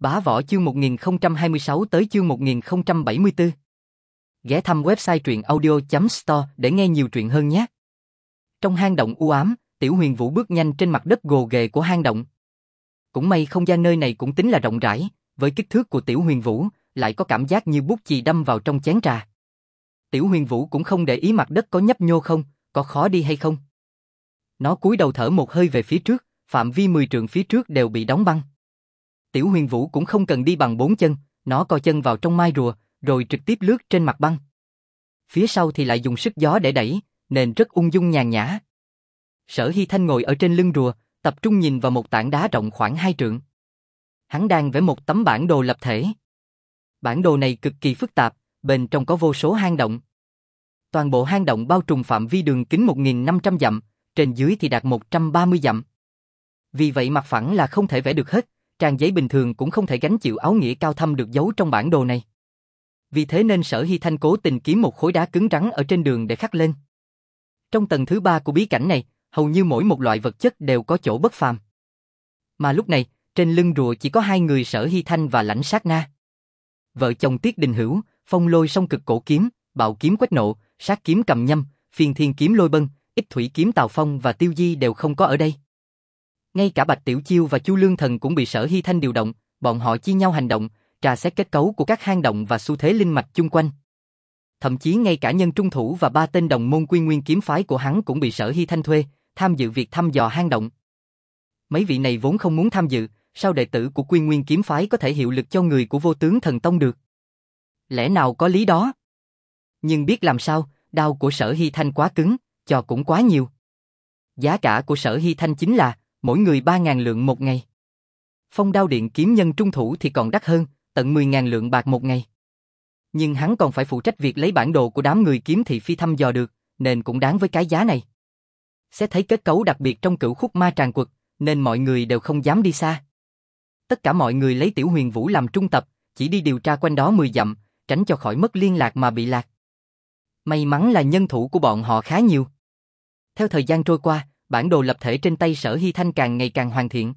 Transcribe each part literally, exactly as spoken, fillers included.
Bá Võ chương một nghìn không trăm hai mươi sáu tới chương một nghìn không trăm bảy mươi tư. Ghé thăm website truyện audio chấm store để nghe nhiều truyện hơn nhé. Trong hang động u ám, Tiểu Huyền Vũ bước nhanh trên mặt đất gồ ghề của hang động. Cũng may không gian nơi này cũng tính là rộng rãi, với kích thước của Tiểu Huyền Vũ, lại có cảm giác như bút chì đâm vào trong chén trà. Tiểu Huyền Vũ cũng không để ý mặt đất có nhấp nhô không, có khó đi hay không. Nó cúi đầu thở một hơi về phía trước, phạm vi mười trượng phía trước đều bị đóng băng. Tiểu Huyền Vũ cũng không cần đi bằng bốn chân, nó co chân vào trong mai rùa, rồi trực tiếp lướt trên mặt băng. Phía sau thì lại dùng sức gió để đẩy, nên rất ung dung nhàn nhã. Sở Hy Thanh ngồi ở trên lưng rùa, tập trung nhìn vào một tảng đá rộng khoảng hai trượng. Hắn đang vẽ một tấm bản đồ lập thể. Bản đồ này cực kỳ phức tạp, bên trong có vô số hang động. Toàn bộ hang động bao trùm phạm vi đường kính một nghìn năm trăm dặm, trên dưới thì đạt một trăm ba mươi dặm. Vì vậy mặt phẳng là không thể vẽ được hết, trang giấy bình thường cũng không thể gánh chịu áo nghĩa cao thâm được giấu trong bản đồ này. Vì thế nên Sở Hy Thanh cố tình kiếm một khối đá cứng rắn ở trên đường để khắc lên. Trong tầng thứ ba của bí cảnh này, hầu như mỗi một loại vật chất đều có chỗ bất phàm. Mà lúc này, trên lưng rùa chỉ có hai người Sở Hy Thanh và Lãnh Sát Na. Vợ chồng Tiết Đình Hữu, Phong Lôi song cực cổ kiếm, Bạo kiếm Quách Nộ, Sát kiếm Cầm Nhâm, Phiên Thiên kiếm Lôi Bân, Ích thủy kiếm Tào Phong và Tiêu Di đều không có ở đây. Ngay cả Bạch Tiểu Chiêu và Chu Lương Thần cũng bị Sở Hy Thanh điều động, bọn họ chia nhau hành động, trà xét kết cấu của các hang động và xu thế linh mạch chung quanh. Thậm chí ngay cả Nhân Trung Thủ và ba tên đồng môn Quy Nguyên kiếm phái của hắn cũng bị Sở Hy Thanh thuê, tham dự việc thăm dò hang động. Mấy vị này vốn không muốn tham dự, sao đệ tử của Quy Nguyên kiếm phái có thể hiệu lực cho người của Vô Tướng Thần Tông được? Lẽ nào có lý đó? Nhưng biết làm sao, đao của Sở Hy Thanh quá cứng, cho cũng quá nhiều. Giá cả của Sở Hy Thanh chính là mỗi người ba ngàn lượng một ngày. Phong Đao Điện kiếm Nhân Trung Thủ thì còn đắt hơn, tận mười ngàn lượng bạc một ngày. Nhưng hắn còn phải phụ trách việc lấy bản đồ của đám người kiếm thị phi thăm dò được, nên cũng đáng với cái giá này. Sẽ thấy kết cấu đặc biệt trong Cửu Khúc Ma Tràng Quật, nên mọi người đều không dám đi xa. Tất cả mọi người lấy Tiểu Huyền Vũ làm trung tập, chỉ đi điều tra quanh đó mười dặm, tránh cho khỏi mất liên lạc mà bị lạc. May mắn là nhân thủ của bọn họ khá nhiều. Theo thời gian trôi qua, bản đồ lập thể trên tay Sở Hy Thanh càng ngày càng hoàn thiện.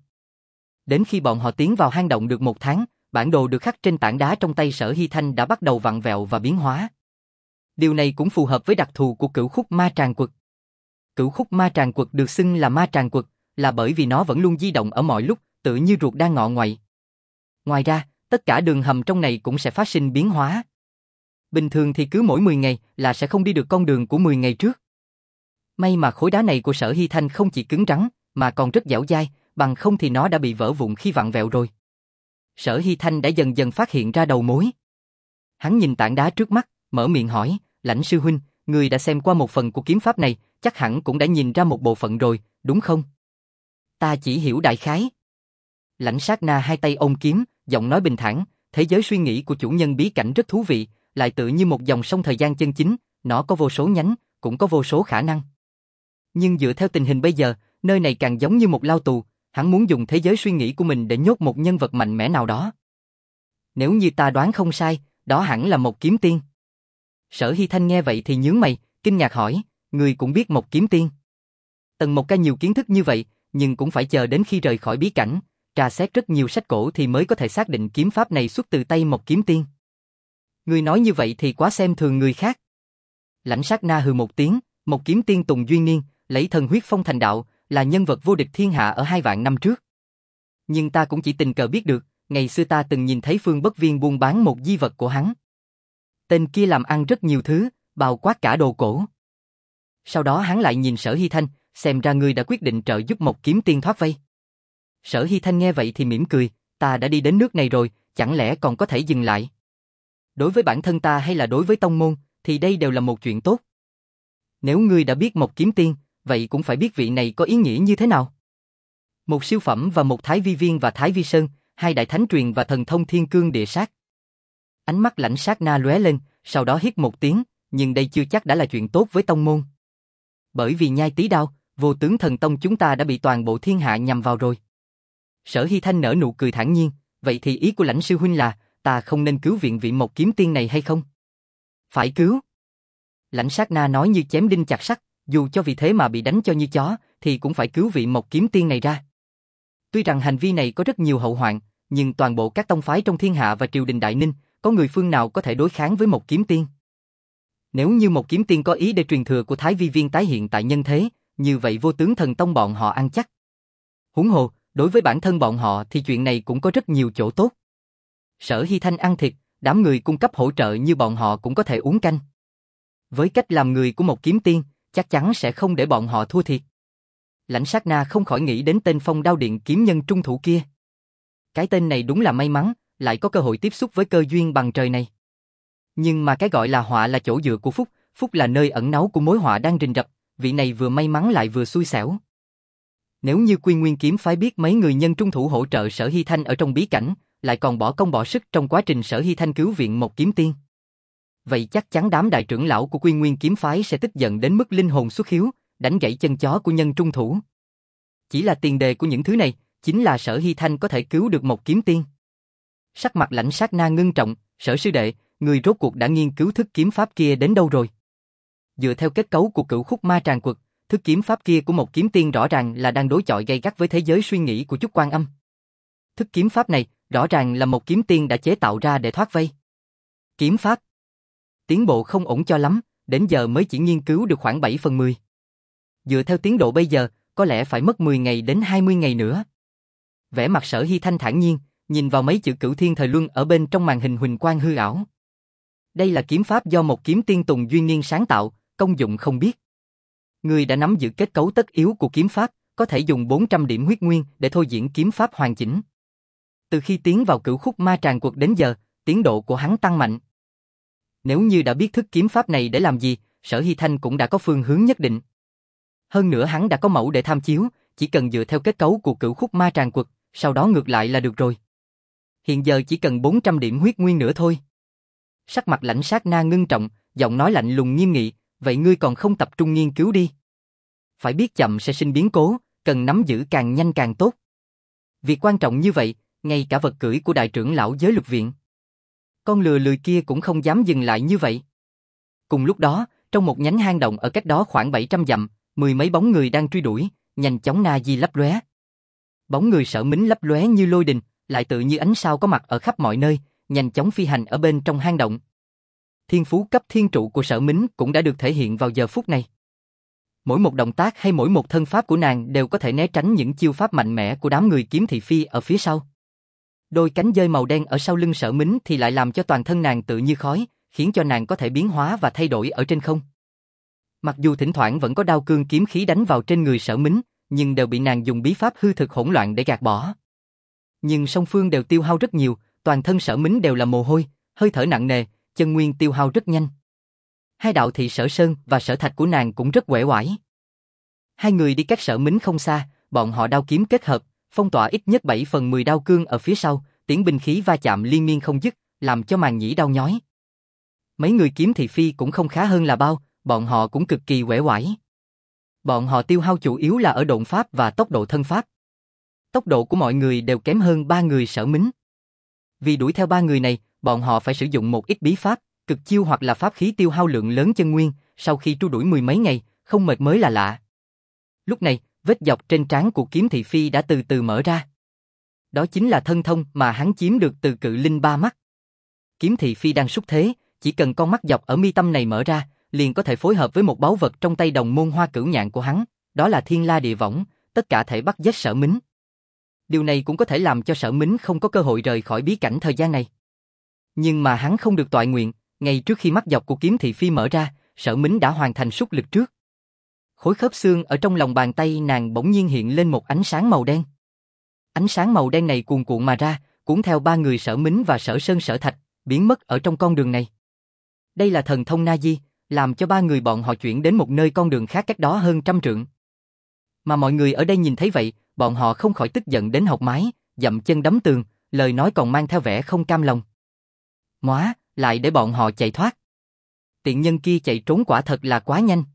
Đến khi bọn họ tiến vào hang động được một tháng, bản đồ được khắc trên tảng đá trong tay Sở Hy Thanh đã bắt đầu vặn vẹo và biến hóa. Điều này cũng phù hợp với đặc thù của Cửu Khúc Ma Tràng Quật. Cửu Khúc Ma Tràng Quật được xưng là Ma Tràng Quật, là bởi vì nó vẫn luôn di động ở mọi lúc, tự như ruột đang ngọ ngoại. Ngoài ra, tất cả đường hầm trong này cũng sẽ phát sinh biến hóa. Bình thường thì cứ mỗi mười ngày là sẽ không đi được con đường của mười ngày trước. May mà khối đá này của Sở Hy Thanh không chỉ cứng rắn, mà còn rất dẻo dai, bằng không thì nó đã bị vỡ vụn khi vặn vẹo rồi. Sở Hy Thanh đã dần dần phát hiện ra đầu mối. Hắn nhìn tảng đá trước mắt, mở miệng hỏi, Lãnh sư huynh, người đã xem qua một phần của kiếm pháp này, chắc hẳn cũng đã nhìn ra một bộ phận rồi, đúng không? Ta chỉ hiểu đại khái. Lãnh Sát Na hai tay ôm kiếm, giọng nói bình thản, thế giới suy nghĩ của chủ nhân bí cảnh rất thú vị, lại tự như một dòng sông thời gian chân chính, nó có vô số nhánh, cũng có vô số khả năng. Nhưng dựa theo tình hình bây giờ, nơi này càng giống như một lao tù, hắn muốn dùng thế giới suy nghĩ của mình để nhốt một nhân vật mạnh mẽ nào đó. Nếu như ta đoán không sai, đó hẳn là một kiếm tiên. Sở Hy Thanh nghe vậy thì nhướng mày, kinh ngạc hỏi, người cũng biết một kiếm tiên. Tần Mộc Ca nhiều kiến thức như vậy, nhưng cũng phải chờ đến khi rời khỏi bí cảnh, trà xét rất nhiều sách cổ thì mới có thể xác định kiếm pháp này xuất từ tay một kiếm tiên. Người nói như vậy thì quá xem thường người khác. Lãnh Sát Na hừ một tiếng, một kiếm tiên Tùng Duyên Niên, lấy thần huyết phong thành đạo, là nhân vật vô địch thiên hạ ở hai vạn năm trước. Nhưng ta cũng chỉ tình cờ biết được, ngày xưa ta từng nhìn thấy Phương Bất Viên buôn bán một di vật của hắn. Tên kia làm ăn rất nhiều thứ, bao quát cả đồ cổ. Sau đó hắn lại nhìn Sở Hy Thanh, xem ra ngươi đã quyết định trợ giúp một kiếm tiên thoát vây. Sở Hy Thanh nghe vậy thì mỉm cười, ta đã đi đến nước này rồi, chẳng lẽ còn có thể dừng lại? Đối với bản thân ta hay là đối với tông môn, thì đây đều là một chuyện tốt. Nếu ngươi đã biết một kiếm tiên, vậy cũng phải biết vị này có ý nghĩa như thế nào. Một siêu phẩm và một Thái Vi Viên và Thái Vi Sơn, hai đại thánh truyền và thần thông thiên cương địa sát. Ánh mắt Lãnh Sát Na lóe lên, sau đó hít một tiếng, nhưng đây chưa chắc đã là chuyện tốt với tông môn. Bởi vì nhai tí đao, Vô Tướng Thần Tông chúng ta đã bị toàn bộ thiên hạ nhằm vào rồi. Sở Hy Thanh nở nụ cười thản nhiên, vậy thì ý của Lãnh sư huynh là, ta không nên cứu viện vị một kiếm tiên này hay không? Phải cứu. Lãnh Sát Na nói như chém đinh chặt sắt, dù cho vì thế mà bị đánh cho như chó, thì cũng phải cứu vị một kiếm tiên này ra. Tuy rằng hành vi này có rất nhiều hậu hoạn, nhưng toàn bộ các tông phái trong thiên hạ và triều đình Đại Ninh, có người phương nào có thể đối kháng với một kiếm tiên? Nếu như một kiếm tiên có ý để truyền thừa của Thái Vi Viên tái hiện tại nhân thế, như vậy Vô Tướng Thần Tông bọn họ ăn chắc. Huống hồ, đối với bản thân bọn họ thì chuyện này cũng có rất nhiều chỗ tốt. Sở Hy Thanh ăn thịt, đám người cung cấp hỗ trợ như bọn họ cũng có thể uống canh. Với cách làm người của một kiếm tiên, chắc chắn sẽ không để bọn họ thua thiệt. Lãnh Sát Na không khỏi nghĩ đến tên Phong Đao Điện kiếm nhân trung thủ kia. Cái tên này đúng là may mắn, lại có cơ hội tiếp xúc với cơ duyên bằng trời này. Nhưng mà cái gọi là họa là chỗ dựa của phúc, phúc là nơi ẩn náu của mối họa đang rình rập, vị này vừa may mắn lại vừa xui xẻo. Nếu như Quy Nguyên kiếm phái biết mấy người nhân trung thủ hỗ trợ Sở Hy Thanh ở trong bí cảnh, lại còn bỏ công bỏ sức trong quá trình Sở Hy Thanh cứu viện một kiếm tiên, vậy chắc chắn đám đại trưởng lão của Quy Nguyên kiếm phái sẽ tức giận đến mức linh hồn xuất hiếu, đánh gãy chân chó của nhân trung thủ. Chỉ là tiền đề của những thứ này, chính là Sở Hy Thanh có thể cứu được một kiếm tiên. Sắc mặt Lãnh Sát Na ngưng trọng, Sở sư đệ, người rốt cuộc đã nghiên cứu thức kiếm pháp kia đến đâu rồi? Dựa theo kết cấu của Cửu Khúc Ma Tràng Quật, thức kiếm pháp kia của một kiếm tiên rõ ràng là đang đối chọi gay gắt với thế giới suy nghĩ của Chúc Quan Âm. Thức kiếm pháp này, rõ ràng là một kiếm tiên đã chế tạo ra để thoát vây. Kiếm pháp tiến bộ không ổn cho lắm, đến giờ mới chỉ nghiên cứu được khoảng bảy phần mười. Dựa theo tiến độ bây giờ, có lẽ phải mất mười ngày đến hai mươi ngày nữa. Vẻ mặt Sở Hy Thanh thản nhiên, nhìn vào mấy chữ Cửu Thiên Thời Luân ở bên trong màn hình huỳnh quang hư ảo. Đây là kiếm pháp do một kiếm tiên Tùng Duyên Niên sáng tạo, công dụng không biết. Người đã nắm giữ kết cấu tất yếu của kiếm pháp, có thể dùng bốn trăm điểm huyết nguyên để thôi diễn kiếm pháp hoàn chỉnh. Từ khi tiến vào Cửu Khúc Ma Tràng Quật đến giờ, tiến độ của hắn tăng mạnh. Nếu như đã biết thức kiếm pháp này để làm gì, Sở Hy Thanh cũng đã có phương hướng nhất định. Hơn nữa hắn đã có mẫu để tham chiếu, chỉ cần dựa theo kết cấu của Cửu Khúc Ma Tràng Quật, sau đó ngược lại là được rồi. Hiện giờ chỉ cần bốn trăm điểm huyết nguyên nữa thôi. Sắc mặt Lãnh Sát Na ngưng trọng, giọng nói lạnh lùng nghiêm nghị, vậy ngươi còn không tập trung nghiên cứu đi. Phải biết chậm sẽ sinh biến cố, cần nắm giữ càng nhanh càng tốt. Việc quan trọng như vậy, ngay cả vật cưỡi của đại trưởng lão giới luật viện, con lừa lười kia cũng không dám dừng lại như vậy. Cùng lúc đó, trong một nhánh hang động ở cách đó khoảng bảy trăm dặm, mười mấy bóng người đang truy đuổi, nhanh chóng na di lấp lóe. Bóng người Sở Mính lấp lóe như lôi đình, lại tự như ánh sao có mặt ở khắp mọi nơi, nhanh chóng phi hành ở bên trong hang động. Thiên phú cấp thiên trụ của Sở Mính cũng đã được thể hiện vào giờ phút này. Mỗi một động tác hay mỗi một thân pháp của nàng đều có thể né tránh những chiêu pháp mạnh mẽ của đám người kiếm thị phi ở phía sau. Đôi cánh dơi màu đen ở sau lưng Sở Mính thì lại làm cho toàn thân nàng tự như khói, khiến cho nàng có thể biến hóa và thay đổi ở trên không. Mặc dù thỉnh thoảng vẫn có đao cương kiếm khí đánh vào trên người Sở Mính, nhưng đều bị nàng dùng bí pháp hư thực hỗn loạn để gạt bỏ. Nhưng song phương đều tiêu hao rất nhiều, toàn thân Sở Mính đều là mồ hôi, hơi thở nặng nề, chân nguyên tiêu hao rất nhanh. Hai đạo thị Sở Sơn và Sở Thạch của nàng cũng rất uể oải. Hai người đi cách Sở Mính không xa, bọn họ đao kiếm kết hợp, phong tỏa ít nhất bảy phần mười đao cương ở phía sau, tiếng binh khí va chạm liên miên không dứt, làm cho màn nhĩ đau nhói. Mấy người kiếm thị phi cũng không khá hơn là bao, bọn họ cũng cực kỳ uể oải. Bọn họ tiêu hao chủ yếu là ở độn pháp và tốc độ thân pháp. Tốc độ của mọi người đều kém hơn ba người Sở Mính. Vì đuổi theo ba người này, bọn họ phải sử dụng một ít bí pháp, cực chiêu hoặc là pháp khí tiêu hao lượng lớn chân nguyên, sau khi tru đuổi mười mấy ngày, không mệt mới là lạ. Lúc này, vết dọc trên trán của kiếm thị phi đã từ từ mở ra. Đó chính là thân thông mà hắn chiếm được từ cự linh ba mắt. Kiếm thị phi đang xúc thế, chỉ cần con mắt dọc ở mi tâm này mở ra, liền có thể phối hợp với một báu vật trong tay đồng môn hoa cửu nhạn của hắn, đó là Thiên La Địa Võng, tất cả thể bắt giết Sở Mính. Điều này cũng có thể làm cho Sở Mính không có cơ hội rời khỏi bí cảnh thời gian này. Nhưng mà hắn không được toại nguyện, ngay trước khi mắt dọc của kiếm thị phi mở ra, Sở Mính đã hoàn thành xúc lực trước. Khối khớp xương ở trong lòng bàn tay nàng bỗng nhiên hiện lên một ánh sáng màu đen. Ánh sáng màu đen này cuồn cuộn mà ra, cuốn theo ba người Sở Mính và Sở Sơn Sở Thạch, biến mất ở trong con đường này. Đây là thần thông Na Di, làm cho ba người bọn họ chuyển đến một nơi con đường khác cách đó hơn trăm trượng. Mà mọi người ở đây nhìn thấy vậy, bọn họ không khỏi tức giận đến học mái, dậm chân đấm tường, lời nói còn mang theo vẻ không cam lòng. Móa, lại để bọn họ chạy thoát. Tiện nhân kia chạy trốn quả thật là quá nhanh.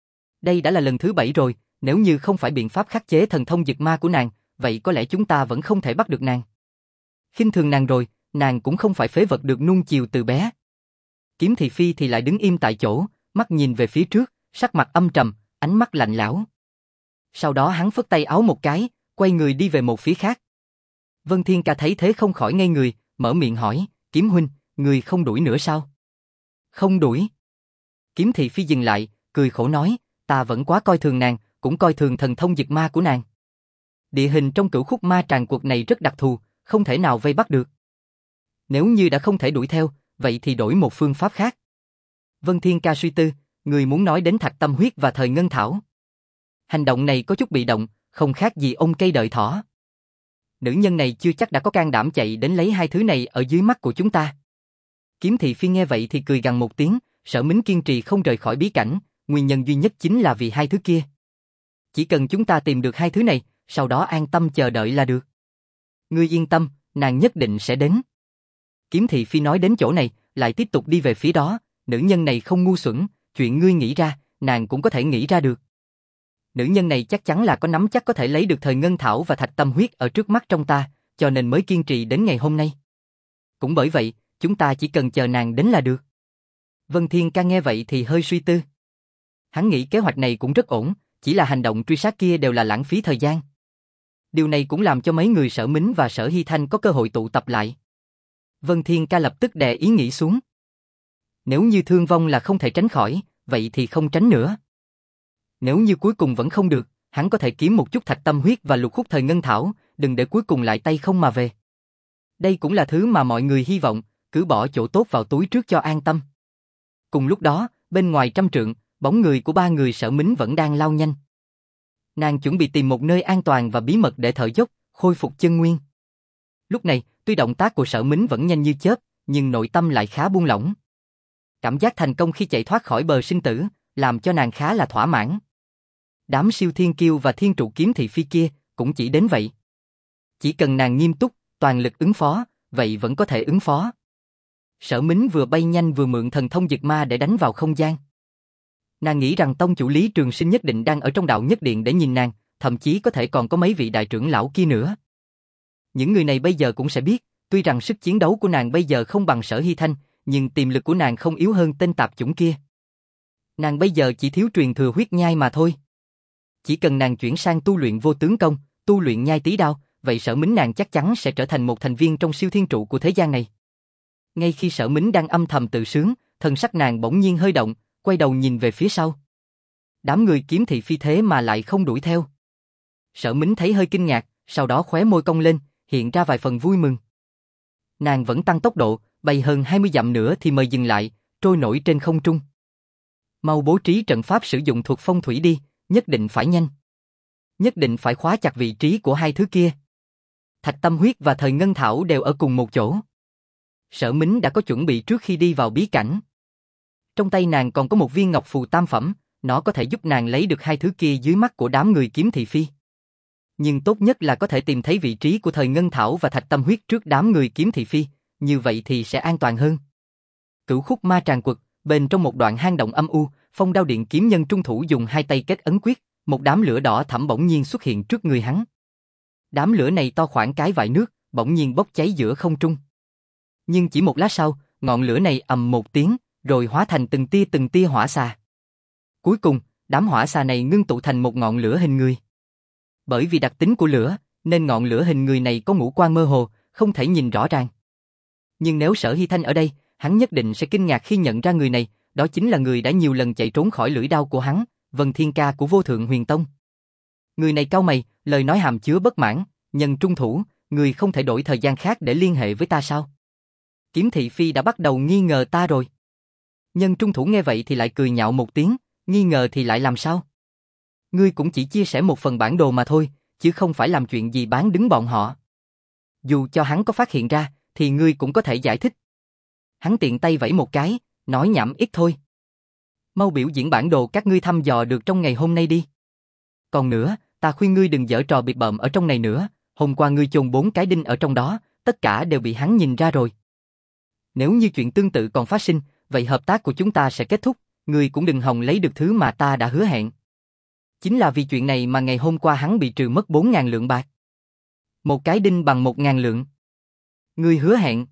Đây đã là lần thứ bảy rồi, nếu như không phải biện pháp khắc chế thần thông dực ma của nàng, vậy có lẽ chúng ta vẫn không thể bắt được nàng. Khinh thường nàng rồi, nàng cũng không phải phế vật được nuông chiều từ bé. Kiếm thị phi thì lại đứng im tại chỗ, mắt nhìn về phía trước, sắc mặt âm trầm, ánh mắt lạnh lẽo. Sau đó hắn phất tay áo một cái, quay người đi về một phía khác. Vân Thiên Ca thấy thế không khỏi ngây người, mở miệng hỏi, Kiếm huynh, người không đuổi nữa sao? Không đuổi. Kiếm Thị Phi dừng lại, cười khổ nói, ta vẫn quá coi thường nàng, cũng coi thường thần thông diệt ma của nàng. Địa hình trong cửu khúc ma tràng cuộc này rất đặc thù, không thể nào vây bắt được. Nếu như đã không thể đuổi theo, vậy thì đổi một phương pháp khác. Vân Thiên Ca suy tư, người muốn nói đến Thạch Tâm Huyết và Thời Ngân Thảo. Hành động này có chút bị động, không khác gì ôm cây đợi thỏ. Nữ nhân này chưa chắc đã có can đảm chạy đến lấy hai thứ này ở dưới mắt của chúng ta. Kiếm Thị Phi nghe vậy thì cười gằn một tiếng, Sở Mính kiên trì không rời khỏi bí cảnh, nguyên nhân duy nhất chính là vì hai thứ kia. Chỉ cần chúng ta tìm được hai thứ này, sau đó an tâm chờ đợi là được. Ngươi yên tâm, nàng nhất định sẽ đến. Kiếm Thị Phi nói đến chỗ này, lại tiếp tục đi về phía đó, nữ nhân này không ngu xuẩn, chuyện ngươi nghĩ ra, nàng cũng có thể nghĩ ra được. Nữ nhân này chắc chắn là có nắm chắc có thể lấy được Thời Ngân Thảo và Thạch Tâm Huyết ở trước mắt trong ta, cho nên mới kiên trì đến ngày hôm nay. Cũng bởi vậy, chúng ta chỉ cần chờ nàng đến là được. Vân Thiên Ca nghe vậy thì hơi suy tư. Hắn nghĩ kế hoạch này cũng rất ổn, chỉ là hành động truy sát kia đều là lãng phí thời gian. Điều này cũng làm cho mấy người Sở Mính và Sở Hy Thanh có cơ hội tụ tập lại. Vân Thiên Ca lập tức đè ý nghĩ xuống. Nếu như thương vong là không thể tránh khỏi, vậy thì không tránh nữa. Nếu như cuối cùng vẫn không được, hắn có thể kiếm một chút Thạch Tâm Huyết và lục khúc Thời Ngân Thảo, đừng để cuối cùng lại tay không mà về. Đây cũng là thứ mà mọi người hy vọng, cứ bỏ chỗ tốt vào túi trước cho an tâm. Cùng lúc đó, bên ngoài trăm trượng, bóng người của ba người Sở Mính vẫn đang lao nhanh. Nàng chuẩn bị tìm một nơi an toàn và bí mật để thở dốc, khôi phục chân nguyên. Lúc này, tuy động tác của Sở Mính vẫn nhanh như chớp, nhưng nội tâm lại khá buông lỏng. Cảm giác thành công khi chạy thoát khỏi bờ sinh tử, làm cho nàng khá là thỏa mãn. Đám siêu thiên kiêu và thiên trụ Kiếm Thị Phi kia cũng chỉ đến vậy. Chỉ cần nàng nghiêm túc, toàn lực ứng phó, vậy vẫn có thể ứng phó. Sở Mính vừa bay nhanh vừa mượn thần thông diệt ma để đánh vào không gian. Nàng nghĩ rằng tông chủ Lý Trường Sinh nhất định đang ở trong đạo nhất điện để nhìn nàng, thậm chí có thể còn có mấy vị đại trưởng lão kia nữa. Những người này bây giờ cũng sẽ biết, tuy rằng sức chiến đấu của nàng bây giờ không bằng Sở Hy Thanh, nhưng tiềm lực của nàng không yếu hơn tên tạp chủng kia. Nàng bây giờ chỉ thiếu truyền thừa huyết nhai mà thôi. Chỉ cần nàng chuyển sang tu luyện vô tướng công, tu luyện nhai tí đao, vậy Sở Mính nàng chắc chắn sẽ trở thành một thành viên trong siêu thiên trụ của thế gian này. Ngay khi Sở Mính đang âm thầm tự sướng, thần sắc nàng bỗng nhiên hơi động, quay đầu nhìn về phía sau. Đám người Kiếm Thị Phi thế mà lại không đuổi theo. Sở Mính thấy hơi kinh ngạc, sau đó khóe môi cong lên, hiện ra vài phần vui mừng. Nàng vẫn tăng tốc độ, bay hơn hai mươi dặm nữa thì mời dừng lại, trôi nổi trên không trung. Mau bố trí trận pháp sử dụng thuật phong thủy đi, nhất định phải nhanh. Nhất định phải khóa chặt vị trí của hai thứ kia. Thạch Tâm Huyết và Thời Ngân Thảo đều ở cùng một chỗ. Sở Mính đã có chuẩn bị trước khi đi vào bí cảnh. Trong tay nàng còn có một viên ngọc phù tam phẩm, nó có thể giúp nàng lấy được hai thứ kia dưới mắt của đám người Kiếm Thị Phi. Nhưng tốt nhất là có thể tìm thấy vị trí của Thời Ngân Thảo và Thạch Tâm Huyết trước đám người Kiếm Thị Phi, như vậy thì sẽ an toàn hơn. Cửu khúc ma tràng quật, bên trong một đoạn hang động âm u, Phong Đao Điện kiếm nhân trung thủ dùng hai tay kết ấn quyết, một đám lửa đỏ thẫm bỗng nhiên xuất hiện trước người hắn. Đám lửa này to khoảng cái vại nước, bỗng nhiên bốc cháy giữa không trung. Nhưng chỉ một lát sau, ngọn lửa này ầm một tiếng, rồi hóa thành từng tia từng tia hỏa xà. Cuối cùng, đám hỏa xà này ngưng tụ thành một ngọn lửa hình người. Bởi vì đặc tính của lửa, nên ngọn lửa hình người này có ngũ quan mơ hồ, không thể nhìn rõ ràng. Nhưng nếu Sở Hy Thanh ở đây, hắn nhất định sẽ kinh ngạc khi nhận ra người này, đó chính là người đã nhiều lần chạy trốn khỏi lưỡi đao của hắn, Vân Thiên Ca của Vô Thượng Huyền Tông. Người này cau mày, lời nói hàm chứa bất mãn, nhân trung thủ, người không thể đổi thời gian khác để liên hệ với ta sao? Kiếm Thị Phi đã bắt đầu nghi ngờ ta rồi. Nhân trung thủ nghe vậy thì lại cười nhạo một tiếng, nghi ngờ thì lại làm sao? Ngươi cũng chỉ chia sẻ một phần bản đồ mà thôi, chứ không phải làm chuyện gì bán đứng bọn họ. Dù cho hắn có phát hiện ra, thì ngươi cũng có thể giải thích. Hắn tiện tay vẫy một cái, nói nhảm ít thôi. Mau biểu diễn bản đồ các ngươi thăm dò được trong ngày hôm nay đi. Còn nữa, ta khuyên ngươi đừng giở trò bịp bợm ở trong này nữa, hôm qua ngươi chôn bốn cái đinh ở trong đó, tất cả đều bị hắn nhìn ra rồi. Nếu như chuyện tương tự còn phát sinh, vậy hợp tác của chúng ta sẽ kết thúc, ngươi cũng đừng hòng lấy được thứ mà ta đã hứa hẹn. Chính là vì chuyện này mà ngày hôm qua hắn bị trừ mất bốn ngàn lượng bạc. Một cái đinh bằng một ngàn lượng. Ngươi hứa hẹn.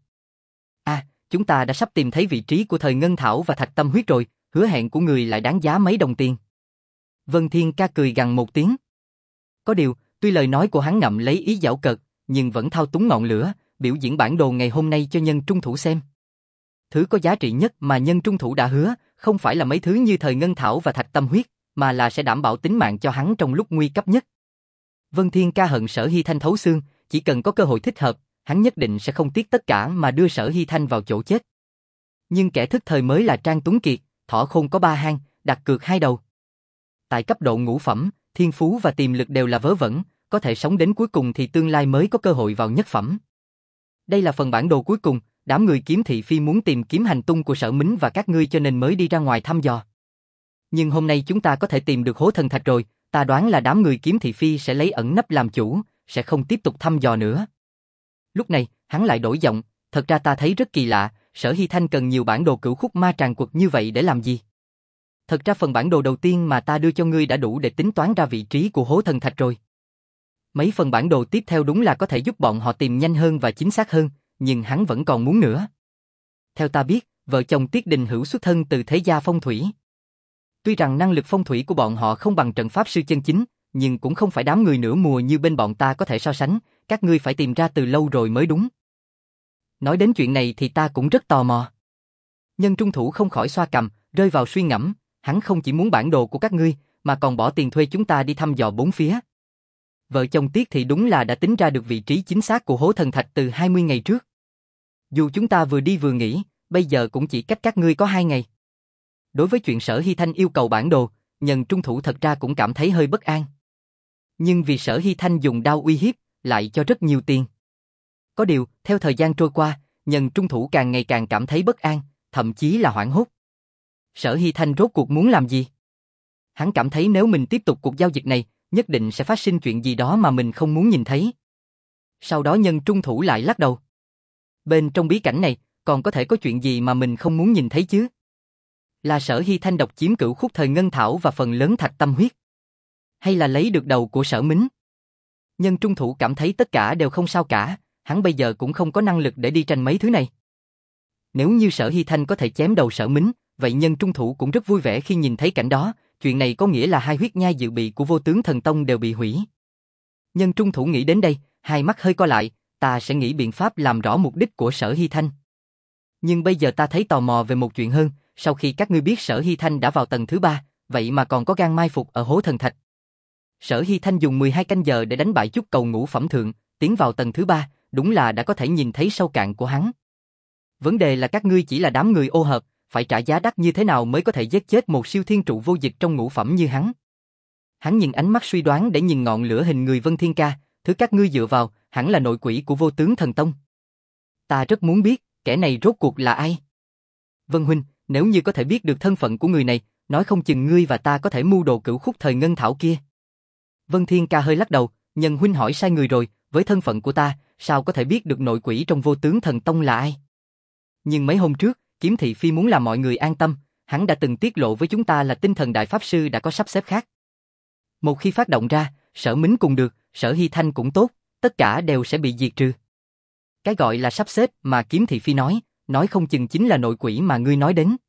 À, chúng ta đã sắp tìm thấy vị trí của Thời Ngân Thảo và Thạch Tâm Huyết rồi, hứa hẹn của người lại đáng giá mấy đồng tiền. Vân Thiên Ca cười gằn một tiếng. Có điều, tuy lời nói của hắn ngậm lấy ý giảo cợt, nhưng vẫn thao túng ngọn lửa, biểu diễn bản đồ ngày hôm nay cho nhân trung thủ xem. Thứ có giá trị nhất mà nhân trung thủ đã hứa, không phải là mấy thứ như thời ngân thảo và thạch tâm huyết, mà là sẽ đảm bảo tính mạng cho hắn trong lúc nguy cấp nhất. Vân Thiên Ca hận Sở Hy Thanh thấu xương, chỉ cần có cơ hội thích hợp, hắn nhất định sẽ không tiếc tất cả mà đưa Sở Hy Thanh vào chỗ chết. Nhưng kẻ thức thời mới là Trang Tuấn Kiệt, thỏ khôn có ba hang, đặt cược hai đầu. Tại cấp độ ngũ phẩm, thiên phú và tiềm lực đều là vớ vẩn, có thể sống đến cuối cùng thì tương lai mới có cơ hội vào nhất phẩm. Đây là phần bản đồ cuối cùng, đám người Kiếm Thị Phi muốn tìm kiếm hành tung của Sở Mính và các ngươi cho nên mới đi ra ngoài thăm dò. Nhưng hôm nay chúng ta có thể tìm được hố thần thạch rồi, ta đoán là đám người Kiếm Thị Phi sẽ lấy ẩn nấp làm chủ, sẽ không tiếp tục thăm dò nữa. Lúc này, hắn lại đổi giọng, thật ra ta thấy rất kỳ lạ, Sở Hy Thanh cần nhiều bản đồ cửu khúc ma tràng quật như vậy để làm gì? Thật ra phần bản đồ đầu tiên mà ta đưa cho ngươi đã đủ để tính toán ra vị trí của hố thần thạch rồi. Mấy phần bản đồ tiếp theo đúng là có thể giúp bọn họ tìm nhanh hơn và chính xác hơn, nhưng hắn vẫn còn muốn nữa. Theo ta biết, vợ chồng Tiết Đình Hữu xuất thân từ thế gia phong thủy. Tuy rằng năng lực phong thủy của bọn họ không bằng trận pháp sư chân chính, nhưng cũng không phải đám người nửa mùa như bên bọn ta có thể so sánh, các ngươi phải tìm ra từ lâu rồi mới đúng. Nói đến chuyện này thì ta cũng rất tò mò. Nhân trung thủ không khỏi xoa cằm, rơi vào suy ngẫm, hắn không chỉ muốn bản đồ của các ngươi, mà còn bỏ tiền thuê chúng ta đi thăm dò bốn phía. Vợ chồng Tiết thì đúng là đã tính ra được vị trí chính xác của hố thần thạch từ hai mươi ngày trước. Dù chúng ta vừa đi vừa nghỉ, bây giờ cũng chỉ cách các ngươi có hai ngày. Đối với chuyện Sở Hy Thanh yêu cầu bản đồ, nhân trung thủ thật ra cũng cảm thấy hơi bất an. Nhưng vì Sở Hy Thanh dùng đao uy hiếp, lại cho rất nhiều tiền. Có điều, theo thời gian trôi qua, nhân trung thủ càng ngày càng cảm thấy bất an, thậm chí là hoảng hốt. Sở Hy Thanh rốt cuộc muốn làm gì? Hắn cảm thấy nếu mình tiếp tục cuộc giao dịch này, nhất định sẽ phát sinh chuyện gì đó mà mình không muốn nhìn thấy. Sau đó nhân trung thủ lại lắc đầu. Bên trong bí cảnh này, còn có thể có chuyện gì mà mình không muốn nhìn thấy chứ? Là Sở Hy Thanh độc chiếm cửu khúc thời ngân thảo và phần lớn thạch tâm huyết? Hay là lấy được đầu của Sở Mính? Nhân trung thủ cảm thấy tất cả đều không sao cả, hắn bây giờ cũng không có năng lực để đi tranh mấy thứ này. Nếu như Sở Hy Thanh có thể chém đầu Sở Mính, vậy nhân trung thủ cũng rất vui vẻ khi nhìn thấy cảnh đó, chuyện này có nghĩa là hai huyết nhai dự bị của Vô Tướng Thần Tông đều bị hủy. Nhân trung thủ nghĩ đến đây, hai mắt hơi co lại, ta sẽ nghĩ biện pháp làm rõ mục đích của Sở Hy Thanh. Nhưng bây giờ ta thấy tò mò về một chuyện hơn, sau khi các ngươi biết Sở Hy Thanh đã vào tầng thứ ba, vậy mà còn có gan mai phục ở hố thần thạch. Sở Hy Thanh dùng mười hai canh giờ để đánh bại chút cầu ngũ phẩm thượng, tiến vào tầng thứ ba, đúng là đã có thể nhìn thấy sâu cạn của hắn. Vấn đề là các ngươi chỉ là đám người ô hợp, phải trả giá đắt như thế nào mới có thể giết chết một siêu thiên trụ vô địch trong ngũ phẩm như hắn. Hắn nhìn ánh mắt suy đoán để nhìn ngọn lửa hình người Vân Thiên Ca, thứ các ngươi dựa vào, hẳn là nội quỷ của Vô Tướng Thần Tông. Ta rất muốn biết, kẻ này rốt cuộc là ai? Vân huynh, nếu như có thể biết được thân phận của người này, nói không chừng ngươi và ta có thể mưu đồ cửu khúc thời ngân thảo kia. Vân Thiên Ca hơi lắc đầu, nhân huynh hỏi sai người rồi, với thân phận của ta, sao có thể biết được nội quỷ trong Vô Tướng Thần Tông là ai? Nhưng mấy hôm trước, Kiếm Thị Phi muốn làm mọi người an tâm, hắn đã từng tiết lộ với chúng ta là tinh thần đại pháp sư đã có sắp xếp khác. Một khi phát động ra, Sở Mính cũng được, Sở Hy Thanh cũng tốt, tất cả đều sẽ bị diệt trừ. Cái gọi là sắp xếp mà Kiếm Thị Phi nói, nói không chừng chính là nội quỷ mà ngươi nói đến.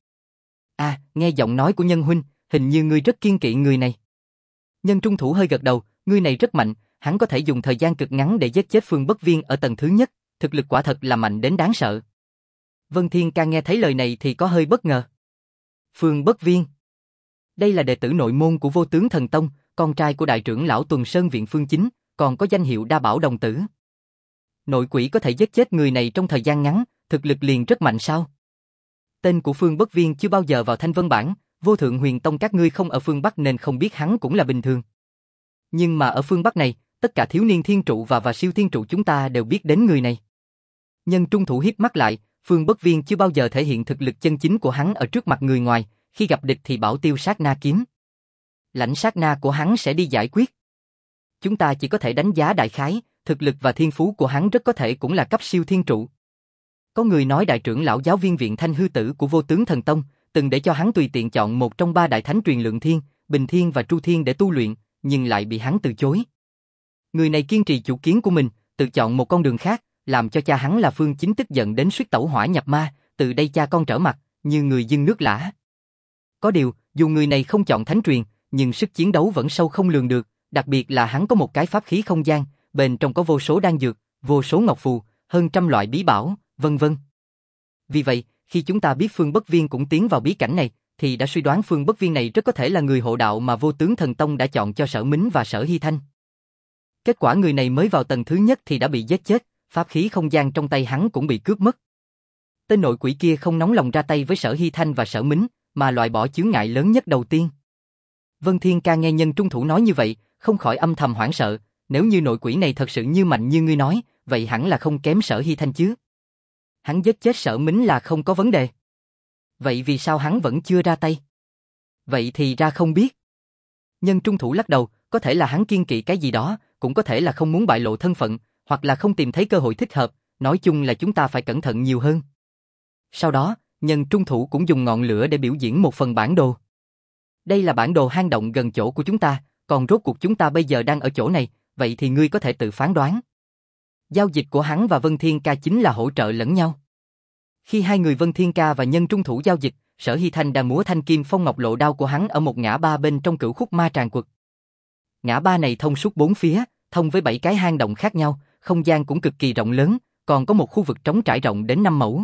À, nghe giọng nói của nhân huynh, hình như ngươi rất kiên kỵ người này. Nhân trung thủ hơi gật đầu, người này rất mạnh, hắn có thể dùng thời gian cực ngắn để giết chết Phương Bất Viên ở tầng thứ nhất, thực lực quả thật là mạnh đến đáng sợ. Vân Thiên Ca nghe thấy lời này thì có hơi bất ngờ. Phương Bất Viên. Đây là đệ tử nội môn của Vô Tướng Thần Tông, con trai của đại trưởng lão Tuần Sơn Viện Phương Chính, còn có danh hiệu Đa Bảo Đồng Tử. Nội quỷ có thể giết chết người này trong thời gian ngắn, thực lực liền rất mạnh sao? Tên của Phương Bất Viên chưa bao giờ vào thanh vân bảng, Vô Thượng Huyền Tông các ngươi không ở phương Bắc nên không biết hắn cũng là bình thường. Nhưng mà ở phương Bắc này, tất cả thiếu niên thiên trụ và và siêu thiên trụ chúng ta đều biết đến người này. Nhân trung thủ hiếp mắt lại, Phương Bất Viên chưa bao giờ thể hiện thực lực chân chính của hắn ở trước mặt người ngoài, khi gặp địch thì bảo tiêu sát na kiếm. Lãnh sát na của hắn sẽ đi giải quyết. Chúng ta chỉ có thể đánh giá đại khái, thực lực và thiên phú của hắn rất có thể cũng là cấp siêu thiên trụ. Có người nói đại trưởng lão giáo viên viện Thanh Hư Tử của Vô Tướng Thần Tông, từng để cho hắn tùy tiện chọn một trong ba đại thánh truyền Lượng Thiên, Bình Thiên và Tru Thiên để tu luyện, nhưng lại bị hắn từ chối. Người này kiên trì chủ kiến của mình, tự chọn một con đường khác, làm cho cha hắn là Phương Chính tức giận đến suýt tẩu hỏa nhập ma, từ đây cha con trở mặt, như người dưng nước lã. Có điều, dù người này không chọn thánh truyền, nhưng sức chiến đấu vẫn sâu không lường được, đặc biệt là hắn có một cái pháp khí không gian, bên trong có vô số đan dược, vô số ngọc phù, hơn trăm loại bí bảo, vân vân. Vì vậy, khi chúng ta biết Phương Bất Viên cũng tiến vào bí cảnh này, thì đã suy đoán Phương Bất Viên này rất có thể là người hộ đạo mà Vô Tướng Thần Tông đã chọn cho Sở Mính và Sở Hy Thanh. Kết quả người này mới vào tầng thứ nhất thì đã bị giết chết, pháp khí không gian trong tay hắn cũng bị cướp mất. Tên nội quỷ kia không nóng lòng ra tay với Sở Hy Thanh và Sở Mính, mà loại bỏ chướng ngại lớn nhất đầu tiên. Vân Thiên Ca nghe Nhân Trung Thủ nói như vậy, không khỏi âm thầm hoảng sợ, nếu như nội quỷ này thật sự như mạnh như ngươi nói, vậy hẳn là không kém Sở Hy Thanh chứ. Hắn giết chết Sở Mính là không có vấn đề. Vậy vì sao hắn vẫn chưa ra tay? Vậy thì ra không biết. Nhân Trung Thủ lắc đầu, có thể là hắn kiêng kỵ cái gì đó, cũng có thể là không muốn bại lộ thân phận, hoặc là không tìm thấy cơ hội thích hợp, nói chung là chúng ta phải cẩn thận nhiều hơn. Sau đó, Nhân Trung Thủ cũng dùng ngọn lửa để biểu diễn một phần bản đồ. Đây là bản đồ hang động gần chỗ của chúng ta, còn rốt cuộc chúng ta bây giờ đang ở chỗ này, vậy thì ngươi có thể tự phán đoán. Giao dịch của hắn và Vân Thiên Ca chính là hỗ trợ lẫn nhau. Khi hai người Vân Thiên Ca và Nhân Trung Thủ giao dịch, Sở Hy Thanh đang múa thanh kim phong ngọc lộ đao của hắn ở một ngã ba bên trong cửu khúc ma tràng quật. Ngã ba này thông suốt bốn phía, thông với bảy cái hang động khác nhau, không gian cũng cực kỳ rộng lớn, còn có một khu vực trống trải rộng đến năm mẫu.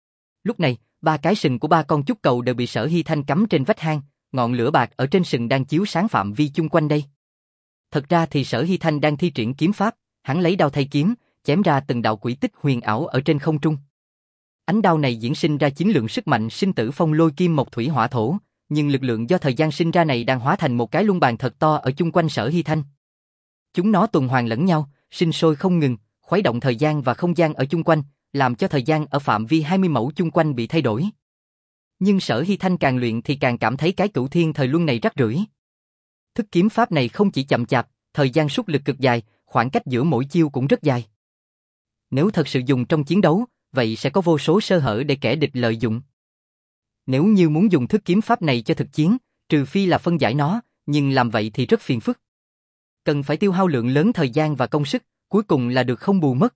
Lúc này, ba cái sừng của ba con chúc cầu đều bị Sở Hy Thanh cắm trên vách hang, ngọn lửa bạc ở trên sừng đang chiếu sáng phạm vi chung quanh đây. Thật ra thì Sở Hy Thanh đang thi triển kiếm pháp, hắn lấy đao thay kiếm, chém ra từng đạo quỷ tích huyền ảo ở trên không trung. Ánh đao này diễn sinh ra chín lượng sức mạnh sinh tử phong lôi kim mộc thủy hỏa thổ, nhưng lực lượng do thời gian sinh ra này đang hóa thành một cái luân bàn thật to ở chung quanh Sở Hy Thanh. Chúng nó tuần hoàn lẫn nhau, sinh sôi không ngừng, khuấy động thời gian và không gian ở chung quanh, làm cho thời gian ở phạm vi hai mươi mẫu chung quanh bị thay đổi. Nhưng Sở Hy Thanh càng luyện thì càng cảm thấy cái cửu thiên thời luân này rắc rưởi. Thức kiếm pháp này không chỉ chậm chạp, thời gian sút lực cực dài, khoảng cách giữa mỗi chiêu cũng rất dài. Nếu thật sự dùng trong chiến đấu, vậy sẽ có vô số sơ hở để kẻ địch lợi dụng. Nếu như muốn dùng thức kiếm pháp này cho thực chiến, trừ phi là phân giải nó, nhưng làm vậy thì rất phiền phức. Cần phải tiêu hao lượng lớn thời gian và công sức, cuối cùng là được không bù mất.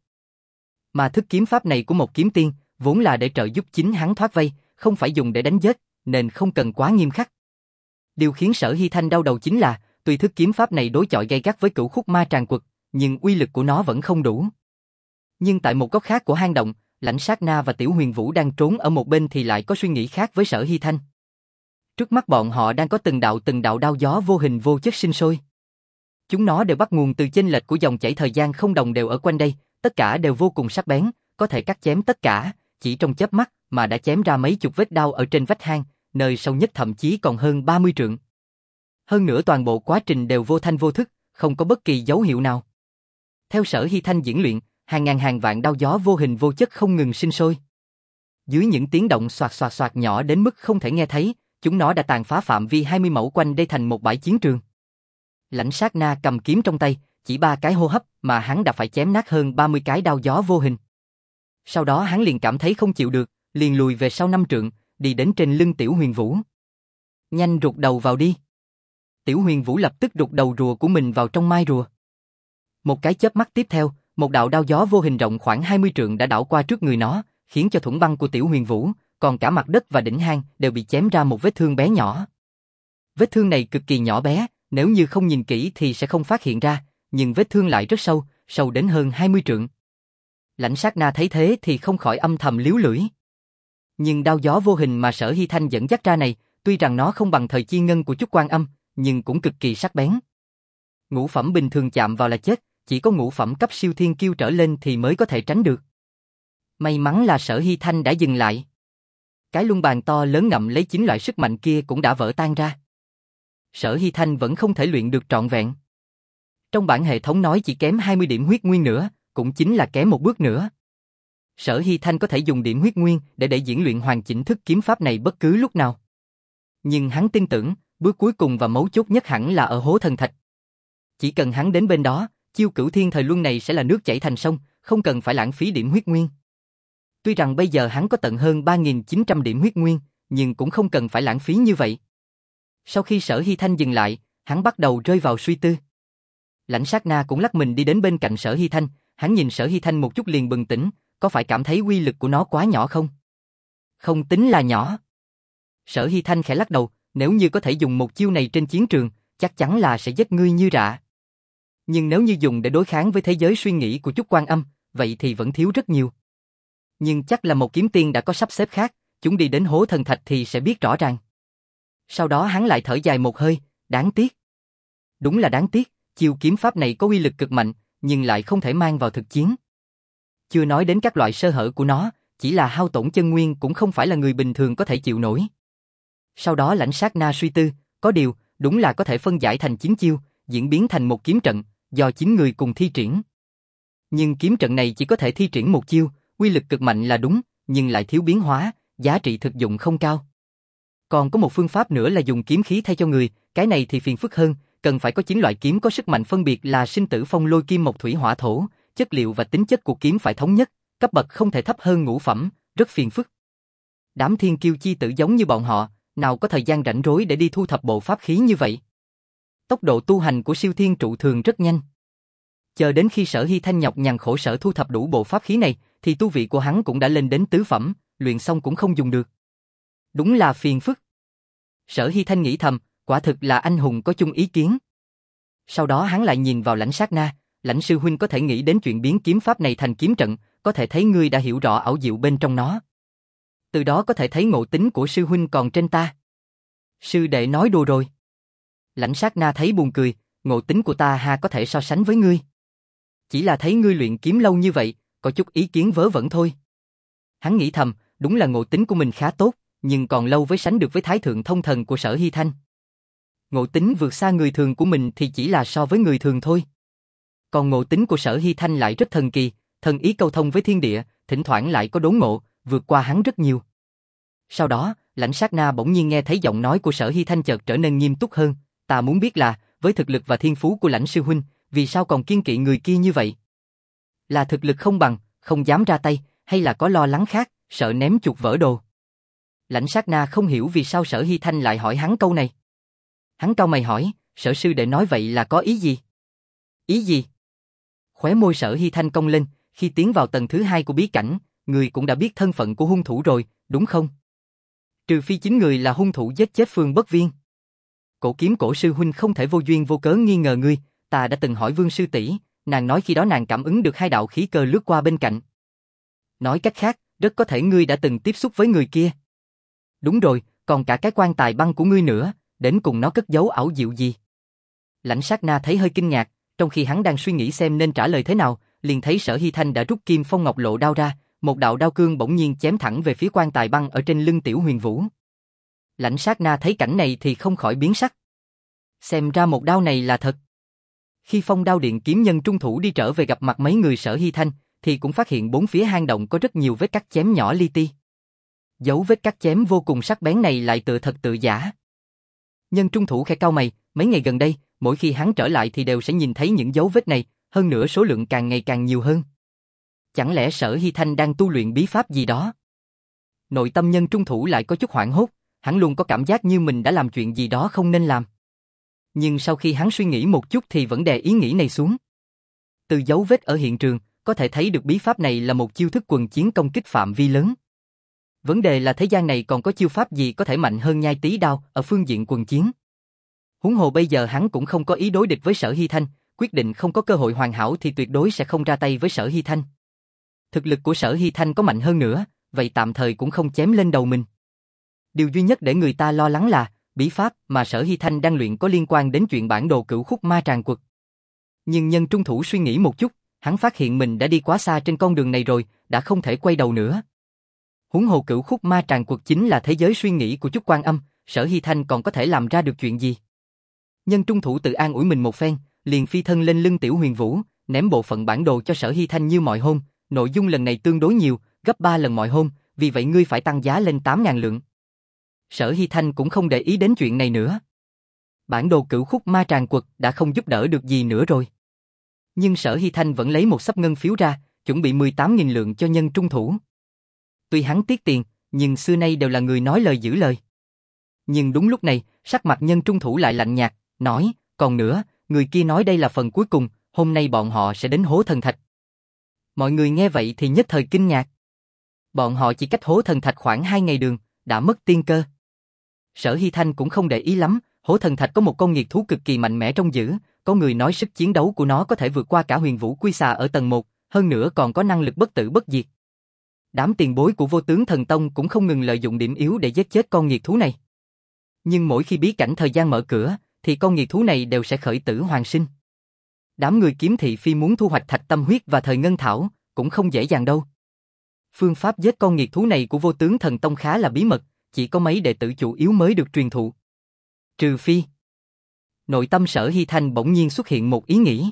Mà thức kiếm pháp này của một kiếm tiên, vốn là để trợ giúp chính hắn thoát vây, không phải dùng để đánh giết, nên không cần quá nghiêm khắc. Điều khiến Sở Hy Thanh đau đầu chính là, tuy thức kiếm pháp này đối chọi gay gắt với cửu khúc ma tràng quật, nhưng uy lực của nó vẫn không đủ. Nhưng tại một góc khác của hang động, Lãnh Sát Na và Tiểu Huyền Vũ đang trốn ở một bên thì lại có suy nghĩ khác với Sở Hy Thanh. Trước mắt bọn họ đang có từng đạo từng đạo đao gió vô hình vô chất sinh sôi. Chúng nó đều bắt nguồn từ chênh lệch của dòng chảy thời gian không đồng đều ở quanh đây, tất cả đều vô cùng sắc bén, có thể cắt chém tất cả, chỉ trong chớp mắt mà đã chém ra mấy chục vết đao ở trên vách hang, nơi sâu nhất thậm chí còn hơn ba mươi trượng. Hơn nữa toàn bộ quá trình đều vô thanh vô thức, không có bất kỳ dấu hiệu nào. Theo Sở Hy Thanh diễn luyện, hàng ngàn hàng vạn đao gió vô hình vô chất không ngừng sinh sôi. Dưới những tiếng động xoạt xoạt xoạt nhỏ đến mức không thể nghe thấy, chúng nó đã tàn phá phạm vi hai mươi mẫu quanh đây thành một bãi chiến trường. Lãnh Sát Na cầm kiếm trong tay, chỉ ba cái hô hấp mà hắn đã phải chém nát hơn ba mươi cái đao gió vô hình. Sau đó hắn liền cảm thấy không chịu được, liền lùi về sau năm trượng, đi đến trên lưng Tiểu Huyền Vũ. Nhanh rụt đầu vào đi. Tiểu Huyền Vũ lập tức rụt đầu rùa của mình vào trong mai rùa. Một cái chớp mắt tiếp theo, một đạo đao gió vô hình rộng khoảng hai mươi trượng đã đảo qua trước người nó, khiến cho thủng băng của Tiểu Huyền Vũ, còn cả mặt đất và đỉnh hang đều bị chém ra một vết thương bé nhỏ. Vết thương này cực kỳ nhỏ bé, nếu như không nhìn kỹ thì sẽ không phát hiện ra, nhưng vết thương lại rất sâu, sâu đến hơn hai mươi trượng. Lãnh Sát Na thấy thế thì không khỏi âm thầm liếu lưỡi. Nhưng đao gió vô hình mà Sở Hy Thanh dẫn dắt ra này, tuy rằng nó không bằng thời chi ngân của Chúc Quan Âm, nhưng cũng cực kỳ sắc bén. Ngũ phẩm bình thường chạm vào là chết, chỉ có ngũ phẩm cấp siêu thiên kiêu trở lên thì mới có thể tránh được. May mắn là Sở Hy Thanh đã dừng lại. Cái luân bàn to lớn ngậm lấy chín loại sức mạnh kia cũng đã vỡ tan ra. Sở Hy Thanh vẫn không thể luyện được trọn vẹn. Trong bản hệ thống nói chỉ kém hai mươi điểm huyết nguyên nữa, cũng chính là kém một bước nữa. Sở Hy Thanh có thể dùng điểm huyết nguyên để để diễn luyện hoàn chỉnh thức kiếm pháp này bất cứ lúc nào. Nhưng hắn tin tưởng, bước cuối cùng và mấu chốt nhất hẳn là ở hố thần thạch. Chỉ cần hắn đến bên đó, chiêu cửu thiên thời luân này sẽ là nước chảy thành sông, không cần phải lãng phí điểm huyết nguyên. Tuy rằng bây giờ hắn có tận hơn ba nghìn chín trăm điểm huyết nguyên, nhưng cũng không cần phải lãng phí như vậy. Sau khi Sở Hy Thanh dừng lại, hắn bắt đầu rơi vào suy tư. Lãnh Sát Na cũng lắc mình đi đến bên cạnh Sở Hy Thanh, hắn nhìn Sở Hy Thanh một chút liền bừng tỉnh, có phải cảm thấy uy lực của nó quá nhỏ không? Không tính là nhỏ. Sở Hy Thanh khẽ lắc đầu, nếu như có thể dùng một chiêu này trên chiến trường, chắc chắn là sẽ giết ngươi như rạ. Nhưng nếu như dùng để đối kháng với thế giới suy nghĩ của Chúc Quan Âm, vậy thì vẫn thiếu rất nhiều. Nhưng chắc là một kiếm tiên đã có sắp xếp khác, chúng đi đến hố thần thạch thì sẽ biết rõ ràng. Sau đó hắn lại thở dài một hơi, đáng tiếc. Đúng là đáng tiếc, chiêu kiếm pháp này có uy lực cực mạnh, nhưng lại không thể mang vào thực chiến. Chưa nói đến các loại sơ hở của nó, chỉ là hao tổn chân nguyên cũng không phải là người bình thường có thể chịu nổi. Sau đó Lãnh Sát Na suy tư, có điều, đúng là có thể phân giải thành chín chiêu, diễn biến thành một kiếm trận, do chín người cùng thi triển. Nhưng kiếm trận này chỉ có thể thi triển một chiêu, uy lực cực mạnh là đúng, nhưng lại thiếu biến hóa, giá trị thực dụng không cao. Còn có một phương pháp nữa là dùng kiếm khí thay cho người, cái này thì phiền phức hơn, cần phải có chín loại kiếm có sức mạnh phân biệt là sinh tử phong lôi kim mộc thủy hỏa thổ, chất liệu và tính chất của kiếm phải thống nhất, cấp bậc không thể thấp hơn ngũ phẩm, rất phiền phức. Đám thiên kiêu chi tử giống như bọn họ, nào có thời gian rảnh rỗi để đi thu thập bộ pháp khí như vậy. Tốc độ tu hành của Siêu Thiên Trụ thường rất nhanh. Chờ đến khi Sở Hy Thanh nhọc nhằn khổ sở thu thập đủ bộ pháp khí này, thì tu vị của hắn cũng đã lên đến tứ phẩm, luyện xong cũng không dùng được. Đúng là phiền phức. Sở Hy Thanh nghĩ thầm, quả thực là anh hùng có chung ý kiến. Sau đó hắn lại nhìn vào Lãnh Sát Na, Lãnh sư huynh có thể nghĩ đến chuyện biến kiếm pháp này thành kiếm trận, có thể thấy ngươi đã hiểu rõ ảo diệu bên trong nó. Từ đó có thể thấy ngộ tính của sư huynh còn trên ta. Sư đệ nói đùa rồi. Lãnh Sát Na thấy buồn cười, ngộ tính của ta ha có thể so sánh với ngươi. Chỉ là thấy ngươi luyện kiếm lâu như vậy, có chút ý kiến vớ vẩn thôi. Hắn nghĩ thầm, đúng là ngộ tính của mình khá tốt, nhưng còn lâu với sánh được với thái thượng thông thần của Sở Hy Thanh. Ngộ tính vượt xa người thường của mình thì chỉ là so với người thường thôi. Còn ngộ tính của Sở Hy Thanh lại rất thần kỳ, thần ý câu thông với thiên địa, thỉnh thoảng lại có đốn ngộ, vượt qua hắn rất nhiều. Sau đó, Lãnh Sát Na bỗng nhiên nghe thấy giọng nói của Sở Hy Thanh chợt trở nên nghiêm túc hơn, ta muốn biết là, với thực lực và thiên phú của Lãnh sư huynh, vì sao còn kiên kỵ người kia như vậy? Là thực lực không bằng, không dám ra tay, hay là có lo lắng khác, sợ ném chuột vỡ đồ? Lãnh Sát Na không hiểu vì sao Sở Hy Thanh lại hỏi hắn câu này. Hắn cau mày hỏi, Sở sư đệ nói vậy là có ý gì? Ý gì? Khóe môi Sở Hy Thanh cong lên, khi tiến vào tầng thứ hai của bí cảnh, người cũng đã biết thân phận của hung thủ rồi, đúng không? Trừ phi chính người là hung thủ giết chết Phương Bất Viên. Cổ kiếm cổ sư huynh không thể vô duyên vô cớ nghi ngờ ngươi, ta đã từng hỏi Vương sư tỷ, nàng nói khi đó nàng cảm ứng được hai đạo khí cơ lướt qua bên cạnh. Nói cách khác, rất có thể ngươi đã từng tiếp xúc với người kia. Đúng rồi, còn cả cái quan tài băng của ngươi nữa, đến cùng nó cất giấu ảo diệu gì? Lãnh Sát Na thấy hơi kinh ngạc, trong khi hắn đang suy nghĩ xem nên trả lời thế nào, liền thấy Sở Hy Thanh đã rút Kim Phong Ngọc Lộ đao ra, một đạo đao cương bỗng nhiên chém thẳng về phía quan tài băng ở trên lưng Tiểu Huyền Vũ. Lãnh Sát Na thấy cảnh này thì không khỏi biến sắc. Xem ra một đao này là thật. Khi Phong Đao Điện kiếm nhân trung thủ đi trở về gặp mặt mấy người Sở Hy Thanh, thì cũng phát hiện bốn phía hang động có rất nhiều vết cắt chém nhỏ li ti. Dấu vết cắt chém vô cùng sắc bén này lại tự thật tự giả. Nhân trung thủ khẽ cau mày, mấy ngày gần đây, mỗi khi hắn trở lại thì đều sẽ nhìn thấy những dấu vết này, hơn nữa số lượng càng ngày càng nhiều hơn. Chẳng lẽ Sở Hy Thanh đang tu luyện bí pháp gì đó? Nội tâm nhân trung thủ lại có chút hoảng hốt, hắn luôn có cảm giác như mình đã làm chuyện gì đó không nên làm. Nhưng sau khi hắn suy nghĩ một chút thì vẫn đè ý nghĩ này xuống. Từ dấu vết ở hiện trường, có thể thấy được bí pháp này là một chiêu thức quần chiến công kích phạm vi lớn. Vấn đề là thế gian này còn có chiêu pháp gì có thể mạnh hơn nhai tí đao ở phương diện quần chiến. Huống hồ bây giờ hắn cũng không có ý đối địch với Sở Hy Thanh, quyết định không có cơ hội hoàn hảo thì tuyệt đối sẽ không ra tay với Sở Hy Thanh. Thực lực của Sở Hy Thanh có mạnh hơn nữa, vậy tạm thời cũng không chém lên đầu mình. Điều duy nhất để người ta lo lắng là, bí pháp mà Sở Hy Thanh đang luyện có liên quan đến chuyện bản đồ Cửu Khúc Ma Tràng Quật. Nhưng nhân trung thủ suy nghĩ một chút, hắn phát hiện mình đã đi quá xa trên con đường này rồi, đã không thể quay đầu nữa. Huống hồ Cửu Khúc Ma Tràng Quật chính là thế giới suy nghĩ của Chúc Quan Âm, Sở Hy Thanh còn có thể làm ra được chuyện gì? Nhân trung thủ tự an ủi mình một phen, liền phi thân lên lưng Tiểu Huyền Vũ, ném bộ phận bản đồ cho Sở Hy Thanh như mọi hôm, nội dung lần này tương đối nhiều, gấp ba lần mọi hôm, vì vậy ngươi phải tăng giá lên tám ngàn lượng. Sở Hy Thanh cũng không để ý đến chuyện này nữa. Bản đồ Cửu Khúc Ma Tràng Quật đã không giúp đỡ được gì nữa rồi. Nhưng Sở Hy Thanh vẫn lấy một xấp ngân phiếu ra, chuẩn bị mười tám nghìn lượng cho nhân trung thủ. Tuy hắn tiếc tiền, nhưng xưa nay đều là người nói lời giữ lời. Nhưng đúng lúc này, sắc mặt nhân trung thủ lại lạnh nhạt, nói, còn nữa, người kia nói đây là phần cuối cùng, hôm nay bọn họ sẽ đến hố thần thạch. Mọi người nghe vậy thì nhất thời kinh ngạc. Bọn họ chỉ cách hố thần thạch khoảng hai ngày đường, đã mất tiên cơ. Sở Hy Thanh cũng không để ý lắm, hố thần thạch có một con nghiệt thú cực kỳ mạnh mẽ trong dữ, có người nói sức chiến đấu của nó có thể vượt qua cả Huyền Vũ Quy Xà ở tầng một, hơn nữa còn có năng lực bất tử bất diệt. Đám tiền bối của Vô Tướng Thần Tông cũng không ngừng lợi dụng điểm yếu để giết chết con nghiệt thú này. Nhưng mỗi khi bí cảnh thời gian mở cửa, thì con nghiệt thú này đều sẽ khởi tử hoàn sinh. Đám người kiếm thị phi muốn thu hoạch thạch tâm huyết và thời ngân thảo, cũng không dễ dàng đâu. Phương pháp giết con nghiệt thú này của Vô Tướng Thần Tông khá là bí mật, chỉ có mấy đệ tử chủ yếu mới được truyền thụ. Trừ phi. Nội tâm Sở Hy Thanh bỗng nhiên xuất hiện một ý nghĩ.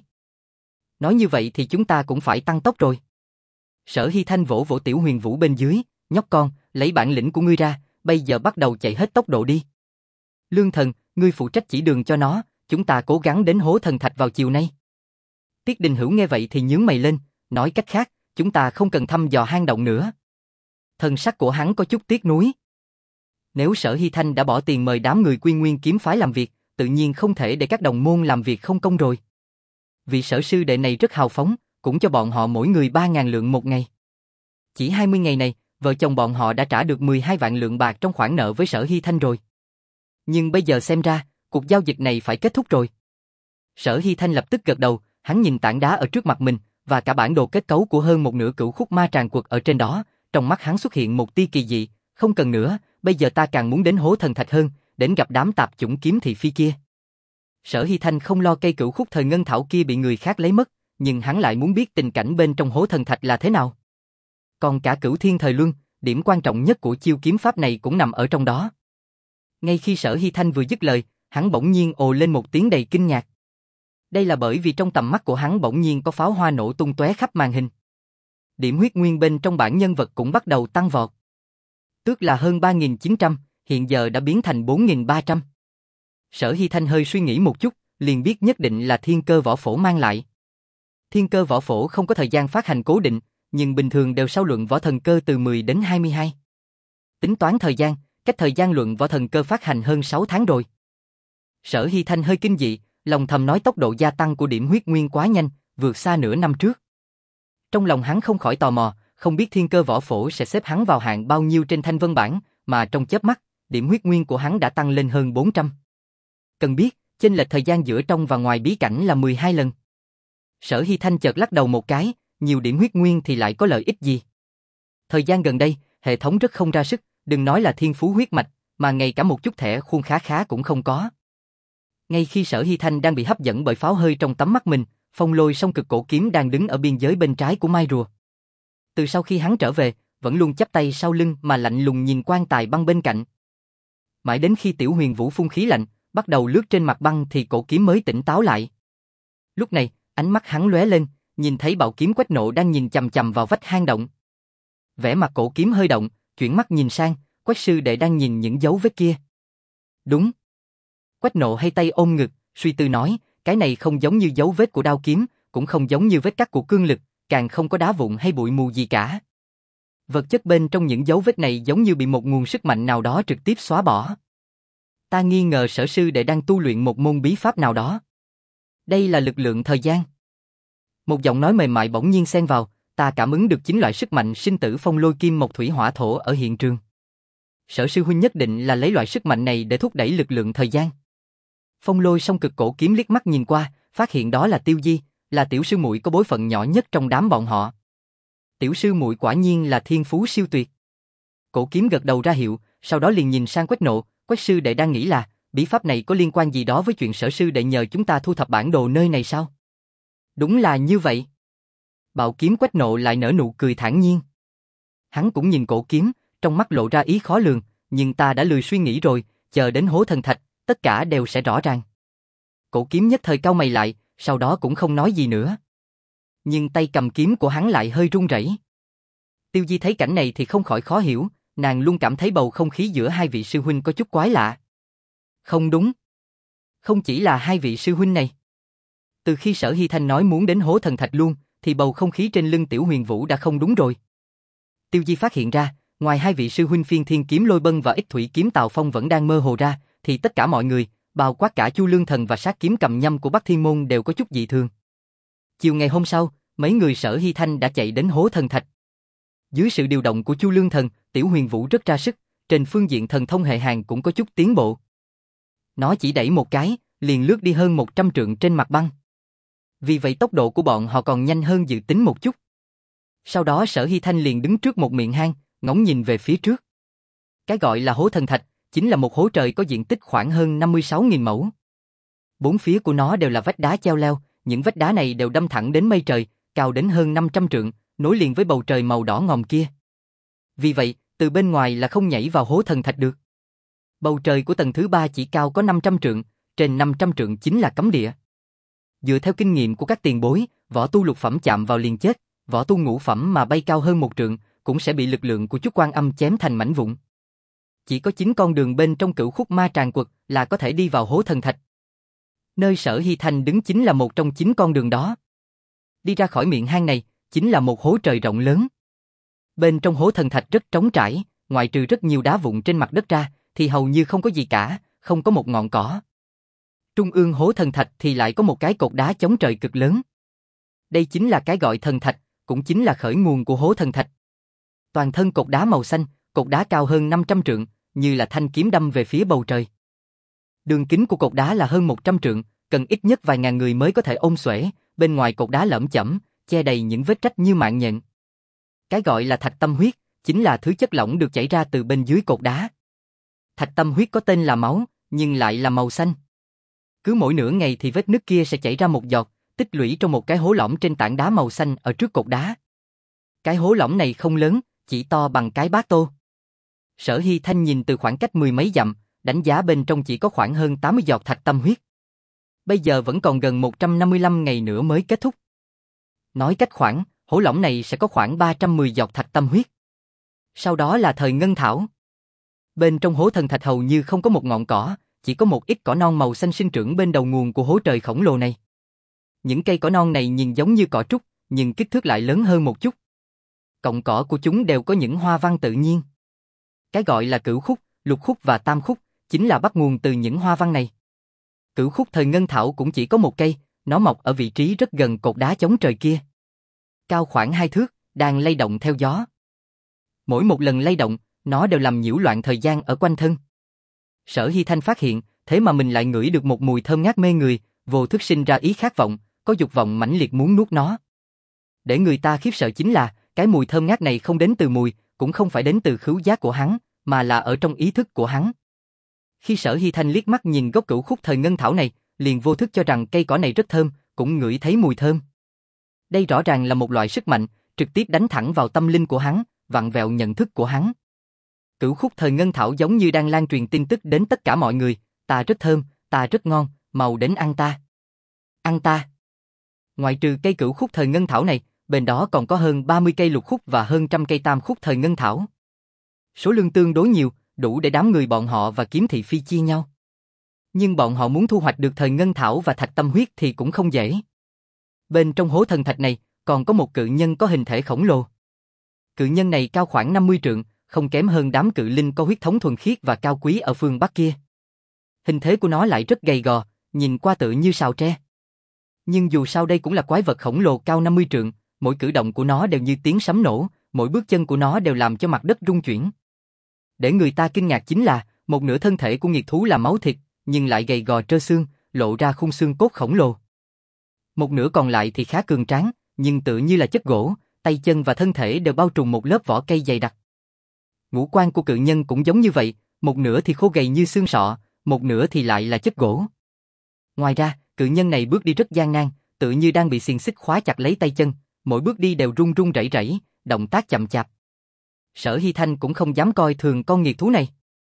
Nói như vậy thì chúng ta cũng phải tăng tốc rồi. Sở Hy Thanh vỗ vỗ Tiểu Huyền Vũ bên dưới, nhóc con, lấy bản lĩnh của ngươi ra, bây giờ bắt đầu chạy hết tốc độ đi. Lương Thần, ngươi phụ trách chỉ đường cho nó, chúng ta cố gắng đến hố thần thạch vào chiều nay. Tiết Đình Hữu nghe vậy thì nhướng mày lên, nói cách khác, chúng ta không cần thăm dò hang động nữa. Thần sắc của hắn có chút tiếc nuối. Nếu Sở Hy Thanh đã bỏ tiền mời đám người Quy Nguyên kiếm phái làm việc, tự nhiên không thể để các đồng môn làm việc không công rồi. Vị sở sư đệ này rất hào phóng, cũng cho bọn họ mỗi người ba ngàn lượng một ngày. Chỉ hai mươi ngày này, vợ chồng bọn họ đã trả được mười hai vạn lượng bạc trong khoản nợ với Sở Hy Thanh rồi. Nhưng bây giờ xem ra, cuộc giao dịch này phải kết thúc rồi. Sở Hy Thanh lập tức gật đầu, hắn nhìn tảng đá ở trước mặt mình, và cả bản đồ kết cấu của hơn một nửa cửu khúc ma tràng quật ở trên đó, trong mắt hắn xuất hiện một tia kỳ dị, không cần nữa, bây giờ ta càng muốn đến hố thần thạch hơn, đến gặp đám tạp chủng kiếm thị phi kia. Sở Hy Thanh không lo cây cửu khúc thời ngân thảo kia bị người khác lấy mất, nhưng hắn lại muốn biết tình cảnh bên trong hố thần thạch là thế nào. Còn cả cửu thiên thời luân, điểm quan trọng nhất của chiêu kiếm pháp này cũng nằm ở trong đó. Ngay khi Sở Hy Thanh vừa dứt lời, hắn bỗng nhiên ồ lên một tiếng đầy kinh ngạc. Đây là bởi vì trong tầm mắt của hắn bỗng nhiên có pháo hoa nổ tung tóe khắp màn hình. Điểm huyết nguyên bên trong bản nhân vật cũng bắt đầu tăng vọt. Tức là hơn ba nghìn chín trăm, hiện giờ đã biến thành bốn nghìn ba trăm. Sở Hy Thanh hơi suy nghĩ một chút, liền biết nhất định là thiên cơ võ phổ mang lại. Thiên cơ võ phổ không có thời gian phát hành cố định, nhưng bình thường đều sau luận võ thần cơ từ mười đến hai mươi hai. Tính toán thời gian, cách thời gian luận võ thần cơ phát hành hơn sáu tháng rồi. Sở Hy Thanh hơi kinh dị, lòng thầm nói tốc độ gia tăng của điểm huyết nguyên quá nhanh, vượt xa nửa năm trước. Trong lòng hắn không khỏi tò mò, không biết thiên cơ võ phổ sẽ xếp hắn vào hạng bao nhiêu trên thanh vân bảng, mà trong chớp mắt, điểm huyết nguyên của hắn đã tăng lên hơn bốn trăm. Cần biết, chênh lệch thời gian giữa trong và ngoài bí cảnh là mười hai lần. Sở Hy Thanh chợt lắc đầu một cái, nhiều điểm huyết nguyên thì lại có lợi ích gì? Thời gian gần đây, hệ thống rất không ra sức, đừng nói là thiên phú huyết mạch, mà ngay cả một chút thẻ khuôn khá khá cũng không có. Ngay khi Sở Hy Thanh đang bị hấp dẫn bởi pháo hơi trong tấm mắt mình, Phong Lôi song cực cổ kiếm đang đứng ở biên giới bên trái của Mai Rùa. Từ sau khi hắn trở về, vẫn luôn chắp tay sau lưng mà lạnh lùng nhìn quan tài băng bên cạnh. Mãi đến khi Tiểu Huyền Vũ phun khí lạnh, bắt đầu lướt trên mặt băng thì cổ kiếm mới tỉnh táo lại. Lúc này, ánh mắt hắn lóe lên, nhìn thấy Bạo Kiếm Quách Nộ đang nhìn chằm chằm vào vách hang động. Vẻ mặt cổ kiếm hơi động, chuyển mắt nhìn sang, Quách sư đệ đang nhìn những dấu vết kia. Đúng. Quách Nộ hay tay ôm ngực, suy tư nói, cái này không giống như dấu vết của đao kiếm, cũng không giống như vết cắt của cương lực, càng không có đá vụn hay bụi mù gì cả. Vật chất bên trong những dấu vết này giống như bị một nguồn sức mạnh nào đó trực tiếp xóa bỏ. Ta nghi ngờ Sở sư đệ đang tu luyện một môn bí pháp nào đó. Đây là lực lượng thời gian. Một giọng nói mềm mại bỗng nhiên xen vào, ta cảm ứng được chính loại sức mạnh sinh tử phong lôi kim mộc thủy hỏa thổ ở hiện trường. Sở sư huynh nhất định là lấy loại sức mạnh này để thúc đẩy lực lượng thời gian. Phong Lôi song cực cổ kiếm liếc mắt nhìn qua, phát hiện đó là Tiêu Di, là tiểu sư muội có bối phận nhỏ nhất trong đám bọn họ. Tiểu sư muội quả nhiên là thiên phú siêu tuyệt. Cổ kiếm gật đầu ra hiệu, sau đó liền nhìn sang Quách Nộ, Quách sư đệ đang nghĩ là, bí pháp này có liên quan gì đó với chuyện Sở sư đệ nhờ chúng ta thu thập bản đồ nơi này sao? Đúng là như vậy. Bạo Kiếm Quách Nộ lại nở nụ cười thản nhiên. Hắn cũng nhìn cổ kiếm, trong mắt lộ ra ý khó lường, nhưng ta đã lười suy nghĩ rồi, chờ đến hố thần thạch, tất cả đều sẽ rõ ràng. Cổ kiếm nhất thời cau mày lại, sau đó cũng không nói gì nữa. Nhưng tay cầm kiếm của hắn lại hơi run rẩy. Tiêu Di thấy cảnh này thì không khỏi khó hiểu, nàng luôn cảm thấy bầu không khí giữa hai vị sư huynh có chút quái lạ. Không đúng. Không chỉ là hai vị sư huynh này. Từ khi Sở Hy Thanh nói muốn đến hố thần thạch luôn, thì bầu không khí trên lưng Tiểu Huyền Vũ đã không đúng rồi. Tiêu Di phát hiện ra, ngoài hai vị sư huynh Phiên Thiên Kiếm Lôi Bân và Ích Thủy Kiếm Tào Phong vẫn đang mơ hồ ra, thì tất cả mọi người, bao quát cả Chu Lương Thần và Sát Kiếm Cầm Nhâm của Bắc Thiên Môn đều có chút dị thường. Chiều ngày hôm sau, mấy người Sở Hy Thanh đã chạy đến hố thần thạch. Dưới sự điều động của Chu Lương Thần, Tiểu Huyền Vũ rất ra sức, trên phương diện thần thông hệ hàng cũng có chút tiến bộ. Nó chỉ đẩy một cái, liền lướt đi hơn một trăm trượng trên mặt băng. Vì vậy tốc độ của bọn họ còn nhanh hơn dự tính một chút. Sau đó Sở Hy Thanh liền đứng trước một miệng hang, ngóng nhìn về phía trước. Cái gọi là hố thần thạch, chính là một hố trời có diện tích khoảng hơn năm mươi sáu nghìn mẫu. Bốn phía của nó đều là vách đá cheo leo, những vách đá này đều đâm thẳng đến mây trời, cao đến hơn năm trăm trượng, nối liền với bầu trời màu đỏ ngòm kia. Vì vậy, từ bên ngoài là không nhảy vào hố thần thạch được. Bầu trời của tầng thứ ba chỉ cao có năm trăm trượng, trên năm trăm trượng chính là cấm địa. Dựa theo kinh nghiệm của các tiền bối, võ tu lục phẩm chạm vào liền chết, võ tu ngũ phẩm mà bay cao hơn một trượng, cũng sẽ bị lực lượng của chút quan âm chém thành mảnh vụn. Chỉ có chín con đường bên trong cửu khúc ma tràng quật là có thể đi vào hố thần thạch. Nơi Sở Hy Thanh đứng chính là một trong chín con đường đó. Đi ra khỏi miệng hang này, chính là một hố trời rộng lớn. Bên trong hố thần thạch rất trống trải, ngoại trừ rất nhiều đá vụn trên mặt đất ra, thì hầu như không có gì cả, không có một ngọn cỏ. Trung ương hố thần thạch thì lại có một cái cột đá chống trời cực lớn. Đây chính là cái gọi thần thạch, cũng chính là khởi nguồn của hố thần thạch. Toàn thân cột đá màu xanh, cột đá cao hơn năm trăm trượng, như là thanh kiếm đâm về phía bầu trời. Đường kính của cột đá là hơn một trăm trượng, cần ít nhất vài ngàn người mới có thể ôm xuể, bên ngoài cột đá lởm chởm, che đầy những vết rách như mạng nhện. Cái gọi là thạch tâm huyết, chính là thứ chất lỏng được chảy ra từ bên dưới cột đá. Thạch tâm huyết có tên là máu, nhưng lại là màu xanh. Cứ mỗi nửa ngày thì vết nứt kia sẽ chảy ra một giọt, tích lũy trong một cái hố lõm trên tảng đá màu xanh ở trước cột đá. Cái hố lõm này không lớn, chỉ to bằng cái bát tô. Sở Hy Thanh nhìn từ khoảng cách mười mấy dặm, đánh giá bên trong chỉ có khoảng hơn tám mươi giọt thạch tâm huyết. Bây giờ vẫn còn gần một trăm năm mươi lăm ngày nữa mới kết thúc. Nói cách khoảng, hố lõm này sẽ có khoảng ba trăm mười giọt thạch tâm huyết. Sau đó là thời ngân thảo. Bên trong hố thần thạch hầu như không có một ngọn cỏ, chỉ có một ít cỏ non màu xanh sinh trưởng bên đầu nguồn của hố trời khổng lồ này. Những cây cỏ non này nhìn giống như cỏ trúc, nhưng kích thước lại lớn hơn một chút. Cọng cỏ của chúng đều có những hoa văn tự nhiên. Cái gọi là cửu khúc, lục khúc và tam khúc, chính là bắt nguồn từ những hoa văn này. Cửu khúc thời ngân thảo cũng chỉ có một cây, nó mọc ở vị trí rất gần cột đá chống trời kia. Cao khoảng hai thước, đang lay động theo gió. Mỗi một lần lay động, nó đều làm nhiễu loạn thời gian ở quanh thân. Sở Hy Thanh phát hiện, thế mà mình lại ngửi được một mùi thơm ngát mê người, vô thức sinh ra ý khát vọng, có dục vọng mãnh liệt muốn nuốt nó. Để người ta khiếp sợ chính là, cái mùi thơm ngát này không đến từ mùi, cũng không phải đến từ khứu giác của hắn, mà là ở trong ý thức của hắn. Khi Sở Hy Thanh liếc mắt nhìn gốc cửu khúc thời ngân thảo này, liền vô thức cho rằng cây cỏ này rất thơm, cũng ngửi thấy mùi thơm. Đây rõ ràng là một loại sức mạnh, trực tiếp đánh thẳng vào tâm linh của hắn, vặn vẹo nhận thức của hắn. Cửu khúc thời ngân thảo giống như đang lan truyền tin tức đến tất cả mọi người, ta rất thơm, ta rất ngon, mau đến ăn ta. Ăn ta. Ngoại trừ cây cửu khúc thời ngân thảo này, bên đó còn có hơn ba mươi cây lục khúc và hơn trăm cây tam khúc thời ngân thảo. Số lượng tương đối nhiều, đủ để đám người bọn họ và Kiếm Thị Phi chia nhau. Nhưng bọn họ muốn thu hoạch được thời ngân thảo và thạch tâm huyết thì cũng không dễ. Bên trong hố thần thạch này, còn có một cự nhân có hình thể khổng lồ. Cự nhân này cao khoảng năm mươi trượng, không kém hơn đám cự linh có huyết thống thuần khiết và cao quý ở phương Bắc kia. Hình thế của nó lại rất gầy gò, nhìn qua tự như sào tre. Nhưng dù sao đây cũng là quái vật khổng lồ cao năm mươi trượng, mỗi cử động của nó đều như tiếng sấm nổ, mỗi bước chân của nó đều làm cho mặt đất rung chuyển. Để người ta kinh ngạc chính là, một nửa thân thể của nghiệt thú là máu thịt, nhưng lại gầy gò trơ xương, lộ ra khung xương cốt khổng lồ. Một nửa còn lại thì khá cường tráng, nhưng tự như là chất gỗ, tay chân và thân thể đều bao trùm một lớp vỏ cây dày đặc. Ngũ quan của cự nhân cũng giống như vậy, một nửa thì khô gầy như xương sọ, một nửa thì lại là chất gỗ. Ngoài ra, cự nhân này bước đi rất gian nan, tự như đang bị xiềng xích khóa chặt lấy tay chân, mỗi bước đi đều run run rẩy rẩy, động tác chậm chạp. Sở Hy Thanh cũng không dám coi thường con nghiệt thú này.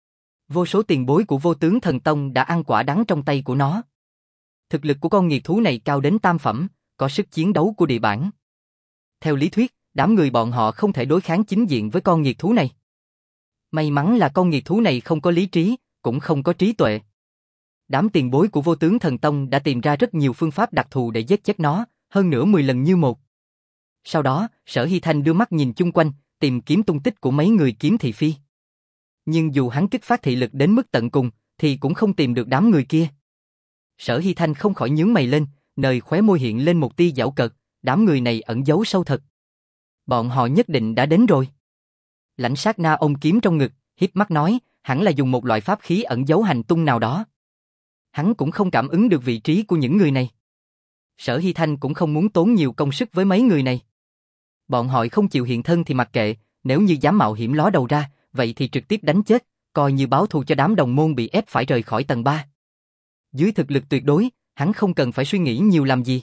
Vô số tiền bối của Vô Tướng Thần Tông đã ăn quả đắng trong tay của nó. Thực lực của con nghiệt thú này cao đến tam phẩm, có sức chiến đấu của địa bản. Theo lý thuyết, đám người bọn họ không thể đối kháng chính diện với con nghiệt thú này. May mắn là con nghiệt thú này không có lý trí, cũng không có trí tuệ. Đám tiền bối của Vô Tướng Thần Tông đã tìm ra rất nhiều phương pháp đặc thù để giết chết nó, hơn nữa mười lần như một. Sau đó, Sở Hy Thanh đưa mắt nhìn chung quanh, tìm kiếm tung tích của mấy người Kiếm Thị Phi. Nhưng dù hắn kích phát thị lực đến mức tận cùng, thì cũng không tìm được đám người kia. Sở Hy Thanh không khỏi nhướng mày lên, nơi khóe môi hiện lên một tia giảo cợt, đám người này ẩn giấu sâu thật. Bọn họ nhất định đã đến rồi. Lãnh Sát Na ôm kiếm trong ngực, híp mắt nói, hẳn là dùng một loại pháp khí ẩn giấu hành tung nào đó. Hắn cũng không cảm ứng được vị trí của những người này. Sở Hy Thanh cũng không muốn tốn nhiều công sức với mấy người này. Bọn họ không chịu hiện thân thì mặc kệ, nếu như dám mạo hiểm ló đầu ra, vậy thì trực tiếp đánh chết, coi như báo thù cho đám đồng môn bị ép phải rời khỏi tầng ba. Dưới thực lực tuyệt đối, hắn không cần phải suy nghĩ nhiều làm gì.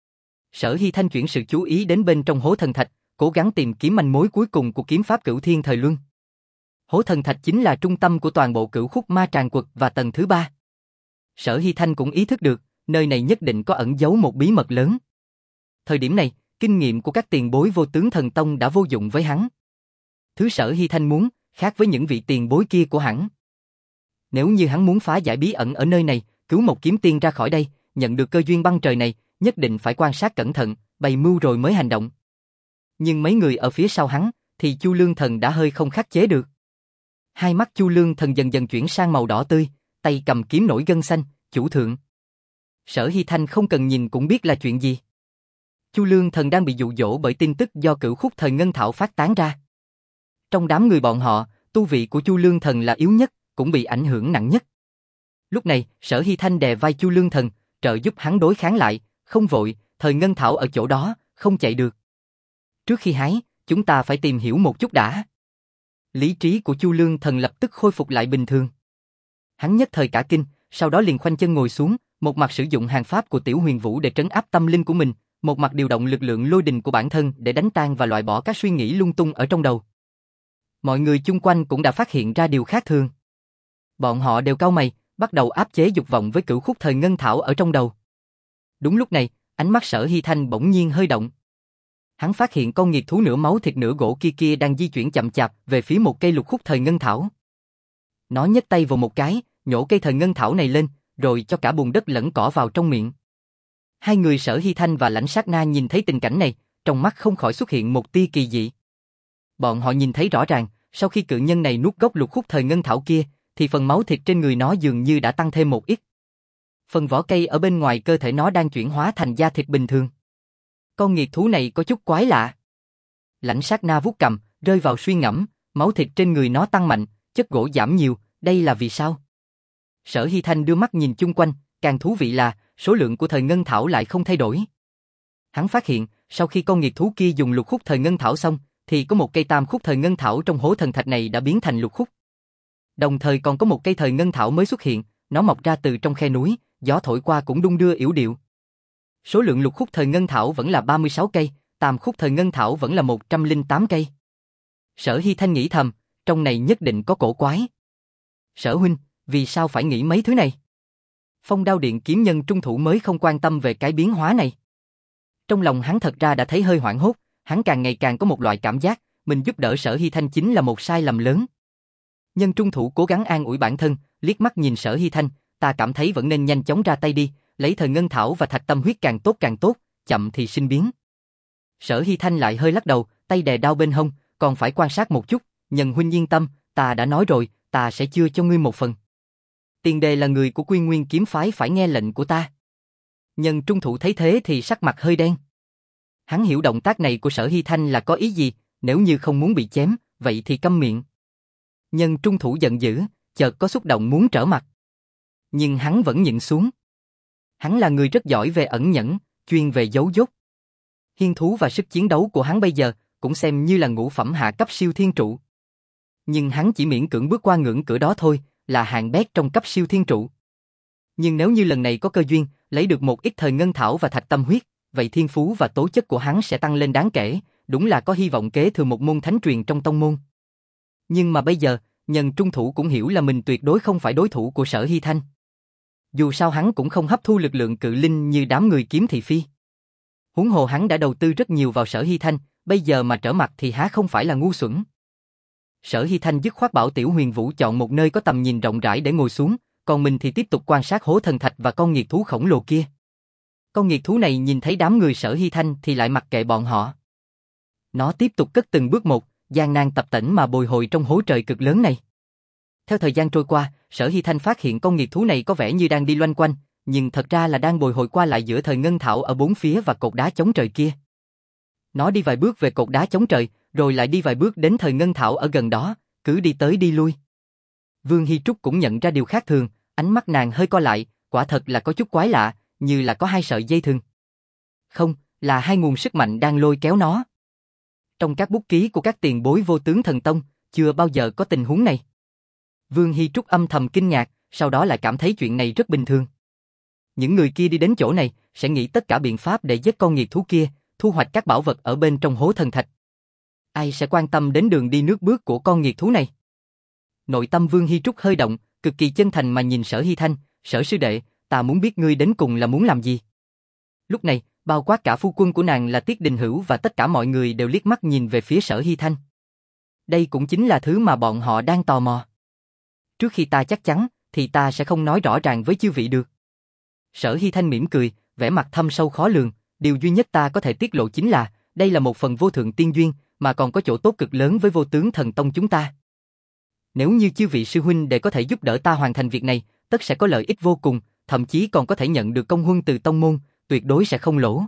Sở Hy Thanh chuyển sự chú ý đến bên trong hố thần thạch, cố gắng tìm kiếm manh mối cuối cùng của kiếm pháp Cửu Thiên Thời Luân. Hố thần thạch chính là trung tâm của toàn bộ cửu khúc ma tràng quật và tầng thứ ba. Sở Hy Thanh cũng ý thức được, nơi này nhất định có ẩn giấu một bí mật lớn. Thời điểm này, kinh nghiệm của các tiền bối Vô Tướng Thần Tông đã vô dụng với hắn. Thứ Sở Hy Thanh muốn, khác với những vị tiền bối kia của hắn. Nếu như hắn muốn phá giải bí ẩn ở nơi này, cứu một kiếm tiên ra khỏi đây, nhận được cơ duyên băng trời này, nhất định phải quan sát cẩn thận, bày mưu rồi mới hành động. Nhưng mấy người ở phía sau hắn, thì Chu Lương Thần đã hơi không khắc chế được. Hai mắt Chu Lương Thần dần dần chuyển sang màu đỏ tươi, tay cầm kiếm nổi gân xanh, chủ thượng. Sở Hy Thanh không cần nhìn cũng biết là chuyện gì. Chu Lương Thần đang bị dụ dỗ bởi tin tức do cửu khúc thời ngân thảo phát tán ra. Trong đám người bọn họ, tu vị của Chu Lương Thần là yếu nhất, cũng bị ảnh hưởng nặng nhất. Lúc này, Sở Hy Thanh đè vai Chu Lương Thần, trợ giúp hắn đối kháng lại, không vội, thời ngân thảo ở chỗ đó, không chạy được. Trước khi hái, chúng ta phải tìm hiểu một chút đã. Lý trí của Chu Lương Thần lập tức khôi phục lại bình thường. Hắn nhất thời cả kinh, sau đó liền khoanh chân ngồi xuống, một mặt sử dụng hàng pháp của Tiểu Huyền Vũ để trấn áp tâm linh của mình, một mặt điều động lực lượng lôi đình của bản thân để đánh tan và loại bỏ các suy nghĩ lung tung ở trong đầu. Mọi người chung quanh cũng đã phát hiện ra điều khác thường. Bọn họ đều cau mày, bắt đầu áp chế dục vọng với cửu khúc thời ngân thảo ở trong đầu. Đúng lúc này, ánh mắt Sở Hy Thanh bỗng nhiên hơi động. Hắn phát hiện con nghiệt thú nửa máu thịt nửa gỗ kia kia đang di chuyển chậm chạp về phía một cây lục khúc thời ngân thảo. Nó nhấc tay vào một cái, nhổ cây thời ngân thảo này lên, rồi cho cả bùn đất lẫn cỏ vào trong miệng. Hai người Sở Hy Thanh và Lãnh Sát Na nhìn thấy tình cảnh này, trong mắt không khỏi xuất hiện một tia kỳ dị. Bọn họ nhìn thấy rõ ràng, sau khi cự nhân này nuốt gốc lục khúc thời ngân thảo kia, thì phần máu thịt trên người nó dường như đã tăng thêm một ít. Phần vỏ cây ở bên ngoài cơ thể nó đang chuyển hóa thành da thịt bình thường. Con nghiệt thú này có chút quái lạ. Lãnh Sát Na vuốt cầm, rơi vào suy ngẫm, máu thịt trên người nó tăng mạnh, chất gỗ giảm nhiều, đây là vì sao? Sở Hy Thanh đưa mắt nhìn chung quanh, càng thú vị là, số lượng của thời ngân thảo lại không thay đổi. Hắn phát hiện, sau khi con nghiệt thú kia dùng lục khúc thời ngân thảo xong, thì có một cây tam khúc thời ngân thảo trong hố thần thạch này đã biến thành lục khúc. Đồng thời còn có một cây thời ngân thảo mới xuất hiện, nó mọc ra từ trong khe núi, gió thổi qua cũng đung đưa yểu điệu. Số lượng lục khúc thời ngân thảo vẫn là ba mươi sáu cây, tam khúc thời ngân thảo vẫn là một trăm lẻ tám cây. Sở Hy Thanh nghĩ thầm, trong này nhất định có cổ quái. Sở huynh, vì sao phải nghĩ mấy thứ này? Phong Đao Điện kiếm nhân trung thủ mới không quan tâm về cái biến hóa này. Trong lòng hắn thật ra đã thấy hơi hoảng hốt, hắn càng ngày càng có một loại cảm giác, mình giúp đỡ Sở Hy Thanh chính là một sai lầm lớn. Nhân trung thủ cố gắng an ủi bản thân, liếc mắt nhìn Sở Hy Thanh, ta cảm thấy vẫn nên nhanh chóng ra tay đi, lấy thời ngân thảo và thạch tâm huyết càng tốt càng tốt, chậm thì sinh biến. Sở Hy Thanh lại hơi lắc đầu, tay đè đao bên hông, còn phải quan sát một chút, Nhân huynh yên tâm, ta đã nói rồi, ta sẽ chưa cho ngươi một phần. Tiền đề là người của Quy Nguyên kiếm phái phải nghe lệnh của ta. Nhân trung thủ thấy thế thì sắc mặt hơi đen. Hắn hiểu động tác này của Sở Hy Thanh là có ý gì, nếu như không muốn bị chém, vậy thì câm miệng. Nhân trung thủ giận dữ, chợt có xúc động muốn trở mặt. Nhưng hắn vẫn nhịn xuống. Hắn là người rất giỏi về ẩn nhẫn, chuyên về giấu dốt. Hiên thú và sức chiến đấu của hắn bây giờ cũng xem như là ngũ phẩm hạ cấp siêu thiên trụ. Nhưng hắn chỉ miễn cưỡng bước qua ngưỡng cửa đó thôi, là hạng bét trong cấp siêu thiên trụ. Nhưng nếu như lần này có cơ duyên, lấy được một ít thời ngân thảo và thạch tâm huyết, vậy thiên phú và tố chất của hắn sẽ tăng lên đáng kể, đúng là có hy vọng kế thừa một môn thánh truyền trong tông môn. Nhưng mà bây giờ, Nhân trung thủ cũng hiểu là mình tuyệt đối không phải đối thủ của Sở Hy Thanh. Dù sao hắn cũng không hấp thu lực lượng cự linh như đám người kiếm thị phi. Huống hồ hắn đã đầu tư rất nhiều vào Sở Hy Thanh, bây giờ mà trở mặt thì há không phải là ngu xuẩn. Sở Hy Thanh dứt khoát bảo Tiểu Huyền Vũ chọn một nơi có tầm nhìn rộng rãi để ngồi xuống, còn mình thì tiếp tục quan sát hố thần thạch và con nghiệt thú khổng lồ kia. Con nghiệt thú này nhìn thấy đám người Sở Hy Thanh thì lại mặc kệ bọn họ. Nó tiếp tục cất từng bước một, gian nan tập tễnh mà bồi hồi trong hố trời cực lớn này. Theo thời gian trôi qua, Sở Hy Thanh phát hiện con nghiệt thú này có vẻ như đang đi loanh quanh, nhưng thật ra là đang bồi hồi qua lại giữa thời ngân thảo ở bốn phía và cột đá chống trời kia. Nó đi vài bước về cột đá chống trời, rồi lại đi vài bước đến thời ngân thảo ở gần đó, cứ đi tới đi lui. Vương Hy Trúc cũng nhận ra điều khác thường, ánh mắt nàng hơi co lại, quả thật là có chút quái lạ, như là có hai sợi dây thừng. Không, là hai nguồn sức mạnh đang lôi kéo nó. Trong các bút ký của các tiền bối vô tướng thần tông, chưa bao giờ có tình huống này. Vương Hy Trúc âm thầm kinh ngạc, sau đó lại cảm thấy chuyện này rất bình thường. Những người kia đi đến chỗ này, sẽ nghĩ tất cả biện pháp để giết con nghiệt thú kia, thu hoạch các bảo vật ở bên trong hố thần thạch. Ai sẽ quan tâm đến đường đi nước bước của con nghiệt thú này? Nội tâm Vương Hy Trúc hơi động, cực kỳ chân thành mà nhìn Sở Hy Thanh, Sở sư đệ, ta muốn biết ngươi đến cùng là muốn làm gì. Lúc này, bao quát cả phu quân của nàng là Tiết Đình Hữu và tất cả mọi người đều liếc mắt nhìn về phía Sở Hy Thanh. Đây cũng chính là thứ mà bọn họ đang tò mò. Trước khi ta chắc chắn, thì ta sẽ không nói rõ ràng với chư vị được. Sở Hy Thanh mỉm cười, vẻ mặt thâm sâu khó lường, điều duy nhất ta có thể tiết lộ chính là, đây là một phần vô thượng tiên duyên, mà còn có chỗ tốt cực lớn với vô tướng thần tông chúng ta. Nếu như chư vị sư huynh để có thể giúp đỡ ta hoàn thành việc này, tất sẽ có lợi ích vô cùng, thậm chí còn có thể nhận được công huân từ tông môn, tuyệt đối sẽ không lỗ.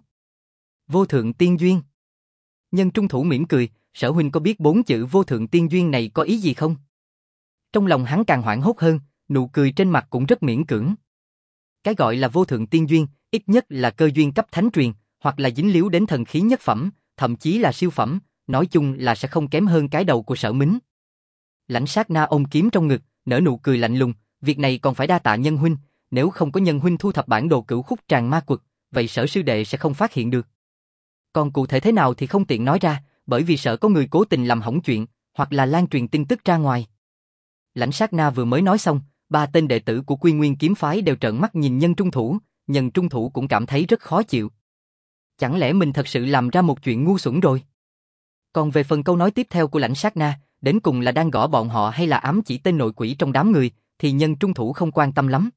Vô thượng tiên duyên. Nhân Trung Thủ mỉm cười, Sở huynh có biết bốn chữ vô thượng tiên duyên này có ý gì không? Trong lòng hắn càng hoảng hốt hơn, nụ cười trên mặt cũng rất miễn cưỡng. Cái gọi là vô thượng tiên duyên, ít nhất là cơ duyên cấp thánh truyền, hoặc là dính líu đến thần khí nhất phẩm, thậm chí là siêu phẩm, nói chung là sẽ không kém hơn cái đầu của Sở Mính. Lãnh Sát Na ôm kiếm trong ngực, nở nụ cười lạnh lùng, việc này còn phải đa tạ Nhân huynh, nếu không có Nhân huynh thu thập bản đồ cửu khúc tràng ma quật, vậy Sở sư đệ sẽ không phát hiện được. Còn cụ thể thế nào thì không tiện nói ra, bởi vì sợ có người cố tình làm hỏng chuyện, hoặc là lan truyền tin tức ra ngoài. Lãnh Sát Na vừa mới nói xong, ba tên đệ tử của Quy Nguyên kiếm phái đều trợn mắt nhìn Nhân Trung Thủ, Nhân Trung Thủ cũng cảm thấy rất khó chịu. Chẳng lẽ mình thật sự làm ra một chuyện ngu xuẩn rồi? Còn về phần câu nói tiếp theo của Lãnh Sát Na, đến cùng là đang gõ bọn họ hay là ám chỉ tên nội quỷ trong đám người, thì Nhân Trung Thủ không quan tâm lắm.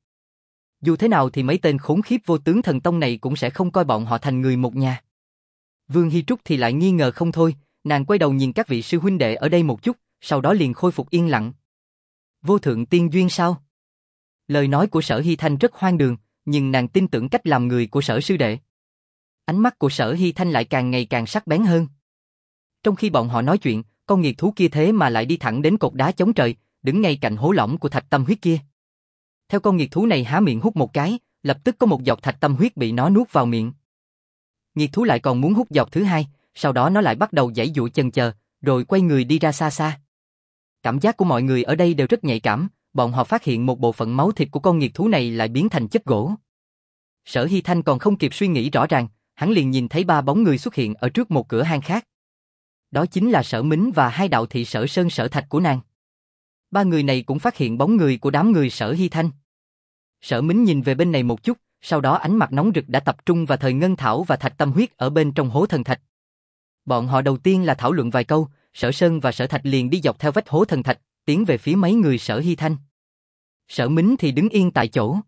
Dù thế nào thì mấy tên khốn khiếp vô tướng thần tông này cũng sẽ không coi bọn họ thành người một nhà. Vương Hy Trúc thì lại nghi ngờ không thôi, nàng quay đầu nhìn các vị sư huynh đệ ở đây một chút, sau đó liền khôi phục yên lặng. Vô thượng tiên duyên sao? Lời nói của Sở Hy Thanh rất hoang đường, nhưng nàng tin tưởng cách làm người của Sở sư đệ. Ánh mắt của Sở Hy Thanh lại càng ngày càng sắc bén hơn. Trong khi bọn họ nói chuyện, con nghiệt thú kia thế mà lại đi thẳng đến cột đá chống trời, đứng ngay cạnh hố lõm của thạch tâm huyết kia. Theo con nghiệt thú này há miệng hút một cái, lập tức có một giọt thạch tâm huyết bị nó nuốt vào miệng. Nghiệt thú lại còn muốn hút giọt thứ hai, sau đó nó lại bắt đầu giãy giụa chần chờ, rồi quay người đi ra xa xa. Cảm giác của mọi người ở đây đều rất nhạy cảm, bọn họ phát hiện một bộ phận máu thịt của con nghiệt thú này lại biến thành chất gỗ. Sở Hy Thanh còn không kịp suy nghĩ rõ ràng, hắn liền nhìn thấy ba bóng người xuất hiện ở trước một cửa hang khác. Đó chính là Sở Mính và hai đạo thị Sở Sơn Sở Thạch của nàng. Ba người này cũng phát hiện bóng người của đám người Sở Hy Thanh. Sở Mính nhìn về bên này một chút, sau đó ánh mặt nóng rực đã tập trung vào thời ngân thảo và thạch tâm huyết ở bên trong hố thần thạch. Bọn họ đầu tiên là thảo luận vài câu, Sở Sơn và Sở Thạch liền đi dọc theo vách hố thần thạch, tiến về phía mấy người Sở Hy Thanh. Sở Mính thì đứng yên tại chỗ.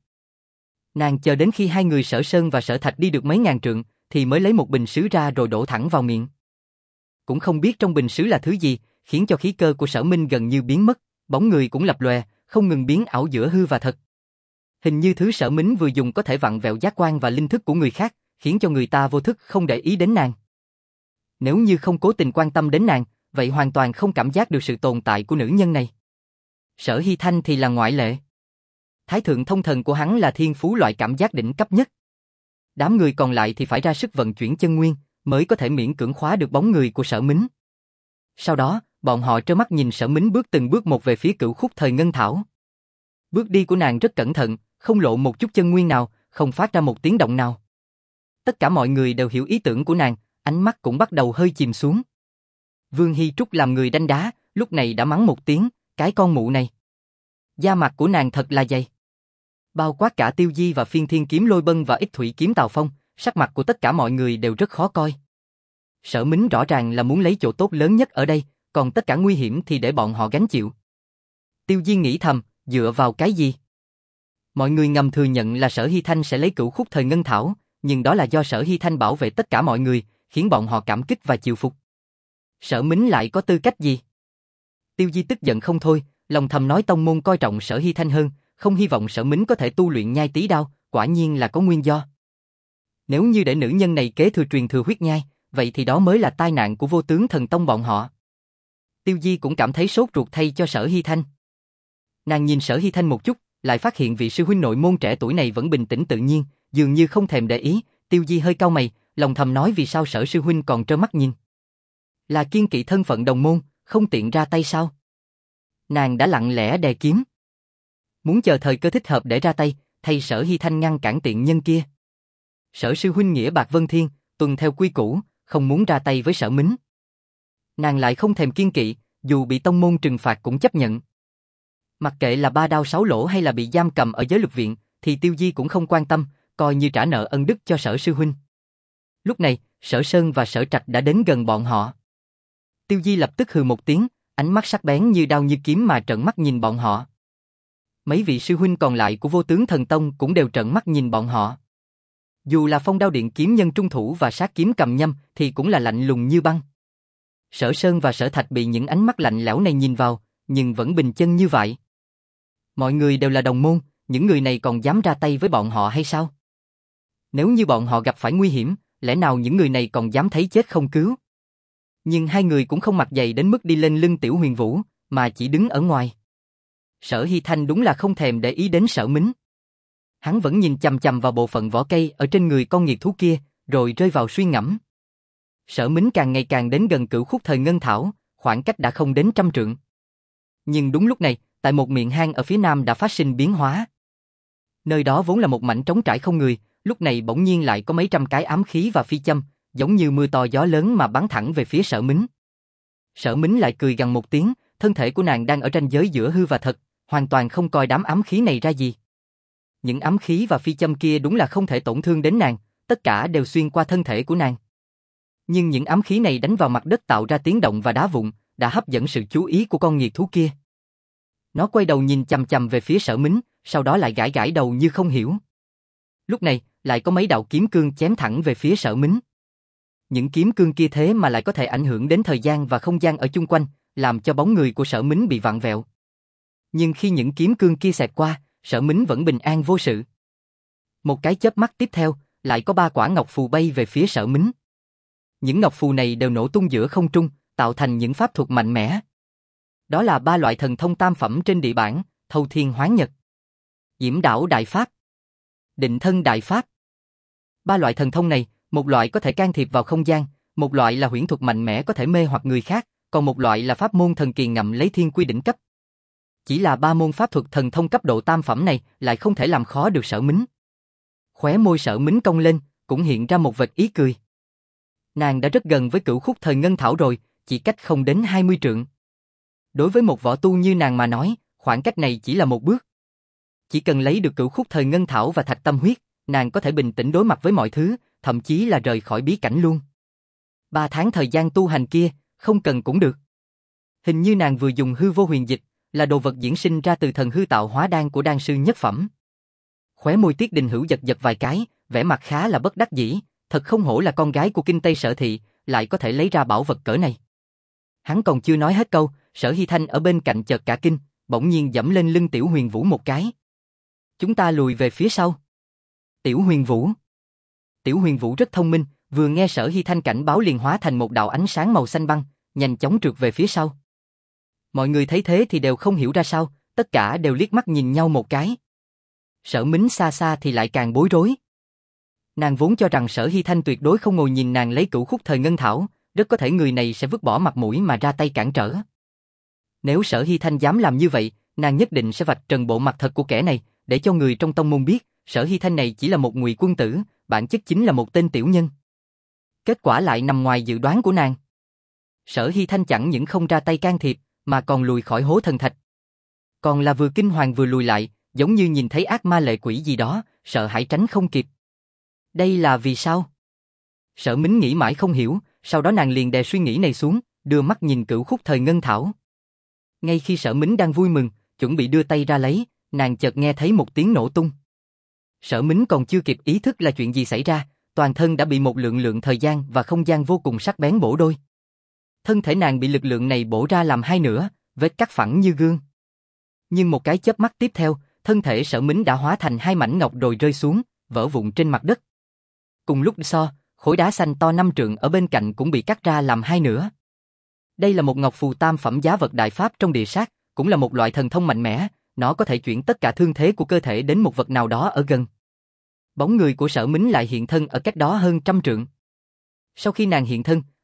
Nàng chờ đến khi hai người Sở Sơn và Sở Thạch đi được mấy ngàn trượng, thì mới lấy một bình sứ ra rồi đổ thẳng vào miệng. Cũng không biết trong bình sứ là thứ gì, khiến cho khí cơ của Sở Minh gần như biến mất, bóng người cũng lập lòe, không ngừng biến ảo giữa hư và thật. Hình như thứ Sở Mính vừa dùng có thể vặn vẹo giác quan và linh thức của người khác, khiến cho người ta vô thức không để ý đến nàng. Nếu như không cố tình quan tâm đến nàng, vậy hoàn toàn không cảm giác được sự tồn tại của nữ nhân này. Sở Hy Thanh thì là ngoại lệ. Thái thượng thông thần của hắn là thiên phú loại cảm giác đỉnh cấp nhất. Đám người còn lại thì phải ra sức vận chuyển chân nguyên, mới có thể miễn cưỡng khóa được bóng người của Sở Mính. Sau đó, bọn họ trơ mắt nhìn Sở Mính bước từng bước một về phía cửu khúc thời ngân thảo. Bước đi của nàng rất cẩn thận, không lộ một chút chân nguyên nào, không phát ra một tiếng động nào. Tất cả mọi người đều hiểu ý tưởng của nàng, ánh mắt cũng bắt đầu hơi chìm xuống. Vương Hy Trúc làm người đanh đá, lúc này đã mắng một tiếng, cái con mụ này. Da mặt của nàng thật là dày. Bao quát cả Tiêu Di và Phiên Thiên kiếm Lôi Bân và Ích Thủy kiếm Tào Phong, sắc mặt của tất cả mọi người đều rất khó coi. Sở Mính rõ ràng là muốn lấy chỗ tốt lớn nhất ở đây, còn tất cả nguy hiểm thì để bọn họ gánh chịu. Tiêu Di nghĩ thầm, dựa vào cái gì? Mọi người ngầm thừa nhận là Sở Hy Thanh sẽ lấy cửu khúc thời ngân thảo, nhưng đó là do Sở Hy Thanh bảo vệ tất cả mọi người, khiến bọn họ cảm kích và chịu phục. Sở Mính lại có tư cách gì? Tiêu Di tức giận không thôi, lòng thầm nói tông môn coi trọng Sở Hy Thanh hơn, không hy vọng Sở Mính có thể tu luyện nhai tí đao, quả nhiên là có nguyên do. Nếu như để nữ nhân này kế thừa truyền thừa huyết nhai, vậy thì đó mới là tai nạn của vô tướng thần tông bọn họ. Tiêu Di cũng cảm thấy sốt ruột thay cho Sở Hy Thanh. Nàng nhìn Sở Hy Thanh một chút, lại phát hiện vị sư huynh nội môn trẻ tuổi này vẫn bình tĩnh tự nhiên, dường như không thèm để ý. Tiêu Di hơi cau mày, lòng thầm nói vì sao Sở sư huynh còn trơ mắt nhìn. Là kiêng kỵ thân phận đồng môn, không tiện ra tay sao? Nàng đã lặng lẽ đè kiếm. Muốn chờ thời cơ thích hợp để ra tay, thay Sở Hy Thanh ngăn cản tiện nhân kia. Sở sư huynh nghĩa bạc vân thiên, tuân theo quy củ, không muốn ra tay với Sở Mính. Nàng lại không thèm kiêng kỵ, dù bị tông môn trừng phạt cũng chấp nhận. Mặc kệ là ba đao sáu lỗ hay là bị giam cầm ở giới luật viện, thì Tiêu Di cũng không quan tâm, coi như trả nợ ân đức cho Sở sư huynh. Lúc này, Sở Sơn và Sở Trạch đã đến gần bọn họ. Tiêu Di lập tức hừ một tiếng, ánh mắt sắc bén như đao như kiếm mà trợn mắt nhìn bọn họ. Mấy vị sư huynh còn lại của Vô Tướng Thần Tông cũng đều trợn mắt nhìn bọn họ. Dù là Phong Đao Điện kiếm nhân trung thủ và Sát Kiếm Cầm Nhâm thì cũng là lạnh lùng như băng. Sở Sơn và Sở Thạch bị những ánh mắt lạnh lẽo này nhìn vào, nhưng vẫn bình chân như vậy. Mọi người đều là đồng môn, những người này còn dám ra tay với bọn họ hay sao? Nếu như bọn họ gặp phải nguy hiểm, lẽ nào những người này còn dám thấy chết không cứu? Nhưng hai người cũng không mặc dày đến mức đi lên lưng Tiểu Huyền Vũ, mà chỉ đứng ở ngoài. Sở Hy Thanh đúng là không thèm để ý đến Sở Mính. Hắn vẫn nhìn chằm chằm vào bộ phận vỏ cây ở trên người con nghiệt thú kia, rồi rơi vào suy ngẫm. Sở Mính càng ngày càng đến gần Cửu Khúc Thời Ngân Thảo, khoảng cách đã không đến trăm trượng. Nhưng đúng lúc này, tại một miệng hang ở phía nam đã phát sinh biến hóa. Nơi đó vốn là một mảnh trống trải không người, lúc này bỗng nhiên lại có mấy trăm cái ám khí và phi châm, giống như mưa to gió lớn mà bắn thẳng về phía Sở Mính. Sở Mính lại cười gằn một tiếng, thân thể của nàng đang ở ranh giới giữa hư và thật, hoàn toàn không coi đám ám khí này ra gì. Những ám khí và phi châm kia đúng là không thể tổn thương đến nàng, tất cả đều xuyên qua thân thể của nàng. Nhưng những ám khí này đánh vào mặt đất tạo ra tiếng động và đá vụn, đã hấp dẫn sự chú ý của con nghiệt thú kia. Nó quay đầu nhìn chằm chằm về phía Sở Mính, sau đó lại gãi gãi đầu như không hiểu. Lúc này, lại có mấy đạo kiếm cương chém thẳng về phía Sở Mính. Những kiếm cương kia thế mà lại có thể ảnh hưởng đến thời gian và không gian ở chung quanh, làm cho bóng người của Sở Mính bị vặn vẹo. Nhưng khi những kiếm cương kia xẹt qua, Sở Mính vẫn bình an vô sự. Một cái chớp mắt tiếp theo, lại có ba quả ngọc phù bay về phía Sở Mính. Những ngọc phù này đều nổ tung giữa không trung, tạo thành những pháp thuật mạnh mẽ. Đó là ba loại thần thông tam phẩm trên địa bản, Thâu Thiên Hoán Nhật, Diễm Đảo Đại Pháp, Định Thân Đại Pháp. Ba loại thần thông này, một loại có thể can thiệp vào không gian, một loại là huyễn thuật mạnh mẽ có thể mê hoặc người khác, còn một loại là pháp môn thần kỳ ngậm lấy thiên quy đỉnh cấp. Chỉ là ba môn pháp thuật thần thông cấp độ tam phẩm này lại không thể làm khó được Sở Mính. Khóe môi Sở Mính cong lên, cũng hiện ra một vệt ý cười. Nàng đã rất gần với Cửu Khúc Thời Ngân Thảo rồi, chỉ cách không đến hai mươi trượng. Đối với một võ tu như nàng mà nói, khoảng cách này chỉ là một bước. Chỉ cần lấy được Cửu Khúc Thời Ngân Thảo và Thạch Tâm Huyết, nàng có thể bình tĩnh đối mặt với mọi thứ, thậm chí là rời khỏi bí cảnh luôn. Ba tháng thời gian tu hành kia, không cần cũng được. Hình như nàng vừa dùng hư vô huyền dịch, là đồ vật diễn sinh ra từ thần hư tạo hóa đan của đan sư nhất phẩm. Khóe môi Tiết Đình Hữu giật giật vài cái, vẻ mặt khá là bất đắc dĩ, thật không hổ là con gái của Kinh Tây Sở thị, lại có thể lấy ra bảo vật cỡ này. Hắn còn chưa nói hết câu, Sở Hy Thanh ở bên cạnh chợt cả kinh, bỗng nhiên giẫm lên lưng Tiểu Huyền Vũ một cái. Chúng ta lùi về phía sau. Tiểu Huyền Vũ. Tiểu Huyền Vũ rất thông minh, vừa nghe Sở Hy Thanh cảnh báo liền hóa thành một đạo ánh sáng màu xanh băng, nhanh chóng trượt về phía sau. Mọi người thấy thế thì đều không hiểu ra sao, tất cả đều liếc mắt nhìn nhau một cái. Sở Mính xa xa thì lại càng bối rối. Nàng vốn cho rằng Sở Hy Thanh tuyệt đối không ngồi nhìn nàng lấy Cửu Khúc Thời Ngân Thảo, rất có thể người này sẽ vứt bỏ mặt mũi mà ra tay cản trở. Nếu Sở Hy Thanh dám làm như vậy, nàng nhất định sẽ vạch trần bộ mặt thật của kẻ này, để cho người trong tông môn biết, Sở Hy Thanh này chỉ là một ngụy quân tử, bản chất chính là một tên tiểu nhân. Kết quả lại nằm ngoài dự đoán của nàng. Sở Hy Thanh chẳng những không ra tay can thiệp, mà còn lùi khỏi hố thần thạch. Còn là vừa kinh hoàng vừa lùi lại, giống như nhìn thấy ác ma lệ quỷ gì đó, sợ hãi tránh không kịp. Đây là vì sao? Sở Mính nghĩ mãi không hiểu, sau đó nàng liền đè suy nghĩ này xuống, đưa mắt nhìn Cửu Khúc Thời Ngân Thảo. Ngay khi Sở Mính đang vui mừng, chuẩn bị đưa tay ra lấy, nàng chợt nghe thấy một tiếng nổ tung. Sở Mính còn chưa kịp ý thức là chuyện gì xảy ra, toàn thân đã bị một lượng lượng thời gian và không gian vô cùng sắc bén bổ đôi. Thân thể nàng bị lực lượng này bổ ra làm hai nửa, vết cắt phẳng như gương. Nhưng một cái chớp mắt tiếp theo, thân thể Sở Mính đã hóa thành hai mảnh ngọc rồi rơi xuống, vỡ vụn trên mặt đất. Cùng lúc so, khối đá xanh to năm trượng ở bên cạnh cũng bị cắt ra làm hai nửa. Đây là một ngọc phù tam phẩm giá vật đại pháp trong địa sát, cũng là một loại thần thông mạnh mẽ, nó có thể chuyển tất cả thương thế của cơ thể đến một vật nào đó ở gần. Bóng người của Sở Mính lại hiện thân ở cách đó hơn trăm trượng. Sau khi nàng hiện thân,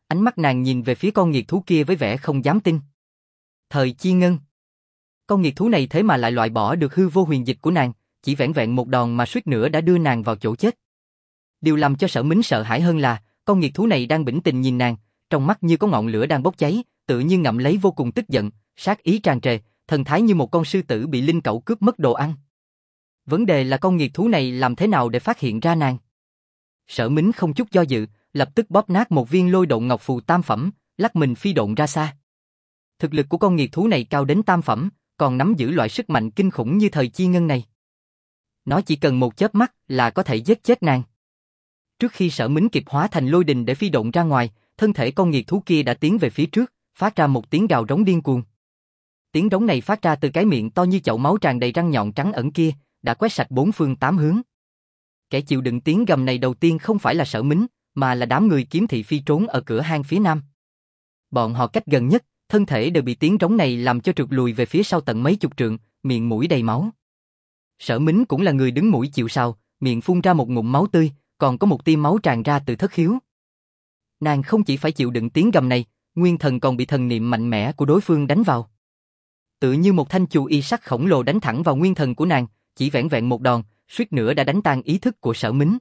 ánh mắt nàng nhìn về phía con nghiệt thú kia với vẻ không dám tin. Thời chi ngân. Con nghiệt thú này thế mà lại loại bỏ được hư vô huyền dịch của nàng, chỉ vẻn vẹn một đòn mà suýt nữa đã đưa nàng vào chỗ chết. Điều làm cho Sở Mính sợ hãi hơn là, con nghiệt thú này đang bĩnh tình nhìn nàng, trong mắt như có ngọn lửa đang bốc cháy, tự như ngậm lấy vô cùng tức giận, sát ý tràn trề, thần thái như một con sư tử bị linh cẩu cướp mất đồ ăn. Vấn đề là con nghiệt thú này làm thế nào để phát hiện ra nàng? Sở Mính không chút do dự, lập tức bóp nát một viên lôi độn ngọc phù tam phẩm, lắc mình phi độn ra xa. Thực lực của con nghiệt thú này cao đến tam phẩm, còn nắm giữ loại sức mạnh kinh khủng như thời chi ngân này. Nó chỉ cần một chớp mắt là có thể giết chết nàng. Trước khi Sở Mính kịp hóa thành lôi đình để phi độn ra ngoài, thân thể con nghiệt thú kia đã tiến về phía trước, phát ra một tiếng gào rống điên cuồng. Tiếng rống này phát ra từ cái miệng to như chậu máu tràn đầy răng nhọn trắng ẩn kia, đã quét sạch bốn phương tám hướng. Kẻ chịu đựng tiếng gầm này đầu tiên không phải là Sở Mính, mà là đám người kiếm thị phi trốn ở cửa hang phía nam. Bọn họ cách gần nhất, thân thể đều bị tiếng rống này làm cho trượt lùi về phía sau tận mấy chục trượng, miệng mũi đầy máu. Sở Mính cũng là người đứng mũi chịu sào, miệng phun ra một ngụm máu tươi, còn có một tia máu tràn ra từ thất khiếu. Nàng không chỉ phải chịu đựng tiếng gầm này, nguyên thần còn bị thần niệm mạnh mẽ của đối phương đánh vào. Tự như một thanh chù y sắt khổng lồ đánh thẳng vào nguyên thần của nàng, chỉ vẻn vẹn một đòn, suýt nữa đã đánh tan ý thức của Sở Mính.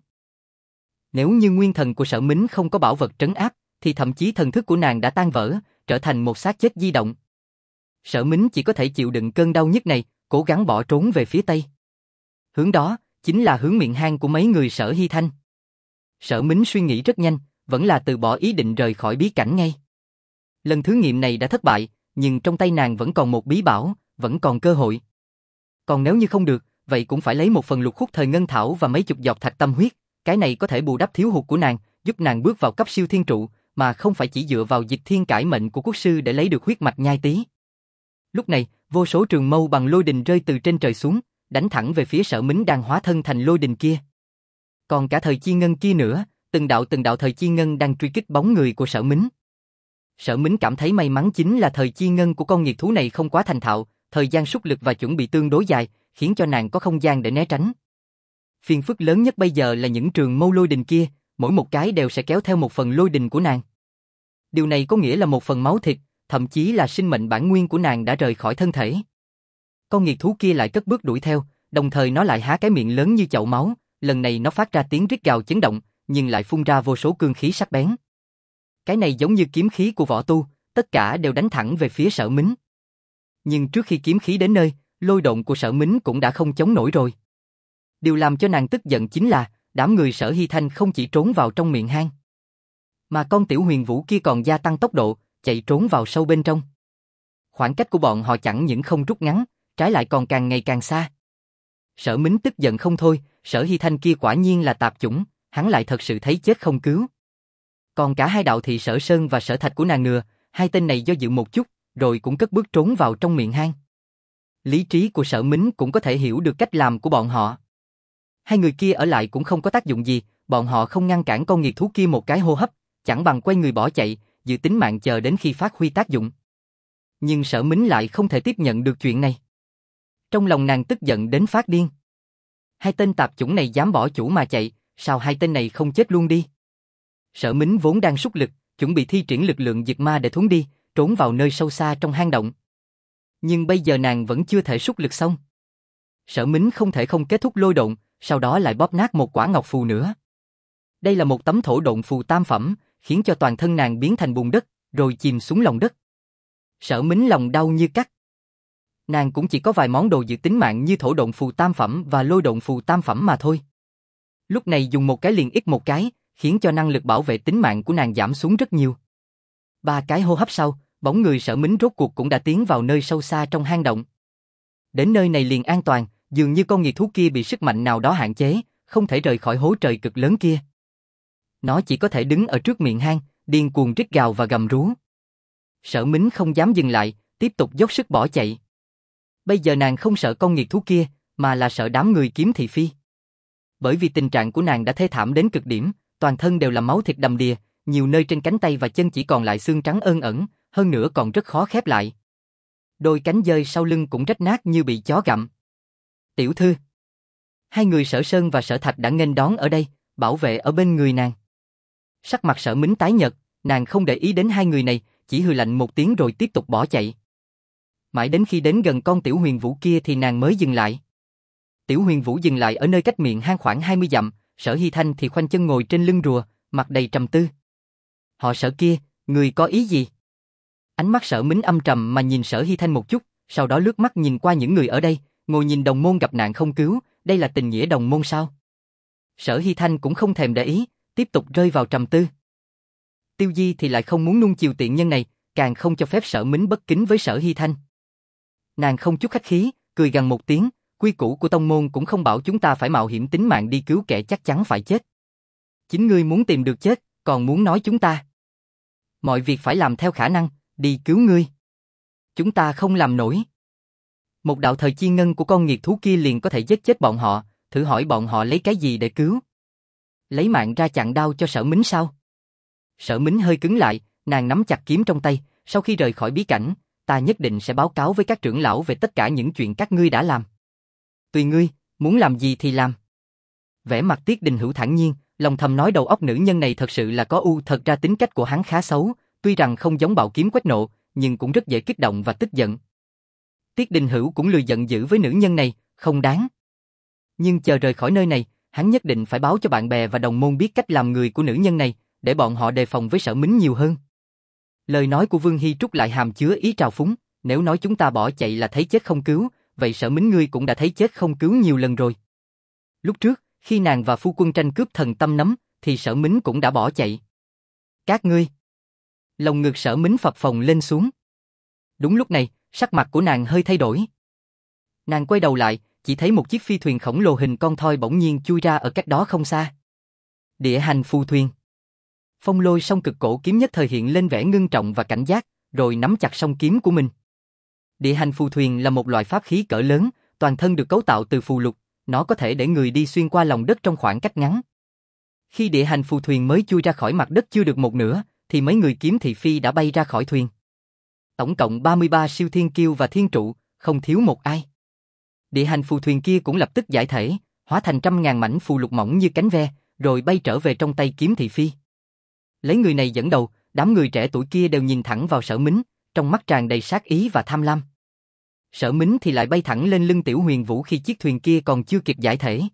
Nếu như nguyên thần của Sở Mính không có bảo vật trấn áp, thì thậm chí thần thức của nàng đã tan vỡ, trở thành một xác chết di động. Sở Mính chỉ có thể chịu đựng cơn đau nhức này, cố gắng bỏ trốn về phía tây. Hướng đó chính là hướng miệng hang của mấy người Sở Hy Thanh. Sở Mính suy nghĩ rất nhanh, vẫn là từ bỏ ý định rời khỏi bí cảnh ngay. Lần thử nghiệm này đã thất bại, nhưng trong tay nàng vẫn còn một bí bảo, vẫn còn cơ hội. Còn nếu như không được, vậy cũng phải lấy một phần lục khúc thời ngân thảo và mấy chục giọt thạch tâm huyết, cái này có thể bù đắp thiếu hụt của nàng, giúp nàng bước vào cấp siêu thiên trụ, mà không phải chỉ dựa vào dịch thiên cải mệnh của quốc sư để lấy được huyết mạch nhai tí. Lúc này, vô số trường mâu bằng lôi đình rơi từ trên trời xuống, đánh thẳng về phía Sở Mính đang hóa thân thành lôi đình kia. Còn cả thời chi ngân kia nữa, từng đạo từng đạo thời chi ngân đang truy kích bóng người của Sở Mính. Sở Mính cảm thấy may mắn chính là thời chi ngân của con nghiệt thú này không quá thành thạo, thời gian sút lực và chuẩn bị tương đối dài, khiến cho nàng có không gian để né tránh. Phiền phức lớn nhất bây giờ là những trường mâu lôi đình kia, mỗi một cái đều sẽ kéo theo một phần lôi đình của nàng. Điều này có nghĩa là một phần máu thịt, thậm chí là sinh mệnh bản nguyên của nàng đã rời khỏi thân thể. Con nghiệt thú kia lại cất bước đuổi theo, đồng thời nó lại há cái miệng lớn như chậu máu, lần này nó phát ra tiếng rít gào chấn động, nhưng lại phun ra vô số cương khí sắc bén. Cái này giống như kiếm khí của võ tu, tất cả đều đánh thẳng về phía Sở Mính. Nhưng trước khi kiếm khí đến nơi, lôi độn của Sở Mính cũng đã không chống nổi rồi. Điều làm cho nàng tức giận chính là, đám người Sở Hy Thanh không chỉ trốn vào trong miệng hang, mà con tiểu huyền vũ kia còn gia tăng tốc độ, chạy trốn vào sâu bên trong. Khoảng cách của bọn họ chẳng những không rút ngắn, trái lại còn càng ngày càng xa. Sở Mính tức giận không thôi, Sở Hy Thanh kia quả nhiên là tạp chủng, hắn lại thật sự thấy chết không cứu. Còn cả hai đạo thị Sở Sơn và Sở Thạch của nàng ngừa, hai tên này do dự một chút, rồi cũng cất bước trốn vào trong miệng hang. Lý trí của Sở Mính cũng có thể hiểu được cách làm của bọn họ. Hai người kia ở lại cũng không có tác dụng gì, bọn họ không ngăn cản con nghiệt thú kia một cái hô hấp, chẳng bằng quay người bỏ chạy, giữ tính mạng chờ đến khi phát huy tác dụng. Nhưng Sở Mính lại không thể tiếp nhận được chuyện này. Trong lòng nàng tức giận đến phát điên. Hai tên tạp chủng này dám bỏ chủ mà chạy, sao hai tên này không chết luôn đi? Sở Mính vốn đang sút lực, chuẩn bị thi triển lực lượng diệt ma để thốn đi, trốn vào nơi sâu xa trong hang động. Nhưng bây giờ nàng vẫn chưa thể sút lực xong. Sở Mính không thể không kết thúc lôi độn, sau đó lại bóp nát một quả ngọc phù nữa. Đây là một tấm thổ độn phù tam phẩm, khiến cho toàn thân nàng biến thành bùn đất, rồi chìm xuống lòng đất. Sở Mính lòng đau như cắt. Nàng cũng chỉ có vài món đồ giữ tính mạng như thổ độn phù tam phẩm và lôi độn phù tam phẩm mà thôi. Lúc này dùng một cái liền ít một cái, khiến cho năng lực bảo vệ tính mạng của nàng giảm xuống rất nhiều. Ba cái hô hấp sau, bóng người Sở Mính rốt cuộc cũng đã tiến vào nơi sâu xa trong hang động. Đến nơi này liền an toàn, dường như con nghiệt thú kia bị sức mạnh nào đó hạn chế, không thể rời khỏi hố trời cực lớn kia. Nó chỉ có thể đứng ở trước miệng hang, điên cuồng rít gào và gầm rú. Sở Mính không dám dừng lại, tiếp tục dốc sức bỏ chạy. Bây giờ nàng không sợ con nghiệt thú kia, mà là sợ đám người kiếm thị phi. Bởi vì tình trạng của nàng đã thê thảm đến cực điểm, toàn thân đều là máu thịt đầm đìa, nhiều nơi trên cánh tay và chân chỉ còn lại xương trắng ơn ẩn, hơn nữa còn rất khó khép lại. Đôi cánh dơi sau lưng cũng rách nát như bị chó gặm. Tiểu thư. Hai người Sở Sơn và Sở Thạch đã nghênh đón ở đây, bảo vệ ở bên người nàng. Sắc mặt Sở Mính tái nhợt, Nàng không để ý đến hai người này, chỉ hừ lạnh một tiếng rồi tiếp tục bỏ chạy. Mãi đến khi đến gần con Tiểu Huyền Vũ kia thì nàng mới dừng lại. Tiểu Huyền Vũ dừng lại ở nơi cách miệng hang khoảng hai mươi dặm, Sở Hy Thanh thì khoanh chân ngồi trên lưng rùa, mặt đầy trầm tư. Họ Sở kia, người có ý gì? Ánh mắt Sở Mính âm trầm mà nhìn Sở Hy Thanh một chút, sau đó lướt mắt nhìn qua những người ở đây, ngồi nhìn đồng môn gặp nạn không cứu, đây là tình nghĩa đồng môn sao? Sở Hy Thanh cũng không thèm để ý, tiếp tục rơi vào trầm tư. Tiêu Di thì lại không muốn nuông chiều tiện nhân này, càng không cho phép Sở Mính bất kính với Sở Hy Thanh. Nàng không chút khách khí, cười gằn một tiếng, quy củ của tông môn cũng không bảo chúng ta phải mạo hiểm tính mạng đi cứu kẻ chắc chắn phải chết. Chính ngươi muốn tìm được chết, còn muốn nói chúng ta. Mọi việc phải làm theo khả năng, đi cứu ngươi. Chúng ta không làm nổi. Một đạo thời chi ngân của con nghiệt thú kia liền có thể giết chết bọn họ, thử hỏi bọn họ lấy cái gì để cứu? Lấy mạng ra chặn đao cho Sở Mính sao? Sở Mính hơi cứng lại, nàng nắm chặt kiếm trong tay, sau khi rời khỏi bí cảnh, ta nhất định sẽ báo cáo với các trưởng lão về tất cả những chuyện các ngươi đã làm. Tùy ngươi, muốn làm gì thì làm. Vẻ mặt Tiết Đình Hữu thản nhiên, lòng thầm nói đầu óc nữ nhân này thật sự là có ưu, thật ra tính cách của hắn khá xấu, tuy rằng không giống bạo kiếm quét nộ, nhưng cũng rất dễ kích động và tức giận. Tiết Đình Hữu cũng lười giận dữ với nữ nhân này, không đáng. Nhưng chờ rời khỏi nơi này, hắn nhất định phải báo cho bạn bè và đồng môn biết cách làm người của nữ nhân này, để bọn họ đề phòng với Sở Mính nhiều hơn. Lời nói của Vương Hy Trúc lại hàm chứa ý trào phúng, nếu nói chúng ta bỏ chạy là thấy chết không cứu, vậy Sở Mính ngươi cũng đã thấy chết không cứu nhiều lần rồi. Lúc trước, khi nàng và phu quân tranh cướp thần tâm nấm, thì Sở Mính cũng đã bỏ chạy. Các ngươi. Lòng ngực Sở Mính phập phồng lên xuống. Đúng lúc này, sắc mặt của nàng hơi thay đổi. Nàng quay đầu lại, chỉ thấy một chiếc phi thuyền khổng lồ hình con thoi bỗng nhiên chui ra ở cách đó không xa. Địa hành phù thuyền. Phong Lôi song cực cổ kiếm nhất thời hiện lên vẻ ngưng trọng và cảnh giác, rồi nắm chặt song kiếm của mình. Địa hành phù thuyền là một loại pháp khí cỡ lớn, toàn thân được cấu tạo từ phù lục, nó có thể để người đi xuyên qua lòng đất trong khoảng cách ngắn. Khi địa hành phù thuyền mới chui ra khỏi mặt đất chưa được một nửa, thì mấy người kiếm thị phi đã bay ra khỏi thuyền. Tổng cộng ba mươi ba siêu thiên kiêu và thiên trụ, không thiếu một ai. Địa hành phù thuyền kia cũng lập tức giải thể, hóa thành trăm ngàn mảnh phù lục mỏng như cánh ve, rồi bay trở về trong tay kiếm thị phi. Lấy người này dẫn đầu, đám người trẻ tuổi kia đều nhìn thẳng vào Sở Mính, trong mắt tràn đầy sát ý và tham lam. Sở Mính thì lại bay thẳng lên lưng Tiểu Huyền Vũ khi chiếc thuyền kia còn chưa kịp giải thể.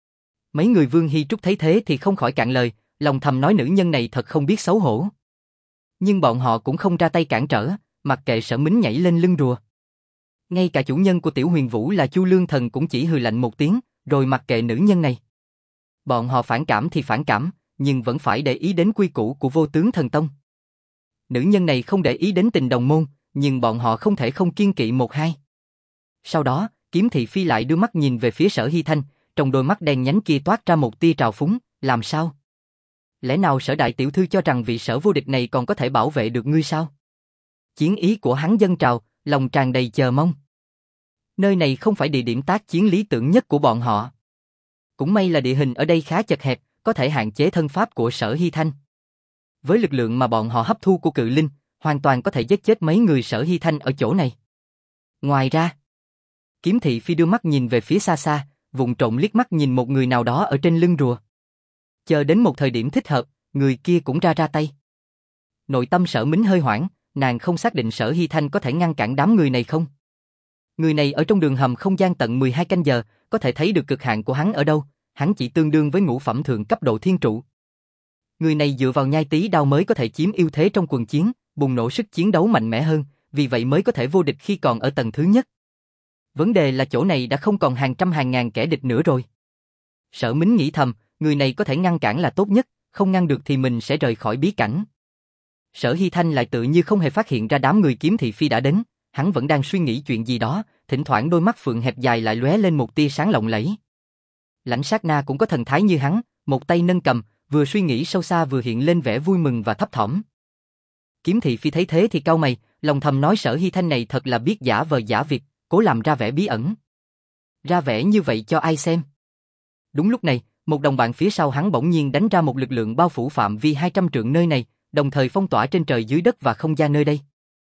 Mấy người Vương Hy Trúc thấy thế thì không khỏi cạn lời, lòng thầm nói nữ nhân này thật không biết xấu hổ. Nhưng bọn họ cũng không ra tay cản trở, mặc kệ Sở Mính nhảy lên lưng rùa. Ngay cả chủ nhân của Tiểu Huyền Vũ là Chu Lương Thần cũng chỉ hừ lạnh một tiếng, rồi mặc kệ nữ nhân này. Bọn họ phản cảm thì phản cảm, nhưng vẫn phải để ý đến quy củ của Vô Tướng Thần Tông. Nữ nhân này không để ý đến tình đồng môn, nhưng bọn họ không thể không kiêng kỵ một hai. Sau đó, kiếm thị phi lại đưa mắt nhìn về phía Sở Hy Thanh, trong đôi mắt đen nhánh kia toát ra một tia trào phúng, làm sao? Lẽ nào Sở đại tiểu thư cho rằng vị Sở vô địch này còn có thể bảo vệ được ngươi sao? Chiến ý của hắn dâng trào, lòng tràn đầy chờ mong. Nơi này không phải địa điểm tác chiến lý tưởng nhất của bọn họ. Cũng may là địa hình ở đây khá chật hẹp, có thể hạn chế thân pháp của Sở Hy Thanh. Với lực lượng mà bọn họ hấp thu của cự linh, hoàn toàn có thể giết chết mấy người Sở Hy Thanh ở chỗ này. Ngoài ra, kiếm thị phi đưa mắt nhìn về phía xa xa, vụng trộm liếc mắt nhìn một người nào đó ở trên lưng rùa. Chờ đến một thời điểm thích hợp, người kia cũng ra ra tay. Nội tâm Sở Mính hơi hoảng, nàng không xác định Sở Hy Thanh có thể ngăn cản đám người này không. Người này ở trong đường hầm không gian tận mười hai canh giờ, có thể thấy được cực hạn của hắn ở đâu, hắn chỉ tương đương với ngũ phẩm thượng cấp độ thiên trụ. Người này dựa vào nhai tí đao mới có thể chiếm ưu thế trong quần chiến, bùng nổ sức chiến đấu mạnh mẽ hơn, vì vậy mới có thể vô địch khi còn ở tầng thứ nhất. Vấn đề là chỗ này đã không còn hàng trăm hàng ngàn kẻ địch nữa rồi. Sở Mính nghĩ thầm, người này có thể ngăn cản là tốt nhất, không ngăn được thì mình sẽ rời khỏi bí cảnh. Sở Hy Thanh lại tự như không hề phát hiện ra đám người kiếm thị phi đã đến, hắn vẫn đang suy nghĩ chuyện gì đó, thỉnh thoảng đôi mắt phượng hẹp dài lại lóe lên một tia sáng lộng lẫy. Lãnh Sát Na cũng có thần thái như hắn, một tay nâng cầm, vừa suy nghĩ sâu xa vừa hiện lên vẻ vui mừng và thấp thỏm. Kiếm thị phi thấy thế thì cau mày, lòng thầm nói Sở Hy Thanh này thật là biết giả vờ giả vịt, cố làm ra vẻ bí ẩn. Ra vẻ như vậy cho ai xem? Đúng lúc này, một đồng bạn phía sau hắn bỗng nhiên đánh ra một lực lượng bao phủ phạm vi hai trăm trượng nơi này, đồng thời phong tỏa trên trời dưới đất và không gian nơi đây.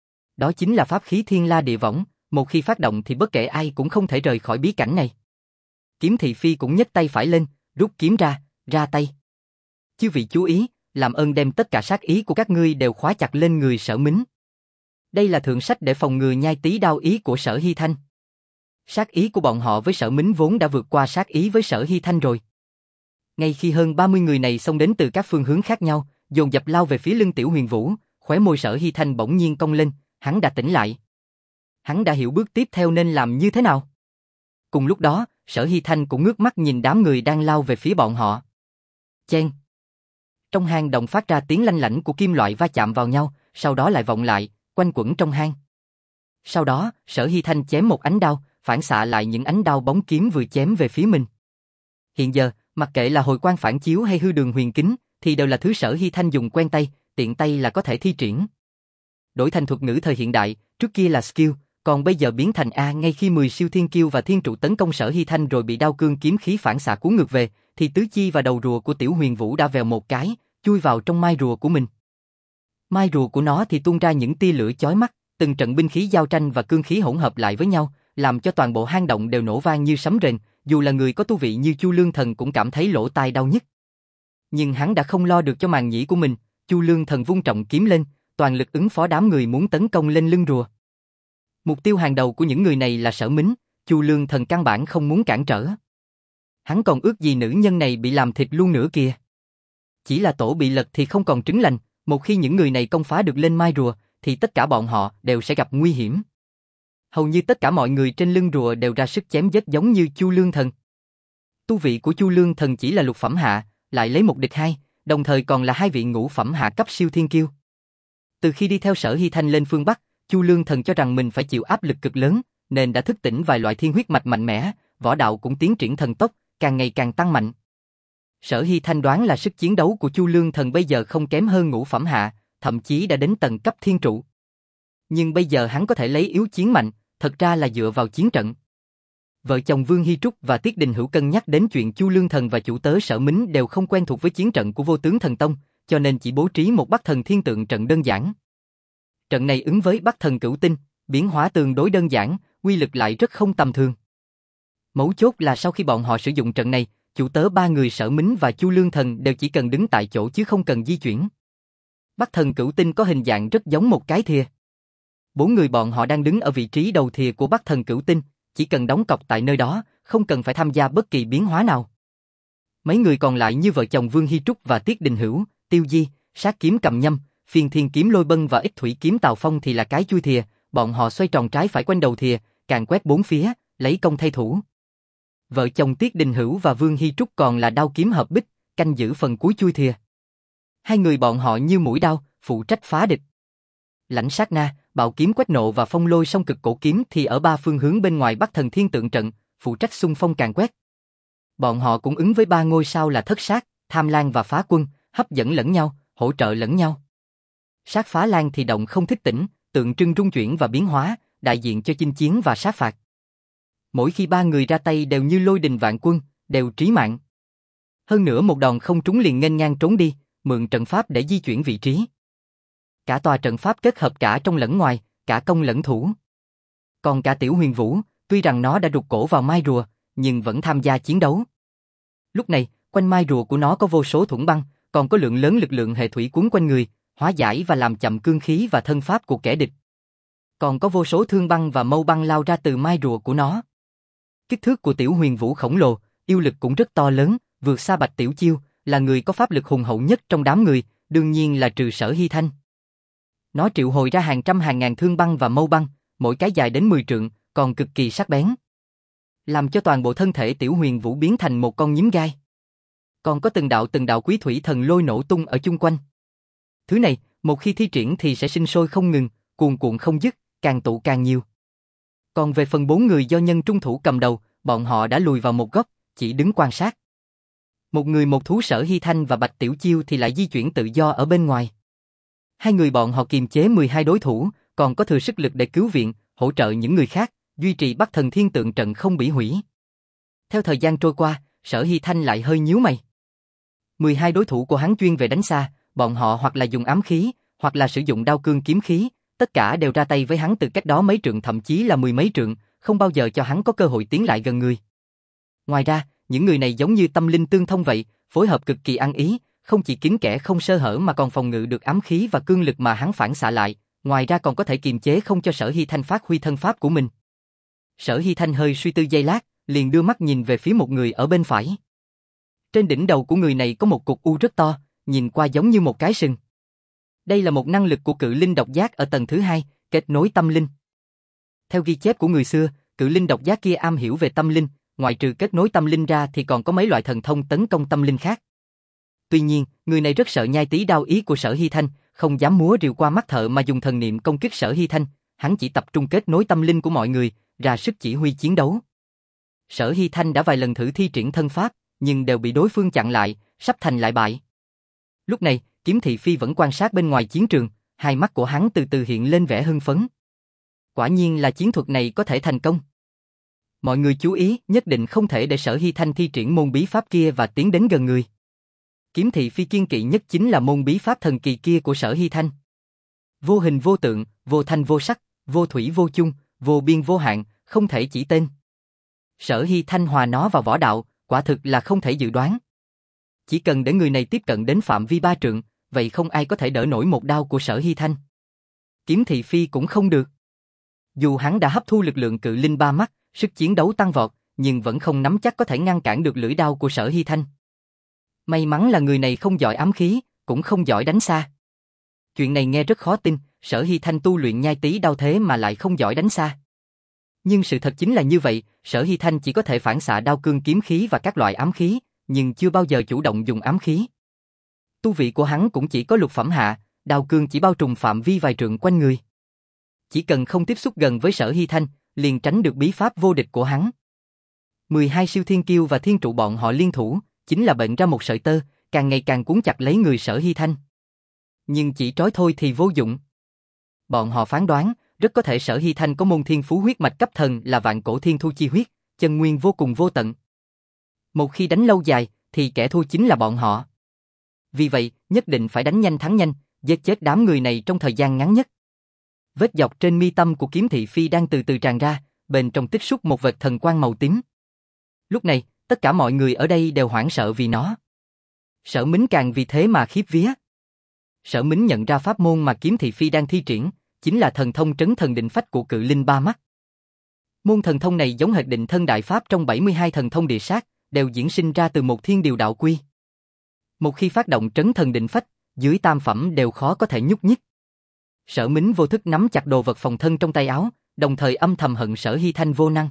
Đó chính là pháp khí Thiên La Địa Võng, một khi phát động thì bất kể ai cũng không thể rời khỏi bí cảnh này. Kiếm thị phi cũng nhấc tay phải lên, rút kiếm ra, ra tay. Chư vị chú ý, làm ơn đem tất cả sát ý của các ngươi đều khóa chặt lên người Sở Mính. Đây là thượng sách để phòng ngừa nhai tí đao ý của Sở Hy Thanh. Sát ý của bọn họ với Sở Mính vốn đã vượt qua sát ý với Sở Hy Thanh rồi. Ngay khi hơn ba mươi người này xông đến từ các phương hướng khác nhau, dồn dập lao về phía lưng Tiểu Huyền Vũ, khóe môi Sở Hy Thanh bỗng nhiên cong lên, hắn đã tỉnh lại. Hắn đã hiểu bước tiếp theo nên làm như thế nào. Cùng lúc đó, Sở Hy Thanh cũng ngước mắt nhìn đám người đang lao về phía bọn họ. Chen. Trong hang động phát ra tiếng lanh lảnh của kim loại va chạm vào nhau, sau đó lại vọng lại, quanh quẩn trong hang. Sau đó, Sở Hy Thanh chém một ánh đao, phản xạ lại những ánh đao bóng kiếm vừa chém về phía mình. Hiện giờ, mặc kệ là hồi quang phản chiếu hay hư đường huyền kính, thì đều là thứ Sở Hy Thanh dùng quen tay, tiện tay là có thể thi triển. Đổi thành thuật ngữ thời hiện đại, trước kia là skill, còn bây giờ biến thành A. Ngay khi mười siêu thiên kiêu và thiên trụ tấn công Sở Hy Thanh rồi bị đao cương kiếm khí phản xạ cuốn ngược về, thì tứ chi và đầu rùa của Tiểu Huyền Vũ đã vèo một cái, chui vào trong mai rùa của mình. Mai rùa của nó thì tuôn ra những tia lửa chói mắt, từng trận binh khí giao tranh và cương khí hỗn hợp lại với nhau, làm cho toàn bộ hang động đều nổ vang như sấm rền, dù là người có tu vị như Chu Lương Thần cũng cảm thấy lỗ tai đau nhức. Nhưng hắn đã không lo được cho màng nhĩ của mình, Chu Lương Thần vung trọng kiếm lên, toàn lực ứng phó đám người muốn tấn công lên lưng rùa. Mục tiêu hàng đầu của những người này là Sở Mính, Chu Lương Thần căn bản không muốn cản trở. Hắn còn ước gì nữ nhân này bị làm thịt luôn nữa kìa. Chỉ là tổ bị lật thì không còn trứng lành, một khi những người này công phá được lên mai rùa, thì tất cả bọn họ đều sẽ gặp nguy hiểm. Hầu như tất cả mọi người trên lưng rùa đều ra sức chém giết giống như Chu Lương Thần. Tu vị của Chu Lương Thần chỉ là lục phẩm hạ, lại lấy một địch hai, đồng thời còn là hai vị ngũ phẩm hạ cấp siêu thiên kiêu. Từ khi đi theo Sở Hy Thanh lên phương Bắc, Chu Lương Thần cho rằng mình phải chịu áp lực cực lớn, nên đã thức tỉnh vài loại thiên huyết mạch mạnh mẽ, võ đạo cũng tiến triển thần tốc, càng ngày càng tăng mạnh. Sở Hy Thanh đoán là sức chiến đấu của Chu Lương Thần bây giờ không kém hơn ngũ phẩm hạ, thậm chí đã đến tầng cấp thiên trụ. Nhưng bây giờ hắn có thể lấy yếu chiến mạnh, thật ra là dựa vào chiến trận. Vợ chồng Vương Hy Trúc và Tiết Đình Hữu cân nhắc đến chuyện Chu Lương Thần và chủ tớ Sở Mính đều không quen thuộc với chiến trận của Vô Tướng Thần Tông, cho nên chỉ bố trí một Bắc Thần Thiên Tượng trận đơn giản. Trận này ứng với Bắc Thần Cửu Tinh, biến hóa tương đối đơn giản, uy lực lại rất không tầm thường. Mấu chốt là sau khi bọn họ sử dụng trận này, chủ tớ ba người Sở Mính và Chu Lương Thần đều chỉ cần đứng tại chỗ chứ không cần di chuyển. Bắc Thần Cửu Tinh có hình dạng rất giống một cái thìa. Bốn người bọn họ đang đứng ở vị trí đầu thìa của Bắc Thần Cửu Tinh, chỉ cần đóng cọc tại nơi đó, không cần phải tham gia bất kỳ biến hóa nào. Mấy người còn lại như vợ chồng Vương Hy Trúc và Tiết Đình Hữu, Tiêu Di, Sát Kiếm Cầm Nhâm, Phiên Thiên Kiếm Lôi Bân và Ích Thủy Kiếm Tào Phong thì là cái chui thìa, bọn họ xoay tròn trái phải quanh đầu thìa, càn quét bốn phía, lấy công thay thủ. Vợ chồng Tiết Đình Hữu và Vương Hy Trúc còn là đao kiếm hợp bích, canh giữ phần cuối chui thìa. Hai người bọn họ như mũi đao, phụ trách phá địch. Lãnh Sát Na, Bạo Kiếm Quét Nộ và Phong Lôi Song Cực Cổ Kiếm thì ở ba phương hướng bên ngoài Bắc Thần Thiên Tượng trận, phụ trách xung phong càn quét. Bọn họ cũng ứng với ba ngôi sao là Thất Sát, Tham Lang và Phá Quân, hấp dẫn lẫn nhau, hỗ trợ lẫn nhau. Sát Phá Lang thì động không thích tỉnh, tượng trưng rung chuyển và biến hóa, đại diện cho chinh chiến và sát phạt. Mỗi khi ba người ra tay đều như lôi đình vạn quân, đều trí mạng. Hơn nữa một đòn không trúng liền nghênh ngang trốn đi, mượn trận pháp để di chuyển vị trí. Cả tòa trận pháp kết hợp cả trong lẫn ngoài, cả công lẫn thủ. Còn cả Tiểu Huyền Vũ, tuy rằng nó đã rụt cổ vào mai rùa, nhưng vẫn tham gia chiến đấu. Lúc này, quanh mai rùa của nó có vô số thủng băng, còn có lượng lớn lực lượng hệ thủy cuốn quanh người, hóa giải và làm chậm cương khí và thân pháp của kẻ địch. Còn có vô số thương băng và mâu băng lao ra từ mai rùa của nó. Kích thước của Tiểu Huyền Vũ khổng lồ, yêu lực cũng rất to lớn, vượt xa Bạch Tiểu Chiêu, là người có pháp lực hùng hậu nhất trong đám người, đương nhiên là trừ Sở Hy Thanh. Nó triệu hồi ra hàng trăm hàng ngàn thương băng và mâu băng, mỗi cái dài đến mười trượng, còn cực kỳ sắc bén. Làm cho toàn bộ thân thể Tiểu Huyền Vũ biến thành một con nhím gai. Còn có từng đạo từng đạo quý thủy thần lôi nổ tung ở chung quanh. Thứ này, một khi thi triển thì sẽ sinh sôi không ngừng, cuồn cuộn không dứt, càng tụ càng nhiều. Còn về phần bốn người do Nhân Trung Thủ cầm đầu, bọn họ đã lùi vào một góc, chỉ đứng quan sát. Một người một thú Sở Hy Thanh và Bạch Tiểu Chiêu thì lại di chuyển tự do ở bên ngoài. Hai người bọn họ kiềm chế mười hai đối thủ, còn có thừa sức lực để cứu viện, hỗ trợ những người khác, duy trì Bắc Thần Thiên Tượng trận không bị hủy. Theo thời gian trôi qua, Sở Hy Thanh lại hơi nhíu mày. mười hai đối thủ của hắn chuyên về đánh xa, bọn họ hoặc là dùng ám khí, hoặc là sử dụng đao cương kiếm khí, tất cả đều ra tay với hắn từ cách đó mấy trượng thậm chí là mười mấy trượng, không bao giờ cho hắn có cơ hội tiến lại gần người. Ngoài ra, những người này giống như tâm linh tương thông vậy, phối hợp cực kỳ ăn ý, không chỉ kín kẽ không sơ hở mà còn phòng ngự được ám khí và cương lực mà hắn phản xạ lại, ngoài ra còn có thể kiềm chế không cho Sở Hy Thanh phát huy thân pháp của mình. Sở Hy Thanh hơi suy tư giây lát, liền đưa mắt nhìn về phía một người ở bên phải. Trên đỉnh đầu của người này có một cục u rất to, nhìn qua giống như một cái sừng. Đây là một năng lực của cự linh độc giác ở tầng thứ hai, kết nối tâm linh. Theo ghi chép của người xưa, cự linh độc giác kia am hiểu về tâm linh, ngoại trừ kết nối tâm linh ra thì còn có mấy loại thần thông tấn công tâm linh khác. Tuy nhiên, người này rất sợ nhai tí đao ý của Sở Hy Thanh, không dám múa rìu qua mắt thợ mà dùng thần niệm công kích Sở Hy Thanh, hắn chỉ tập trung kết nối tâm linh của mọi người, ra sức chỉ huy chiến đấu. Sở Hy Thanh đã vài lần thử thi triển thân pháp, nhưng đều bị đối phương chặn lại, sắp thành lại bại. Lúc này, Kiếm Thị Phi vẫn quan sát bên ngoài chiến trường, hai mắt của hắn từ từ hiện lên vẻ hưng phấn. Quả nhiên là chiến thuật này có thể thành công. Mọi người chú ý, nhất định không thể để Sở Hy Thanh thi triển môn bí pháp kia và tiến đến gần người. Kiếm Thị Phi kiên kỵ nhất chính là môn bí pháp thần kỳ kia của Sở Hy Thanh. Vô hình vô tượng, vô thanh vô sắc, vô thủy vô chung, vô biên vô hạn, không thể chỉ tên. Sở Hy Thanh hòa nó vào võ đạo, quả thực là không thể dự đoán. Chỉ cần để người này tiếp cận đến phạm vi ba trượng, vậy không ai có thể đỡ nổi một đao của Sở Hy Thanh. Kiếm Thị Phi cũng không được. Dù hắn đã hấp thu lực lượng cự linh ba mắt, sức chiến đấu tăng vọt, nhưng vẫn không nắm chắc có thể ngăn cản được lưỡi đao của Sở Hy Thanh. May mắn là người này không giỏi ám khí, cũng không giỏi đánh xa. Chuyện này nghe rất khó tin, Sở Hy Thanh tu luyện nhai tí đao thế mà lại không giỏi đánh xa. Nhưng sự thật chính là như vậy, Sở Hy Thanh chỉ có thể phản xạ đao cương kiếm khí và các loại ám khí, nhưng chưa bao giờ chủ động dùng ám khí. Tu vị của hắn cũng chỉ có lục phẩm hạ, đao cương chỉ bao trùm phạm vi vài trượng quanh người. Chỉ cần không tiếp xúc gần với Sở Hy Thanh, liền tránh được bí pháp vô địch của hắn. mười hai siêu thiên kiêu và thiên trụ bọn họ liên thủ, chính là bệnh ra một sợi tơ, càng ngày càng cuốn chặt lấy người Sở Hy Thanh. Nhưng chỉ trói thôi thì vô dụng. Bọn họ phán đoán, rất có thể Sở Hy Thanh có môn thiên phú huyết mạch cấp thần là vạn cổ thiên thu chi huyết, chân nguyên vô cùng vô tận. Một khi đánh lâu dài, thì kẻ thua chính là bọn họ. Vì vậy, nhất định phải đánh nhanh thắng nhanh, giết chết đám người này trong thời gian ngắn nhất. Vết dọc trên mi tâm của Kiếm Thị Phi đang từ từ tràn ra, bên trong tích xúc một vệt thần quang màu tím. Lúc này, tất cả mọi người ở đây đều hoảng sợ vì nó. Sở Mính càng vì thế mà khiếp vía. Sở Mính nhận ra pháp môn mà Kiếm Thị Phi đang thi triển, chính là thần thông trấn thần định phách của cự linh ba mắt. Môn thần thông này giống hệt định thân đại pháp trong bảy mươi hai thần thông địa sát, đều diễn sinh ra từ một thiên điều đạo quy. Một khi phát động trấn thần định phách, dưới tam phẩm đều khó có thể nhúc nhích. Sở Mính vô thức nắm chặt đồ vật phòng thân trong tay áo, đồng thời âm thầm hận Sở Hy Thanh vô năng.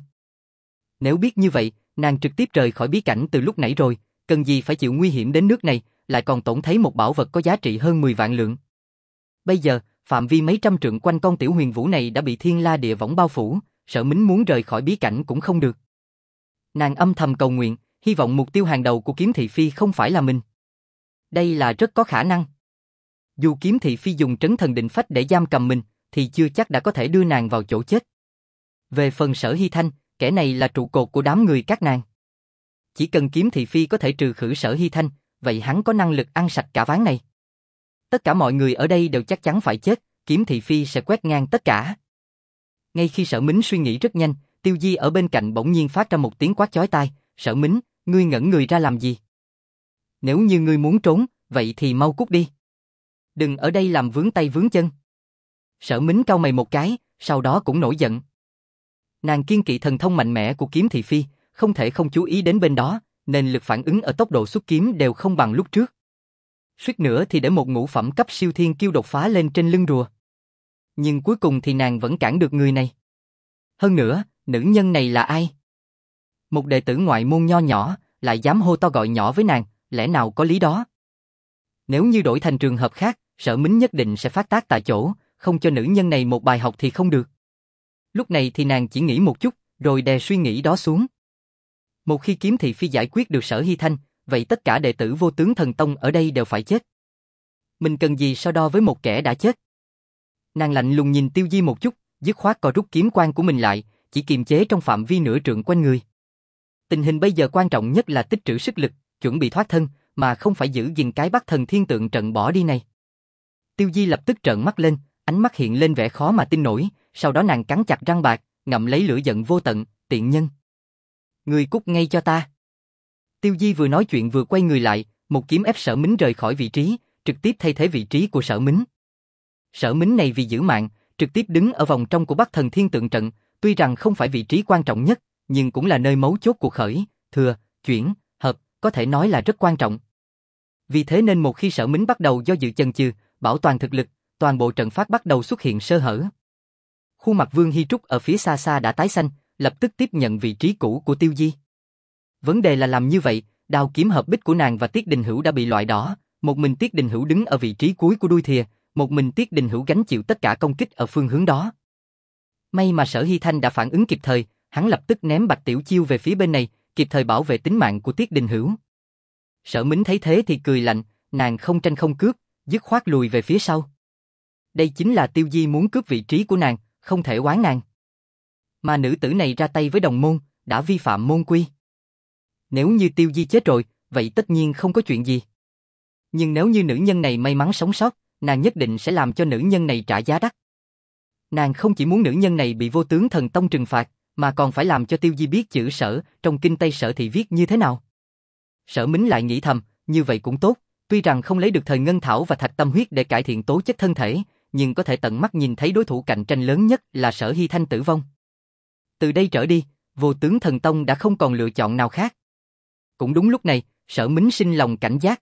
Nếu biết như vậy, nàng trực tiếp rời khỏi bí cảnh từ lúc nãy rồi, cần gì phải chịu nguy hiểm đến nước này, lại còn tổn thấy một bảo vật có giá trị hơn mười vạn lượng. Bây giờ, phạm vi mấy trăm trượng quanh con tiểu huyền vũ này đã bị thiên la địa võng bao phủ, Sở Mính muốn rời khỏi bí cảnh cũng không được. Nàng âm thầm cầu nguyện, hy vọng mục tiêu hàng đầu của Kiếm Thị Phi không phải là mình. Đây là rất có khả năng. Dù Kiếm Thị Phi dùng trấn thần định phách để giam cầm mình, thì chưa chắc đã có thể đưa nàng vào chỗ chết. Về phần Sở Hy Thanh, kẻ này là trụ cột của đám người các nàng. Chỉ cần Kiếm Thị Phi có thể trừ khử Sở Hy Thanh, vậy hắn có năng lực ăn sạch cả ván này. Tất cả mọi người ở đây đều chắc chắn phải chết, Kiếm Thị Phi sẽ quét ngang tất cả. Ngay khi Sở Mính suy nghĩ rất nhanh, Tiêu Di ở bên cạnh bỗng nhiên phát ra một tiếng quát chói tai, Sở Mính, ngươi ngẩn người ra làm gì? Nếu như ngươi muốn trốn, vậy thì mau cút đi. Đừng ở đây làm vướng tay vướng chân. Sở Mính cau mày một cái, sau đó cũng nổi giận. Nàng kiên kỵ thần thông mạnh mẽ của Kiếm Thị Phi, không thể không chú ý đến bên đó, nên lực phản ứng ở tốc độ xuất kiếm đều không bằng lúc trước. Suýt nữa thì để một ngũ phẩm cấp siêu thiên kiêu đột phá lên trên lưng rùa. Nhưng cuối cùng thì nàng vẫn cản được người này. Hơn nữa, nữ nhân này là ai? Một đệ tử ngoại môn nho nhỏ, lại dám hô to gọi nhỏ với nàng, lẽ nào có lý đó? Nếu như đổi thành trường hợp khác, Sở Mính nhất định sẽ phát tác tại chỗ, không cho nữ nhân này một bài học thì không được. Lúc này thì nàng chỉ nghĩ một chút, rồi đè suy nghĩ đó xuống. Một khi Kiếm Thị Phi giải quyết được Sở Hy Thanh, vậy tất cả đệ tử Vô Tướng Thần Tông ở đây đều phải chết. Mình cần gì so đo với một kẻ đã chết? Nàng lạnh lùng nhìn Tiêu Di một chút, dứt khoát co rút kiếm quang của mình lại, chỉ kiềm chế trong phạm vi nửa trượng quanh người. Tình hình bây giờ quan trọng nhất là tích trữ sức lực, chuẩn bị thoát thân, mà không phải giữ gìn cái Bắc Thần Thiên Tượng trận bỏ đi này. Tiêu Di lập tức trợn mắt lên, ánh mắt hiện lên vẻ khó mà tin nổi, sau đó nàng cắn chặt răng bạc, ngậm lấy lửa giận vô tận, tiện nhân. Người cút ngay cho ta. Tiêu Di vừa nói chuyện vừa quay người lại, một kiếm ép Sở Mính rời khỏi vị trí, trực tiếp thay thế vị trí của Sở Mính. Sở Mính này vì giữ mạng, trực tiếp đứng ở vòng trong của Bắc Thần Thiên Tượng Trận, tuy rằng không phải vị trí quan trọng nhất, nhưng cũng là nơi mấu chốt cuộc khởi, thừa, chuyển, hợp, có thể nói là rất quan trọng. Vì thế nên một khi Sở Mính bắt đầu do dự chần chừ, bảo toàn thực lực, toàn bộ trận pháp bắt đầu xuất hiện sơ hở. Khuôn mặt Vương Hi Trúc ở phía xa xa đã tái xanh, lập tức tiếp nhận vị trí cũ của Tiêu Di. Vấn đề là làm như vậy, đao kiếm hợp bích của nàng và Tiết Đình Hữu đã bị loại đỏ, một mình Tiết Đình Hữu đứng ở vị trí cuối của đuôi thìa, một mình Tiết Đình Hữu gánh chịu tất cả công kích ở phương hướng đó. May mà Sở Hi Thanh đã phản ứng kịp thời, hắn lập tức ném Bạch Tiểu Chiêu về phía bên này, kịp thời bảo vệ tính mạng của Tiết Đình Hữu. Sở Mính thấy thế thì cười lạnh, nàng không tranh không cướp, dứt khoát lùi về phía sau. Đây chính là Tiêu Di muốn cướp vị trí của nàng, không thể oán nàng. Mà nữ tử này ra tay với đồng môn, đã vi phạm môn quy. Nếu như Tiêu Di chết rồi, vậy tất nhiên không có chuyện gì. Nhưng nếu như nữ nhân này may mắn sống sót, nàng nhất định sẽ làm cho nữ nhân này trả giá đắt. Nàng không chỉ muốn nữ nhân này bị Vô Tướng Thần Tông trừng phạt, mà còn phải làm cho Tiêu Di biết chữ Sở trong kinh Tây Sở thị viết như thế nào. Sở Mính lại nghĩ thầm, như vậy cũng tốt, tuy rằng không lấy được thời ngân thảo và thạch tâm huyết để cải thiện tố chất thân thể, nhưng có thể tận mắt nhìn thấy đối thủ cạnh tranh lớn nhất là Sở Hi Thanh tử vong. Từ đây trở đi, Vô Tướng Thần Tông đã không còn lựa chọn nào khác. Cũng đúng lúc này, Sở Mính sinh lòng cảnh giác.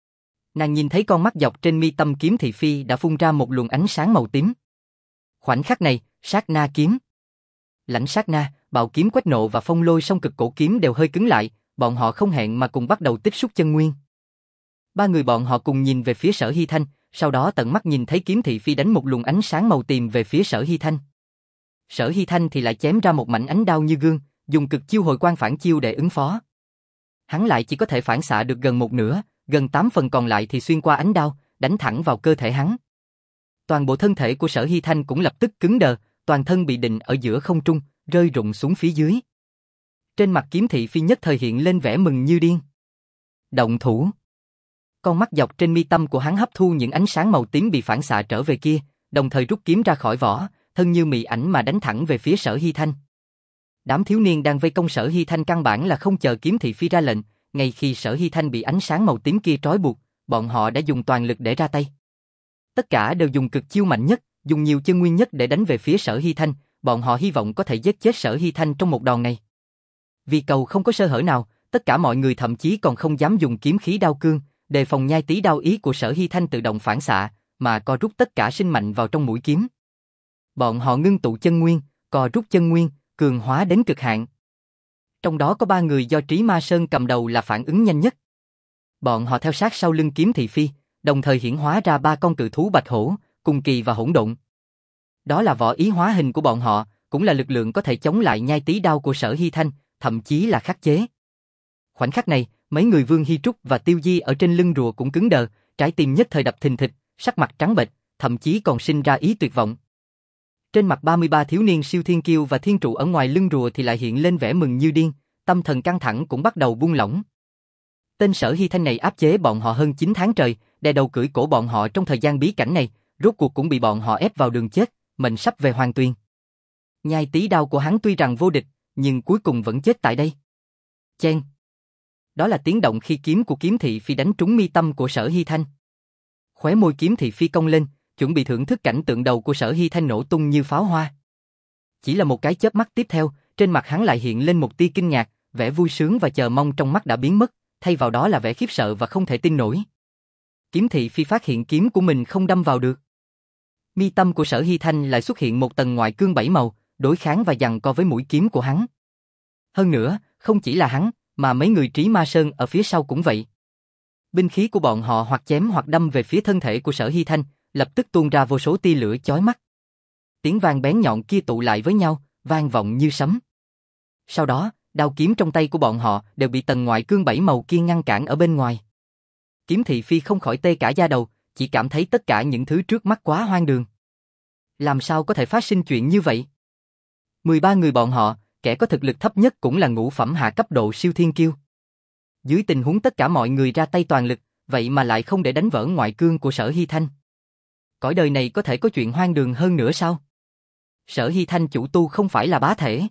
Nàng nhìn thấy con mắt dọc trên mi tâm kiếm thị phi đã phun ra một luồng ánh sáng màu tím. Khoảnh khắc này, sát na kiếm. Lãnh sát na, bạo kiếm quét nộ và phong lôi song cực cổ kiếm đều hơi cứng lại, bọn họ không hẹn mà cùng bắt đầu tích xúc chân nguyên. Ba người bọn họ cùng nhìn về phía Sở Hi Thanh, sau đó tận mắt nhìn thấy kiếm thị phi đánh một luồng ánh sáng màu tím về phía Sở Hi Thanh. Sở Hi Thanh thì lại chém ra một mảnh ánh đao như gương, dùng cực chiêu hồi quang phản chiêu để ứng phó. Hắn lại chỉ có thể phản xạ được gần một nửa, gần tám phần còn lại thì xuyên qua ánh đao, đánh thẳng vào cơ thể hắn. Toàn bộ thân thể của Sở Hi Thanh cũng lập tức cứng đờ, toàn thân bị định ở giữa không trung, rơi rụng xuống phía dưới. Trên mặt kiếm thị phi nhất thời hiện lên vẻ mừng như điên. Động thủ. Con mắt dọc trên mi tâm của hắn hấp thu những ánh sáng màu tím bị phản xạ trở về kia, đồng thời rút kiếm ra khỏi vỏ, thân như mị ảnh mà đánh thẳng về phía Sở Hi Thanh. Đám thiếu niên đang vây công Sở Hi Thanh căn bản là không chờ kiếm thị phi ra lệnh, ngay khi Sở Hi Thanh bị ánh sáng màu tím kia trói buộc, bọn họ đã dùng toàn lực để ra tay. Tất cả đều dùng cực chiêu mạnh nhất, dùng nhiều chân nguyên nhất để đánh về phía Sở Hi Thanh, bọn họ hy vọng có thể giết chết Sở Hi Thanh trong một đòn này. Vì cầu không có sơ hở nào, tất cả mọi người thậm chí còn không dám dùng kiếm khí đao cương, đề phòng nhai tí đao ý của Sở Hi Thanh tự động phản xạ, mà co rút tất cả sinh mạnh vào trong mũi kiếm. Bọn họ ngưng tụ chân nguyên, co rút chân nguyên, cường hóa đến cực hạn. Trong đó có ba người do Trí Ma Sơn cầm đầu là phản ứng nhanh nhất. Bọn họ theo sát sau lưng kiếm thị phi, đồng thời hiển hóa ra ba con cự thú bạch hổ, cùng kỳ và hỗn độn. Đó là võ ý hóa hình của bọn họ, cũng là lực lượng có thể chống lại nhai tí đao của Sở Hi Thanh, thậm chí là khắc chế. Khoảnh khắc này, mấy người Vương Hi Trúc và Tiêu Di ở trên lưng rùa cũng cứng đờ, trái tim nhất thời đập thình thịch, sắc mặt trắng bệch, thậm chí còn sinh ra ý tuyệt vọng. Trên mặt ba mươi ba thiếu niên siêu thiên kiêu và thiên trụ ở ngoài lưng rùa thì lại hiện lên vẻ mừng như điên, tâm thần căng thẳng cũng bắt đầu buông lỏng. Tên Sở Hi Thanh này áp chế bọn họ hơn chín tháng trời, đè đầu cưỡi cổ bọn họ trong thời gian bí cảnh này, rốt cuộc cũng bị bọn họ ép vào đường chết, mệnh sắp về hoàng tuyền. Nhai tí đao của hắn tuy rằng vô địch, nhưng cuối cùng vẫn chết tại đây. Chen. Đó là tiếng động khi kiếm của kiếm thị phi đánh trúng mi tâm của Sở Hi Thanh. Khóe môi kiếm thị phi cong lên, chuẩn bị thưởng thức cảnh tượng đầu của Sở Hi Thanh nổ tung như pháo hoa. Chỉ là một cái chớp mắt tiếp theo, trên mặt hắn lại hiện lên một tia kinh ngạc, vẻ vui sướng và chờ mong trong mắt đã biến mất, thay vào đó là vẻ khiếp sợ và không thể tin nổi. Kiếm thị phi phát hiện kiếm của mình không đâm vào được. Mi tâm của Sở Hi Thanh lại xuất hiện một tầng ngoại cương bảy màu, đối kháng và giằng co với mũi kiếm của hắn. Hơn nữa, không chỉ là hắn, mà mấy người Trí Ma Sơn ở phía sau cũng vậy. Binh khí của bọn họ hoặc chém hoặc đâm về phía thân thể của Sở Hi Thanh, lập tức tuôn ra vô số tia lửa chói mắt. Tiếng vang bén nhọn kia tụ lại với nhau, vang vọng như sấm. Sau đó, đao kiếm trong tay của bọn họ đều bị tầng ngoại cương bảy màu kia ngăn cản ở bên ngoài. Kiếm thị phi không khỏi tê cả da đầu, chỉ cảm thấy tất cả những thứ trước mắt quá hoang đường. Làm sao có thể phát sinh chuyện như vậy? mười ba người bọn họ, kẻ có thực lực thấp nhất cũng là ngũ phẩm hạ cấp độ siêu thiên kiêu. Dưới tình huống tất cả mọi người ra tay toàn lực, vậy mà lại không để đánh vỡ ngoại cương của Sở Hi Thanh. Cõi đời này có thể có chuyện hoang đường hơn nữa sao? Sở Hi Thanh chủ tu không phải là bá thể.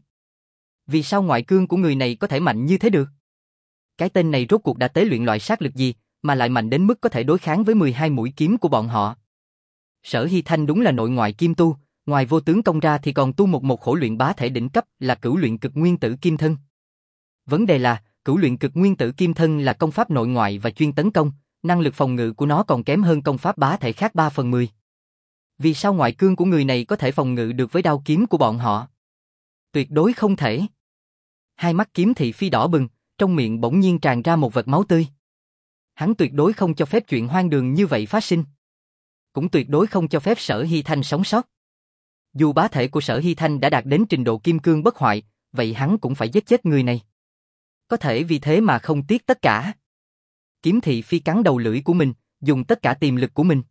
Vì sao ngoại cương của người này có thể mạnh như thế được? Cái tên này rốt cuộc đã tế luyện loại sát lực gì, mà lại mạnh đến mức có thể đối kháng với mười hai mũi kiếm của bọn họ. Sở Hy Thanh đúng là nội ngoại kim tu, ngoài vô tướng công ra thì còn tu một một khổ luyện bá thể đỉnh cấp là cửu luyện cực nguyên tử kim thân. Vấn đề là, cửu luyện cực nguyên tử kim thân là công pháp nội ngoại và chuyên tấn công, năng lực phòng ngự của nó còn kém hơn công pháp bá thể khác ba phần mười. Vì sao ngoại cương của người này có thể phòng ngự được với đao kiếm của bọn họ? Tuyệt đối không thể. Hai mắt Kiếm Thị Phi đỏ bừng, trong miệng bỗng nhiên tràn ra một vệt máu tươi. Hắn tuyệt đối không cho phép chuyện hoang đường như vậy phát sinh. Cũng tuyệt đối không cho phép Sở Hy Thanh sống sót. Dù bá thể của Sở Hy Thanh đã đạt đến trình độ kim cương bất hoại, vậy hắn cũng phải giết chết người này. Có thể vì thế mà không tiếc tất cả. Kiếm Thị Phi cắn đầu lưỡi của mình, dùng tất cả tiềm lực của mình.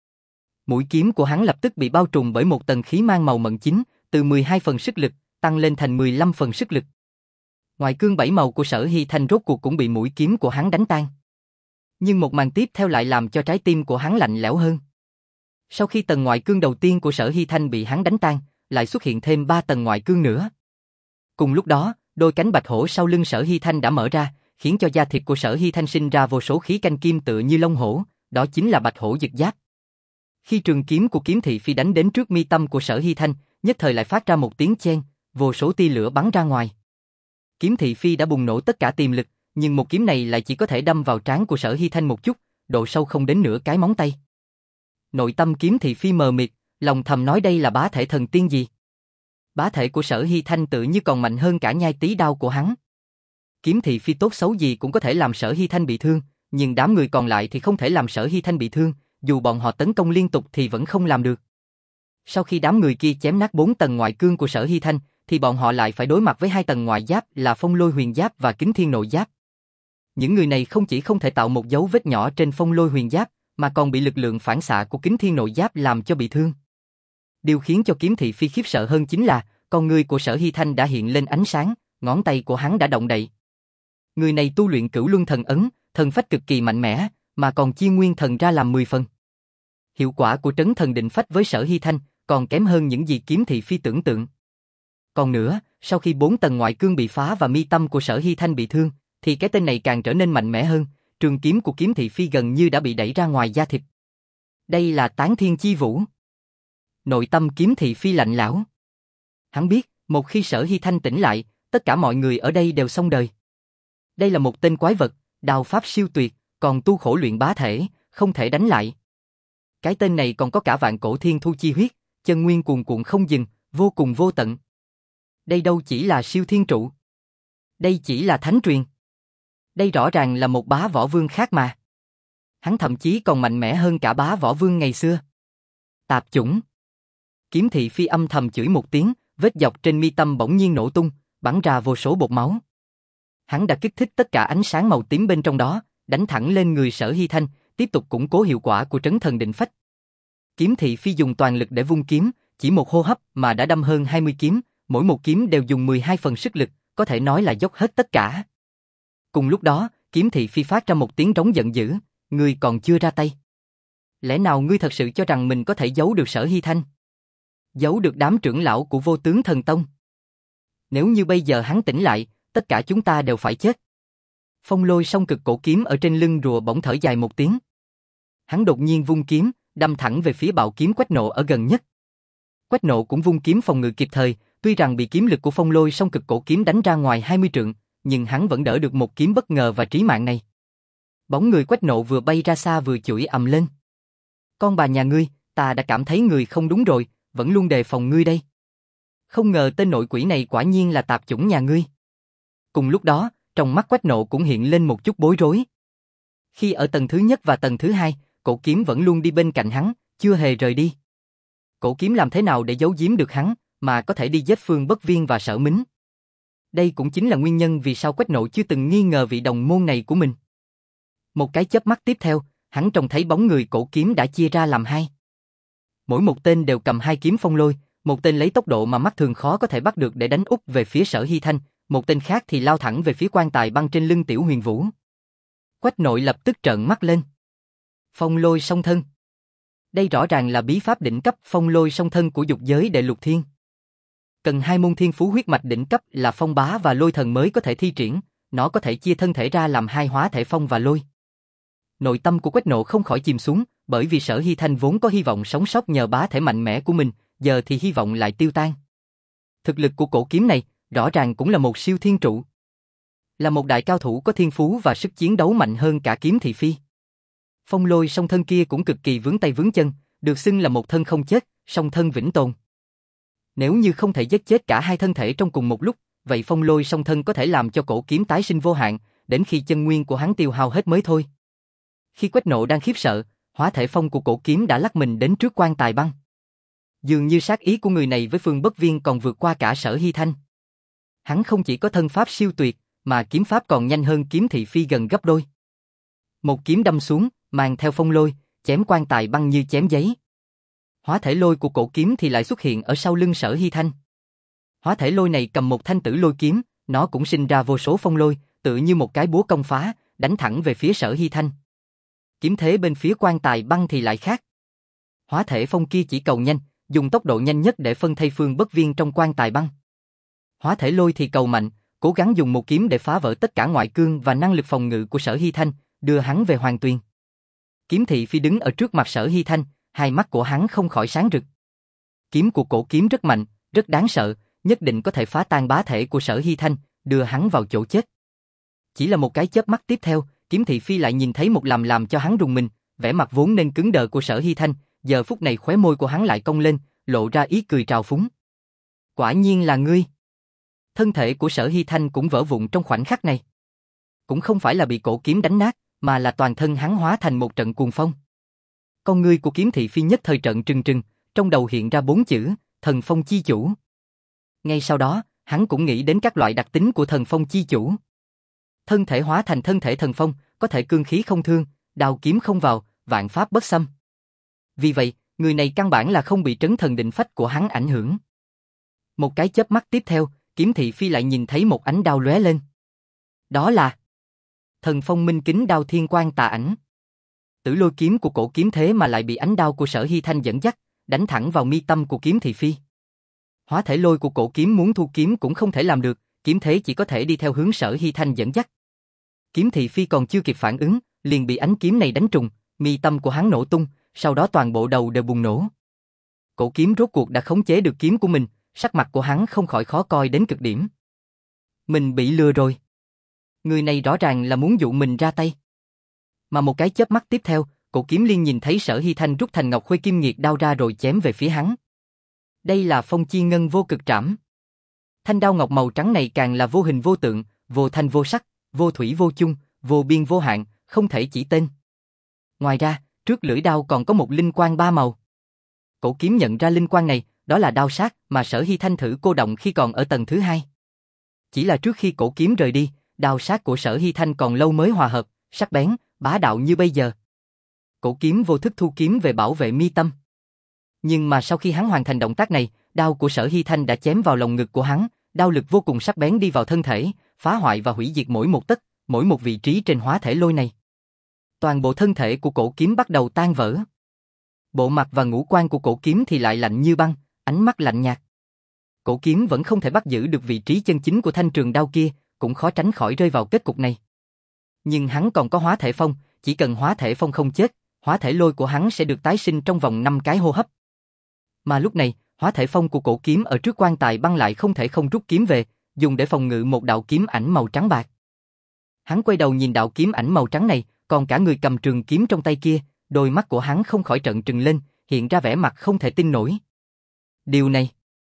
Mũi kiếm của hắn lập tức bị bao trùm bởi một tầng khí mang màu mận chính, từ mười hai phần sức lực, tăng lên thành mười lăm phần sức lực. Ngoại cương bảy màu của Sở Hy Thanh rốt cuộc cũng bị mũi kiếm của hắn đánh tan. Nhưng một màn tiếp theo lại làm cho trái tim của hắn lạnh lẽo hơn. Sau khi tầng ngoại cương đầu tiên của Sở Hy Thanh bị hắn đánh tan, lại xuất hiện thêm ba tầng ngoại cương nữa. Cùng lúc đó, đôi cánh bạch hổ sau lưng Sở Hy Thanh đã mở ra, khiến cho da thịt của Sở Hy Thanh sinh ra vô số khí canh kim tựa như lông hổ, đó chính là bạch hổ dực giáp. Khi trường kiếm của Kiếm Thị Phi đánh đến trước mi tâm của Sở Hy Thanh, nhất thời lại phát ra một tiếng chen, vô số tia lửa bắn ra ngoài. Kiếm Thị Phi đã bùng nổ tất cả tiềm lực, nhưng một kiếm này lại chỉ có thể đâm vào trán của Sở Hy Thanh một chút, độ sâu không đến nửa cái móng tay. Nội tâm Kiếm Thị Phi mờ mịt, lòng thầm nói đây là bá thể thần tiên gì? Bá thể của Sở Hy Thanh tự như còn mạnh hơn cả nhai tí đao của hắn. Kiếm Thị Phi tốt xấu gì cũng có thể làm Sở Hy Thanh bị thương, nhưng đám người còn lại thì không thể làm Sở Hy Thanh bị thương, dù bọn họ tấn công liên tục thì vẫn không làm được. Sau khi đám người kia chém nát bốn tầng ngoại cương của Sở Hy Thanh, thì bọn họ lại phải đối mặt với hai tầng ngoại giáp là Phong Lôi Huyền Giáp và Kính Thiên Nội Giáp. Những người này không chỉ không thể tạo một dấu vết nhỏ trên Phong Lôi Huyền Giáp, mà còn bị lực lượng phản xạ của Kính Thiên Nội Giáp làm cho bị thương. Điều khiến cho Kiếm Thị Phi khiếp sợ hơn chính là, con người của Sở Hy Thanh đã hiện lên ánh sáng, ngón tay của hắn đã động đậy. Người này tu luyện Cửu Luân Thần Ấn, thần phách cực kỳ mạnh mẽ, mà còn chia nguyên thần ra làm mười phần. Hiệu quả của Trấn Thần Định Phách với Sở Hy Thanh còn kém hơn những gì Kiếm Thị Phi tưởng tượng. Còn nữa, sau khi bốn tầng ngoại cương bị phá và mi tâm của Sở Hy Thanh bị thương, thì cái tên này càng trở nên mạnh mẽ hơn, trường kiếm của Kiếm Thị Phi gần như đã bị đẩy ra ngoài da thịt. Đây là Tán Thiên Chi Vũ. Nội tâm Kiếm Thị Phi lạnh lẽo. Hắn biết, một khi Sở Hy Thanh tỉnh lại, tất cả mọi người ở đây đều xong đời. Đây là một tên quái vật, đao pháp siêu tuyệt, còn tu khổ luyện bá thể, không thể đánh lại. Cái tên này còn có cả vạn cổ thiên thu chi huyết, chân nguyên cuồn cuộn không dừng, vô cùng vô tận. Đây đâu chỉ là siêu thiên trụ. Đây chỉ là thánh truyền. Đây rõ ràng là một bá võ vương khác mà. Hắn thậm chí còn mạnh mẽ hơn cả bá võ vương ngày xưa. Tạp chủng. Kiếm Thị Phi âm thầm chửi một tiếng, vết dọc trên mi tâm bỗng nhiên nổ tung, bắn ra vô số bột máu. Hắn đã kích thích tất cả ánh sáng màu tím bên trong đó, đánh thẳng lên người Sở Hy Thanh, tiếp tục củng cố hiệu quả của Trấn Thần Định Phách. Kiếm Thị Phi dùng toàn lực để vung kiếm, chỉ một hô hấp mà đã đâm hơn hai mươi kiếm, mỗi một kiếm đều dùng mười hai phần sức lực, có thể nói là dốc hết tất cả. Cùng lúc đó, Kiếm Thị Phi phát ra một tiếng rống giận dữ, ngươi còn chưa ra tay. Lẽ nào ngươi thật sự cho rằng mình có thể giấu được Sở Hy Thanh? Giấu được đám trưởng lão của Vô Tướng Thần Tông? Nếu như bây giờ hắn tỉnh lại, tất cả chúng ta đều phải chết. Phong Lôi song cực cổ kiếm ở trên lưng rùa bỗng thở dài một tiếng. Hắn đột nhiên vung kiếm, đâm thẳng về phía bạo kiếm Quách Nộ ở gần nhất. Quách Nộ cũng vung kiếm phòng ngự kịp thời, tuy rằng bị kiếm lực của Phong Lôi song cực cổ kiếm đánh ra ngoài hai mươi trượng, nhưng hắn vẫn đỡ được một kiếm bất ngờ và trí mạng này. Bóng người Quách Nộ vừa bay ra xa vừa chửi ầm lên. Con bà nhà ngươi, ta đã cảm thấy người không đúng rồi, vẫn luôn đề phòng ngươi đây. Không ngờ tên nội quỷ này quả nhiên là tạp chủng nhà ngươi. Cùng lúc đó, trong mắt Quách Nộ cũng hiện lên một chút bối rối. Khi ở tầng thứ nhất và tầng thứ hai, cổ kiếm vẫn luôn đi bên cạnh hắn, chưa hề rời đi. Cổ kiếm làm thế nào để giấu giếm được hắn, mà có thể đi giết Phương Bất Viên và Sở Mính? Đây cũng chính là nguyên nhân vì sao Quách Nộ chưa từng nghi ngờ vị đồng môn này của mình. Một cái chớp mắt tiếp theo, hắn trông thấy bóng người cổ kiếm đã chia ra làm hai. Mỗi một tên đều cầm hai kiếm phong lôi, một tên lấy tốc độ mà mắt thường khó có thể bắt được để đánh úp về phía Sở Hy Thanh, một tên khác thì lao thẳng về phía quan tài băng trên lưng Tiểu Huyền Vũ. Quách Nội lập tức trợn mắt lên. Phong lôi song thân. Đây rõ ràng là bí pháp đỉnh cấp phong lôi song thân của dục giới đệ lục thiên. Cần hai môn thiên phú huyết mạch đỉnh cấp là phong bá và lôi thần mới có thể thi triển, nó có thể chia thân thể ra làm hai hóa thể phong và lôi. Nội tâm của Quách Nộ không khỏi chìm xuống, bởi vì Sở Hy Thanh vốn có hy vọng sống sót nhờ bá thể mạnh mẽ của mình, giờ thì hy vọng lại tiêu tan. Thực lực của cổ kiếm này, rõ ràng cũng là một siêu thiên trụ. Là một đại cao thủ có thiên phú và sức chiến đấu mạnh hơn cả Kiếm Thị Phi. Phong Lôi song thân kia cũng cực kỳ vướng tay vướng chân, được xưng là một thân không chết, song thân vĩnh tồn. Nếu như không thể giết chết cả hai thân thể trong cùng một lúc, vậy Phong Lôi song thân có thể làm cho cổ kiếm tái sinh vô hạn, đến khi chân nguyên của hắn tiêu hao hết mới thôi. Khi Quách Nộ đang khiếp sợ, hóa thể phong của cổ kiếm đã lắc mình đến trước quan tài băng. Dường như sát ý của người này với Phương Bất Viên còn vượt qua cả Sở Hy Thanh. Hắn không chỉ có thân pháp siêu tuyệt, mà kiếm pháp còn nhanh hơn Kiếm Thị Phi gần gấp đôi. Một kiếm đâm xuống, mang theo phong lôi, chém quan tài băng như chém giấy. Hóa thể lôi của cổ kiếm thì lại xuất hiện ở sau lưng Sở Hy Thanh. Hóa thể lôi này cầm một thanh tử lôi kiếm, nó cũng sinh ra vô số phong lôi, tự như một cái búa công phá, đánh thẳng về phía Sở Hy Thanh. Kiếm thế bên phía quan tài băng thì lại khác. Hóa thể phong kia chỉ cầu nhanh, dùng tốc độ nhanh nhất để phân thây Phương Bất Viên trong quan tài băng. Hóa thể lôi thì cầu mạnh, cố gắng dùng một kiếm để phá vỡ tất cả ngoại cương và năng lực phòng ngự của Sở Hy Thanh, đưa hắn về hoàng tuyền. Kiếm Thị Phi đứng ở trước mặt Sở Hy Thanh, hai mắt của hắn không khỏi sáng rực. Kiếm của cổ kiếm rất mạnh, rất đáng sợ, nhất định có thể phá tan bá thể của Sở Hy Thanh, đưa hắn vào chỗ chết. Chỉ là một cái chớp mắt tiếp theo, Kiếm Thị Phi lại nhìn thấy một làm làm cho hắn rùng mình, vẻ mặt vốn nên cứng đờ của Sở Hy Thanh, giờ phút này khóe môi của hắn lại cong lên, lộ ra ý cười trào phúng. Quả nhiên là ngươi. Thân thể của Sở Hy Thanh cũng vỡ vụn trong khoảnh khắc này. Cũng không phải là bị cổ kiếm đánh nát, mà là toàn thân hắn hóa thành một trận cuồng phong. Con ngươi của Kiếm Thị Phi nhất thời trận trừng trừng, trong đầu hiện ra bốn chữ, thần phong chi chủ. Ngay sau đó, hắn cũng nghĩ đến các loại đặc tính của thần phong chi chủ. Thân thể hóa thành thân thể thần phong, có thể cương khí không thương, đao kiếm không vào, vạn pháp bất xâm. Vì vậy, người này căn bản là không bị trấn thần định phách của hắn ảnh hưởng. Một cái chớp mắt tiếp theo, Kiếm Thị Phi lại nhìn thấy một ánh đao lóe lên. Đó là thần phong minh kính đao thiên quang tà ảnh. Tử lôi kiếm của cổ kiếm thế mà lại bị ánh đao của Sở Hy Thanh dẫn dắt, đánh thẳng vào mi tâm của Kiếm Thị Phi. Hóa thể lôi của cổ kiếm muốn thu kiếm cũng không thể làm được, kiếm thế chỉ có thể đi theo hướng Sở Hy Thanh dẫn dắt. Kiếm Thị Phi còn chưa kịp phản ứng, liền bị ánh kiếm này đánh trùng, mi tâm của hắn nổ tung, sau đó toàn bộ đầu đều bùng nổ. Cổ kiếm rốt cuộc đã khống chế được kiếm của mình, sắc mặt của hắn không khỏi khó coi đến cực điểm. Mình bị lừa rồi. Người này rõ ràng là muốn dụ mình ra tay. Mà một cái chớp mắt tiếp theo, cổ kiếm liên nhìn thấy Sở Hy Thanh rút thành Ngọc Khuê Kim Nghiệt đao ra rồi chém về phía hắn. Đây là Phong Chi Ngân vô cực trảm. Thanh đao ngọc màu trắng này càng là vô hình vô tượng, vô thanh vô sắc, vô thủy vô chung, vô biên vô hạn, không thể chỉ tên. Ngoài ra, trước lưỡi đao còn có một linh quang ba màu. Cổ kiếm nhận ra linh quang này, đó là đao sát mà Sở Hy Thanh thử cô động khi còn ở tầng thứ hai. Chỉ là trước khi cổ kiếm rời đi, đao sát của Sở Hy Thanh còn lâu mới hòa hợp, sắc bén, bá đạo như bây giờ. Cổ kiếm vô thức thu kiếm về bảo vệ mi tâm. Nhưng mà sau khi hắn hoàn thành động tác này, đao của Sở Hy Thanh đã chém vào lồng ngực của hắn, đao lực vô cùng sắc bén đi vào thân thể, phá hoại và hủy diệt mỗi một tấc, mỗi một vị trí trên hóa thể lôi này. Toàn bộ thân thể của cổ kiếm bắt đầu tan vỡ. Bộ mặt và ngũ quan của cổ kiếm thì lại lạnh như băng, ánh mắt lạnh nhạt. Cổ kiếm vẫn không thể bắt giữ được vị trí chân chính của thanh trường đao kia, cũng khó tránh khỏi rơi vào kết cục này. Nhưng hắn còn có hóa thể phong, chỉ cần hóa thể phong không chết, hóa thể lôi của hắn sẽ được tái sinh trong vòng năm cái hô hấp. Mà lúc này, hóa thể phong của cổ kiếm ở trước quan tài băng lại không thể không rút kiếm về, dùng để phòng ngự một đạo kiếm ảnh màu trắng bạc. Hắn quay đầu nhìn đạo kiếm ảnh màu trắng này, còn cả người cầm trường kiếm trong tay kia, đôi mắt của hắn không khỏi trợn trừng lên, hiện ra vẻ mặt không thể tin nổi. Điều này,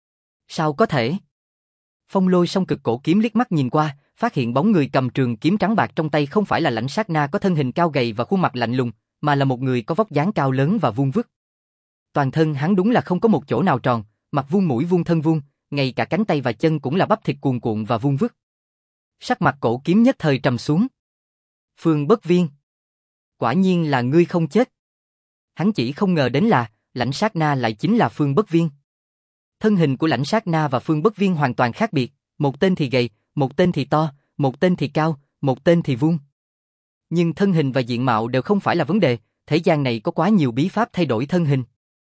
sao có thể? Phong Lôi song cực cổ kiếm liếc mắt nhìn qua, phát hiện bóng người cầm trường kiếm trắng bạc trong tay không phải là Lãnh Sát Na có thân hình cao gầy và khuôn mặt lạnh lùng, mà là một người có vóc dáng cao lớn và vuông vức. Toàn thân hắn đúng là không có một chỗ nào tròn, mặt vuông mũi vuông thân vuông, ngay cả cánh tay và chân cũng là bắp thịt cuồn cuộn và vuông vức. Sắc mặt cổ kiếm nhất thời trầm xuống. Phương Bất Viên, quả nhiên là ngươi không chết. Hắn chỉ không ngờ đến là Lãnh Sát Na lại chính là Phương Bất Viên. Thân hình của Lãnh Sát Na và Phương Bất Viên hoàn toàn khác biệt, một tên thì gầy, một tên thì to, một tên thì cao, một tên thì vuông. Nhưng thân hình và diện mạo đều không phải là vấn đề, thế gian này có quá nhiều bí pháp thay đổi thân hình.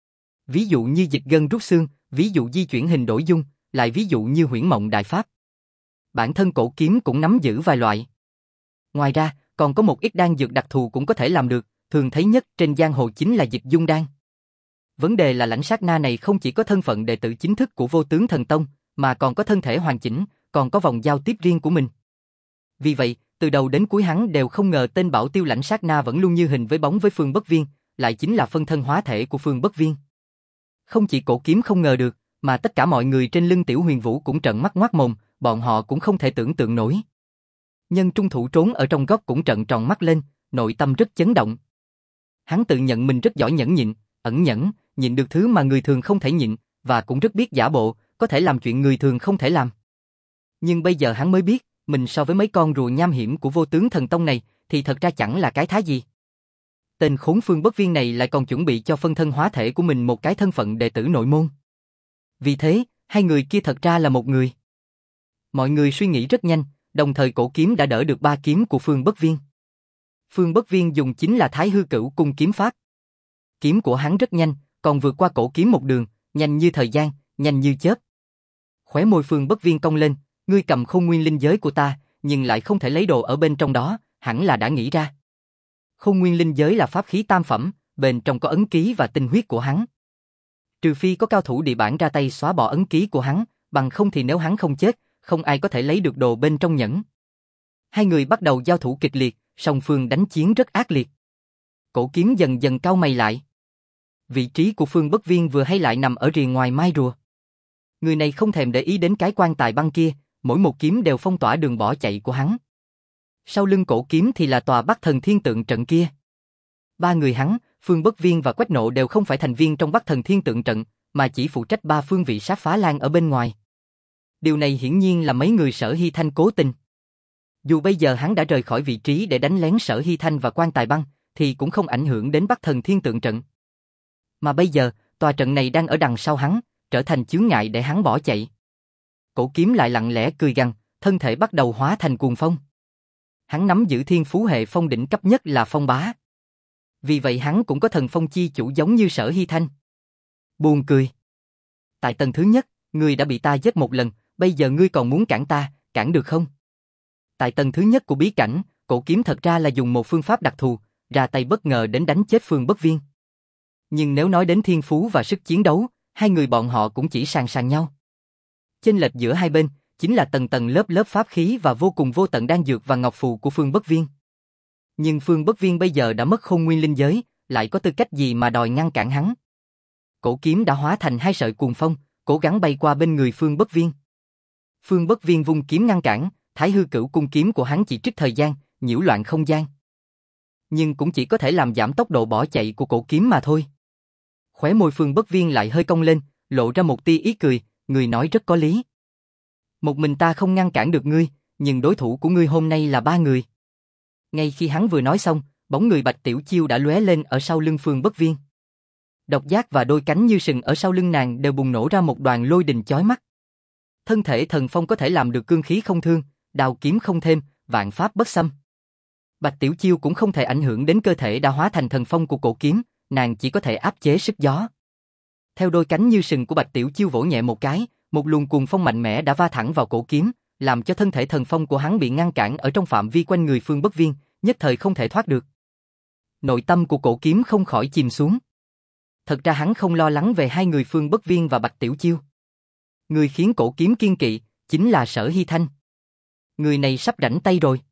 Ví dụ như dịch gân rút xương, ví dụ di chuyển hình đổi dung, lại ví dụ như huyễn mộng đại pháp. Bản thân cổ kiếm cũng nắm giữ vài loại. Ngoài ra, còn có một ít đan dược đặc thù cũng có thể làm được, thường thấy nhất trên giang hồ chính là dịch dung đan. Vấn đề là lãnh sát na này không chỉ có thân phận đệ tử chính thức của Vô Tướng Thần Tông, mà còn có thân thể hoàn chỉnh, còn có vòng giao tiếp riêng của mình. Vì vậy, từ đầu đến cuối hắn đều không ngờ tên bảo tiêu lãnh sát na vẫn luôn như hình với bóng với Phương Bất Viên, lại chính là phân thân hóa thể của Phương Bất Viên. Không chỉ Cổ Kiếm không ngờ được, mà tất cả mọi người trên lưng Tiểu Huyền Vũ cũng trợn mắt ngoác mồm, bọn họ cũng không thể tưởng tượng nổi. Nhân trung thủ trốn ở trong góc cũng trợn tròn mắt lên, nội tâm rất chấn động. Hắn tự nhận mình rất giỏi nhẫn nhịn, ẩn nhẫn, nhịn được thứ mà người thường không thể nhịn, và cũng rất biết giả bộ, có thể làm chuyện người thường không thể làm. Nhưng bây giờ hắn mới biết, mình so với mấy con rùa nham hiểm của Vô Tướng Thần Tông này, thì thật ra chẳng là cái thá gì. Tên khốn Phương Bất Viên này lại còn chuẩn bị cho phân thân hóa thể của mình một cái thân phận đệ tử nội môn. Vì thế, hai người kia thật ra là một người. Mọi người suy nghĩ rất nhanh, đồng thời Cổ Kiếm đã đỡ được ba kiếm của Phương Bất Viên. Phương Bất Viên dùng chính là Thái Hư Cửu Cung kiếm pháp. Kiếm của hắn rất nhanh, còn vượt qua Cổ Kiếm một đường, nhanh như thời gian, nhanh như chớp. Khóe môi Phương Bất Viên cong lên, ngươi cầm Khôn Nguyên Linh Giới của ta, nhưng lại không thể lấy đồ ở bên trong đó, hẳn là đã nghĩ ra. Khôn Nguyên Linh Giới là pháp khí tam phẩm, bên trong có ấn ký và tinh huyết của hắn. Trừ phi có cao thủ địa bản ra tay xóa bỏ ấn ký của hắn, bằng không thì nếu hắn không chết, không ai có thể lấy được đồ bên trong nhẫn. Hai người bắt đầu giao thủ kịch liệt, song phương đánh chiến rất ác liệt. Cổ Kiếm dần dần cau mày lại. Vị trí của Phương Bất Viên vừa hay lại nằm ở rìa ngoài mai rùa. Người này không thèm để ý đến cái quan tài băng kia, mỗi một kiếm đều phong tỏa đường bỏ chạy của hắn. Sau lưng Cổ Kiếm thì là tòa Bắc Thần Thiên Tượng trận kia. Ba người hắn, Phương Bất Viên và Quách Nộ đều không phải thành viên trong Bắc Thần Thiên Tượng trận, mà chỉ phụ trách ba phương vị sát phá lan ở bên ngoài. Điều này hiển nhiên là mấy người Sở Hy Thanh cố tình. Dù bây giờ hắn đã rời khỏi vị trí để đánh lén Sở Hy Thanh và quan tài băng, thì cũng không ảnh hưởng đến Bắc Thần Thiên Tượng trận. Mà bây giờ, tòa trận này đang ở đằng sau hắn, trở thành chướng ngại để hắn bỏ chạy. Cổ Kiếm lại lặng lẽ cười gằn, thân thể bắt đầu hóa thành cuồng phong. Hắn nắm giữ thiên phú hệ phong đỉnh cấp nhất là phong bá. Vì vậy hắn cũng có thần phong chi chủ giống như Sở Hy Thanh. Buồn cười. Tại tầng thứ nhất, ngươi đã bị ta giết một lần, bây giờ ngươi còn muốn cản ta, cản được không? Tại tầng thứ nhất của bí cảnh, Cổ Kiếm thật ra là dùng một phương pháp đặc thù, ra tay bất ngờ đến đánh chết Phương Bất Viên. Nhưng nếu nói đến thiên phú và sức chiến đấu, hai người bọn họ cũng chỉ sàn sàn nhau. Chênh lệch giữa hai bên chính là tầng tầng lớp lớp pháp khí và vô cùng vô tận đan dược và ngọc phù của Phương Bất Viên. Nhưng Phương Bất Viên bây giờ đã mất Khôn Nguyên Linh Giới, lại có tư cách gì mà đòi ngăn cản hắn? Cổ Kiếm đã hóa thành hai sợi cuồng phong, cố gắng bay qua bên người Phương Bất Viên. Phương Bất Viên vung kiếm ngăn cản, Thái Hư Cửu Cung kiếm của hắn chỉ trích thời gian, nhiễu loạn không gian. Nhưng cũng chỉ có thể làm giảm tốc độ bỏ chạy của Cổ Kiếm mà thôi. Khóe môi Phương Bất Viên lại hơi cong lên, lộ ra một tia ý cười, người nói rất có lý. Một mình ta không ngăn cản được ngươi, nhưng đối thủ của ngươi hôm nay là ba người. Ngay khi hắn vừa nói xong, bóng người Bạch Tiểu Chiêu đã lóe lên ở sau lưng Phương Bất Viên. Độc giác và đôi cánh như sừng ở sau lưng nàng đều bùng nổ ra một đoàn lôi đình chói mắt. Thân thể thần phong có thể làm được cương khí không thương, đao kiếm không thêm, vạn pháp bất xâm. Bạch Tiểu Chiêu cũng không thể ảnh hưởng đến cơ thể đã hóa thành thần phong của Cổ Kiếm, nàng chỉ có thể áp chế sức gió. Theo đôi cánh như sừng của Bạch Tiểu Chiêu vỗ nhẹ một cái, một luồng cuồng phong mạnh mẽ đã va thẳng vào Cổ Kiếm, làm cho thân thể thần phong của hắn bị ngăn cản ở trong phạm vi quanh người Phương Bất Viên, nhất thời không thể thoát được. Nội tâm của Cổ Kiếm không khỏi chìm xuống. Thật ra hắn không lo lắng về hai người Phương Bất Viên và Bạch Tiểu Chiêu. Người khiến Cổ Kiếm kiên kỵ chính là Sở Hy Thanh. Người này sắp rảnh tay rồi.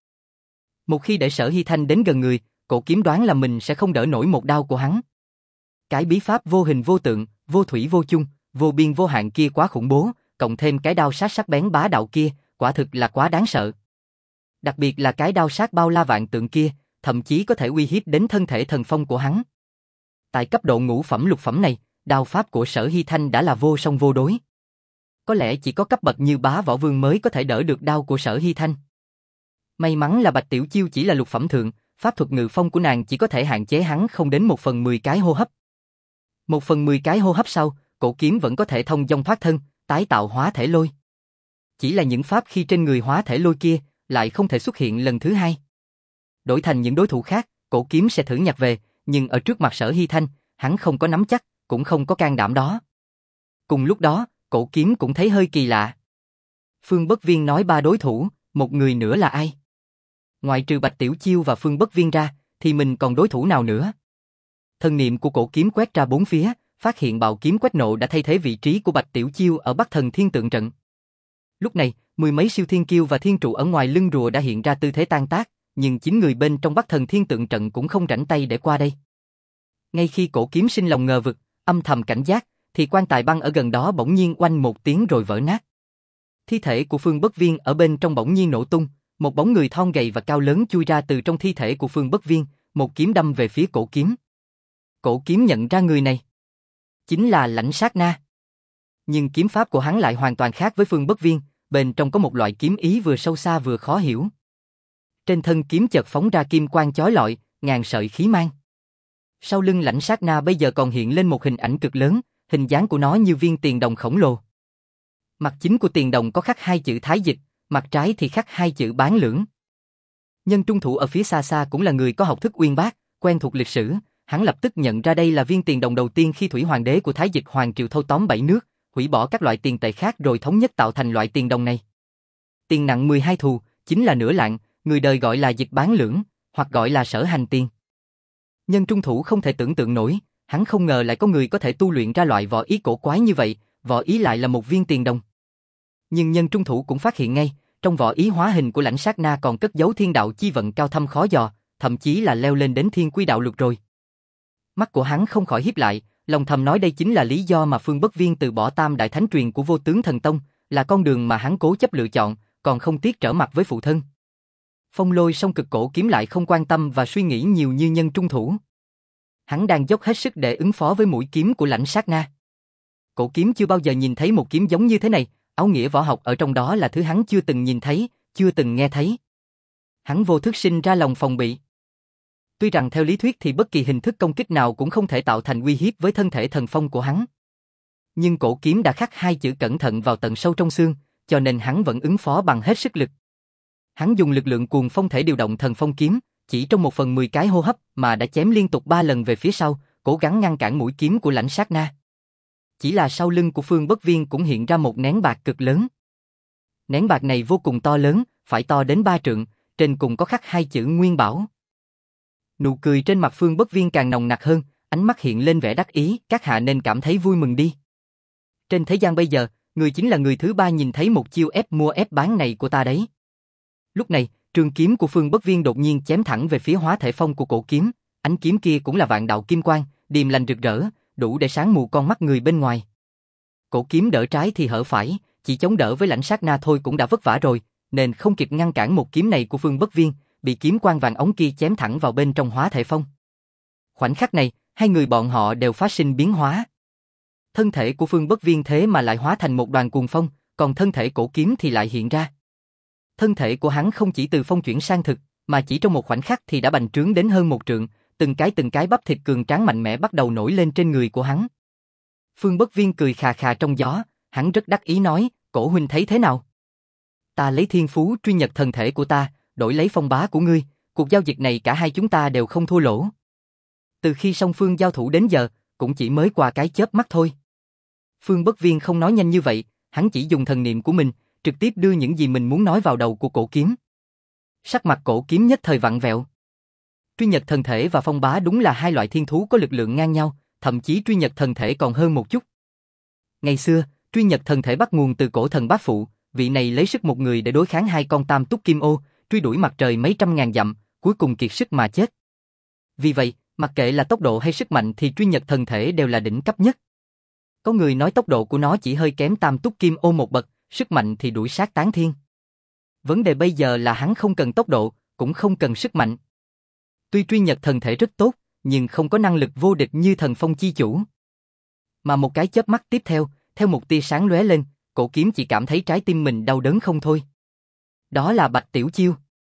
Một khi để Sở Hy Thanh đến gần người, Cổ Kiếm đoán là mình sẽ không đỡ nổi một đao của hắn. Cái bí pháp vô hình vô tượng, vô thủy vô chung, vô biên vô hạn kia quá khủng bố, cộng thêm cái đao sát sắc bén bá đạo kia, quả thực là quá đáng sợ. Đặc biệt là cái đao sát bao la vạn tượng kia, thậm chí có thể uy hiếp đến thân thể thần phong của hắn. Tại cấp độ ngũ phẩm lục phẩm này, đao pháp của Sở Hy Thanh đã là vô song vô đối. Có lẽ chỉ có cấp bậc như bá võ vương mới có thể đỡ được đao của Sở Hy Thanh. May mắn là Bạch Tiểu Chiêu chỉ là lục phẩm thượng, pháp thuật ngự phong của nàng chỉ có thể hạn chế hắn không đến một phần mười cái hô hấp. Một phần mười cái hô hấp sau, Cổ Kiếm vẫn có thể thông dong thoát thân, tái tạo hóa thể lôi. Chỉ là những pháp khi trên người hóa thể lôi kia, lại không thể xuất hiện lần thứ hai. Đổi thành những đối thủ khác, Cổ Kiếm sẽ thử nhặt về, nhưng ở trước mặt Sở Hy Thanh, hắn không có nắm chắc, cũng không có can đảm đó. Cùng lúc đó, Cổ Kiếm cũng thấy hơi kỳ lạ. Phương Bất Viên nói ba đối thủ, một người nữa là ai? Ngoại trừ Bạch Tiểu Chiêu và Phương Bất Viên ra, thì mình còn đối thủ nào nữa? Thần niệm của cổ kiếm quét ra bốn phía, phát hiện bạo kiếm quét nộ đã thay thế vị trí của Bạch Tiểu Chiêu ở Bắc Thần Thiên Tượng Trận. Lúc này, mười mấy siêu thiên kiêu và thiên trụ ở ngoài lưng rùa đã hiện ra tư thế tan tác, nhưng chín người bên trong Bắc Thần Thiên Tượng Trận cũng không rảnh tay để qua đây. Ngay khi cổ kiếm sinh lòng ngờ vực, âm thầm cảnh giác, thì quan tài băng ở gần đó bỗng nhiên oanh một tiếng rồi vỡ nát. Thi thể của Phương Bất Viên ở bên trong bỗng nhiên nổ tung, một bóng người thon gầy và cao lớn chui ra từ trong thi thể của Phương Bất Viên, một kiếm đâm về phía cổ kiếm. Cổ kiếm nhận ra người này chính là Lãnh Sát Na. Nhưng kiếm pháp của hắn lại hoàn toàn khác với Phương Bất Viên, bên trong có một loại kiếm ý vừa sâu xa vừa khó hiểu. Trên thân kiếm chợt phóng ra kim quang chói lọi, ngàn sợi khí mang. Sau lưng Lãnh Sát Na bây giờ còn hiện lên một hình ảnh cực lớn, hình dáng của nó như viên tiền đồng khổng lồ. Mặt chính của tiền đồng có khắc hai chữ Thái Dịch, mặt trái thì khắc hai chữ Bán Lưỡng. Nhân trung thủ ở phía xa xa cũng là người có học thức uyên bác, quen thuộc lịch sử, hắn lập tức nhận ra đây là viên tiền đồng đầu tiên khi Thủy Hoàng đế của Thái Dịch Hoàng triều thâu tóm bảy nước, hủy bỏ các loại tiền tệ khác rồi thống nhất tạo thành loại tiền đồng này. Tiền nặng mười hai thù, chính là nửa lạng, người đời gọi là Dịch Bán Lưỡng, hoặc gọi là Sở Hành Tiền. Nhân trung thủ không thể tưởng tượng nổi, hắn không ngờ lại có người có thể tu luyện ra loại võ ý cổ quái như vậy, võ ý lại là một viên tiền đồng. Nhưng nhân trung thủ cũng phát hiện ngay, trong võ ý hóa hình của Lãnh Sát Na còn cất giấu thiên đạo chi vận cao thâm khó dò, thậm chí là leo lên đến thiên quy đạo luật rồi. Mắt của hắn không khỏi híp lại, lòng thầm nói đây chính là lý do mà Phương Bất Viên từ bỏ tam đại thánh truyền của Vô Tướng Thần Tông, là con đường mà hắn cố chấp lựa chọn, còn không tiếc trở mặt với phụ thân. Phong Lôi song cực cổ kiếm lại không quan tâm và suy nghĩ nhiều như nhân trung thủ. Hắn đang dốc hết sức để ứng phó với mũi kiếm của Lãnh Sát Na. Cổ kiếm chưa bao giờ nhìn thấy một kiếm giống như thế này, áo nghĩa võ học ở trong đó là thứ hắn chưa từng nhìn thấy, chưa từng nghe thấy. Hắn vô thức sinh ra lòng phòng bị. Tuy rằng theo lý thuyết thì bất kỳ hình thức công kích nào cũng không thể tạo thành uy hiếp với thân thể thần phong của hắn. Nhưng cổ kiếm đã khắc hai chữ cẩn thận vào tận sâu trong xương, cho nên hắn vẫn ứng phó bằng hết sức lực. Hắn dùng lực lượng cuồng phong thể điều động thần phong kiếm, chỉ trong một phần mười cái hô hấp mà đã chém liên tục ba lần về phía sau, cố gắng ngăn cản mũi kiếm của Lãnh Sát Na. Chỉ là sau lưng của Phương Bất Viên cũng hiện ra một nén bạc cực lớn. Nén bạc này vô cùng to lớn, phải to đến ba trượng, trên cùng có khắc hai chữ Nguyên Bảo. Nụ cười trên mặt Phương Bất Viên càng nồng nặc hơn, ánh mắt hiện lên vẻ đắc ý, các hạ nên cảm thấy vui mừng đi. Trên thế gian bây giờ, người chính là người thứ ba nhìn thấy một chiêu ép mua ép bán này của ta đấy. Lúc này, trường kiếm của Phương Bất Viên đột nhiên chém thẳng về phía hóa thể phong của cổ kiếm, ánh kiếm kia cũng là vạn đạo kim quang, điềm lành rực rỡ, đủ để sáng mù con mắt người bên ngoài. Cổ kiếm đỡ trái thì hở phải, chỉ chống đỡ với Lãnh Sát Na thôi cũng đã vất vả rồi, nên không kịp ngăn cản một kiếm này của Phương Bất Viên, bị kiếm quang vàng ống kia chém thẳng vào bên trong hóa thể phong. Khoảnh khắc này, hai người bọn họ đều phát sinh biến hóa. Thân thể của Phương Bất Viên thế mà lại hóa thành một đoàn cuồng phong, còn thân thể cổ kiếm thì lại hiện ra. Thân thể của hắn không chỉ từ phong chuyển sang thực, mà chỉ trong một khoảnh khắc thì đã bành trướng đến hơn một trượng, từng cái từng cái bắp thịt cường tráng mạnh mẽ bắt đầu nổi lên trên người của hắn. Phương Bất Viên cười khà khà trong gió, hắn rất đắc ý nói, cổ huynh thấy thế nào? Ta lấy thiên phú truy nhật thần thể của ta, đổi lấy phong bá của ngươi, cuộc giao dịch này cả hai chúng ta đều không thua lỗ. Từ khi song phương giao thủ đến giờ, cũng chỉ mới qua cái chớp mắt thôi. Phương Bất Viên không nói nhanh như vậy, hắn chỉ dùng thần niệm của mình, trực tiếp đưa những gì mình muốn nói vào đầu của cổ kiếm. Sắc mặt cổ kiếm nhất thời vặn vẹo. Truy nhật thần thể và phong bá đúng là hai loại thiên thú có lực lượng ngang nhau, thậm chí truy nhật thần thể còn hơn một chút. Ngày xưa, truy nhật thần thể bắt nguồn từ cổ thần bá phụ, vị này lấy sức một người để đối kháng hai con tam túc kim ô, truy đuổi mặt trời mấy trăm ngàn dặm, cuối cùng kiệt sức mà chết. Vì vậy, mặc kệ là tốc độ hay sức mạnh thì truy nhật thần thể đều là đỉnh cấp nhất. Có người nói tốc độ của nó chỉ hơi kém tam túc kim ô một bậc, sức mạnh thì đuổi sát tán thiên. Vấn đề bây giờ là hắn không cần tốc độ, cũng không cần sức mạnh. Tuy truy nhật thần thể rất tốt, nhưng không có năng lực vô địch như thần phong chi chủ. Mà một cái chớp mắt tiếp theo, theo một tia sáng lóe lên, cổ kiếm chỉ cảm thấy trái tim mình đau đớn không thôi. Đó là Bạch Tiểu Chiêu.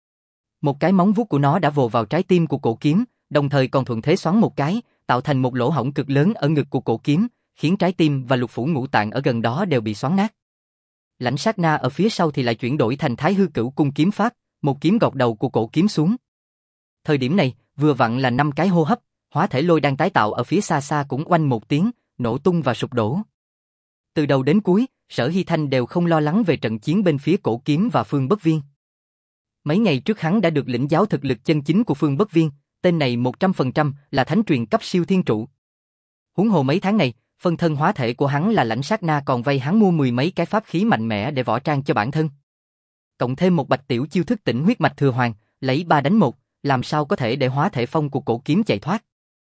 Một cái móng vuốt của nó đã vồ vào trái tim của cổ kiếm, đồng thời còn thuận thế xoắn một cái, tạo thành một lỗ hổng cực lớn ở ngực của cổ kiếm, khiến trái tim và lục phủ ngũ tạng ở gần đó đều bị xoắn nát. Lãnh Sát Na ở phía sau thì lại chuyển đổi thành Thái Hư Cửu Cung kiếm pháp, một kiếm gọt đầu của cổ kiếm xuống. Thời điểm này, vừa vặn là năm cái hô hấp, hóa thể lôi đang tái tạo ở phía xa xa cũng oanh một tiếng, nổ tung và sụp đổ. Từ đầu đến cuối, Sở Hy Thanh đều không lo lắng về trận chiến bên phía cổ kiếm và Phương Bất Viên. Mấy ngày trước hắn đã được lĩnh giáo thực lực chân chính của Phương Bất Viên, tên này một trăm phần trăm là thánh truyền cấp siêu thiên trụ. Huống hồ mấy tháng này, phân thân hóa thể của hắn là Lãnh Sát Na còn vay hắn mua mười mấy cái pháp khí mạnh mẽ để võ trang cho bản thân. Cộng thêm một bạch tiểu chiêu thức tỉnh huyết mạch thừa hoàng, lấy ba đánh một, làm sao có thể để hóa thể phong của cổ kiếm chạy thoát.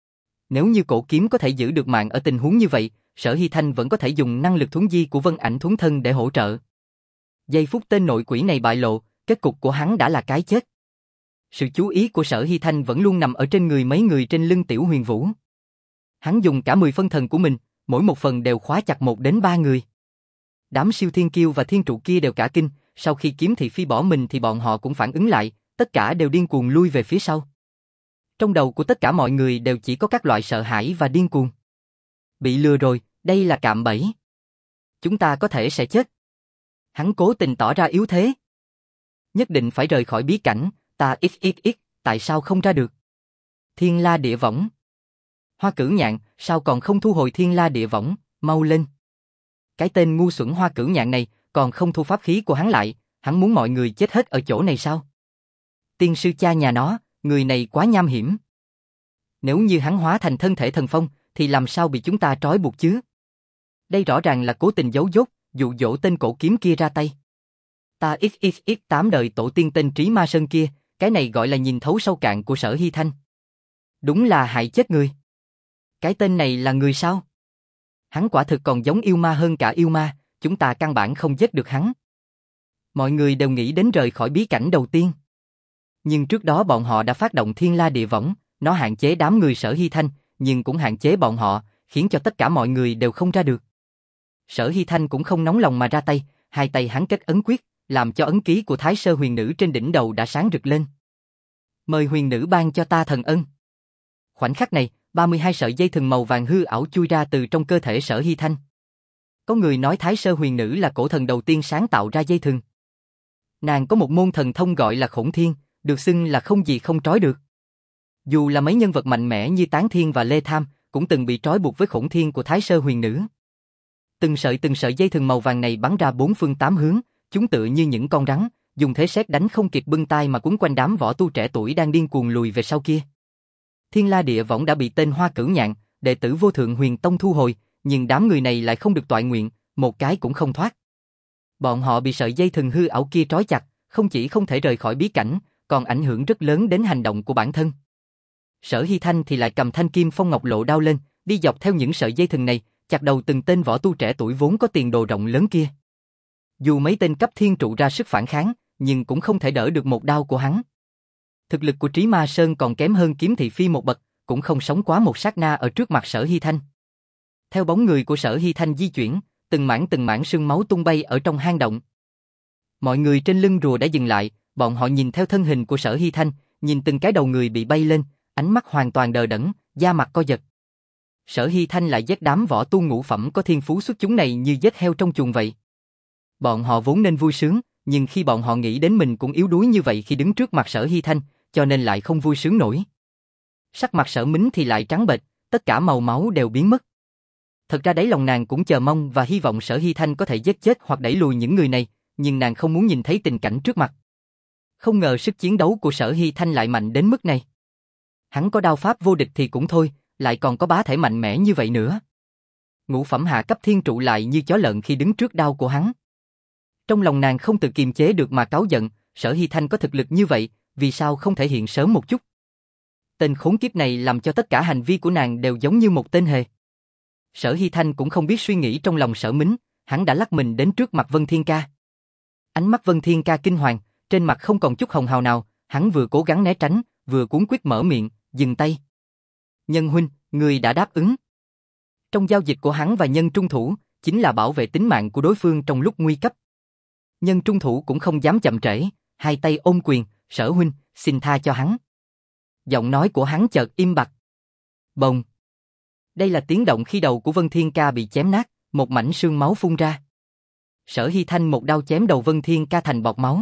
Nếu như cổ kiếm có thể giữ được mạng ở tình huống như vậy, Sở Hy Thanh vẫn có thể dùng năng lực thuấn di của Vân Ảnh thuấn thân để hỗ trợ. Giây phút tên nội quỷ này bại lộ, kết cục của hắn đã là cái chết. Sự chú ý của Sở Hy Thanh vẫn luôn nằm ở trên người mấy người trên lưng Tiểu Huyền Vũ. Hắn dùng cả mười phân thần của mình, mỗi một phần đều khóa chặt một đến ba người. Đám siêu thiên kiêu và thiên trụ kia đều cả kinh, sau khi kiếm thị phi bỏ mình thì bọn họ cũng phản ứng lại, tất cả đều điên cuồng lui về phía sau. Trong đầu của tất cả mọi người đều chỉ có các loại sợ hãi và điên cuồng. Bị lừa rồi, đây là cạm bẫy. Chúng ta có thể sẽ chết. Hắn cố tình tỏ ra yếu thế. Nhất định phải rời khỏi bí cảnh, ta ít ít ít, tại sao không ra được? Thiên La Địa Võng. Hoa Cửu Nhạn, sao còn không thu hồi Thiên La Địa Võng, mau lên. Cái tên ngu xuẩn Hoa Cửu Nhạn này, còn không thu pháp khí của hắn lại, hắn muốn mọi người chết hết ở chỗ này sao? Tiên sư cha nhà nó, người này quá nham hiểm. Nếu như hắn hóa thành thân thể thần phong, thì làm sao bị chúng ta trói buộc chứ? Đây rõ ràng là cố tình giấu dốt, dụ dỗ tên cổ kiếm kia ra tay. Ta ít ít ít tám đời tổ tiên tên Trí Ma Sơn kia, cái này gọi là nhìn thấu sâu cạn của Sở Hy Thanh. Đúng là hại chết người. Cái tên này là người sao? Hắn quả thực còn giống yêu ma hơn cả yêu ma, chúng ta căn bản không giết được hắn. Mọi người đều nghĩ đến rời khỏi bí cảnh đầu tiên. Nhưng trước đó bọn họ đã phát động Thiên La Địa Võng, nó hạn chế đám người Sở Hy Thanh, nhưng cũng hạn chế bọn họ, khiến cho tất cả mọi người đều không ra được. Sở Hy Thanh cũng không nóng lòng mà ra tay, hai tay hắn kết ấn quyết, làm cho ấn ký của Thái Sơ Huyền Nữ trên đỉnh đầu đã sáng rực lên. Mời huyền nữ ban cho ta thần ân. Khoảnh khắc này, ba mươi hai sợi dây thừng màu vàng hư ảo chui ra từ trong cơ thể Sở Hy Thanh. Có người nói Thái Sơ Huyền Nữ là cổ thần đầu tiên sáng tạo ra dây thừng. Nàng có một môn thần thông gọi là Khổng Thiên, được xưng là không gì không trói được. Dù là mấy nhân vật mạnh mẽ như Tán Thiên và Lê Tham, cũng từng bị trói buộc với Khổng Thiên của Thái Sơ Huyền Nữ. Từng sợi từng sợi dây thừng màu vàng này bắn ra bốn phương tám hướng, chúng tựa như những con rắn, dùng thế sét đánh không kịp bưng tay mà cuốn quanh đám võ tu trẻ tuổi đang điên cuồng lùi về sau kia. Thiên La Địa Võng đã bị tên Hoa Cửu Nhạn, đệ tử Vô Thượng Huyền Tông thu hồi, nhưng đám người này lại không được toại nguyện, một cái cũng không thoát. Bọn họ bị sợi dây thừng hư ảo kia trói chặt, không chỉ không thể rời khỏi bí cảnh, còn ảnh hưởng rất lớn đến hành động của bản thân. Sở Hy Thanh thì lại cầm thanh kim phong ngọc lộ đao lên, đi dọc theo những sợi dây thừng này, chặt đầu từng tên võ tu trẻ tuổi vốn có tiền đồ rộng lớn kia. Dù mấy tên cấp thiên trụ ra sức phản kháng, nhưng cũng không thể đỡ được một đao của hắn. Thực lực của Trí Ma Sơn còn kém hơn Kiếm Thị Phi một bậc, cũng không sống quá một sát na ở trước mặt Sở Hy Thanh. Theo bóng người của Sở Hy Thanh di chuyển, từng mảng từng mảng sương máu tung bay ở trong hang động. Mọi người trên lưng rùa đã dừng lại, bọn họ nhìn theo thân hình của Sở Hy Thanh, nhìn từng cái đầu người bị bay lên, ánh mắt hoàn toàn đờ đẫn, da mặt co giật. Sở Hy Thanh lại giết đám võ tu ngũ phẩm có thiên phú xuất chúng này như giết heo trong chuồng vậy. Bọn họ vốn nên vui sướng, nhưng khi bọn họ nghĩ đến mình cũng yếu đuối như vậy khi đứng trước mặt Sở Hy Thanh, cho nên lại không vui sướng nổi. Sắc mặt Sở Mính thì lại trắng bệch, tất cả màu máu đều biến mất. Thật ra đáy lòng nàng cũng chờ mong và hy vọng Sở Hy Thanh có thể giết chết hoặc đẩy lùi những người này, nhưng nàng không muốn nhìn thấy tình cảnh trước mặt. Không ngờ sức chiến đấu của Sở Hy Thanh lại mạnh đến mức này. Hắn có đao pháp vô địch thì cũng thôi, lại còn có bá thể mạnh mẽ như vậy nữa. Ngũ phẩm hạ cấp thiên trụ lại như chó lợn khi đứng trước đao của hắn. Trong lòng nàng không tự kiềm chế được mà cáu giận, Sở Hy Thanh có thực lực như vậy, vì sao không thể hiện sớm một chút? Tên khốn kiếp này làm cho tất cả hành vi của nàng đều giống như một tên hề. Sở Hy Thanh cũng không biết suy nghĩ trong lòng Sở Mính, hắn đã lắc mình đến trước mặt Vân Thiên Ca. Ánh mắt Vân Thiên Ca kinh hoàng, trên mặt không còn chút hồng hào nào, hắn vừa cố gắng né tránh, vừa cuống quýt mở miệng, dừng tay. Nhân huynh, người đã đáp ứng. Trong giao dịch của hắn và Nhân Trung Thủ, chính là bảo vệ tính mạng của đối phương trong lúc nguy cấp. Nhân Trung Thủ cũng không dám chậm trễ, hai tay ôm quyền, Sở huynh, xin tha cho hắn. Giọng nói của hắn chợt im bặt. Bồng. Đây là tiếng động khi đầu của Vân Thiên Ca bị chém nát, một mảnh xương máu phun ra. Sở Hy Thanh một đao chém đầu Vân Thiên Ca thành bọt máu.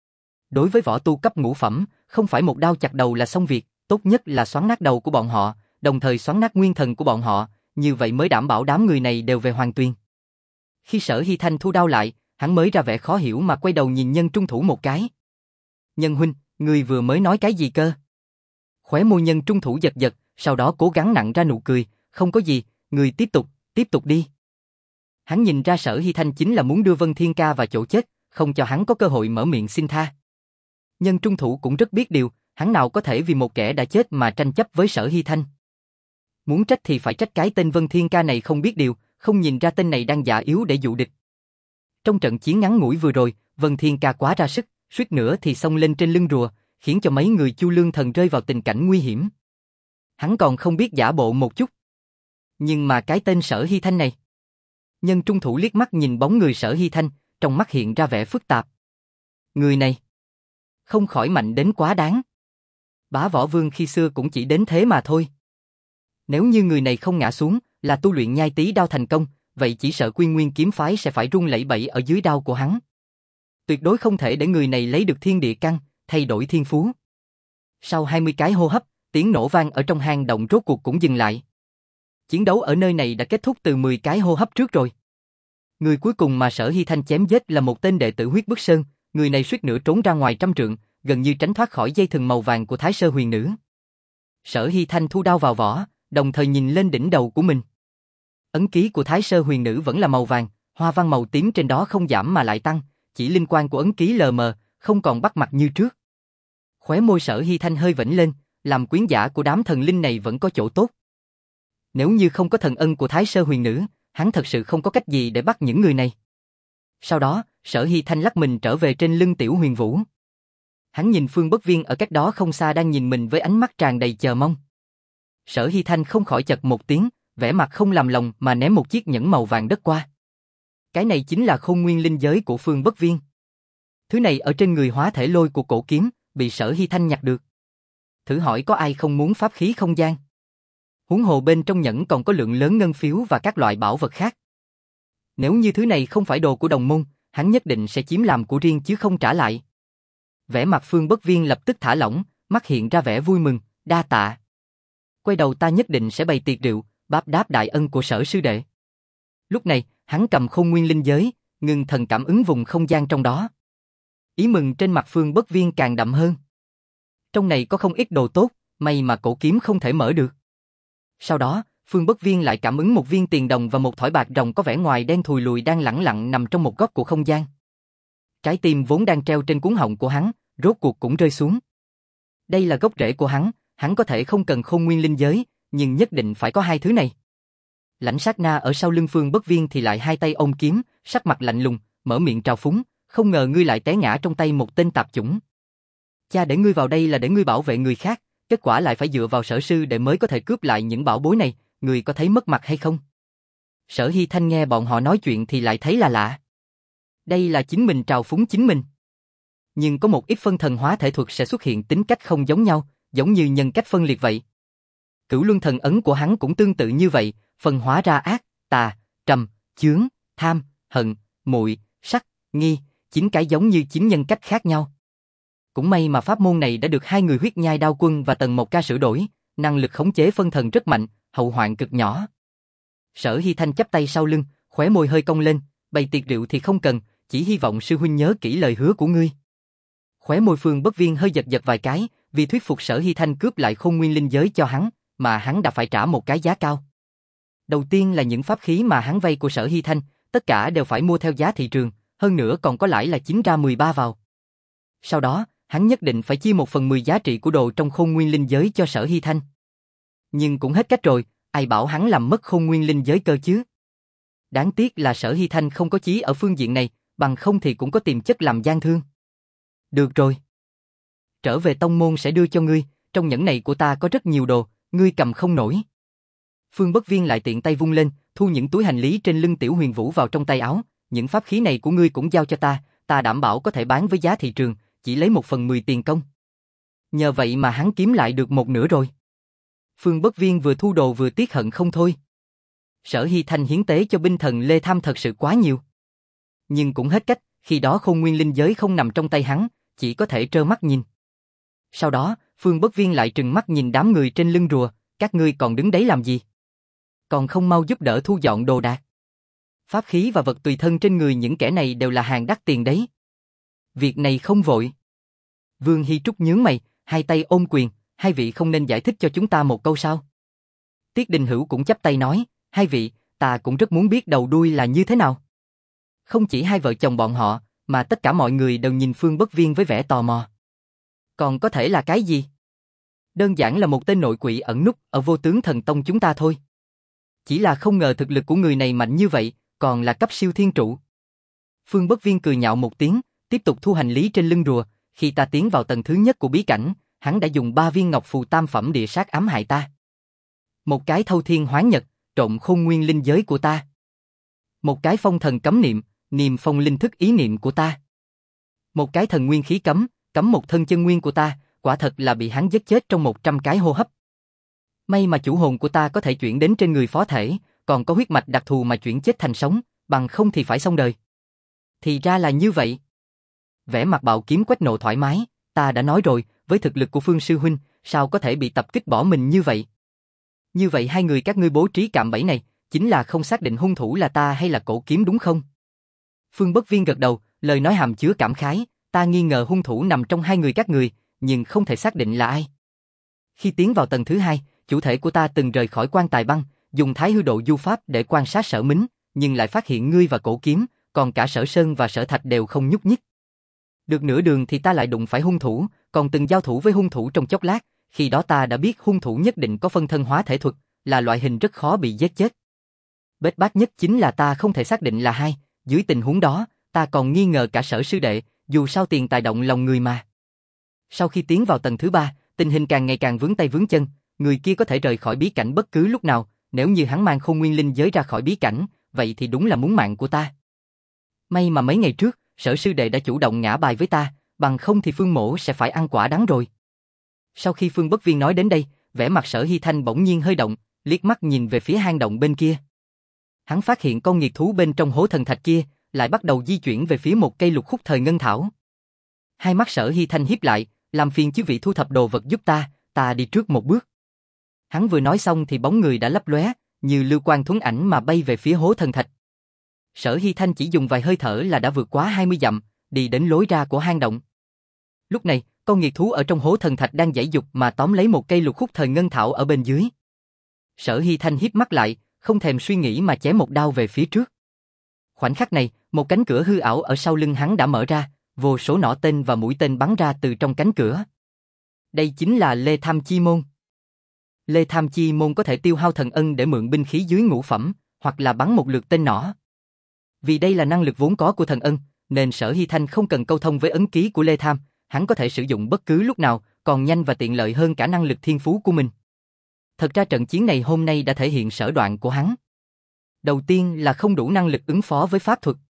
Đối với võ tu cấp ngũ phẩm, không phải một đao chặt đầu là xong việc, tốt nhất là xoắn nát đầu của bọn họ, đồng thời xoắn nát nguyên thần của bọn họ, như vậy mới đảm bảo đám người này đều về hoàng tuyền. Khi Sở Hy Thanh thu đao lại, hắn mới ra vẻ khó hiểu mà quay đầu nhìn Nhân Trung Thủ một cái. Nhân huynh, ngươi vừa mới nói cái gì cơ? Khóe môi Nhân Trung Thủ giật giật, sau đó cố gắng nặn ra nụ cười, không có gì, ngươi tiếp tục, tiếp tục đi. Hắn nhìn ra Sở Hy Thanh chính là muốn đưa Vân Thiên Ca vào chỗ chết, không cho hắn có cơ hội mở miệng xin tha. Nhân Trung Thủ cũng rất biết điều, hắn nào có thể vì một kẻ đã chết mà tranh chấp với Sở Hy Thanh. Muốn trách thì phải trách cái tên Vân Thiên Ca này không biết điều, không nhìn ra tên này đang giả yếu để dụ địch. Trong trận chiến ngắn ngủi vừa rồi, Vân Thiên Ca quá ra sức, suýt nữa thì xông lên trên lưng rùa, khiến cho mấy người Chu Lương Thần rơi vào tình cảnh nguy hiểm. Hắn còn không biết giả bộ một chút. Nhưng mà cái tên Sở Hy Thanh này. Nhân Trung Thủ liếc mắt nhìn bóng người Sở Hy Thanh, trong mắt hiện ra vẻ phức tạp. Người này không khỏi mạnh đến quá đáng. Bá Võ Vương khi xưa cũng chỉ đến thế mà thôi. Nếu như người này không ngã xuống, là tu luyện nhai tí đao thành công, vậy chỉ sợ Quy Nguyên kiếm phái sẽ phải rung lẩy bẩy ở dưới đao của hắn. Tuyệt đối không thể để người này lấy được thiên địa căn, thay đổi thiên phú. Sau hai mươi cái hô hấp, tiếng nổ vang ở trong hang động rốt cuộc cũng dừng lại. Chiến đấu ở nơi này đã kết thúc từ mười cái hô hấp trước rồi. Người cuối cùng mà Sở Hy Thanh chém giết là một tên đệ tử Huyết Bức Sơn, người này suýt nữa trốn ra ngoài trăm trượng, gần như tránh thoát khỏi dây thừng màu vàng của Thái Sơ Huyền Nữ. Sở Hy Thanh thu đao vào vỏ, đồng thời nhìn lên đỉnh đầu của mình. Ấn ký của Thái Sơ Huyền Nữ vẫn là màu vàng, hoa văn màu tím trên đó không giảm mà lại tăng, chỉ linh quang của ấn ký lờ mờ, không còn bắt mặt như trước. Khóe môi Sở Hy Thanh hơi vểnh lên, làm quyến giả của đám thần linh này vẫn có chỗ tốt. Nếu như không có thần ân của Thái Sơ Huyền Nữ, hắn thật sự không có cách gì để bắt những người này. Sau đó, Sở Hy Thanh lắc mình trở về trên lưng Tiểu Huyền Vũ. Hắn nhìn Phương Bất Viên ở cách đó không xa đang nhìn mình với ánh mắt tràn đầy chờ mong. Sở Hy Thanh không khỏi chật một tiếng, vẻ mặt không làm lòng mà ném một chiếc nhẫn màu vàng đất qua. Cái này chính là Khôn Nguyên linh giới của Phương Bất Viên. Thứ này ở trên người hóa thể lôi của cổ kiếm, bị Sở Hy Thanh nhặt được. Thử hỏi có ai không muốn pháp khí không gian? Huống hồ bên trong nhẫn còn có lượng lớn ngân phiếu và các loại bảo vật khác. Nếu như thứ này không phải đồ của đồng môn, hắn nhất định sẽ chiếm làm của riêng chứ không trả lại. Vẻ mặt Phương Bất Viên lập tức thả lỏng, mắt hiện ra vẻ vui mừng, đa tạ. Quay đầu ta nhất định sẽ bày tiệc rượu, báp đáp đại ân của Sở sư đệ. Lúc này, hắn cầm Khôn Nguyên linh giới, ngưng thần cảm ứng vùng không gian trong đó. Ý mừng trên mặt Phương Bất Viên càng đậm hơn. Trong này có không ít đồ tốt, may mà cổ kiếm không thể mở được. Sau đó, Phương Bất Viên lại cảm ứng một viên tiền đồng và một thỏi bạc ròng có vẻ ngoài đen thùi lùi đang lẳng lặng nằm trong một góc của không gian. Trái tim vốn đang treo trên cuống họng của hắn, rốt cuộc cũng rơi xuống. Đây là gốc rễ của hắn, hắn có thể không cần Khôn Nguyên linh giới, nhưng nhất định phải có hai thứ này. Lãnh Sát Na ở sau lưng Phương Bất Viên thì lại hai tay ôm kiếm, sắc mặt lạnh lùng, mở miệng trào phúng, không ngờ ngươi lại té ngã trong tay một tên tạp chủng. Cha để ngươi vào đây là để ngươi bảo vệ người khác, kết quả lại phải dựa vào Sở sư để mới có thể cướp lại những bảo bối này, ngươi có thấy mất mặt hay không? Sở Hy Thanh nghe bọn họ nói chuyện thì lại thấy là lạ. Đây là chính mình trào phúng chính mình. Nhưng có một ít phân thần hóa thể thuật sẽ xuất hiện tính cách không giống nhau, giống như nhân cách phân liệt vậy. Cửu luân thần ấn của hắn cũng tương tự như vậy, phân hóa ra ác, tà, trầm, chướng, tham, hận, muội, sắc, nghi, chín cái giống như chín nhân cách khác nhau. Cũng may mà pháp môn này đã được hai người Huyết Nhai Đao Quân và Tần Mộc Ca sửa đổi, năng lực khống chế phân thần rất mạnh, hậu hoạn cực nhỏ. Sở Hy Thanh chắp tay sau lưng, khóe môi hơi cong lên, bày tiệc rượu thì không cần, chỉ hy vọng sư huynh nhớ kỹ lời hứa của ngươi. Khóe môi Phương Bất Viên hơi giật giật vài cái, vì thuyết phục Sở Hy Thanh cướp lại Khôn Nguyên linh giới cho hắn, mà hắn đã phải trả một cái giá cao. Đầu tiên là những pháp khí mà hắn vay của Sở Hy Thanh, tất cả đều phải mua theo giá thị trường, hơn nữa còn có lãi là chín ra mười ba vào. Sau đó, hắn nhất định phải chia một phần mười giá trị của đồ trong Khôn Nguyên linh giới cho Sở Hy Thanh. Nhưng cũng hết cách rồi, ai bảo hắn làm mất Khôn Nguyên linh giới cơ chứ? Đáng tiếc là Sở Hy Thanh không có chí ở phương diện này, bằng không thì cũng có tiềm chất làm gian thương. Được rồi. Trở về tông môn sẽ đưa cho ngươi, trong nhẫn này của ta có rất nhiều đồ, ngươi cầm không nổi. Phương Bất Viên lại tiện tay vung lên, thu những túi hành lý trên lưng Tiểu Huyền Vũ vào trong tay áo, những pháp khí này của ngươi cũng giao cho ta, ta đảm bảo có thể bán với giá thị trường, chỉ lấy một phần mười tiền công. Nhờ vậy mà hắn kiếm lại được một nửa rồi. Phương Bất Viên vừa thu đồ vừa tiếc hận không thôi. Sở Hy Thanh hiến tế cho binh thần Lê Tham thật sự quá nhiều. Nhưng cũng hết cách, khi đó Khôn Nguyên linh giới không nằm trong tay hắn, chỉ có thể trơ mắt nhìn. Sau đó, Phương Bất Viên lại trừng mắt nhìn đám người trên lưng rùa, các ngươi còn đứng đấy làm gì? Còn không mau giúp đỡ thu dọn đồ đạc. Pháp khí và vật tùy thân trên người những kẻ này đều là hàng đắt tiền đấy. Việc này không vội. Vương Hy Trúc nhướng mày, hai tay ôm quyền, hai vị không nên giải thích cho chúng ta một câu sao? Tiết Đình Hữu cũng chắp tay nói, hai vị, ta cũng rất muốn biết đầu đuôi là như thế nào. Không chỉ hai vợ chồng bọn họ, mà tất cả mọi người đều nhìn Phương Bất Viên với vẻ tò mò. Còn có thể là cái gì? Đơn giản là một tên nội quỷ ẩn núp ở Vô Tướng Thần Tông chúng ta thôi. Chỉ là không ngờ thực lực của người này mạnh như vậy, còn là cấp siêu thiên trụ. Phương Bất Viên cười nhạo một tiếng, tiếp tục thu hành lý trên lưng rùa. Khi ta tiến vào tầng thứ nhất của bí cảnh, hắn đã dùng ba viên ngọc phù tam phẩm địa sát ám hại ta. Một cái thâu thiên hoán nhật, trộn khôn nguyên linh giới của ta. Một cái phong thần cấm niệm, niệm phong linh thức ý niệm của ta. Một cái thần nguyên khí cấm, cấm một thân chân nguyên của ta, quả thật là bị hắn giết chết trong một trăm cái hô hấp. May mà chủ hồn của ta có thể chuyển đến trên người phó thể, còn có huyết mạch đặc thù mà chuyển chết thành sống, bằng không thì phải xong đời. Thì ra là như vậy. Vẻ mặt Bạo Kiếm Quách nộ thoải mái, ta đã nói rồi, với thực lực của Phương sư huynh, sao có thể bị tập kích bỏ mình như vậy? Như vậy hai người các ngươi bố trí cạm bẫy này, chính là không xác định hung thủ là ta hay là Cổ Kiếm đúng không? Phương Bất Viên gật đầu, lời nói hàm chứa cảm khái, ta nghi ngờ hung thủ nằm trong hai người các người, nhưng không thể xác định là ai. Khi tiến vào tầng thứ hai, chủ thể của ta từng rời khỏi quan tài băng, dùng Thái Hư Độ du pháp để quan sát Sở Mính, nhưng lại phát hiện ngươi và Cổ Kiếm, còn cả Sở Sơn và Sở Thạch đều không nhúc nhích. Được nửa đường thì ta lại đụng phải hung thủ, còn từng giao thủ với hung thủ trong chốc lát, khi đó ta đã biết hung thủ nhất định có phân thân hóa thể thuật, là loại hình rất khó bị giết chết. Bết bát nhất chính là ta không thể xác định là ai, dưới tình huống đó, ta còn nghi ngờ cả Sở sư đệ, dù sao tiền tài động lòng người mà. Sau khi tiến vào tầng thứ ba, tình hình càng ngày càng vướng tay vướng chân, người kia có thể rời khỏi bí cảnh bất cứ lúc nào, nếu như hắn mang khôn nguyên linh giới ra khỏi bí cảnh, vậy thì đúng là muốn mạng của ta. May mà mấy ngày trước, Sở sư đệ đã chủ động ngã bài với ta, bằng không thì Phương mỗ sẽ phải ăn quả đắng rồi. Sau khi Phương Bất Viên nói đến đây, vẻ mặt Sở Hy Thanh bỗng nhiên hơi động, liếc mắt nhìn về phía hang động bên kia. Hắn phát hiện con nghiệt thú bên trong hố thần thạch kia, lại bắt đầu di chuyển về phía một cây lục khúc thời ngân thảo. Hai mắt Sở Hy Thanh híp lại, làm phiền chứ vị thu thập đồ vật giúp ta, ta đi trước một bước. Hắn vừa nói xong thì bóng người đã lấp lóe, như lưu quang thuấn ảnh mà bay về phía hố thần thạch. Sở Hy Thanh chỉ dùng vài hơi thở là đã vượt quá hai mươi dặm, đi đến lối ra của hang động. Lúc này, con nghiệt thú ở trong hố thần thạch đang giãy giục mà tóm lấy một cây lục khúc thời ngân thảo ở bên dưới. Sở Hy Thanh híp mắt lại, không thèm suy nghĩ mà chém một đao về phía trước. Khoảnh khắc này, một cánh cửa hư ảo ở sau lưng hắn đã mở ra, vô số nỏ tên và mũi tên bắn ra từ trong cánh cửa. Đây chính là Lê Tham Chi Môn. Lê Tham Chi Môn có thể tiêu hao thần ân để mượn binh khí dưới ngũ phẩm, hoặc là bắn một lượt tên nỏ. Vì đây là năng lực vốn có của thần ân, nên Sở Hy Thanh không cần câu thông với ấn ký của Lê Tham, hắn có thể sử dụng bất cứ lúc nào, còn nhanh và tiện lợi hơn cả năng lực thiên phú của mình. Thật ra trận chiến này hôm nay đã thể hiện sở đoạn của hắn. Đầu tiên là không đủ năng lực ứng phó với pháp thuật.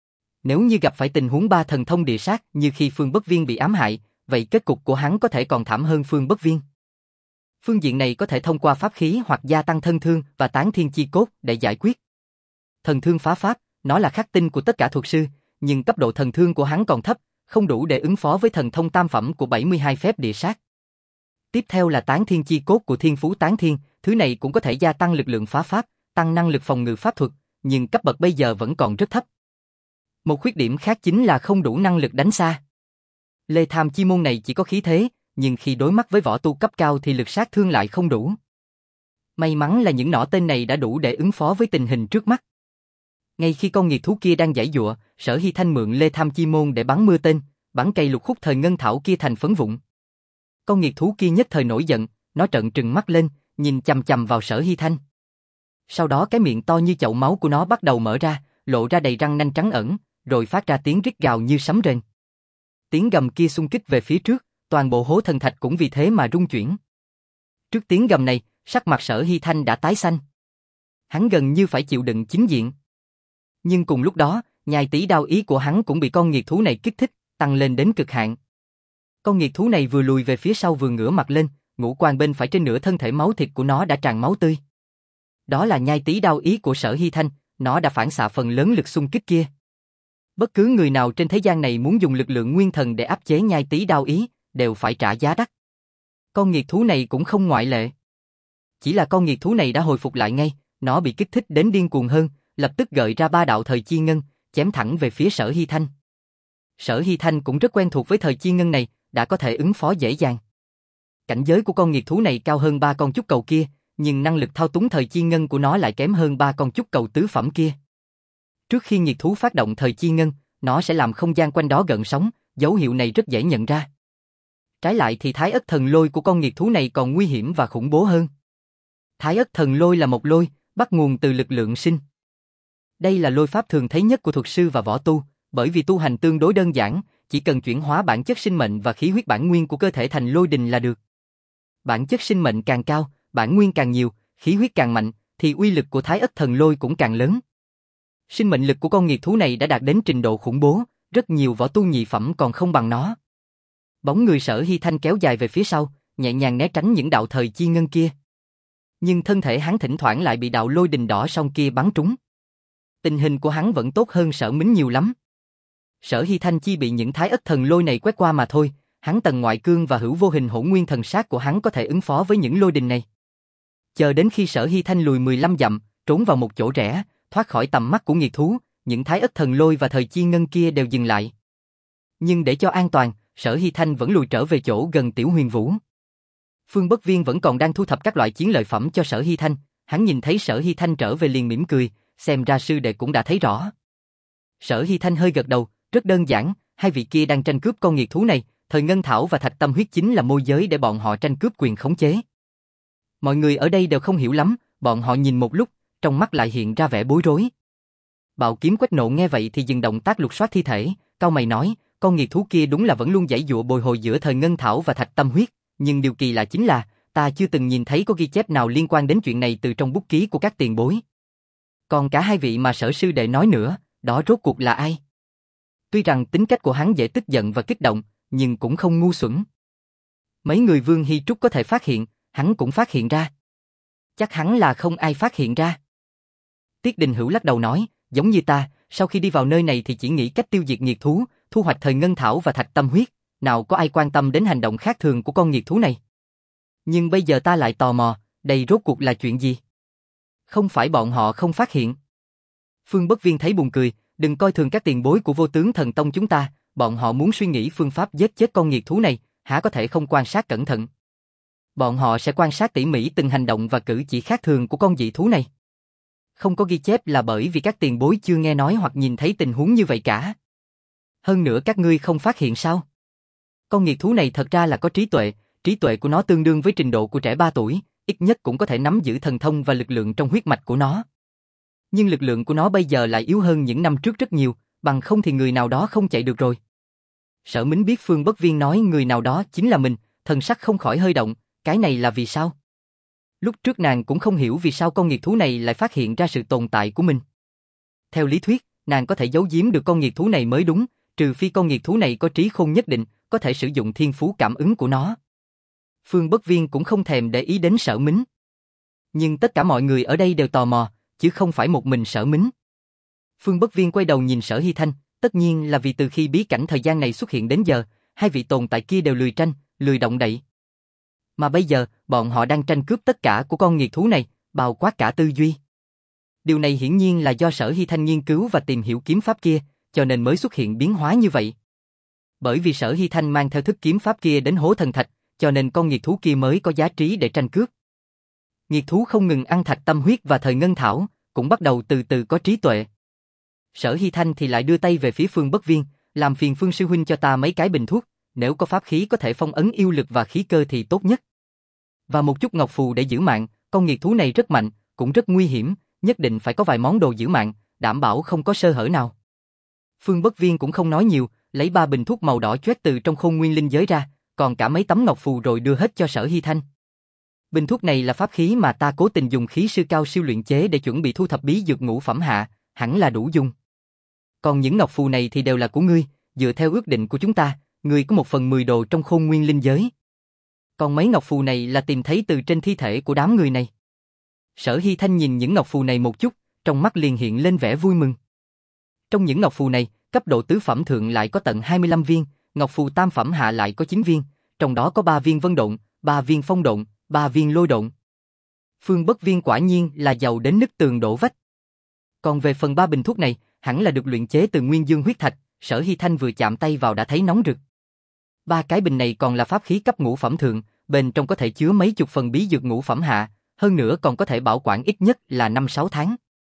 Nếu như gặp phải tình huống ba thần thông địa sát như khi Phương Bất Viên bị ám hại, vậy kết cục của hắn có thể còn thảm hơn Phương Bất Viên. Phương diện này có thể thông qua pháp khí hoặc gia tăng thân thương và tán thiên chi cốt để giải quyết. Thần thương phá pháp, nó là khắc tinh của tất cả thuật sư, nhưng cấp độ thần thương của hắn còn thấp, không đủ để ứng phó với thần thông tam phẩm của bảy mươi hai phép địa sát. Tiếp theo là tán thiên chi cốt của thiên phú tán thiên, thứ này cũng có thể gia tăng lực lượng phá pháp, tăng năng lực phòng ngự pháp thuật, nhưng cấp bậc bây giờ vẫn còn rất thấp. Một khuyết điểm khác chính là không đủ năng lực đánh xa. Lê Tham Chi Môn này chỉ có khí thế, nhưng khi đối mặt với võ tu cấp cao thì lực sát thương lại không đủ. May mắn là những nỏ tên này đã đủ để ứng phó với tình hình trước mắt. Ngay khi con nghiệt thú kia đang giãy giụa, Sở Hy Thanh mượn Lê Tham Chi Môn để bắn mưa tên, bắn cây lục khúc thời ngân thảo kia thành phấn vụn. Con nghiệt thú kia nhất thời nổi giận, nó trợn trừng mắt lên, nhìn chằm chằm vào Sở Hy Thanh. Sau đó cái miệng to như chậu máu của nó bắt đầu mở ra, lộ ra đầy răng nanh trắng ẩn, rồi phát ra tiếng rít gào như sấm rền. Tiếng gầm kia xung kích về phía trước, toàn bộ hố thần thạch cũng vì thế mà rung chuyển. Trước tiếng gầm này, sắc mặt Sở Hy Thanh đã tái xanh. Hắn gần như phải chịu đựng chính diện. Nhưng cùng lúc đó, nhai tí đao ý của hắn cũng bị con nghiệt thú này kích thích, tăng lên đến cực hạn. Con nghiệt thú này vừa lùi về phía sau vừa ngửa mặt lên, ngũ quan bên phải trên nửa thân thể máu thịt của nó đã tràn máu tươi. Đó là nhai tí đao ý của Sở Hy Thanh, nó đã phản xạ phần lớn lực xung kích kia. Bất cứ người nào trên thế gian này muốn dùng lực lượng nguyên thần để áp chế nhai tí đao ý, đều phải trả giá đắt. Con nghiệt thú này cũng không ngoại lệ. Chỉ là con nghiệt thú này đã hồi phục lại ngay, nó bị kích thích đến điên cuồng hơn, lập tức gợi ra ba đạo thời chi ngân, chém thẳng về phía Sở Hy Thanh. Sở Hy Thanh cũng rất quen thuộc với thời chi ngân này, đã có thể ứng phó dễ dàng. Cảnh giới của con nghiệt thú này cao hơn ba con chúc cầu kia, nhưng năng lực thao túng thời chi ngân của nó lại kém hơn ba con chúc cầu tứ phẩm kia. Trước khi nghiệt thú phát động thời chi ngân, nó sẽ làm không gian quanh đó gợn sóng, dấu hiệu này rất dễ nhận ra. Trái lại thì thái ất thần lôi của con nghiệt thú này còn nguy hiểm và khủng bố hơn. Thái ất thần lôi là một lôi, bắt nguồn từ lực lượng sinh. Đây là lôi pháp thường thấy nhất của thuật sư và võ tu, bởi vì tu hành tương đối đơn giản, chỉ cần chuyển hóa bản chất sinh mệnh và khí huyết bản nguyên của cơ thể thành lôi đình là được. Bản chất sinh mệnh càng cao, bản nguyên càng nhiều, khí huyết càng mạnh, thì uy lực của thái ất thần lôi cũng càng lớn. Sinh mệnh lực của con nghiệt thú này đã đạt đến trình độ khủng bố, rất nhiều võ tu nhị phẩm còn không bằng nó. Bóng người Sở Hy Thanh kéo dài về phía sau, nhẹ nhàng né tránh những đạo thời chi ngân kia. Nhưng thân thể hắn thỉnh thoảng lại bị đạo lôi đình đỏ song kia bắn trúng. Tình hình của hắn vẫn tốt hơn Sở Mính nhiều lắm. Sở Hy Thanh chỉ bị những thái ất thần lôi này quét qua mà thôi, hắn tầng ngoại cương và hữu vô hình hỗn nguyên thần sát của hắn có thể ứng phó với những lôi đình này. Chờ đến khi Sở Hy Thanh lùi mười lăm dặm, trốn vào một chỗ rẽ, thoát khỏi tầm mắt của nghiệt thú, những thái ất thần lôi và thời chi ngân kia đều dừng lại. Nhưng để cho an toàn, Sở Hy Thanh vẫn lùi trở về chỗ gần Tiểu Huyền Vũ. Phương Bất Viên vẫn còn đang thu thập các loại chiến lợi phẩm cho Sở Hy Thanh, hắn nhìn thấy Sở Hy Thanh trở về liền mỉm cười, xem ra sư đệ cũng đã thấy rõ. Sở Hy Thanh hơi gật đầu, rất đơn giản, hai vị kia đang tranh cướp con nghiệt thú này, thời ngân thảo và thạch tâm huyết chính là môi giới để bọn họ tranh cướp quyền khống chế. Mọi người ở đây đều không hiểu lắm, bọn họ nhìn một lúc, trong mắt lại hiện ra vẻ bối rối. Bạo Kiếm Quách Nộ nghe vậy thì dừng động tác lục soát thi thể, cau mày nói, con nghiệt thú kia đúng là vẫn luôn giãy giụa bồi hồi giữa thời ngân thảo và thạch tâm huyết, nhưng điều kỳ lạ chính là, ta chưa từng nhìn thấy có ghi chép nào liên quan đến chuyện này từ trong bút ký của các tiền bối. Còn cả hai vị mà Sở sư đệ nói nữa, đó rốt cuộc là ai? Tuy rằng tính cách của hắn dễ tức giận và kích động, nhưng cũng không ngu xuẩn. Mấy người Vương Hy Trúc có thể phát hiện, hắn cũng phát hiện ra. Chắc hắn là không ai phát hiện ra. Tiết Đình Hữu lắc đầu nói, giống như ta, sau khi đi vào nơi này thì chỉ nghĩ cách tiêu diệt nghiệt thú, thu hoạch thời ngân thảo và thạch tâm huyết, nào có ai quan tâm đến hành động khác thường của con nghiệt thú này. Nhưng bây giờ ta lại tò mò, đây rốt cuộc là chuyện gì? Không phải bọn họ không phát hiện. Phương Bất Viên thấy buồn cười, đừng coi thường các tiền bối của Vô Tướng Thần Tông chúng ta, bọn họ muốn suy nghĩ phương pháp giết chết con nghiệt thú này, há có thể không quan sát cẩn thận. Bọn họ sẽ quan sát tỉ mỉ từng hành động và cử chỉ khác thường của con dị thú này. Không có ghi chép là bởi vì các tiền bối chưa nghe nói hoặc nhìn thấy tình huống như vậy cả. Hơn nữa các ngươi không phát hiện sao? Con nghiệt thú này thật ra là có trí tuệ, trí tuệ của nó tương đương với trình độ của trẻ ba tuổi, ít nhất cũng có thể nắm giữ thần thông và lực lượng trong huyết mạch của nó. Nhưng lực lượng của nó bây giờ lại yếu hơn những năm trước rất nhiều, bằng không thì người nào đó không chạy được rồi. Sở Mính biết Phương Bất Viên nói người nào đó chính là mình, thần sắc không khỏi hơi động, cái này là vì sao? Lúc trước nàng cũng không hiểu vì sao con nghiệt thú này lại phát hiện ra sự tồn tại của mình. Theo lý thuyết, nàng có thể giấu giếm được con nghiệt thú này mới đúng, trừ phi con nghiệt thú này có trí khôn nhất định, có thể sử dụng thiên phú cảm ứng của nó. Phương Bất Viên cũng không thèm để ý đến Sở Mính. Nhưng tất cả mọi người ở đây đều tò mò, chứ không phải một mình Sở Mính. Phương Bất Viên quay đầu nhìn Sở Hy Thanh, tất nhiên là vì từ khi bí cảnh thời gian này xuất hiện đến giờ, hai vị tồn tại kia đều lười tranh, lười động đậy. Mà bây giờ, bọn họ đang tranh cướp tất cả của con nghiệt thú này, bao quát cả tư duy. Điều này hiển nhiên là do Sở Hy Thanh nghiên cứu và tìm hiểu kiếm pháp kia, cho nên mới xuất hiện biến hóa như vậy. Bởi vì Sở Hy Thanh mang theo thức kiếm pháp kia đến hố thần thạch, cho nên con nghiệt thú kia mới có giá trị để tranh cướp. Nghiệt thú không ngừng ăn thạch tâm huyết và thời ngân thảo, cũng bắt đầu từ từ có trí tuệ. Sở Hy Thanh thì lại đưa tay về phía Phương Bất Viên, làm phiền Phương sư huynh cho ta mấy cái bình thuốc, nếu có pháp khí có thể phong ấn yêu lực và khí cơ thì tốt nhất. Và một chút ngọc phù để giữ mạng, con nghiệt thú này rất mạnh, cũng rất nguy hiểm, nhất định phải có vài món đồ giữ mạng, đảm bảo không có sơ hở nào. Phương Bất Viên cũng không nói nhiều, lấy ba bình thuốc màu đỏ chót từ trong khôn nguyên linh giới ra, còn cả mấy tấm ngọc phù rồi đưa hết cho Sở Hy Thanh. Bình thuốc này là pháp khí mà ta cố tình dùng khí sư cao siêu luyện chế để chuẩn bị thu thập bí dược ngũ phẩm hạ, hẳn là đủ dùng. Còn những ngọc phù này thì đều là của ngươi, dựa theo ước định của chúng ta, ngươi có một phần mười đồ trong khôn nguyên linh giới. Còn mấy ngọc phù này là tìm thấy từ trên thi thể của đám người này. Sở Hy Thanh nhìn những ngọc phù này một chút, trong mắt liền hiện lên vẻ vui mừng. Trong những ngọc phù này, cấp độ tứ phẩm thượng lại có tận hai mươi lăm viên, ngọc phù tam phẩm hạ lại có chín viên, trong đó có ba viên vân độn, ba viên phong độn, ba viên lôi độn. Phương Bất Viên quả nhiên là giàu đến nứt tường đổ vách. Còn về phần ba bình thuốc này, hẳn là được luyện chế từ nguyên dương huyết thạch, Sở Hy Thanh vừa chạm tay vào đã thấy nóng rực. Ba cái bình này còn là pháp khí cấp ngũ phẩm thượng, bên trong có thể chứa mấy chục phần bí dược ngũ phẩm hạ, hơn nữa còn có thể bảo quản ít nhất là năm sáu tháng.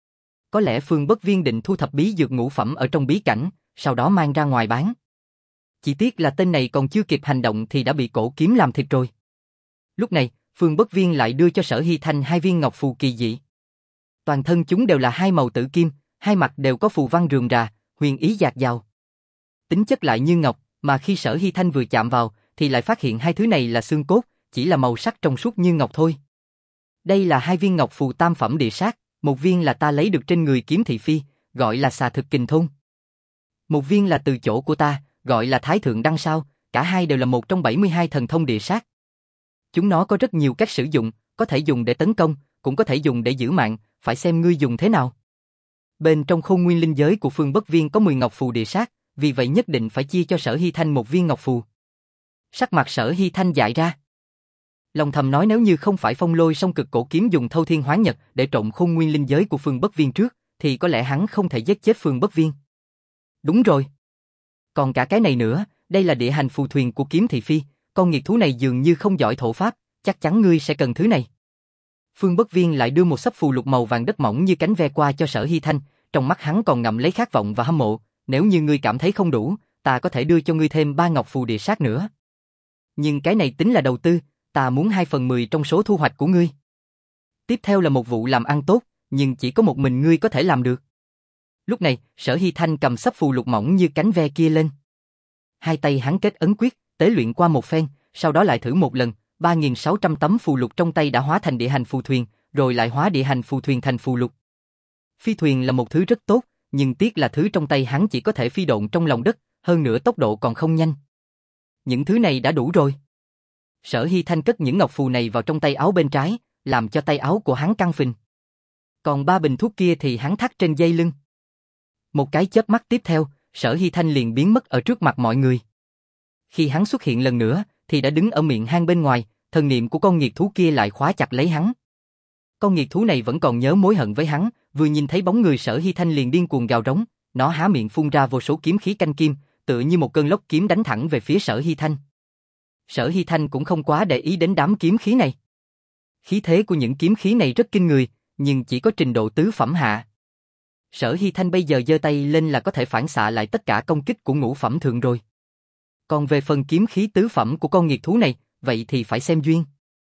Có lẽ Phương Bất Viên định thu thập bí dược ngũ phẩm ở trong bí cảnh, sau đó mang ra ngoài bán. Chỉ tiếc là tên này còn chưa kịp hành động thì đã bị cổ kiếm làm thịt rồi. Lúc này, Phương Bất Viên lại đưa cho Sở Hy Thanh hai viên ngọc phù kỳ dị. Toàn thân chúng đều là hai màu tử kim, hai mặt đều có phù văn rườm rà, huyền ý dạt dào. Tính chất lại như ngọc, mà khi Sở Hy Thanh vừa chạm vào, thì lại phát hiện hai thứ này là xương cốt, chỉ là màu sắc trong suốt như ngọc thôi. Đây là hai viên ngọc phù tam phẩm địa sát, một viên là ta lấy được trên người Kiếm Thị Phi, gọi là xà thực kình thôn. Một viên là từ chỗ của ta, gọi là Thái Thượng Đăng Sao, cả hai đều là một trong bảy mươi hai thần thông địa sát. Chúng nó có rất nhiều cách sử dụng, có thể dùng để tấn công, cũng có thể dùng để giữ mạng, phải xem ngươi dùng thế nào. Bên trong Khôn Nguyên Linh giới của Phương Bất Viên có mười ngọc phù địa sát, vì vậy nhất định phải chia cho Sở Hy Thanh một viên ngọc phù. Sắc mặt Sở Hy Thanh dại ra. Lòng thầm nói nếu như không phải Phong Lôi Song Cực Cổ Kiếm dùng Thâu Thiên Hoán Nhật để trộn Khôn Nguyên Linh giới của Phương Bất Viên trước, thì có lẽ hắn không thể giết chết Phương Bất Viên. Đúng rồi. Còn cả cái này nữa, đây là địa hành phù thuyền của Kiếm Thị Phi, con nghiệt thú này dường như không giỏi thổ pháp, chắc chắn ngươi sẽ cần thứ này. Phương Bất Viên lại đưa một xấp phù lục màu vàng đất mỏng như cánh ve qua cho Sở Hy Thanh, trong mắt hắn còn ngậm lấy khát vọng và hâm mộ, nếu như ngươi cảm thấy không đủ, ta có thể đưa cho ngươi thêm ba ngọc phù địa sát nữa. Nhưng cái này tính là đầu tư, ta muốn hai phần mười trong số thu hoạch của ngươi. Tiếp theo là một vụ làm ăn tốt, nhưng chỉ có một mình ngươi có thể làm được. Lúc này, Sở Hy Thanh cầm xấp phù lục mỏng như cánh ve kia lên. Hai tay hắn kết ấn quyết, tế luyện qua một phen, sau đó lại thử một lần, ba nghìn sáu trăm tấm phù lục trong tay đã hóa thành địa hành phù thuyền, rồi lại hóa địa hành phù thuyền thành phù lục. Phi thuyền là một thứ rất tốt, nhưng tiếc là thứ trong tay hắn chỉ có thể phi độn trong lòng đất, hơn nữa tốc độ còn không nhanh. Những thứ này đã đủ rồi. Sở Hy Thanh cất những ngọc phù này vào trong tay áo bên trái, làm cho tay áo của hắn căng phình. Còn ba bình thuốc kia thì hắn thắt trên dây lưng. Một cái chớp mắt tiếp theo, Sở Hy Thanh liền biến mất ở trước mặt mọi người. Khi hắn xuất hiện lần nữa, thì đã đứng ở miệng hang bên ngoài, thần niệm của con nghiệt thú kia lại khóa chặt lấy hắn. Con nghiệt thú này vẫn còn nhớ mối hận với hắn, vừa nhìn thấy bóng người Sở Hy Thanh liền điên cuồng gào rống, nó há miệng phun ra vô số kiếm khí canh kim, tựa như một cơn lốc kiếm đánh thẳng về phía Sở Hy Thanh. Sở Hy Thanh cũng không quá để ý đến đám kiếm khí này. Khí thế của những kiếm khí này rất kinh người, nhưng chỉ có trình độ tứ phẩm hạ. Sở Hy Thanh bây giờ giơ tay lên là có thể phản xạ lại tất cả công kích của ngũ phẩm thượng rồi. Còn về phần kiếm khí tứ phẩm của con nghiệt thú này, vậy thì phải xem duyên.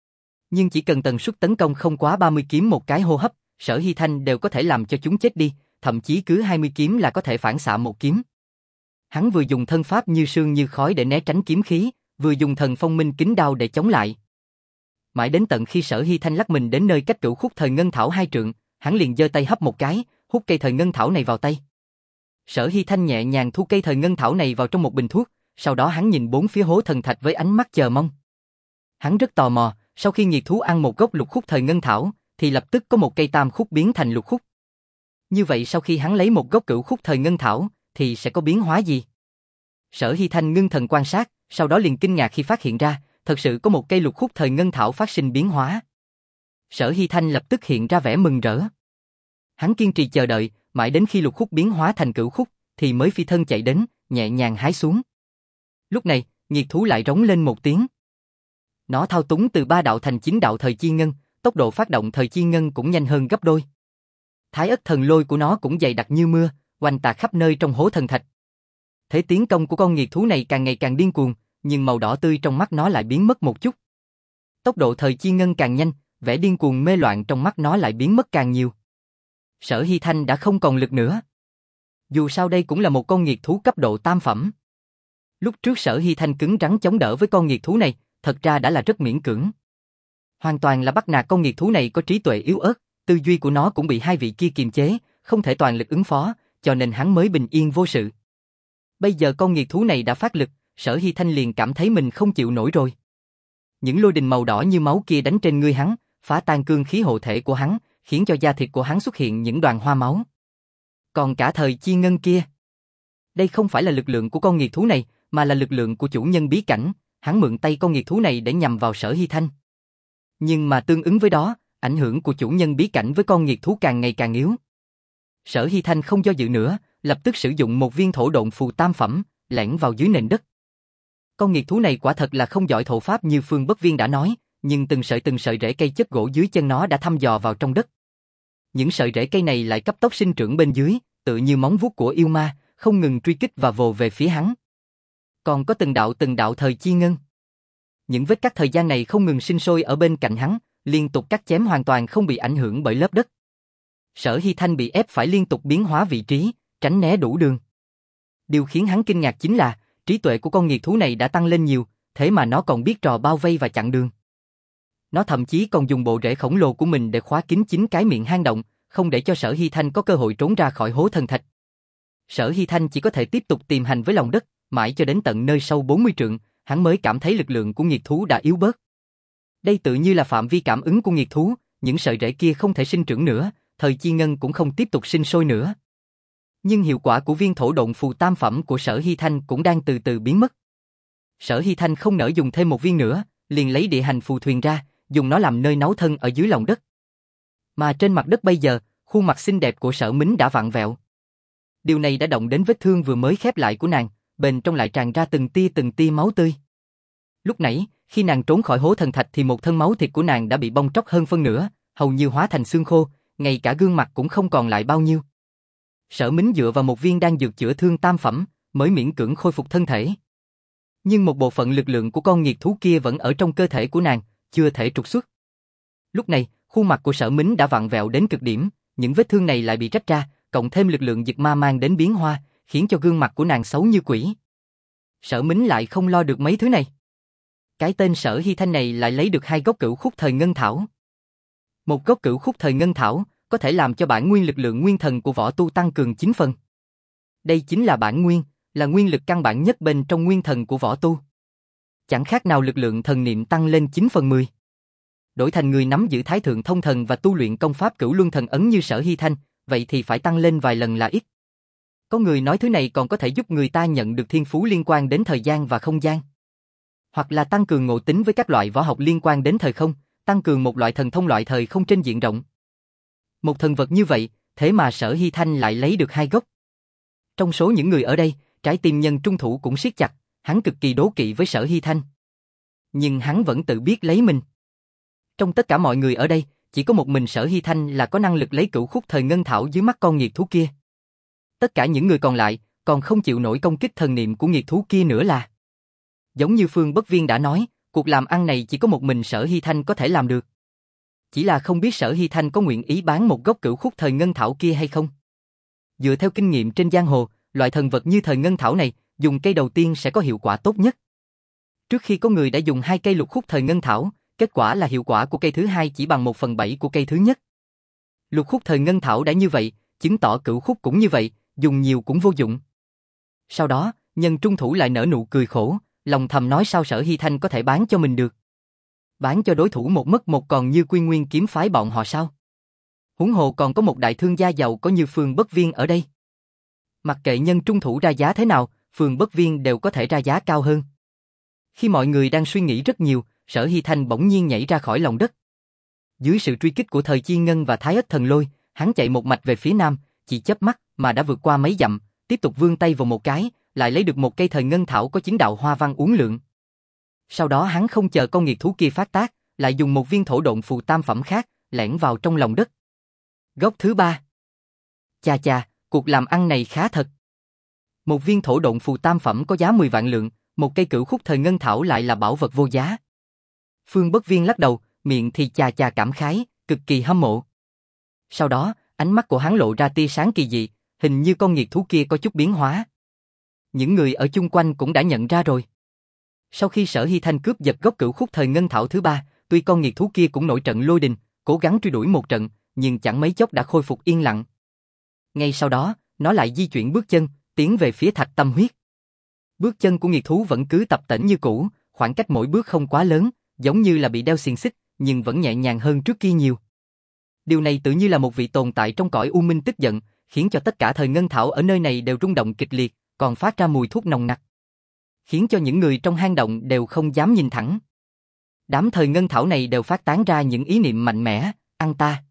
Nhưng chỉ cần tần suất tấn công không quá ba mươi kiếm một cái hô hấp, Sở Hy Thanh đều có thể làm cho chúng chết đi, thậm chí cứ hai mươi kiếm là có thể phản xạ một kiếm. Hắn vừa dùng thân pháp như sương như khói để né tránh kiếm khí, vừa dùng thần phong minh kính đao để chống lại. Mãi đến tận khi Sở Hy Thanh lắc mình đến nơi cách cửu khúc thời ngân thảo hai trượng, hắn liền giơ tay hấp một cái, hút cây thời ngân thảo này vào tay. Sở Hy Thanh nhẹ nhàng thu cây thời ngân thảo này vào trong một bình thuốc, sau đó hắn nhìn bốn phía hố thần thạch với ánh mắt chờ mong. Hắn rất tò mò, sau khi nghiệt thú ăn một gốc lục khúc thời ngân thảo, thì lập tức có một cây tam khúc biến thành lục khúc. Như vậy sau khi hắn lấy một gốc cửu khúc thời ngân thảo, thì sẽ có biến hóa gì? Sở Hy Thanh ngưng thần quan sát, sau đó liền kinh ngạc khi phát hiện ra, thật sự có một cây lục khúc thời ngân thảo phát sinh biến hóa. Sở Hy Thanh lập tức hiện ra vẻ mừng rỡ. Hắn kiên trì chờ đợi, mãi đến khi lục khúc biến hóa thành cửu khúc, thì mới phi thân chạy đến, nhẹ nhàng hái xuống. Lúc này, nghiệt thú lại rống lên một tiếng. Nó thao túng từ ba đạo thành chín đạo thời chi ngân, tốc độ phát động thời chi ngân cũng nhanh hơn gấp đôi. Thái ất thần lôi của nó cũng dày đặc như mưa, oanh tạc khắp nơi trong hố thần thạch. Thế tiến công của con nghiệt thú này càng ngày càng điên cuồng, nhưng màu đỏ tươi trong mắt nó lại biến mất một chút. Tốc độ thời chi ngân càng nhanh, vẻ điên cuồng mê loạn trong mắt nó lại biến mất càng nhiều. Sở Hy Thanh đã không còn lực nữa. Dù sao đây cũng là một con nghiệt thú cấp độ tam phẩm. Lúc trước Sở Hy Thanh cứng rắn chống đỡ với con nghiệt thú này, thật ra đã là rất miễn cưỡng. Hoàn toàn là bắt nạt con nghiệt thú này có trí tuệ yếu ớt, tư duy của nó cũng bị hai vị kia kiềm chế, không thể toàn lực ứng phó, cho nên hắn mới bình yên vô sự. Bây giờ con nghiệt thú này đã phát lực, Sở Hy Thanh liền cảm thấy mình không chịu nổi rồi. Những lôi đình màu đỏ như máu kia đánh trên người hắn, phá tan cương khí hộ thể của hắn, khiến cho da thịt của hắn xuất hiện những đoàn hoa máu. Còn cả thời chi ngân kia, đây không phải là lực lượng của con nghiệt thú này, mà là lực lượng của chủ nhân bí cảnh, hắn mượn tay con nghiệt thú này để nhằm vào Sở Hy Thanh. Nhưng mà tương ứng với đó, ảnh hưởng của chủ nhân bí cảnh với con nghiệt thú càng ngày càng yếu. Sở Hy Thanh không do dự nữa, lập tức sử dụng một viên thổ độn phù tam phẩm, lẻn vào dưới nền đất. Con nghiệt thú này quả thật là không giỏi thổ pháp như Phương Bất Viên đã nói, nhưng từng sợi từng sợi rễ cây chất gỗ dưới chân nó đã thăm dò vào trong đất. Những sợi rễ cây này lại cấp tốc sinh trưởng bên dưới, tự như móng vuốt của yêu ma, không ngừng truy kích và vồ về phía hắn. Còn có từng đạo từng đạo thời chi ngân. Những vết cắt thời gian này không ngừng sinh sôi ở bên cạnh hắn, liên tục cắt chém hoàn toàn không bị ảnh hưởng bởi lớp đất. Sở Hy Thanh bị ép phải liên tục biến hóa vị trí, tránh né đủ đường. Điều khiến hắn kinh ngạc chính là, trí tuệ của con nghiệt thú này đã tăng lên nhiều, thế mà nó còn biết trò bao vây và chặn đường. Nó thậm chí còn dùng bộ rễ khổng lồ của mình để khóa kín chính cái miệng hang động, không để cho Sở Hy Thanh có cơ hội trốn ra khỏi hố thần thạch. Sở Hy Thanh chỉ có thể tiếp tục tìm hành với lòng đất, mãi cho đến tận nơi sâu bốn mươi trượng, hắn mới cảm thấy lực lượng của nghiệt thú đã yếu bớt. Đây tự như là phạm vi cảm ứng của nghiệt thú, những sợi rễ kia không thể sinh trưởng nữa, thời chi ngân cũng không tiếp tục sinh sôi nữa. Nhưng hiệu quả của viên thổ độn phù tam phẩm của Sở Hy Thanh cũng đang từ từ biến mất. Sở Hy Thanh không nỡ dùng thêm một viên nữa, liền lấy địa hành phù thuyền ra, dùng nó làm nơi nấu thân ở dưới lòng đất. Mà trên mặt đất bây giờ, khuôn mặt xinh đẹp của Sở Mính đã vặn vẹo. Điều này đã động đến vết thương vừa mới khép lại của nàng, bên trong lại tràn ra từng tia từng tia máu tươi. Lúc nãy, khi nàng trốn khỏi hố thần thạch thì một thân máu thịt của nàng đã bị bong tróc hơn phân nửa, hầu như hóa thành xương khô, ngay cả gương mặt cũng không còn lại bao nhiêu. Sở Mính dựa vào một viên đan dược chữa thương tam phẩm, mới miễn cưỡng khôi phục thân thể. Nhưng một bộ phận lực lượng của con nghiệt thú kia vẫn ở trong cơ thể của nàng, chưa thể trục xuất. Lúc này, khuôn mặt của Sở Mính đã vặn vẹo đến cực điểm, những vết thương này lại bị rách ra, cộng thêm lực lượng giật ma mang đến biến hoa, khiến cho gương mặt của nàng xấu như quỷ. Sở Mính lại không lo được mấy thứ này. Cái tên Sở Hy Thanh này lại lấy được hai gốc cửu khúc thời ngân thảo. Một gốc cửu khúc thời ngân thảo có thể làm cho bản nguyên lực lượng nguyên thần của võ tu tăng cường chín phần. Đây chính là bản nguyên, là nguyên lực căn bản nhất bên trong nguyên thần của võ tu. Chẳng khác nào lực lượng thần niệm tăng lên chín phần mười. Đổi thành người nắm giữ thái thượng thông thần và tu luyện công pháp cửu luân thần ấn như Sở Hy Thanh, vậy thì phải tăng lên vài lần là ít. Có người nói thứ này còn có thể giúp người ta nhận được thiên phú liên quan đến thời gian và không gian. Hoặc là tăng cường ngộ tính với các loại võ học liên quan đến thời không, tăng cường một loại thần thông loại thời không trên diện rộng. Một thần vật như vậy, thế mà Sở Hy Thanh lại lấy được hai gốc. Trong số những người ở đây, trái tim nhân trung thủ cũng siết chặt, hắn cực kỳ đố kỵ với Sở Hy Thanh. Nhưng hắn vẫn tự biết lấy mình. Trong tất cả mọi người ở đây, chỉ có một mình Sở Hy Thanh là có năng lực lấy cửu khúc thời ngân thảo dưới mắt con nghiệt thú kia. Tất cả những người còn lại, còn không chịu nổi công kích thần niệm của nghiệt thú kia nữa là. Giống như Phương Bất Viên đã nói, cuộc làm ăn này chỉ có một mình Sở Hy Thanh có thể làm được. Chỉ là không biết Sở Hy Thanh có nguyện ý bán một gốc cửu khúc thời ngân thảo kia hay không. Dựa theo kinh nghiệm trên giang hồ, loại thần vật như thời ngân thảo này, dùng cây đầu tiên sẽ có hiệu quả tốt nhất. Trước khi có người đã dùng hai cây lục khúc thời ngân thảo, kết quả là hiệu quả của cây thứ hai chỉ bằng một phần bảy của cây thứ nhất. Lục khúc thời ngân thảo đã như vậy, chứng tỏ cửu khúc cũng như vậy, dùng nhiều cũng vô dụng. Sau đó, nhân trung thủ lại nở nụ cười khổ, lòng thầm nói sao Sở Hy Thanh có thể bán cho mình được. Bán cho đối thủ một mất một còn như Quy Nguyên kiếm phái bọn họ sao? Huống hồ còn có một đại thương gia giàu có như Phương Bất Viên ở đây. Mặc kệ nhân trung thủ ra giá thế nào, Phương Bất Viên đều có thể ra giá cao hơn. Khi mọi người đang suy nghĩ rất nhiều, Sở Hy Thanh bỗng nhiên nhảy ra khỏi lòng đất. Dưới sự truy kích của thời chi ngân và thái ất thần lôi, hắn chạy một mạch về phía nam, chỉ chớp mắt mà đã vượt qua mấy dặm, tiếp tục vươn tay vào một cái, lại lấy được một cây thời ngân thảo có chín đạo hoa văn uốn lượn. Sau đó hắn không chờ con nghiệt thú kia phát tác, lại dùng một viên thổ độn phù tam phẩm khác, lẻn vào trong lòng đất. Gốc thứ ba. Chà chà, cuộc làm ăn này khá thật. Một viên thổ độn phù tam phẩm có giá mười vạn lượng, một cây cửu khúc thời ngân thảo lại là bảo vật vô giá. Phương Bất Viên lắc đầu, miệng thì chà chà cảm khái, cực kỳ hâm mộ. Sau đó, ánh mắt của hắn lộ ra tia sáng kỳ dị, hình như con nghiệt thú kia có chút biến hóa. Những người ở chung quanh cũng đã nhận ra rồi. Sau khi Sở Hy Thanh cướp giật gốc cửu khúc thời ngân thảo thứ ba, tuy con nghiệt thú kia cũng nổi trận lôi đình, cố gắng truy đuổi một trận, nhưng chẳng mấy chốc đã khôi phục yên lặng. Ngay sau đó, nó lại di chuyển bước chân, tiến về phía Thạch Tâm Huyết. Bước chân của nghiệt thú vẫn cứ tập tễnh như cũ, khoảng cách mỗi bước không quá lớn, giống như là bị đeo xiềng xích, nhưng vẫn nhẹ nhàng hơn trước kia nhiều. Điều này tự như là một vị tồn tại trong cõi u minh tức giận, khiến cho tất cả thời ngân thảo ở nơi này đều rung động kịch liệt, còn phát ra mùi thuốc nồng nặc, khiến cho những người trong hang động đều không dám nhìn thẳng. Đám thời ngân thảo này đều phát tán ra những ý niệm mạnh mẽ, ăn ta,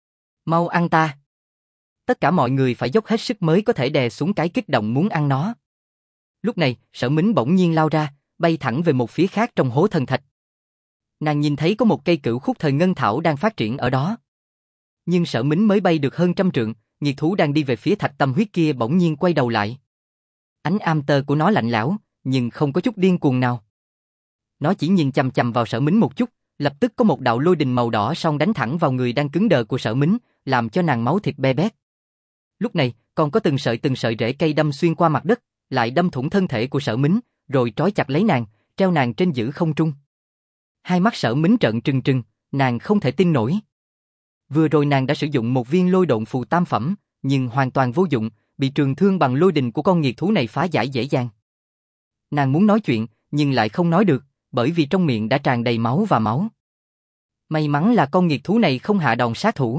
mau ăn ta. Tất cả mọi người phải dốc hết sức mới có thể đè xuống cái kích động muốn ăn nó. Lúc này, Sở Mính bỗng nhiên lao ra, bay thẳng về một phía khác trong hố thần thạch. Nàng nhìn thấy có một cây cửu khúc thời ngân thảo đang phát triển ở đó. Nhưng Sở Mính mới bay được hơn trăm trượng, nghiệt thú đang đi về phía thạch tâm huyết kia bỗng nhiên quay đầu lại. Ánh am tơ của nó lạnh lẽo, nhưng không có chút điên cuồng nào. Nó chỉ nhìn chằm chằm vào Sở Mính một chút, lập tức có một đạo lôi đình màu đỏ song đánh thẳng vào người đang cứng đờ của Sở Mính, làm cho nàng máu thịt be bét. Lúc này, còn có từng sợi từng sợi rễ cây đâm xuyên qua mặt đất, lại đâm thủng thân thể của Sở Mính, rồi trói chặt lấy nàng, treo nàng trên giữa không trung. Hai mắt Sở Mính trợn trừng trừng, nàng không thể tin nổi. Vừa rồi nàng đã sử dụng một viên lôi độn phù tam phẩm, nhưng hoàn toàn vô dụng, bị trường thương bằng lôi đình của con nghiệt thú này phá giải dễ dàng. Nàng muốn nói chuyện, nhưng lại không nói được, bởi vì trong miệng đã tràn đầy máu và máu. May mắn là con nghiệt thú này không hạ đòn sát thủ.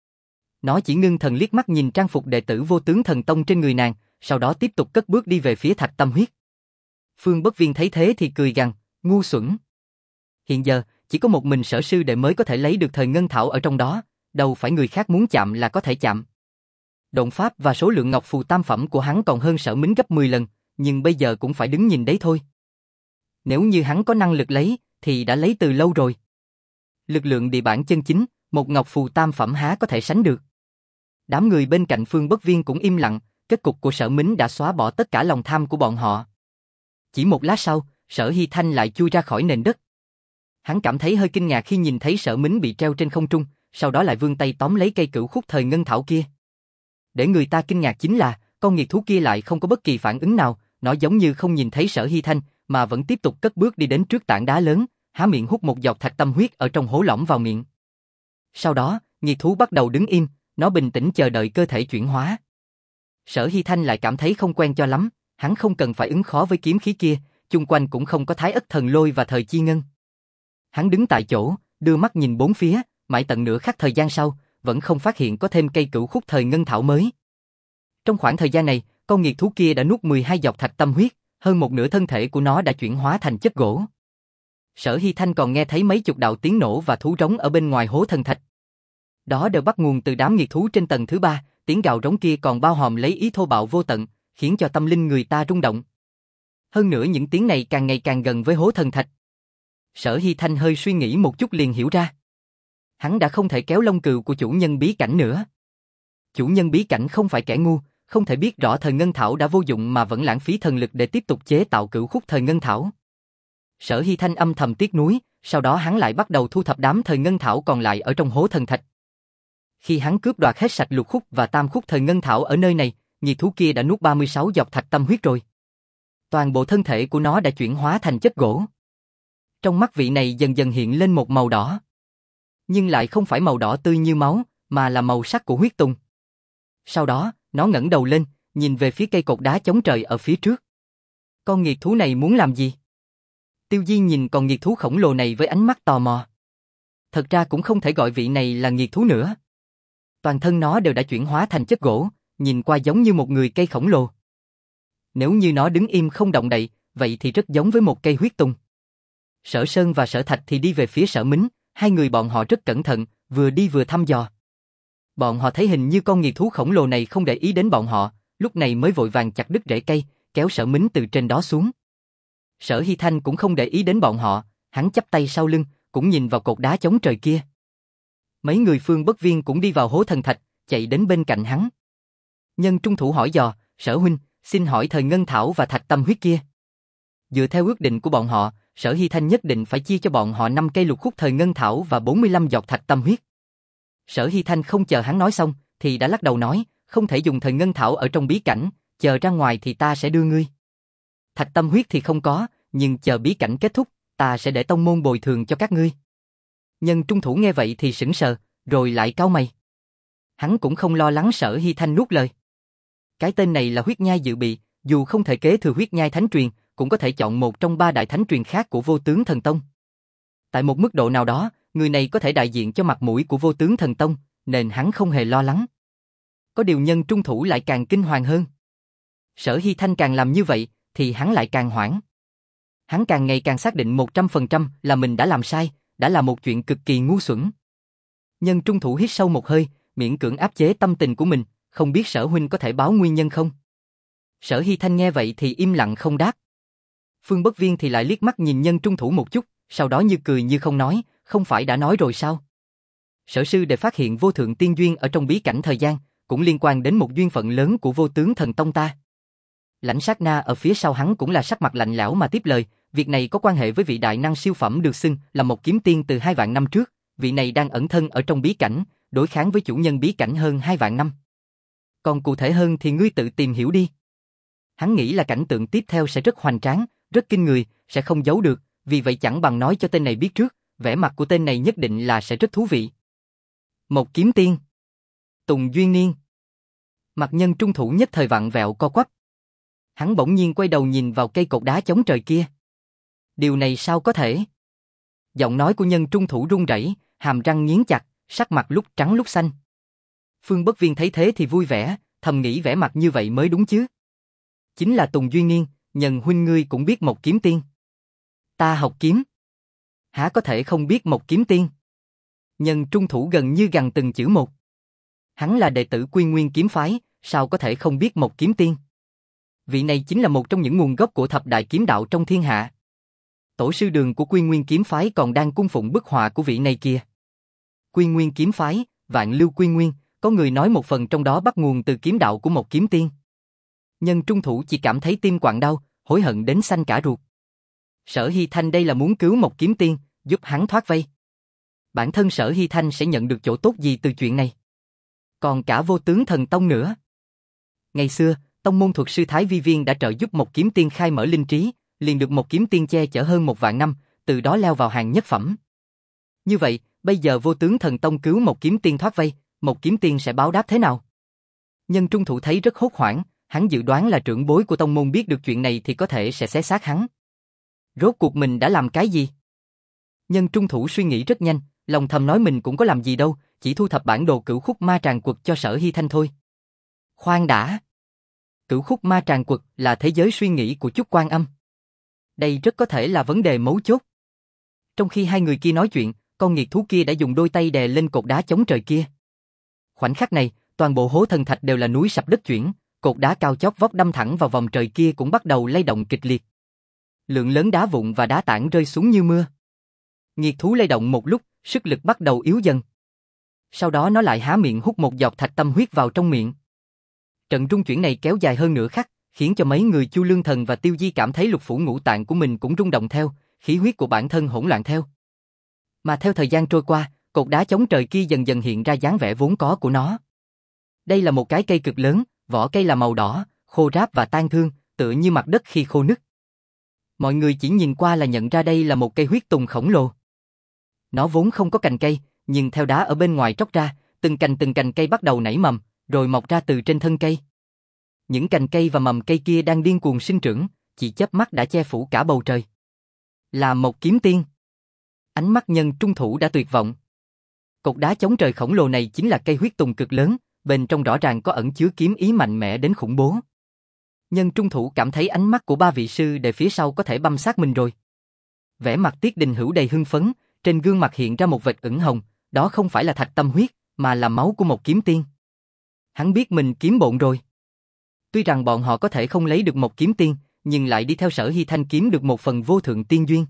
Nó chỉ ngưng thần liếc mắt nhìn trang phục đệ tử Vô Tướng Thần Tông trên người nàng, sau đó tiếp tục cất bước đi về phía thạch tâm huyết. Phương Bất Viên thấy thế thì cười gằn, ngu xuẩn. Hiện giờ, chỉ có một mình Sở sư đệ mới có thể lấy được thời ngân thảo ở trong đó, đâu phải người khác muốn chạm là có thể chạm. Độn pháp và số lượng ngọc phù tam phẩm của hắn còn hơn Sở Mính gấp mười lần, nhưng bây giờ cũng phải đứng nhìn đấy thôi. Nếu như hắn có năng lực lấy, thì đã lấy từ lâu rồi. Lực lượng địa bản chân chính, một ngọc phù tam phẩm há có thể sánh được. Đám người bên cạnh Phương Bất Viên cũng im lặng, kết cục của Sở Mính đã xóa bỏ tất cả lòng tham của bọn họ. Chỉ một lát sau, Sở Hy Thanh lại chui ra khỏi nền đất. Hắn cảm thấy hơi kinh ngạc khi nhìn thấy Sở Mính bị treo trên không trung, sau đó lại vươn tay tóm lấy cây cửu khúc thời ngân thảo kia. Để người ta kinh ngạc chính là, con nghiệt thú kia lại không có bất kỳ phản ứng nào, nó giống như không nhìn thấy Sở Hy Thanh, mà vẫn tiếp tục cất bước đi đến trước tảng đá lớn, há miệng hút một giọt thạch tâm huyết ở trong hố lõm vào miệng. Sau đó, nghiệt thú bắt đầu đứng im, nó bình tĩnh chờ đợi cơ thể chuyển hóa. Sở Hy Thanh lại cảm thấy không quen cho lắm, hắn không cần phải ứng khó với kiếm khí kia, chung quanh cũng không có Thái Ất Thần Lôi và Thời Chi Ngân. Hắn đứng tại chỗ, đưa mắt nhìn bốn phía, mãi tận nửa khắc thời gian sau, vẫn không phát hiện có thêm cây cửu khúc thời ngân thảo mới. Trong khoảng thời gian này, con nghiệt thú kia đã nuốt mười hai giọt thạch tâm huyết, hơn một nửa thân thể của nó đã chuyển hóa thành chất gỗ. Sở Hy Thanh còn nghe thấy mấy chục đạo tiếng nổ và thú rống ở bên ngoài hố thần thạch. Đó đều bắt nguồn từ đám nghiệt thú trên tầng thứ ba, tiếng gào rống kia còn bao hàm lấy ý thô bạo vô tận, khiến cho tâm linh người ta rung động. Hơn nữa những tiếng này càng ngày càng gần với hố thần thạch. Sở Hy Thanh hơi suy nghĩ một chút liền hiểu ra. Hắn đã không thể kéo lông cừu của chủ nhân bí cảnh nữa. Chủ nhân bí cảnh không phải kẻ ngu, không thể biết rõ thời ngân thảo đã vô dụng mà vẫn lãng phí thần lực để tiếp tục chế tạo cửu khúc thời ngân thảo. Sở Hy Thanh âm thầm tiếc nuối, sau đó hắn lại bắt đầu thu thập đám thời ngân thảo còn lại ở trong hố thần thạch. Khi hắn cướp đoạt hết sạch lục khúc và tam khúc thời ngân thảo ở nơi này, nghiệt thú kia đã nuốt ba mươi sáu giọt thạch tâm huyết rồi. Toàn bộ thân thể của nó đã chuyển hóa thành chất gỗ. Trong mắt vị này dần dần hiện lên một màu đỏ. Nhưng lại không phải màu đỏ tươi như máu, mà là màu sắc của huyết tùng. Sau đó, nó ngẩng đầu lên, nhìn về phía cây cột đá chống trời ở phía trước. Con nghiệt thú này muốn làm gì? Tiêu Di nhìn con nghiệt thú khổng lồ này với ánh mắt tò mò. Thật ra cũng không thể gọi vị này là nghiệt thú nữa. Toàn thân nó đều đã chuyển hóa thành chất gỗ, nhìn qua giống như một người cây khổng lồ. Nếu như nó đứng im không động đậy, vậy thì rất giống với một cây huyết tùng. Sở Sơn và Sở Thạch thì đi về phía Sở Mính, hai người bọn họ rất cẩn thận, vừa đi vừa thăm dò. Bọn họ thấy hình như con nghiệt thú khổng lồ này không để ý đến bọn họ, lúc này mới vội vàng chặt đứt rễ cây, kéo Sở Mính từ trên đó xuống. Sở Hy Thanh cũng không để ý đến bọn họ, hắn chắp tay sau lưng, cũng nhìn vào cột đá chống trời kia. Mấy người Phương Bất Viên cũng đi vào hố thần thạch, chạy đến bên cạnh hắn. Nhân trung thủ hỏi dò, Sở huynh, xin hỏi thời ngân thảo và thạch tâm huyết kia. Dựa theo ước định của bọn họ, Sở Hy Thanh nhất định phải chia cho bọn họ năm cây lục khúc thời ngân thảo và bốn mươi lăm giọt thạch tâm huyết. Sở Hy Thanh không chờ hắn nói xong, thì đã lắc đầu nói, không thể dùng thời ngân thảo ở trong bí cảnh, chờ ra ngoài thì ta sẽ đưa ngươi. Thạch tâm huyết thì không có, nhưng chờ bí cảnh kết thúc, ta sẽ để tông môn bồi thường cho các ngươi. Nhân trung thủ nghe vậy thì sững sờ, rồi lại cau mày. Hắn cũng không lo lắng Sở Hy Thanh nuốt lời. Cái tên này là huyết nhai dự bị, dù không thể kế thừa huyết nhai thánh truyền, cũng có thể chọn một trong ba đại thánh truyền khác của Vô Tướng Thần Tông. Tại một mức độ nào đó, người này có thể đại diện cho mặt mũi của Vô Tướng Thần Tông, nên hắn không hề lo lắng. Có điều nhân trung thủ lại càng kinh hoàng hơn. Sở Hy Thanh càng làm như vậy, thì hắn lại càng hoảng. Hắn càng ngày càng xác định một trăm phần trăm là mình đã làm sai, đã là một chuyện cực kỳ ngu xuẩn. Nhân trung thủ hít sâu một hơi, miễn cưỡng áp chế tâm tình của mình, không biết Sở huynh có thể báo nguyên nhân không? Sở Hy Thanh nghe vậy thì im lặng không đáp. Phương Bất Viên thì lại liếc mắt nhìn Nhân Trung Thủ một chút, sau đó như cười như không nói, không phải đã nói rồi sao? Sở sư để phát hiện vô thượng tiên duyên ở trong bí cảnh thời gian, cũng liên quan đến một duyên phận lớn của vô tướng thần tông ta. Lãnh Sát Na ở phía sau hắn cũng là sắc mặt lạnh lẽo mà tiếp lời, việc này có quan hệ với vị đại năng siêu phẩm được xưng là một kiếm tiên từ hai vạn năm trước, vị này đang ẩn thân ở trong bí cảnh, đối kháng với chủ nhân bí cảnh hơn hai vạn năm. Còn cụ thể hơn thì ngươi tự tìm hiểu đi. Hắn nghĩ là cảnh tượng tiếp theo sẽ rất hoành tráng, rất kinh người, sẽ không giấu được, vì vậy chẳng bằng nói cho tên này biết trước, vẻ mặt của tên này nhất định là sẽ rất thú vị. Một kiếm tiên. Tùng Duyên Niên. Mặt Nhân Trung Thủ nhất thời vặn vẹo co quắp. Hắn bỗng nhiên quay đầu nhìn vào cây cột đá chống trời kia. Điều này sao có thể? Giọng nói của Nhân Trung Thủ run rẩy, hàm răng nghiến chặt, sắc mặt lúc trắng lúc xanh. Phương Bất Viên thấy thế thì vui vẻ, thầm nghĩ vẻ mặt như vậy mới đúng chứ. Chính là Tùng Duyên Niên, Nhân huynh ngươi cũng biết một kiếm tiên. Ta học kiếm. Há có thể không biết một kiếm tiên? Nhân Trung Thủ gần như gằn từng chữ một. Hắn là đệ tử Quy Nguyên kiếm phái, sao có thể không biết một kiếm tiên? Vị này chính là một trong những nguồn gốc của thập đại kiếm đạo trong thiên hạ. Tổ sư đường của Quy Nguyên kiếm phái còn đang cung phụng bức họa của vị này kia. Quy Nguyên kiếm phái, vạn lưu quy nguyên, có người nói một phần trong đó bắt nguồn từ kiếm đạo của một kiếm tiên. Nhân Trung Thủ chỉ cảm thấy tim quặn đau, hối hận đến xanh cả ruột. Sở Hy Thanh đây là muốn cứu một kiếm tiên, giúp hắn thoát vây. Bản thân Sở Hy Thanh sẽ nhận được chỗ tốt gì từ chuyện này? Còn cả vô tướng thần tông nữa. Ngày xưa, tông môn thuật sư Thái Vi Viên đã trợ giúp một kiếm tiên khai mở linh trí, liền được một kiếm tiên che chở hơn một vạn năm, từ đó leo vào hàng nhất phẩm. Như vậy, bây giờ vô tướng thần tông cứu một kiếm tiên thoát vây, một kiếm tiên sẽ báo đáp thế nào? Nhân Trung Thủ thấy rất hốt hoảng, hắn dự đoán là trưởng bối của tông môn biết được chuyện này thì có thể sẽ xé xác hắn. Rốt cuộc mình đã làm cái gì? Nhân Trung Thủ suy nghĩ rất nhanh, lòng thầm nói mình cũng có làm gì đâu, chỉ thu thập bản đồ cửu khúc ma tràng quật cho Sở Hy Thanh thôi. Khoan đã. Cửu khúc ma tràng quật là thế giới suy nghĩ của Chúc Quan Âm. Đây rất có thể là vấn đề mấu chốt. Trong khi hai người kia nói chuyện, con nghiệt thú kia đã dùng đôi tay đè lên cột đá chống trời kia. Khoảnh khắc này, toàn bộ hố thần thạch đều là núi sập đất chuyển, cột đá cao chót vót đâm thẳng vào vòng trời kia cũng bắt đầu lay động kịch liệt. Lượng lớn đá vụn và đá tảng rơi xuống như mưa. Nghiệt thú lay động một lúc, sức lực bắt đầu yếu dần. Sau đó nó lại há miệng hút một giọt thạch tâm huyết vào trong miệng. Trận rung chuyển này kéo dài hơn nửa khắc, khiến cho mấy người Chu Lương Thần và Tiêu Di cảm thấy lục phủ ngũ tạng của mình cũng rung động theo, khí huyết của bản thân hỗn loạn theo. Mà theo thời gian trôi qua, cột đá chống trời kia dần dần hiện ra dáng vẻ vốn có của nó. Đây là một cái cây cực lớn, vỏ cây là màu đỏ, khô ráp và tan thương, tựa như mặt đất khi khô nứt. Mọi người chỉ nhìn qua là nhận ra đây là một cây huyết tùng khổng lồ. Nó vốn không có cành cây, nhưng theo đá ở bên ngoài tróc ra, từng cành từng cành cây bắt đầu nảy mầm, rồi mọc ra từ trên thân cây. Những cành cây và mầm cây kia đang điên cuồng sinh trưởng, chỉ chớp mắt đã che phủ cả bầu trời. Là một kiếm tiên. Ánh mắt Nhân Trung Thủ đã tuyệt vọng. Cột đá chống trời khổng lồ này chính là cây huyết tùng cực lớn, bên trong rõ ràng có ẩn chứa kiếm ý mạnh mẽ đến khủng bố. Nhân Trung Thủ cảm thấy ánh mắt của ba vị sư đệ phía sau có thể băm xác mình rồi. Vẻ mặt Tiết Đình Hữu đầy hưng phấn, trên gương mặt hiện ra một vệt ửng hồng, đó không phải là thạch tâm huyết, mà là máu của một kiếm tiên. Hắn biết mình kiếm bộn rồi. Tuy rằng bọn họ có thể không lấy được một kiếm tiên, nhưng lại đi theo Sở Hy Thanh kiếm được một phần vô thượng tiên duyên.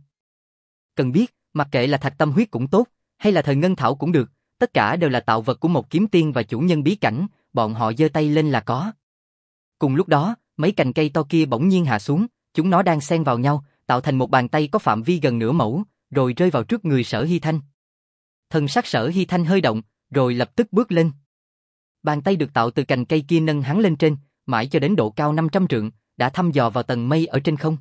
Cần biết, mặc kệ là thạch tâm huyết cũng tốt, hay là thời ngân thảo cũng được, tất cả đều là tạo vật của một kiếm tiên và chủ nhân bí cảnh, bọn họ giơ tay lên là có. Cùng lúc đó, mấy cành cây to kia bỗng nhiên hạ xuống, chúng nó đang xen vào nhau, tạo thành một bàn tay có phạm vi gần nửa mẫu, rồi rơi vào trước người Sở Hy Thanh. Thần sắc Sở Hy Thanh hơi động, rồi lập tức bước lên. Bàn tay được tạo từ cành cây kia nâng hắn lên trên, mãi cho đến độ cao năm trăm trượng, đã thăm dò vào tầng mây ở trên không.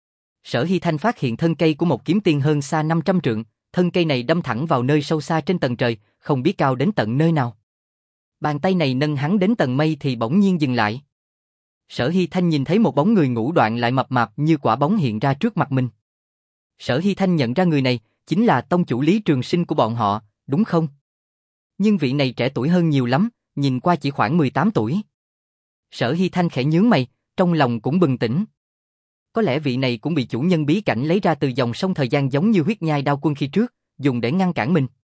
Sở Hy Thanh phát hiện thân cây của một kiếm tiên hơn xa năm trăm trượng, thân cây này đâm thẳng vào nơi sâu xa trên tầng trời, không biết cao đến tận nơi nào. Bàn tay này nâng hắn đến tầng mây thì bỗng nhiên dừng lại. Sở Hy Thanh nhìn thấy một bóng người ngũ đoạn lại mập mạp như quả bóng hiện ra trước mặt mình. Sở Hy Thanh nhận ra người này chính là tông chủ Lý Trường Sinh của bọn họ, đúng không? Nhưng vị này trẻ tuổi hơn nhiều lắm, nhìn qua chỉ khoảng mười tám tuổi. Sở Hy Thanh khẽ nhướng mày, trong lòng cũng bừng tỉnh. Có lẽ vị này cũng bị chủ nhân bí cảnh lấy ra từ dòng sông thời gian giống như huyết nhai đao quân khi trước, dùng để ngăn cản mình.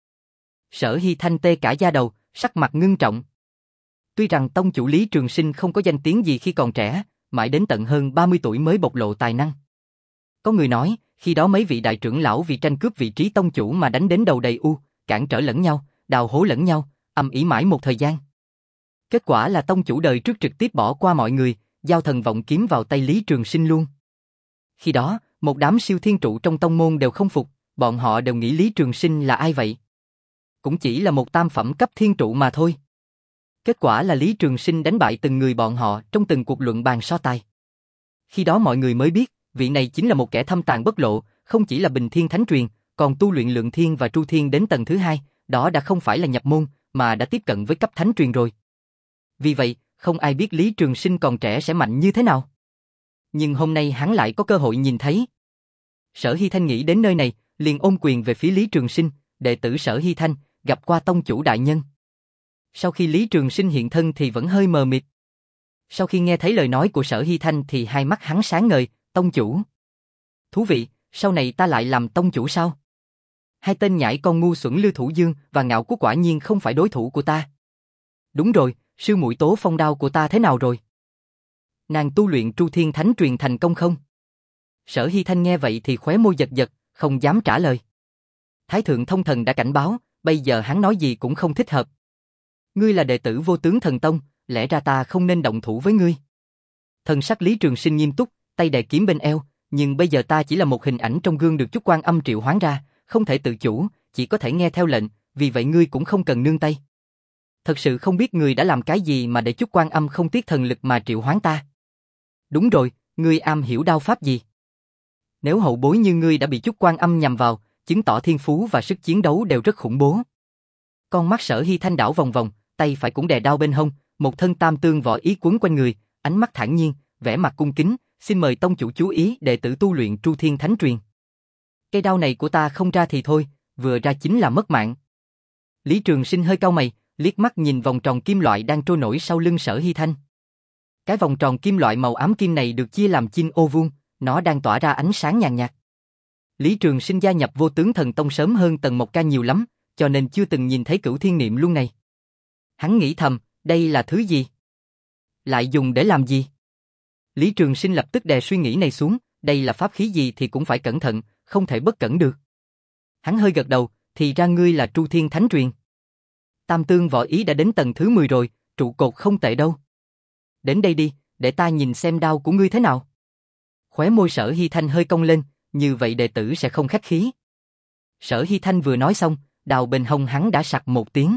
Sở Hy Thanh tê cả da đầu, sắc mặt ngưng trọng. Tuy rằng tông chủ Lý Trường Sinh không có danh tiếng gì khi còn trẻ, mãi đến tận hơn ba mươi tuổi mới bộc lộ tài năng. Có người nói, khi đó mấy vị đại trưởng lão vì tranh cướp vị trí tông chủ mà đánh đến đầu đầy u, cản trở lẫn nhau, đào hố lẫn nhau, ầm ĩ mãi một thời gian. Kết quả là tông chủ đời trước trực tiếp bỏ qua mọi người, giao thần vọng kiếm vào tay Lý Trường Sinh luôn. Khi đó, một đám siêu thiên trụ trong tông môn đều không phục, bọn họ đều nghĩ Lý Trường Sinh là ai vậy? Cũng chỉ là một tam phẩm cấp thiên trụ mà thôi. Kết quả là Lý Trường Sinh đánh bại từng người bọn họ trong từng cuộc luận bàn so tài. Khi đó mọi người mới biết, vị này chính là một kẻ thâm tàn bất lộ, không chỉ là bình thiên thánh truyền, còn tu luyện lượng thiên và tru thiên đến tầng thứ hai, đó đã không phải là nhập môn, mà đã tiếp cận với cấp thánh truyền rồi. Vì vậy, không ai biết Lý Trường Sinh còn trẻ sẽ mạnh như thế nào. Nhưng hôm nay hắn lại có cơ hội nhìn thấy. Sở Hy Thanh nghĩ đến nơi này, liền ôm quyền về phía Lý Trường Sinh, đệ tử Sở Hy Thanh, gặp qua tông chủ đại nhân. Sau khi Lý Trường Sinh hiện thân thì vẫn hơi mờ mịt. Sau khi nghe thấy lời nói của Sở Hy Thanh thì hai mắt hắn sáng ngời, tông chủ. Thú vị, sau này ta lại làm tông chủ sao? Hai tên nhãi con ngu xuẩn Lưu Thủ Dương và Ngạo Quốc quả nhiên không phải đối thủ của ta. Đúng rồi, sư muội Tố Phong đao của ta thế nào rồi? Nàng tu luyện Tru Thiên Thánh truyền thành công không? Sở Hy Thanh nghe vậy thì khóe môi giật giật, không dám trả lời. Thái thượng thông thần đã cảnh báo, bây giờ hắn nói gì cũng không thích hợp. Ngươi là đệ tử Vô Tướng Thần Tông, lẽ ra ta không nên động thủ với ngươi. Thần sắc Lý Trường Sinh nghiêm túc, tay đè kiếm bên eo, nhưng bây giờ ta chỉ là một hình ảnh trong gương được Chúc Quan Âm triệu hoán ra, không thể tự chủ, chỉ có thể nghe theo lệnh, vì vậy ngươi cũng không cần nương tay. Thật sự không biết ngươi đã làm cái gì mà để Chúc Quan Âm không tiếc thần lực mà triệu hoán ta. Đúng rồi, ngươi am hiểu đao pháp gì? Nếu hậu bối như ngươi đã bị Chúc Quan Âm nhằm vào, chứng tỏ thiên phú và sức chiến đấu đều rất khủng bố. Con mắt Sở Hy Thanh đảo vòng vòng, tay phải cũng đè đao bên hông, một thân tam tương võ ý quấn quanh người, ánh mắt thản nhiên, vẻ mặt cung kính, xin mời tông chủ chú ý đệ tử tu luyện Tru Thiên Thánh truyền. Cây đao này của ta không ra thì thôi, vừa ra chính là mất mạng. Lý Trường Sinh hơi cau mày, liếc mắt nhìn vòng tròn kim loại đang trôi nổi sau lưng Sở Hy Thanh. Cái vòng tròn kim loại màu ám kim này được chia làm chín ô vuông, nó đang tỏa ra ánh sáng nhàn nhạt. Lý Trường Sinh gia nhập Vô Tướng Thần Tông sớm hơn Tần Mộc Ca nhiều lắm, cho nên chưa từng nhìn thấy Cửu Thiên Niệm Luân này. Hắn nghĩ thầm, đây là thứ gì? Lại dùng để làm gì? Lý Trường Sinh lập tức đè suy nghĩ này xuống, đây là pháp khí gì thì cũng phải cẩn thận, không thể bất cẩn được. Hắn hơi gật đầu, thì ra ngươi là Tru Thiên Thánh truyền. Tam tương võ ý đã đến tầng thứ mười rồi, trụ cột không tệ đâu. Đến đây đi, để ta nhìn xem đao của ngươi thế nào. Khóe môi Sở Hy Thanh hơi cong lên, như vậy đệ tử sẽ không khách khí. Sở Hy Thanh vừa nói xong, đao bên hông hắn đã sặc một tiếng.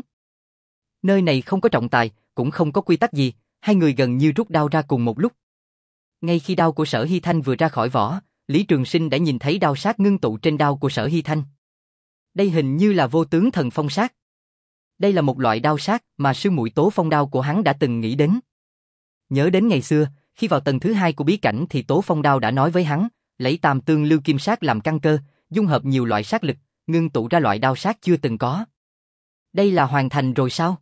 Nơi này không có trọng tài, cũng không có quy tắc gì, hai người gần như rút đao ra cùng một lúc. Ngay khi đao của Sở Hy Thanh vừa ra khỏi vỏ, Lý Trường Sinh đã nhìn thấy đao sát ngưng tụ trên đao của Sở Hy Thanh. Đây hình như là Vô Tướng Thần Phong sát. Đây là một loại đao sát mà sư muội Tố Phong đao của hắn đã từng nghĩ đến. Nhớ đến ngày xưa, khi vào tầng thứ hai của bí cảnh thì Tố Phong đao đã nói với hắn, lấy tam tương lưu kim sát làm căn cơ, dung hợp nhiều loại sát lực, ngưng tụ ra loại đao sát chưa từng có. Đây là hoàn thành rồi sao?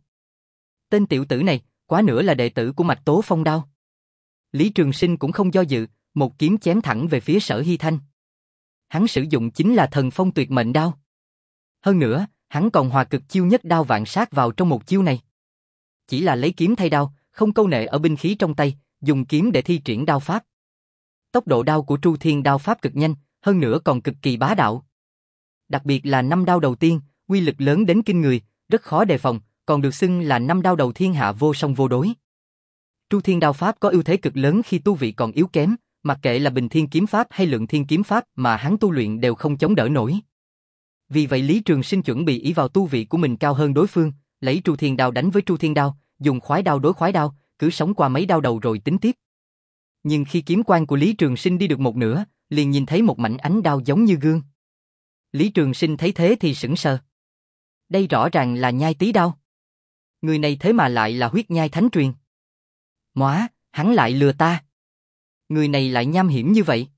Tên tiểu tử này, quá nữa là đệ tử của mạch Tố Phong đao. Lý Trường Sinh cũng không do dự, một kiếm chém thẳng về phía Sở Hy Thanh. Hắn sử dụng chính là Thần Phong Tuyệt Mệnh đao. Hơn nữa, hắn còn hòa cực chiêu nhất đao vạn sát vào trong một chiêu này. Chỉ là lấy kiếm thay đao, không câu nệ ở binh khí trong tay, dùng kiếm để thi triển đao pháp. Tốc độ đao của Tru Thiên đao pháp cực nhanh, hơn nữa còn cực kỳ bá đạo. Đặc biệt là năm đao đầu tiên, uy lực lớn đến kinh người, rất khó đề phòng, còn được xưng là năm đao đầu thiên hạ vô song vô đối. Tru Thiên đao pháp có ưu thế cực lớn khi tu vị còn yếu kém, mặc kệ là Bình Thiên kiếm pháp hay Lượng Thiên kiếm pháp mà hắn tu luyện đều không chống đỡ nổi. Vì vậy Lý Trường Sinh chuẩn bị ỷ vào tu vị của mình cao hơn đối phương, lấy Tru Thiên đao đánh với Tru Thiên đao, dùng khoái đao đối khoái đao, cứ sống qua mấy đao đầu rồi tính tiếp. Nhưng khi kiếm quang của Lý Trường Sinh đi được một nửa, liền nhìn thấy một mảnh ánh đao giống như gương. Lý Trường Sinh thấy thế thì sững sờ. Đây rõ ràng là nhai tí đao. Người này thế mà lại là huyết nhai thánh truyền. Móa, hắn lại lừa ta. Người này lại nham hiểm như vậy.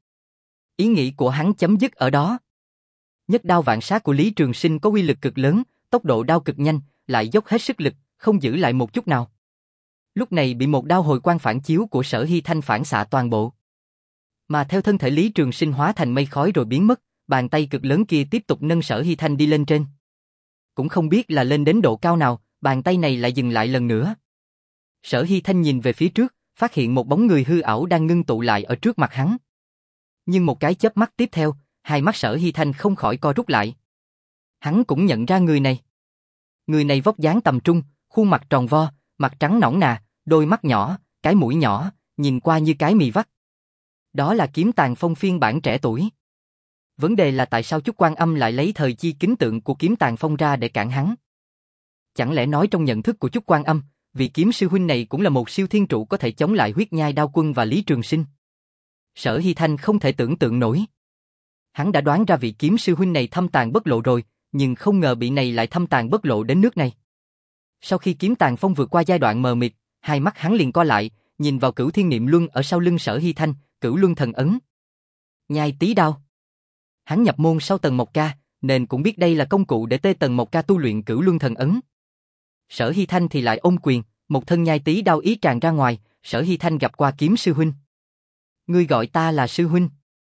Ý nghĩ của hắn chấm dứt ở đó. Nhất đao vạn sát của Lý Trường Sinh có uy lực cực lớn, tốc độ đao cực nhanh, lại dốc hết sức lực, không giữ lại một chút nào. Lúc này bị một đao hồi quang phản chiếu của Sở Hy Thanh phản xạ toàn bộ. Mà theo thân thể Lý Trường Sinh hóa thành mây khói rồi biến mất, bàn tay cực lớn kia tiếp tục nâng Sở Hy Thanh đi lên trên. Cũng không biết là lên đến độ cao nào, bàn tay này lại dừng lại lần nữa. Sở Hy Thanh nhìn về phía trước, phát hiện một bóng người hư ảo đang ngưng tụ lại ở trước mặt hắn. Nhưng một cái chớp mắt tiếp theo, hai mắt Sở Hy Thanh không khỏi co rút lại. Hắn cũng nhận ra người này. Người này vóc dáng tầm trung, khuôn mặt tròn vo, mặt trắng nõn nà, đôi mắt nhỏ, cái mũi nhỏ, nhìn qua như cái mì vắt. Đó là Kiếm Tàn Phong phiên bản trẻ tuổi. Vấn đề là tại sao Chúc Quan Âm lại lấy thời chi kính tượng của Kiếm Tàn Phong ra để cản hắn? Chẳng lẽ nói trong nhận thức của Chúc Quan Âm, vị kiếm sư huynh này cũng là một siêu thiên trụ có thể chống lại Huyết Nhai Đao Quân và Lý Trường Sinh? Sở Hy Thanh không thể tưởng tượng nổi. Hắn đã đoán ra vị kiếm sư huynh này thâm tàn bất lộ rồi, nhưng không ngờ bị này lại thâm tàn bất lộ đến nước này. Sau khi Kiếm Tàn Phong vượt qua giai đoạn mờ mịt, hai mắt hắn liền co lại, nhìn vào Cửu Thiên Niệm Luân ở sau lưng Sở Hy Thanh, Cửu Luân Thần Ấn. Nhai Tí Đao. Hắn nhập môn sau Tần Mộc Ca, nên cũng biết đây là công cụ để tê Tần Mộc Ca tu luyện Cửu Luân Thần Ấn. Sở Hy Thanh thì lại ôm quyền, một thân Nhai Tí Đao ý tràn ra ngoài. Sở Hy Thanh gặp qua kiếm sư huynh. Ngươi gọi ta là sư huynh.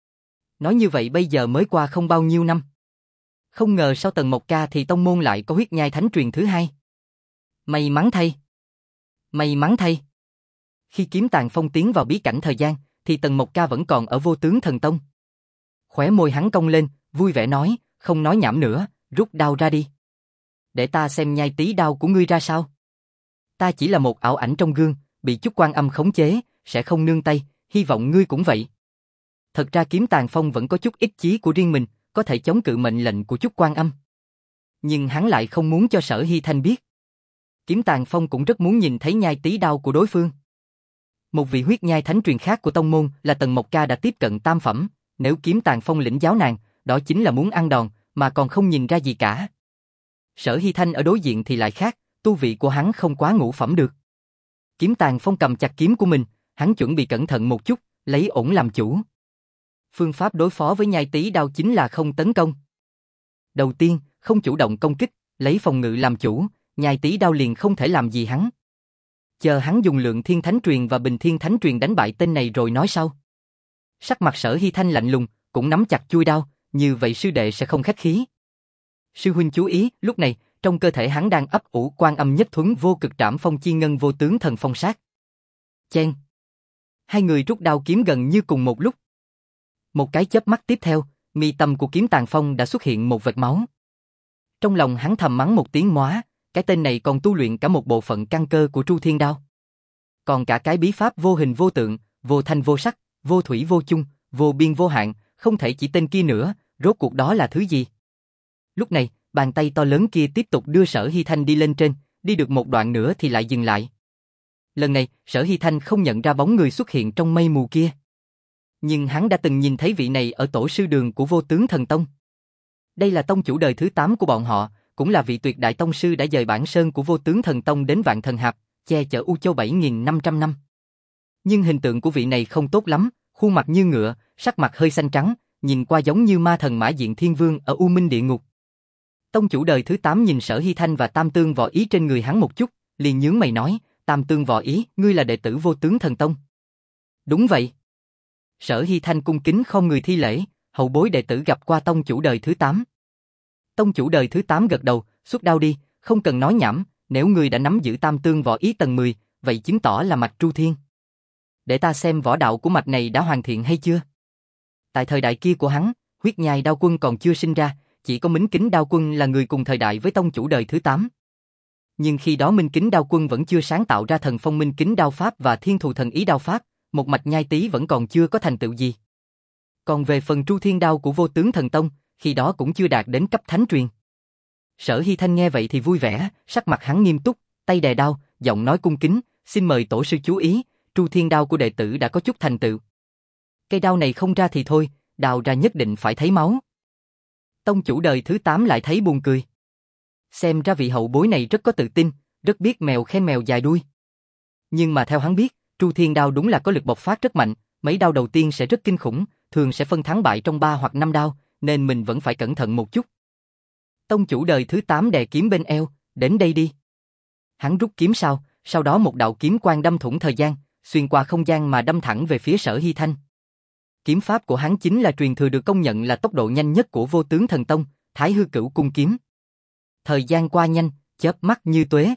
Nói như vậy bây giờ mới qua không bao nhiêu năm. Không ngờ sau Tần Mộc Ca thì tông môn lại có Huyết Nhai Thánh truyền thứ hai. May mắn thay. May mắn thay. Khi Kiếm Tàn Phong tiến vào bí cảnh thời gian, thì Tần Mộc Ca vẫn còn ở Vô Tướng Thần Tông. Khóe môi hắn cong lên, vui vẻ nói, không nói nhảm nữa, rút đao ra đi. Để ta xem Nhai Tí Đao của ngươi ra sao. Ta chỉ là một ảo ảnh trong gương, bị Chúc Quan Âm khống chế, sẽ không nương tay, hy vọng ngươi cũng vậy. Thật ra Kiếm Tàn Phong vẫn có chút ý chí của riêng mình, có thể chống cự mệnh lệnh của Chúc Quan Âm. Nhưng hắn lại không muốn cho Sở Hy Thanh biết. Kiếm Tàn Phong cũng rất muốn nhìn thấy Nhai Tí Đao của đối phương. Một vị Huyết Nhai Thánh truyền khác của tông môn là Tần Mộc Ca đã tiếp cận tam phẩm, nếu Kiếm Tàn Phong lĩnh giáo nàng, đó chính là muốn ăn đòn, mà còn không nhìn ra gì cả. Sở Hy Thanh ở đối diện thì lại khác, tu vị của hắn không quá ngũ phẩm được. Kiếm Tàn Phong cầm chặt kiếm của mình, hắn chuẩn bị cẩn thận một chút, lấy ổn làm chủ. Phương pháp đối phó với Nhai Tí Đao chính là không tấn công. Đầu tiên, không chủ động công kích, lấy phòng ngự làm chủ, Nhai Tí Đao liền không thể làm gì hắn. Chờ hắn dùng Lượng Thiên Thánh truyền và Bình Thiên Thánh truyền đánh bại tên này rồi nói sau. Sắc mặt Sở Hy Thanh lạnh lùng, cũng nắm chặt chuôi đao, như vậy sư đệ sẽ không khách khí. Sư huynh chú ý, lúc này, trong cơ thể hắn đang ấp ủ Quan Âm Nhất Thuấn Vô Cực Trảm Phong Chi Ngân Vô Tướng Thần Phong Sát. Chen. Hai người rút đao kiếm gần như cùng một lúc. Một cái chớp mắt tiếp theo, mi tâm của Kiếm Tàn Phong đã xuất hiện một vệt máu. Trong lòng hắn thầm mắng một tiếng móa, cái tên này còn tu luyện cả một bộ phận căn cơ của Tru Thiên Đao. Còn cả cái bí pháp vô hình vô tượng, vô thanh vô sắc, vô thủy vô chung, vô biên vô hạn, không thể chỉ tên kia nữa, rốt cuộc đó là thứ gì? Lúc này, bàn tay to lớn kia tiếp tục đưa Sở Hy Thanh đi lên trên, đi được một đoạn nữa thì lại dừng lại. Lần này, Sở Hy Thanh không nhận ra bóng người xuất hiện trong mây mù kia. Nhưng hắn đã từng nhìn thấy vị này ở tổ sư đường của Vô Tướng Thần Tông. Đây là tông chủ đời thứ tám của bọn họ, cũng là vị tuyệt đại tông sư đã dời bản sơn của Vô Tướng Thần Tông đến Vạn Thần Hạp, che chở U Châu bảy nghìn năm trăm năm. Nhưng hình tượng của vị này không tốt lắm, khuôn mặt như ngựa, sắc mặt hơi xanh trắng, nhìn qua giống như ma thần Mã Diện Thiên Vương ở U Minh Địa Ngục. Tông chủ đời thứ tám nhìn Sở Hy Thanh và Tam Tương Võ Ý trên người hắn một chút, liền nhướng mày nói, Tam Tương Võ Ý, ngươi là đệ tử Vô Tướng Thần Tông. Đúng vậy. Sở Hy Thanh cung kính không người thi lễ, hậu bối đệ tử gặp qua tông chủ đời thứ tám. Tông chủ đời thứ tám gật đầu, xuất đao đi, không cần nói nhảm, nếu ngươi đã nắm giữ Tam Tương Võ Ý tầng mười, vậy chứng tỏ là mạch Tru Thiên. Để ta xem võ đạo của mạch này đã hoàn thiện hay chưa. Tại thời đại kia của hắn, Huyết Nhai Đao Quân còn chưa sinh ra, chỉ có Mính Kính Đao Quân là người cùng thời đại với tông chủ đời thứ tám. Nhưng khi đó Minh Kính Đao Quân vẫn chưa sáng tạo ra thần phong Minh Kính Đao Pháp và Thiên Thù Thần Ý Đao Pháp, một mạch Nhai Tý vẫn còn chưa có thành tựu gì. Còn về phần Tru Thiên Đao của Vô Tướng Thần Tông, khi đó cũng chưa đạt đến cấp thánh truyền. Sở Hy Thanh nghe vậy thì vui vẻ, sắc mặt hắn nghiêm túc, tay đè đao, giọng nói cung kính, xin mời tổ sư chú ý, Tru Thiên Đao của đệ tử đã có chút thành tựu. Cây đao này không ra thì thôi, đào ra nhất định phải thấy máu. Tông chủ đời thứ tám lại thấy buồn cười. Xem ra vị hậu bối này rất có tự tin, rất biết mèo khen mèo dài đuôi. Nhưng mà theo hắn biết, Tru Thiên Đao đúng là có lực bộc phát rất mạnh, mấy đao đầu tiên sẽ rất kinh khủng, thường sẽ phân thắng bại trong ba hoặc năm đao, nên mình vẫn phải cẩn thận một chút. Tông chủ đời thứ tám đè kiếm bên eo, đến đây đi. Hắn rút kiếm sau, sau đó một đạo kiếm quang đâm thủng thời gian, xuyên qua không gian mà đâm thẳng về phía Sở Hy Thanh. Kiếm pháp của hắn chính là truyền thừa được công nhận là tốc độ nhanh nhất của Vô Tướng Thần Tông, Thái Hư Cửu Cung kiếm. Thời gian qua nhanh, chớp mắt như tuế.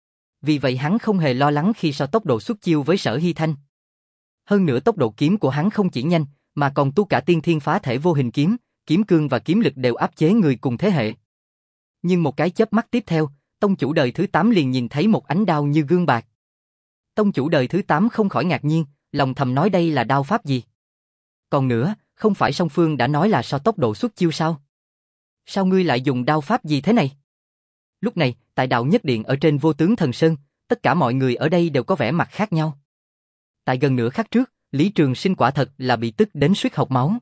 Vì vậy hắn không hề lo lắng khi so tốc độ xuất chiêu với Sở Hy Thanh. Hơn nữa tốc độ kiếm của hắn không chỉ nhanh, mà còn tu cả tiên thiên phá thể vô hình kiếm, kiếm cương và kiếm lực đều áp chế người cùng thế hệ. Nhưng một cái chớp mắt tiếp theo, tông chủ đời thứ tám liền nhìn thấy một ánh đao như gương bạc. Tông chủ đời thứ tám không khỏi ngạc nhiên, lòng thầm nói đây là đao pháp gì? Còn nữa, không phải song phương đã nói là so tốc độ xuất chiêu sao? Sao ngươi lại dùng đao pháp gì thế này? Lúc này, tại đạo nhất điện ở trên Vô Tướng Thần Sơn, tất cả mọi người ở đây đều có vẻ mặt khác nhau. Tại gần nửa khắc trước, Lý Trường Sinh quả thật là bị tức đến suýt hộc máu.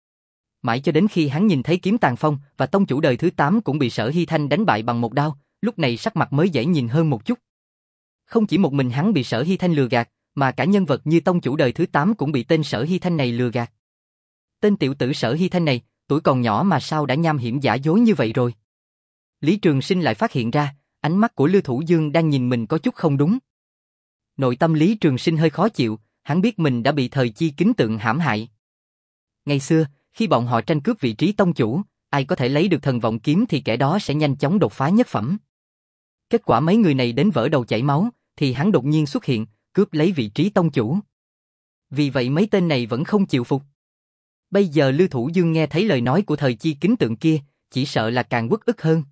Mãi cho đến khi hắn nhìn thấy Kiếm Tàn Phong và tông chủ đời thứ tám cũng bị Sở Hy Thanh đánh bại bằng một đao, lúc này sắc mặt mới dễ nhìn hơn một chút. Không chỉ một mình hắn bị Sở Hy Thanh lừa gạt, mà cả nhân vật như tông chủ đời thứ tám cũng bị tên Sở Hy Thanh này lừa gạt. Tên tiểu tử Sở Hy Thanh này, tuổi còn nhỏ mà sao đã nham hiểm giả dối như vậy rồi? Lý Trường Sinh lại phát hiện ra, ánh mắt của Lưu Thủ Dương đang nhìn mình có chút không đúng. Nội tâm Lý Trường Sinh hơi khó chịu, hắn biết mình đã bị thời chi kính tượng hãm hại. Ngày xưa, khi bọn họ tranh cướp vị trí tông chủ, ai có thể lấy được thần vọng kiếm thì kẻ đó sẽ nhanh chóng đột phá nhất phẩm. Kết quả mấy người này đến vỡ đầu chảy máu, thì hắn đột nhiên xuất hiện, cướp lấy vị trí tông chủ. Vì vậy mấy tên này vẫn không chịu phục. Bây giờ Lưu Thủ Dương nghe thấy lời nói của thời chi kính tượng kia, chỉ sợ là càng uất ức hơn.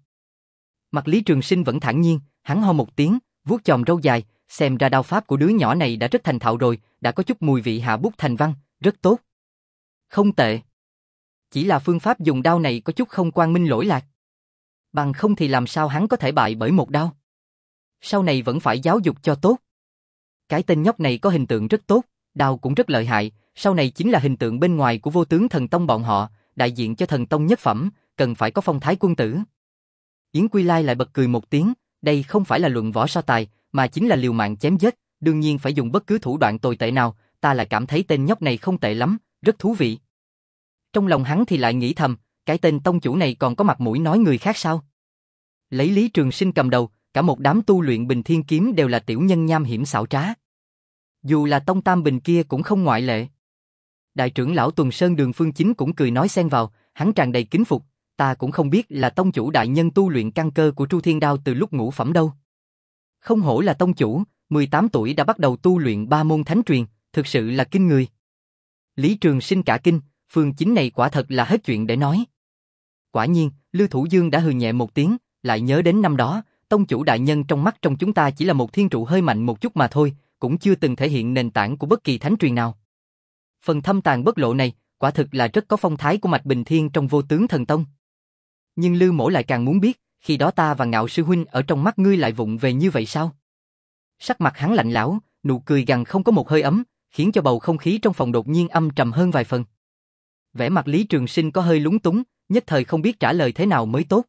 Mặt Lý Trường Sinh vẫn thản nhiên, hắn ho một tiếng, vuốt chòm râu dài, xem ra đao pháp của đứa nhỏ này đã rất thành thạo rồi, đã có chút mùi vị hạ bút thành văn, rất tốt. Không tệ. Chỉ là phương pháp dùng đao này có chút không quang minh lỗi lạc. Bằng không thì làm sao hắn có thể bại bởi một đao. Sau này vẫn phải giáo dục cho tốt. Cái tên nhóc này có hình tượng rất tốt, đao cũng rất lợi hại, sau này chính là hình tượng bên ngoài của Vô Tướng Thần Tông bọn họ, đại diện cho thần tông nhất phẩm, cần phải có phong thái quân tử. Yến Quy Lai lại bật cười một tiếng, đây không phải là luận võ so tài, mà chính là liều mạng chém giết, đương nhiên phải dùng bất cứ thủ đoạn tồi tệ nào, ta lại cảm thấy tên nhóc này không tệ lắm, rất thú vị. Trong lòng hắn thì lại nghĩ thầm, cái tên tông chủ này còn có mặt mũi nói người khác sao? Lấy Lý Trường Sinh cầm đầu, cả một đám tu luyện Bình Thiên Kiếm đều là tiểu nhân nham hiểm xảo trá. Dù là tông Tam Bình kia cũng không ngoại lệ. Đại trưởng lão Tuần Sơn Đường Phương Chính cũng cười nói xen vào, hắn tràn đầy kính phục, ta cũng không biết là tông chủ đại nhân tu luyện căn cơ của Tru Thiên Đao từ lúc ngũ phẩm đâu. Không hổ là tông chủ, mười tám tuổi đã bắt đầu tu luyện ba môn thánh truyền, thực sự là kinh người. Lý Trường Sinh cả kinh, Phương Chính này quả thật là hết chuyện để nói. Quả nhiên, Lưu Thủ Dương đã hừ nhẹ một tiếng, lại nhớ đến năm đó, tông chủ đại nhân trong mắt trong chúng ta chỉ là một thiên trụ hơi mạnh một chút mà thôi, cũng chưa từng thể hiện nền tảng của bất kỳ thánh truyền nào. Phần thâm tàng bất lộ này, quả thực là rất có phong thái của Mạch Bình Thiên trong Vô Tướng Thần Tông. Nhưng Lưu Mỗ lại càng muốn biết, khi đó ta và Ngạo sư huynh ở trong mắt ngươi lại vụng về như vậy sao? Sắc mặt hắn lạnh lẽo, nụ cười gằn không có một hơi ấm, khiến cho bầu không khí trong phòng đột nhiên âm trầm hơn vài phần. Vẻ mặt Lý Trường Sinh có hơi lúng túng, nhất thời không biết trả lời thế nào mới tốt.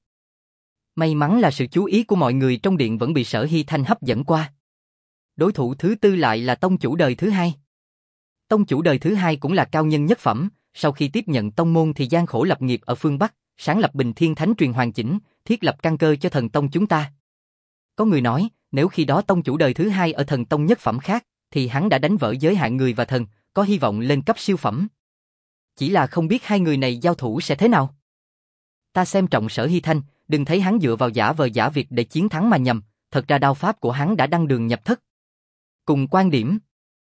May mắn là sự chú ý của mọi người trong điện vẫn bị Sở Hy Thanh hấp dẫn qua. Đối thủ thứ tư lại là tông chủ đời thứ hai. Tông chủ đời thứ hai cũng là cao nhân nhất phẩm, sau khi tiếp nhận tông môn thì gian khổ lập nghiệp ở phương Bắc, sáng lập Bình Thiên Thánh truyền hoàn chỉnh, thiết lập căn cơ cho thần tông chúng ta. Có người nói, nếu khi đó tông chủ đời thứ hai ở thần tông nhất phẩm khác, thì hắn đã đánh vỡ giới hạn người và thần, có hy vọng lên cấp siêu phẩm. Chỉ là không biết hai người này giao thủ sẽ thế nào. Ta xem trọng Sở Hy Thanh, đừng thấy hắn dựa vào giả vờ giả việc để chiến thắng mà nhầm, thật ra đao pháp của hắn đã đăng đường nhập thất. Cùng quan điểm,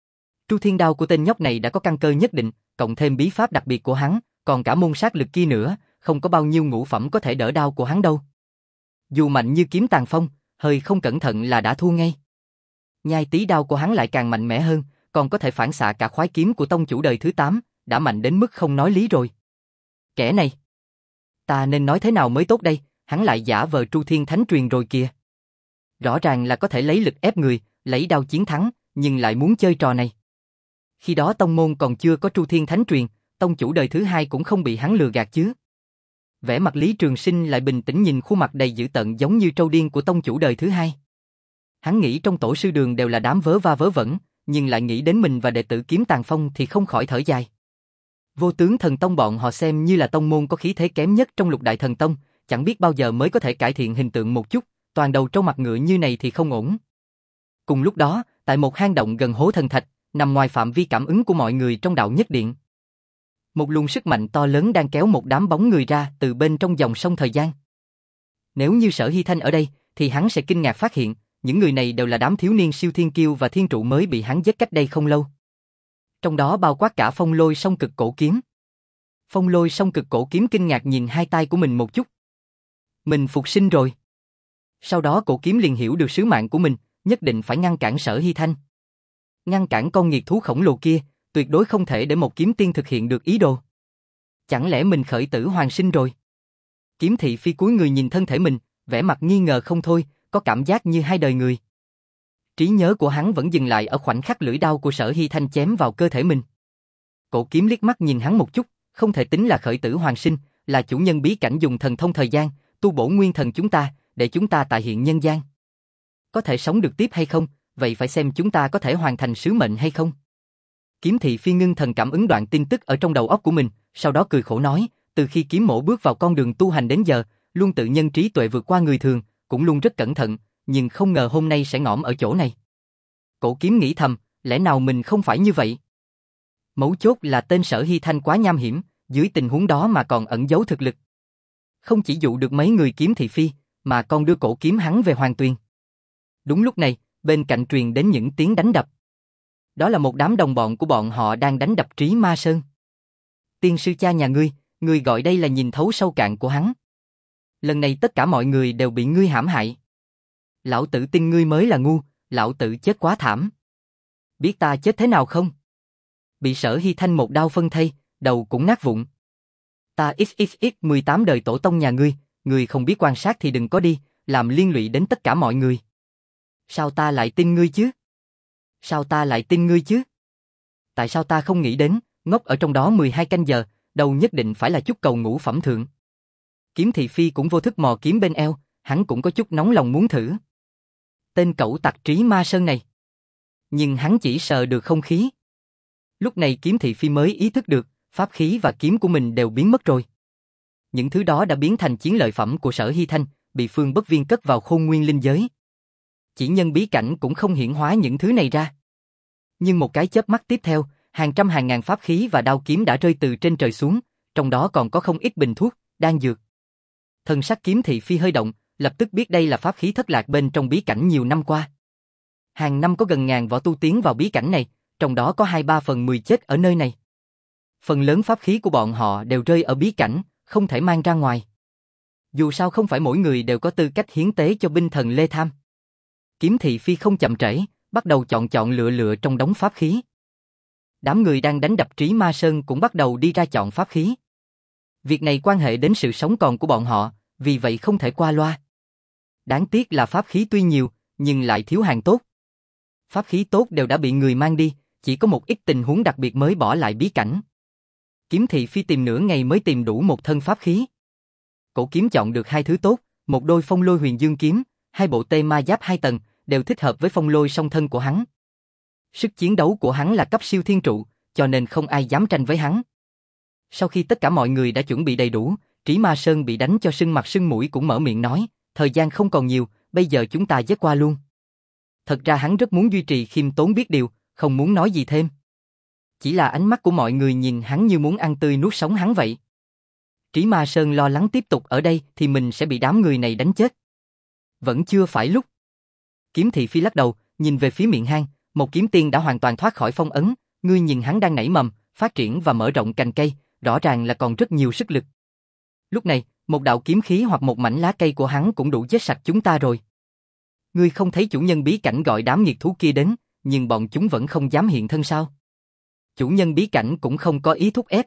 Tru Thiên Đao của tên nhóc này đã có căn cơ nhất định, cộng thêm bí pháp đặc biệt của hắn, còn cả môn sát lực kia nữa, không có bao nhiêu ngũ phẩm có thể đỡ đao của hắn đâu. Dù mạnh như Kiếm Tàn Phong, hơi không cẩn thận là đã thua ngay. Nhai tí đao của hắn lại càng mạnh mẽ hơn, còn có thể phản xạ cả khoái kiếm của tông chủ đời thứ tám, đã mạnh đến mức không nói lý rồi. Kẻ này, ta nên nói thế nào mới tốt đây, hắn lại giả vờ Tru Thiên Thánh truyền rồi kìa. Rõ ràng là có thể lấy lực ép người, lấy đao chiến thắng, nhưng lại muốn chơi trò này. Khi đó tông môn còn chưa có Tru Thiên Thánh truyền, tông chủ đời thứ hai cũng không bị hắn lừa gạt chứ. Vẻ mặt Lý Trường Sinh lại bình tĩnh nhìn khuôn mặt đầy dữ tợn giống như trâu điên của tông chủ đời thứ hai. Hắn nghĩ trong tổ sư đường đều là đám vớ va vớ vẩn, nhưng lại nghĩ đến mình và đệ tử Kiếm Tàn Phong thì không khỏi thở dài. Vô Tướng Thần Tông bọn họ xem như là tông môn có khí thế kém nhất trong lục đại thần tông, chẳng biết bao giờ mới có thể cải thiện hình tượng một chút, toàn đầu trâu mặt ngựa như này thì không ổn. Cùng lúc đó, tại một hang động gần hố thần thạch, nằm ngoài phạm vi cảm ứng của mọi người trong đạo nhất điện. Một luồng sức mạnh to lớn đang kéo một đám bóng người ra từ bên trong dòng sông thời gian. Nếu như Sở Hy Thanh ở đây, thì hắn sẽ kinh ngạc phát hiện, những người này đều là đám thiếu niên siêu thiên kiêu và thiên trụ mới bị hắn giết cách đây không lâu. Trong đó bao quát cả phong lôi song cực cổ kiếm. Phong lôi song cực cổ kiếm kinh ngạc nhìn hai tay của mình một chút. Mình phục sinh rồi. Sau đó cổ kiếm liền hiểu được sứ mạng của mình, nhất định phải ngăn cản Sở Hy Thanh. Ngăn cản con nghiệt thú khổng lồ kia, tuyệt đối không thể để một kiếm tiên thực hiện được ý đồ. Chẳng lẽ mình khởi tử hoàn sinh rồi? Kiếm thị phi cúi người nhìn thân thể mình, vẻ mặt nghi ngờ không thôi, có cảm giác như hai đời người. Trí nhớ của hắn vẫn dừng lại ở khoảnh khắc lưỡi đao của Sở Hy Thanh chém vào cơ thể mình. Cổ kiếm liếc mắt nhìn hắn một chút, không thể tính là khởi tử hoàn sinh, là chủ nhân bí cảnh dùng thần thông thời gian, tu bổ nguyên thần chúng ta, để chúng ta tại hiện nhân gian. Có thể sống được tiếp hay không, vậy phải xem chúng ta có thể hoàn thành sứ mệnh hay không. Kiếm thị phi ngưng thần cảm ứng đoạn tin tức ở trong đầu óc của mình, sau đó cười khổ nói, từ khi kiếm mổ bước vào con đường tu hành đến giờ, luôn tự nhân trí tuệ vượt qua người thường, cũng luôn rất cẩn thận, nhưng không ngờ hôm nay sẽ ngõm ở chỗ này. Cổ kiếm nghĩ thầm, lẽ nào mình không phải như vậy? Mấu chốt là tên Sở Hy Thanh quá nham hiểm, dưới tình huống đó mà còn ẩn giấu thực lực. Không chỉ dụ được mấy người kiếm thị phi, mà còn đưa cổ kiếm hắn về Hoàng Tuyền. Đúng lúc này, bên cạnh truyền đến những tiếng đánh đập. Đó là một đám đồng bọn của bọn họ đang đánh đập Trí Ma Sơn. Tiên sư cha nhà ngươi, ngươi gọi đây là nhìn thấu sâu cạn của hắn. Lần này tất cả mọi người đều bị ngươi hãm hại. Lão tử tin ngươi mới là ngu, lão tử chết quá thảm. Biết ta chết thế nào không? Bị Sở Hy Thanh một đao phân thây, đầu cũng nát vụn. Ta xxx mười tám đời tổ tông nhà ngươi, ngươi không biết quan sát thì đừng có đi, làm liên lụy đến tất cả mọi người. Sao ta lại tin ngươi chứ? Sao ta lại tin ngươi chứ? Tại sao ta không nghĩ đến, ngốc ở trong đó mười hai canh giờ, đâu nhất định phải là chút cầu ngũ phẩm thượng. Kiếm thị phi cũng vô thức mò kiếm bên eo, hắn cũng có chút nóng lòng muốn thử. Tên cẩu tặc Trí Ma Sơn này. Nhưng hắn chỉ sờ được không khí. Lúc này kiếm thị phi mới ý thức được, pháp khí và kiếm của mình đều biến mất rồi. Những thứ đó đã biến thành chiến lợi phẩm của Sở Hy Thanh, bị Phương Bất Viên cất vào Khôn Nguyên Linh Giới. Chỉ nhân bí cảnh cũng không hiển hóa những thứ này ra. Nhưng một cái chớp mắt tiếp theo, hàng trăm hàng ngàn pháp khí và đao kiếm đã rơi từ trên trời xuống, trong đó còn có không ít bình thuốc, đan dược. Thần sắc kiếm thị phi hơi động, lập tức biết đây là pháp khí thất lạc bên trong bí cảnh nhiều năm qua. Hàng năm có gần ngàn võ tu tiến vào bí cảnh này, trong đó có hai ba phần mười chết ở nơi này. Phần lớn pháp khí của bọn họ đều rơi ở bí cảnh, không thể mang ra ngoài. Dù sao không phải mỗi người đều có tư cách hiến tế cho binh thần Lê Tham. Kiếm thị phi không chậm trễ, bắt đầu chọn chọn lựa lựa trong đống pháp khí. Đám người đang đánh đập Trí Ma Sơn cũng bắt đầu đi ra chọn pháp khí. Việc này quan hệ đến sự sống còn của bọn họ, vì vậy không thể qua loa. Đáng tiếc là pháp khí tuy nhiều, nhưng lại thiếu hàng tốt. Pháp khí tốt đều đã bị người mang đi, chỉ có một ít tình huống đặc biệt mới bỏ lại bí cảnh. Kiếm thị phi tìm nửa ngày mới tìm đủ một thân pháp khí. Cổ kiếm chọn được hai thứ tốt, một đôi phong lôi huyền dương kiếm, hai bộ tê ma giáp hai tầng, đều thích hợp với phong lôi song thân của hắn. Sức chiến đấu của hắn là cấp siêu thiên trụ, cho nên không ai dám tranh với hắn. Sau khi tất cả mọi người đã chuẩn bị đầy đủ, Trí Ma Sơn bị đánh cho sưng mặt sưng mũi cũng mở miệng nói, thời gian không còn nhiều, bây giờ chúng ta giết qua luôn. Thật ra hắn rất muốn duy trì khiêm tốn biết điều, không muốn nói gì thêm. Chỉ là ánh mắt của mọi người nhìn hắn như muốn ăn tươi nuốt sống hắn vậy. Trí Ma Sơn lo lắng tiếp tục ở đây thì mình sẽ bị đám người này đánh chết. Vẫn chưa phải lúc. Kiếm thị phi lắc đầu, nhìn về phía miệng hang, một kiếm tiên đã hoàn toàn thoát khỏi phong ấn, ngươi nhìn hắn đang nảy mầm, phát triển và mở rộng cành cây, rõ ràng là còn rất nhiều sức lực. Lúc này, một đạo kiếm khí hoặc một mảnh lá cây của hắn cũng đủ giết sạch chúng ta rồi. Ngươi không thấy chủ nhân bí cảnh gọi đám nghiệt thú kia đến, nhưng bọn chúng vẫn không dám hiện thân sao? Chủ nhân bí cảnh cũng không có ý thúc ép.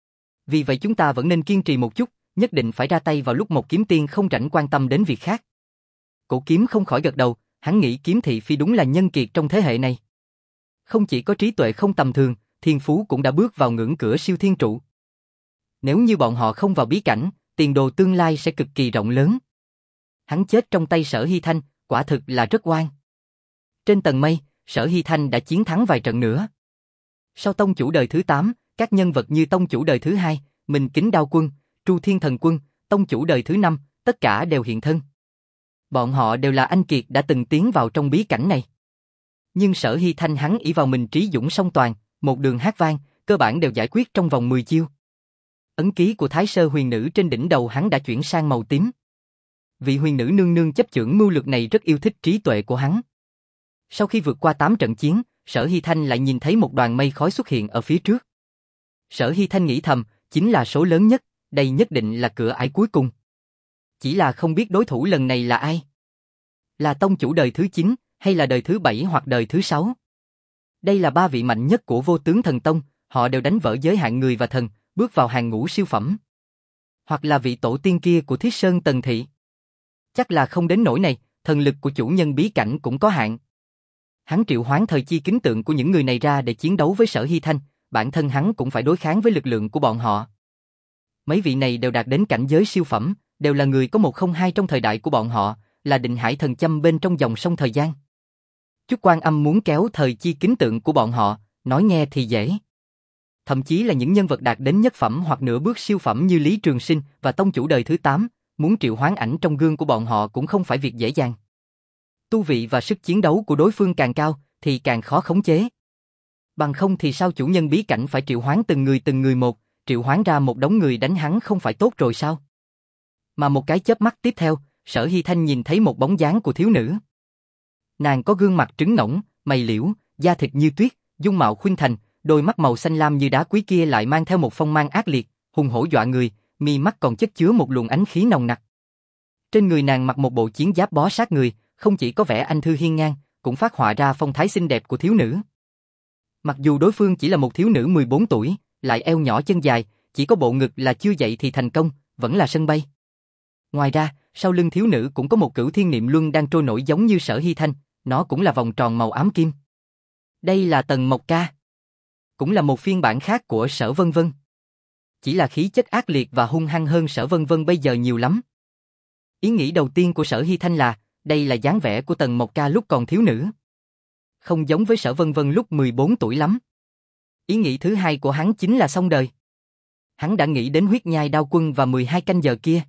Vì vậy chúng ta vẫn nên kiên trì một chút, nhất định phải ra tay vào lúc một kiếm tiên không rảnh quan tâm đến việc khác. Cổ kiếm không khỏi gật đầu, hắn nghĩ kiếm thị phi đúng là nhân kiệt trong thế hệ này. Không chỉ có trí tuệ không tầm thường, thiên phú cũng đã bước vào ngưỡng cửa siêu thiên trụ. Nếu như bọn họ không vào bí cảnh, tiền đồ tương lai sẽ cực kỳ rộng lớn. Hắn chết trong tay Sở Hy Thanh, quả thực là rất oan. Trên tầng mây, Sở Hy Thanh đã chiến thắng vài trận nữa. Sau tông chủ đời thứ tám, các nhân vật như tông chủ đời thứ hai, Minh Kính Đao Quân, Tru Thiên Thần Quân, tông chủ đời thứ năm, tất cả đều hiện thân. Bọn họ đều là anh kiệt đã từng tiến vào trong bí cảnh này. Nhưng Sở Hy Thanh hắn ỷ vào mình trí dũng song toàn, một đường hát vang, cơ bản đều giải quyết trong vòng mười chiêu. Ấn ký của Thái Sơ huyền nữ trên đỉnh đầu hắn đã chuyển sang màu tím. Vị huyền nữ nương nương chấp chưởng mưu lược này rất yêu thích trí tuệ của hắn. Sau khi vượt qua tám trận chiến, Sở Hy Thanh lại nhìn thấy một đoàn mây khói xuất hiện ở phía trước. Sở Hy Thanh nghĩ thầm, chính là số lớn nhất, đây nhất định là cửa ải cuối cùng. Chỉ là không biết đối thủ lần này là ai. Là tông chủ đời thứ chín, hay là đời thứ bảy hoặc đời thứ sáu. Đây là ba vị mạnh nhất của Vô Tướng Thần Tông, họ đều đánh vỡ giới hạn người và thần, bước vào hàng ngũ siêu phẩm. Hoặc là vị tổ tiên kia của Thiết Sơn Tần Thị. Chắc là không đến nỗi này, thần lực của chủ nhân bí cảnh cũng có hạn. Hắn triệu hoán thời chi kính tượng của những người này ra để chiến đấu với Sở Hy Thanh, bản thân hắn cũng phải đối kháng với lực lượng của bọn họ. Mấy vị này đều đạt đến cảnh giới siêu phẩm, đều là người có một không hai trong thời đại của bọn họ, là định hải thần châm bên trong dòng sông thời gian. Chút Quan Âm muốn kéo thời chi kính tượng của bọn họ, nói nghe thì dễ. Thậm chí là những nhân vật đạt đến nhất phẩm hoặc nửa bước siêu phẩm như Lý Trường Sinh và tông chủ đời thứ tám, muốn triệu hoán ảnh trong gương của bọn họ cũng không phải việc dễ dàng. Tu vị và sức chiến đấu của đối phương càng cao, thì càng khó khống chế. Bằng không thì sao chủ nhân bí cảnh phải triệu hoán từng người từng người một, triệu hoán ra một đống người đánh hắn không phải tốt rồi sao? Mà một cái chớp mắt tiếp theo, Sở Hy Thanh nhìn thấy một bóng dáng của thiếu nữ. Nàng có gương mặt trứng ngỗng, mày liễu, da thịt như tuyết, dung mạo khuynh thành, đôi mắt màu xanh lam như đá quý kia lại mang theo một phong mang ác liệt, hùng hổ dọa người, mi mắt còn chất chứa một luồng ánh khí nồng nặc. Trên người nàng mặc một bộ chiến giáp bó sát người, không chỉ có vẻ anh thư hiên ngang, cũng phát họa ra phong thái xinh đẹp của thiếu nữ. Mặc dù đối phương chỉ là một thiếu nữ mười bốn tuổi, lại eo nhỏ chân dài, chỉ có bộ ngực là chưa dậy thì thành công, vẫn là sân bay. Ngoài ra, sau lưng thiếu nữ cũng có một cửu thiên niệm luân đang trôi nổi giống như Sở Hy Thanh, nó cũng là vòng tròn màu ám kim. Đây là Tần Mộc Ca. Cũng là một phiên bản khác của Sở Vân Vân. Chỉ là khí chất ác liệt và hung hăng hơn Sở Vân Vân bây giờ nhiều lắm. Ý nghĩ đầu tiên của Sở Hy Thanh là, đây là dáng vẻ của Tần Mộc Ca lúc còn thiếu nữ. Không giống với Sở Vân Vân lúc mười bốn tuổi lắm. Ý nghĩ thứ hai của hắn chính là xong đời. Hắn đã nghĩ đến huyết nhai đao quân và mười hai canh giờ kia.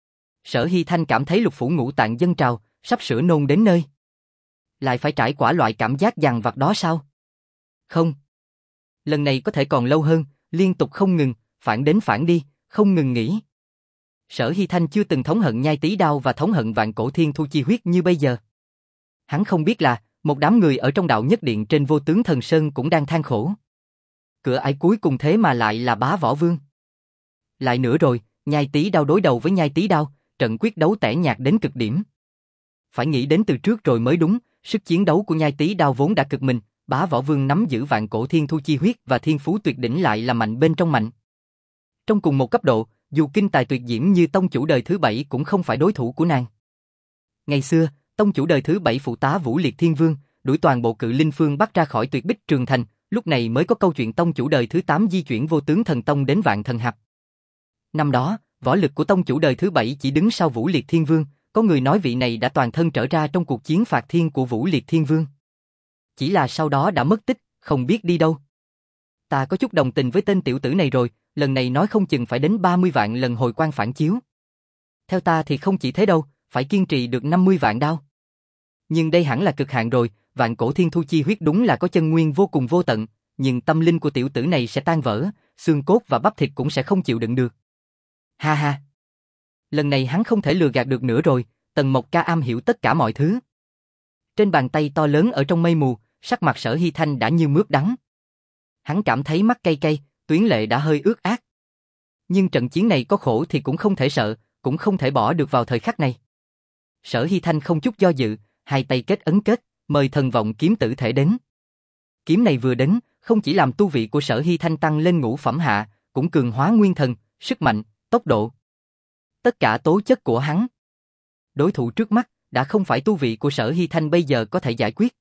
Sở Hy Thanh cảm thấy lục phủ ngũ tạng dâng trào, sắp sửa nôn đến nơi. Lại phải trải qua loại cảm giác dằn vặt đó sao? Không. Lần này có thể còn lâu hơn, liên tục không ngừng, phản đến phản đi, không ngừng nghỉ. Sở Hy Thanh chưa từng thống hận nhai tí đao và thống hận vạn cổ thiên thu chi huyết như bây giờ. Hắn không biết là, một đám người ở trong đạo nhất điện trên Vô Tướng Thần Sơn cũng đang than khổ. Cửa ải cuối cùng thế mà lại là Bá Võ Vương. Lại nữa rồi, nhai tí đao đối đầu với nhai tí đao, trận quyết đấu tẻ nhạt đến cực điểm. Phải nghĩ đến từ trước rồi mới đúng, sức chiến đấu của nhai tí đao vốn đã cực mình, Bá Võ Vương nắm giữ vạn cổ thiên thu chi huyết và thiên phú tuyệt đỉnh lại là mạnh bên trong mạnh. Trong cùng một cấp độ, dù kinh tài tuyệt diễm như tông chủ đời thứ bảy cũng không phải đối thủ của nàng. Ngày xưa, tông chủ đời thứ bảy phụ tá Vũ Liệt Thiên Vương, đuổi toàn bộ Cự Linh Phương bắt ra khỏi Tuyệt Bích Trường Thành, lúc này mới có câu chuyện tông chủ đời thứ tám di chuyển Vô Tướng Thần Tông đến Vạn Thần Hạp. Năm đó, võ lực của tông chủ đời thứ bảy chỉ đứng sau Vũ Liệt Thiên Vương, có người nói vị này đã toàn thân trở ra trong cuộc chiến phạt thiên của Vũ Liệt Thiên Vương. Chỉ là sau đó đã mất tích, không biết đi đâu. Ta có chút đồng tình với tên tiểu tử này rồi, lần này nói không chừng phải đến ba mươi vạn lần hồi quang phản chiếu. Theo ta thì không chỉ thế đâu, phải kiên trì được năm mươi vạn đao. Nhưng đây hẳn là cực hạn rồi, vạn cổ thiên thu chi huyết đúng là có chân nguyên vô cùng vô tận, nhưng tâm linh của tiểu tử này sẽ tan vỡ, xương cốt và bắp thịt cũng sẽ không chịu đựng được. Ha ha. Lần này hắn không thể lừa gạt được nữa rồi, Tần Mộc Ca am hiểu tất cả mọi thứ. Trên bàn tay to lớn ở trong mây mù, sắc mặt Sở Hy Thanh đã như mướp đắng. Hắn cảm thấy mắt cay cay, tuyến lệ đã hơi ướt át. Nhưng trận chiến này có khổ thì cũng không thể sợ, cũng không thể bỏ được vào thời khắc này. Sở Hy Thanh không chút do dự, hai tay kết ấn kết, mời thần vọng kiếm tử thể đến. Kiếm này vừa đến, không chỉ làm tu vị của Sở Hy Thanh tăng lên ngũ phẩm hạ, cũng cường hóa nguyên thần, sức mạnh, tốc độ. Tất cả tố chất của hắn. Đối thủ trước mắt, đã không phải tu vị của Sở Hy Thanh bây giờ có thể giải quyết.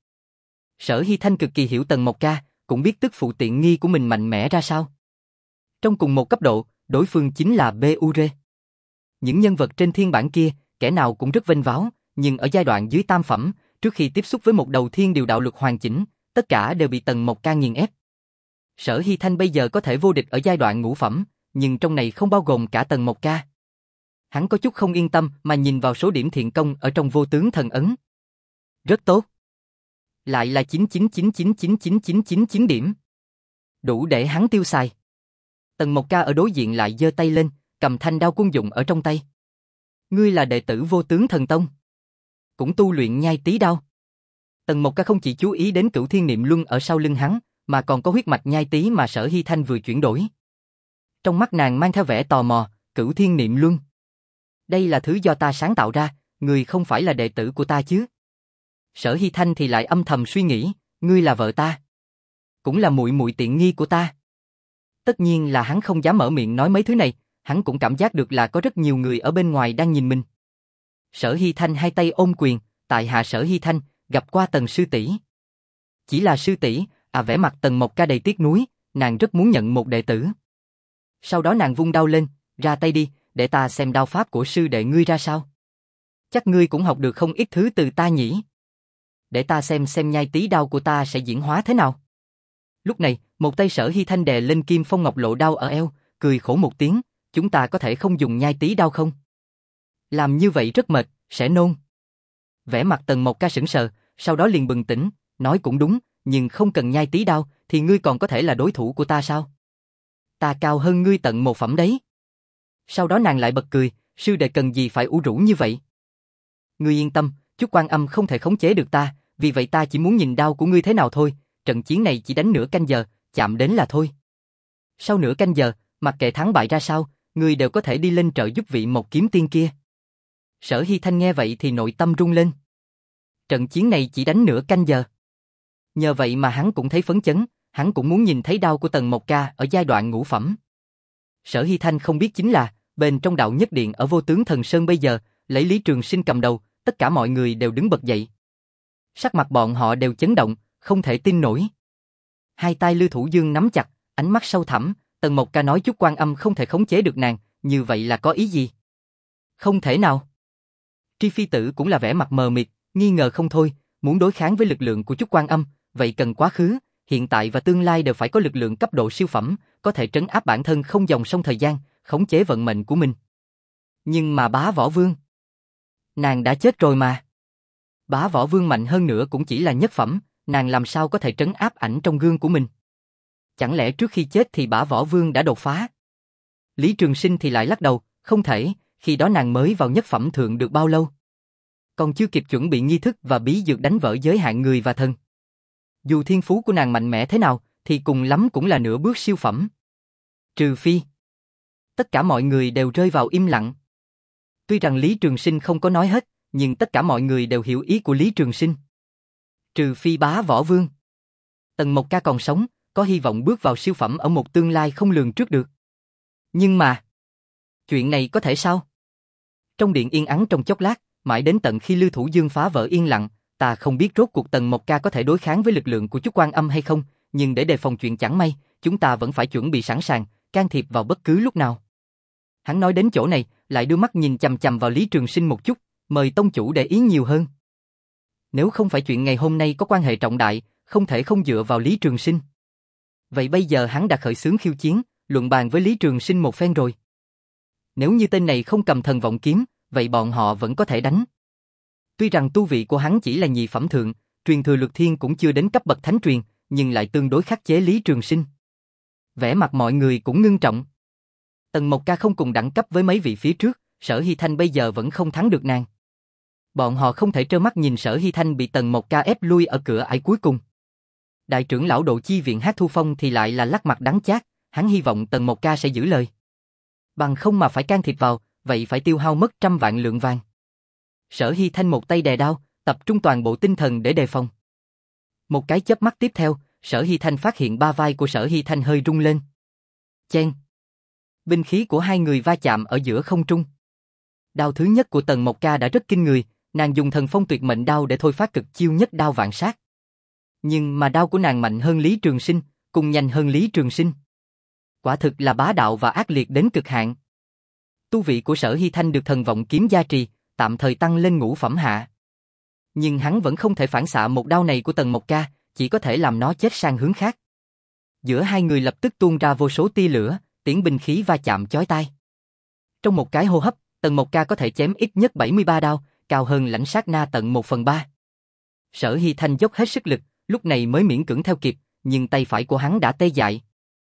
Sở Hy Thanh cực kỳ hiểu Tần Mộc Ca, cũng biết tức phụ tiện nghi của mình mạnh mẽ ra sao. Trong cùng một cấp độ, đối phương chính là bê u rê. Những nhân vật trên thiên bản kia, kẻ nào cũng rất vênh váo, nhưng ở giai đoạn dưới tam phẩm, trước khi tiếp xúc với một đầu thiên điều đạo luật hoàn chỉnh, tất cả đều bị Tần Mộc Ca nghiền ép. Sở Hy Thanh bây giờ có thể vô địch ở giai đoạn ngũ phẩm, nhưng trong này không bao gồm cả Tần Mộc Ca. Hắn có chút không yên tâm mà nhìn vào số điểm thiện công ở trong Vô Tướng Thần Ấn. Rất tốt. Lại là chín chín chín chín chín chín chín chín chín điểm. Đủ để hắn tiêu xài. Tần Mộc Ca ở đối diện lại giơ tay lên, cầm thanh đao quân dụng ở trong tay. Ngươi là đệ tử Vô Tướng Thần Tông. Cũng tu luyện nhai tí đao. Tần Mộc Ca không chỉ chú ý đến Cửu Thiên Niệm Luân ở sau lưng hắn, mà còn có huyết mạch nhai tí mà Sở Hy Thanh vừa chuyển đổi. Trong mắt nàng mang theo vẻ tò mò, Cửu Thiên Niệm Luân. Đây là thứ do ta sáng tạo ra, người không phải là đệ tử của ta chứ? Sở Hy Thanh thì lại âm thầm suy nghĩ, ngươi là vợ ta, cũng là muội muội tiện nghi của ta. Tất nhiên là hắn không dám mở miệng nói mấy thứ này, hắn cũng cảm giác được là có rất nhiều người ở bên ngoài đang nhìn mình. Sở Hy Thanh hai tay ôm quyền, tại hạ Sở Hy Thanh, gặp qua Tần sư tỷ. Chỉ là sư tỷ, à vẻ mặt Tần Mộc Ca đầy tiếc nuối, nàng rất muốn nhận một đệ tử. Sau đó nàng vung đao lên, ra tay đi, để ta xem đao pháp của sư đệ ngươi ra sao. Chắc ngươi cũng học được không ít thứ từ ta nhỉ? Để ta xem xem nhai tí đao của ta sẽ diễn hóa thế nào. Lúc này, một tay Sở Hy Thanh đè lên Kim Phong Ngọc Lộ đao ở eo, cười khổ một tiếng, chúng ta có thể không dùng nhai tí đao không? Làm như vậy rất mệt, sẽ nôn. Vẻ mặt Tần Mộc Ca sững sờ, sau đó liền bừng tỉnh, nói cũng đúng, nhưng không cần nhai tí đao, thì ngươi còn có thể là đối thủ của ta sao? Ta cao hơn ngươi tận một phẩm đấy. Sau đó nàng lại bật cười, sư đệ cần gì phải ủ rũ như vậy? Ngươi yên tâm, chút Quan Âm không thể khống chế được ta, vì vậy ta chỉ muốn nhìn đao của ngươi thế nào thôi, trận chiến này chỉ đánh nửa canh giờ, chạm đến là thôi. Sau nửa canh giờ, mặc kệ thắng bại ra sao, ngươi đều có thể đi lên trợ giúp vị Mộc Kiếm Tiên kia. Sở Hy Thanh nghe vậy thì nội tâm rung lên. Trận chiến này chỉ đánh nửa canh giờ. Nhờ vậy mà hắn cũng thấy phấn chấn, hắn cũng muốn nhìn thấy đao của Tần Mộc Ca ở giai đoạn ngũ phẩm. Sở Hy Thanh không biết chính là, bên trong đạo nhất điện ở Vô Tướng Thần Sơn bây giờ, lấy Lý Trường Sinh cầm đầu, tất cả mọi người đều đứng bật dậy. Sắc mặt bọn họ đều chấn động, không thể tin nổi. Hai tay Lưu Thủ Dương nắm chặt, ánh mắt sâu thẳm, Tần Mộc Ca nói chút Quan Âm không thể khống chế được nàng, như vậy là có ý gì? Không thể nào. Tri Phi Tử cũng là vẻ mặt mờ mịt, nghi ngờ không thôi, muốn đối kháng với lực lượng của chút Quan Âm, vậy cần quá khứ, hiện tại và tương lai đều phải có lực lượng cấp độ siêu phẩm, có thể trấn áp bản thân không dòng sông thời gian, khống chế vận mệnh của mình. Nhưng mà Bá Võ Vương, nàng đã chết rồi mà. Bá Võ Vương mạnh hơn nữa cũng chỉ là nhất phẩm, nàng làm sao có thể trấn áp ảnh trong gương của mình? Chẳng lẽ trước khi chết thì Bá Võ Vương đã đột phá? Lý Trường Sinh thì lại lắc đầu, không thể, khi đó nàng mới vào nhất phẩm thượng được bao lâu? Còn chưa kịp chuẩn bị nghi thức và bí dược đánh vỡ giới hạn người và thần. Dù thiên phú của nàng mạnh mẽ thế nào, thì cùng lắm cũng là nửa bước siêu phẩm. Trừ phi. Tất cả mọi người đều rơi vào im lặng. Tuy rằng Lý Trường Sinh không có nói hết, nhưng tất cả mọi người đều hiểu ý của Lý Trường Sinh. Trừ phi Bá Võ Vương. Tần Mộc Ca còn sống, có hy vọng bước vào siêu phẩm ở một tương lai không lường trước được. Nhưng mà, chuyện này có thể sao? Trong điện yên ắng trong chốc lát, mãi đến tận khi Lưu Thủ Dương phá vỡ yên lặng, ta không biết rốt cuộc Tần Mộc Ca có thể đối kháng với lực lượng của chút Quan Âm hay không, nhưng để đề phòng chuyện chẳng may, chúng ta vẫn phải chuẩn bị sẵn sàng, can thiệp vào bất cứ lúc nào. Hắn nói đến chỗ này, lại đưa mắt nhìn chằm chằm vào Lý Trường Sinh một chút, mời tông chủ để ý nhiều hơn. Nếu không phải chuyện ngày hôm nay có quan hệ trọng đại, không thể không dựa vào Lý Trường Sinh. Vậy bây giờ hắn đã khởi xướng khiêu chiến, luận bàn với Lý Trường Sinh một phen rồi. Nếu như tên này không cầm thần vọng kiếm, vậy bọn họ vẫn có thể đánh. Tuy rằng tu vị của hắn chỉ là nhị phẩm thượng, truyền thừa Lực Thiên cũng chưa đến cấp bậc thánh truyền, nhưng lại tương đối khắc chế Lý Trường Sinh. Vẻ mặt mọi người cũng ngưng trọng. Tần Mộc Ca không cùng đẳng cấp với mấy vị phía trước, Sở Hy Thanh bây giờ vẫn không thắng được nàng. Bọn họ không thể trơ mắt nhìn Sở Hy Thanh bị Tần Mộc Ca ép lui ở cửa ải cuối cùng. Đại trưởng lão Độ Chi Viện Hát Thu Phong thì lại là lắc mặt đắng chát, hắn hy vọng Tần Mộc Ca sẽ giữ lời. Bằng không mà phải can thiệp vào, vậy phải tiêu hao mất trăm vạn lượng vàng. Sở Hy Thanh một tay đè đao, tập trung toàn bộ tinh thần để đề phòng. Một cái chớp mắt tiếp theo, Sở Hy Thanh phát hiện ba vai của Sở Hy Thanh hơi rung lên. Chen. Binh khí của hai người va chạm ở giữa không trung. Đao thứ nhất của Tần Mộc Ca đã rất kinh người, nàng dùng thần phong tuyệt mệnh đao để thôi phát cực chiêu nhất đao vạn sát. Nhưng mà đao của nàng mạnh hơn Lý Trường Sinh, cùng nhanh hơn Lý Trường Sinh. Quả thực là bá đạo và ác liệt đến cực hạn. Tu vị của Sở Hy Thanh được thần vọng kiếm gia trì, tạm thời tăng lên ngũ phẩm hạ. Nhưng hắn vẫn không thể phản xạ một đao này của Tần Mộc Ca, chỉ có thể làm nó chết sang hướng khác. Giữa hai người lập tức tuôn ra vô số tia lửa, tiếng binh khí va chạm chói tai. Trong một cái hô hấp, Tần Mộc Ca có thể chém ít nhất bảy mươi ba đao, cao hơn lãnh sát na tận một phần ba. Sở Hy Thanh dốc hết sức lực, lúc này mới miễn cưỡng theo kịp, nhưng tay phải của hắn đã tê dại.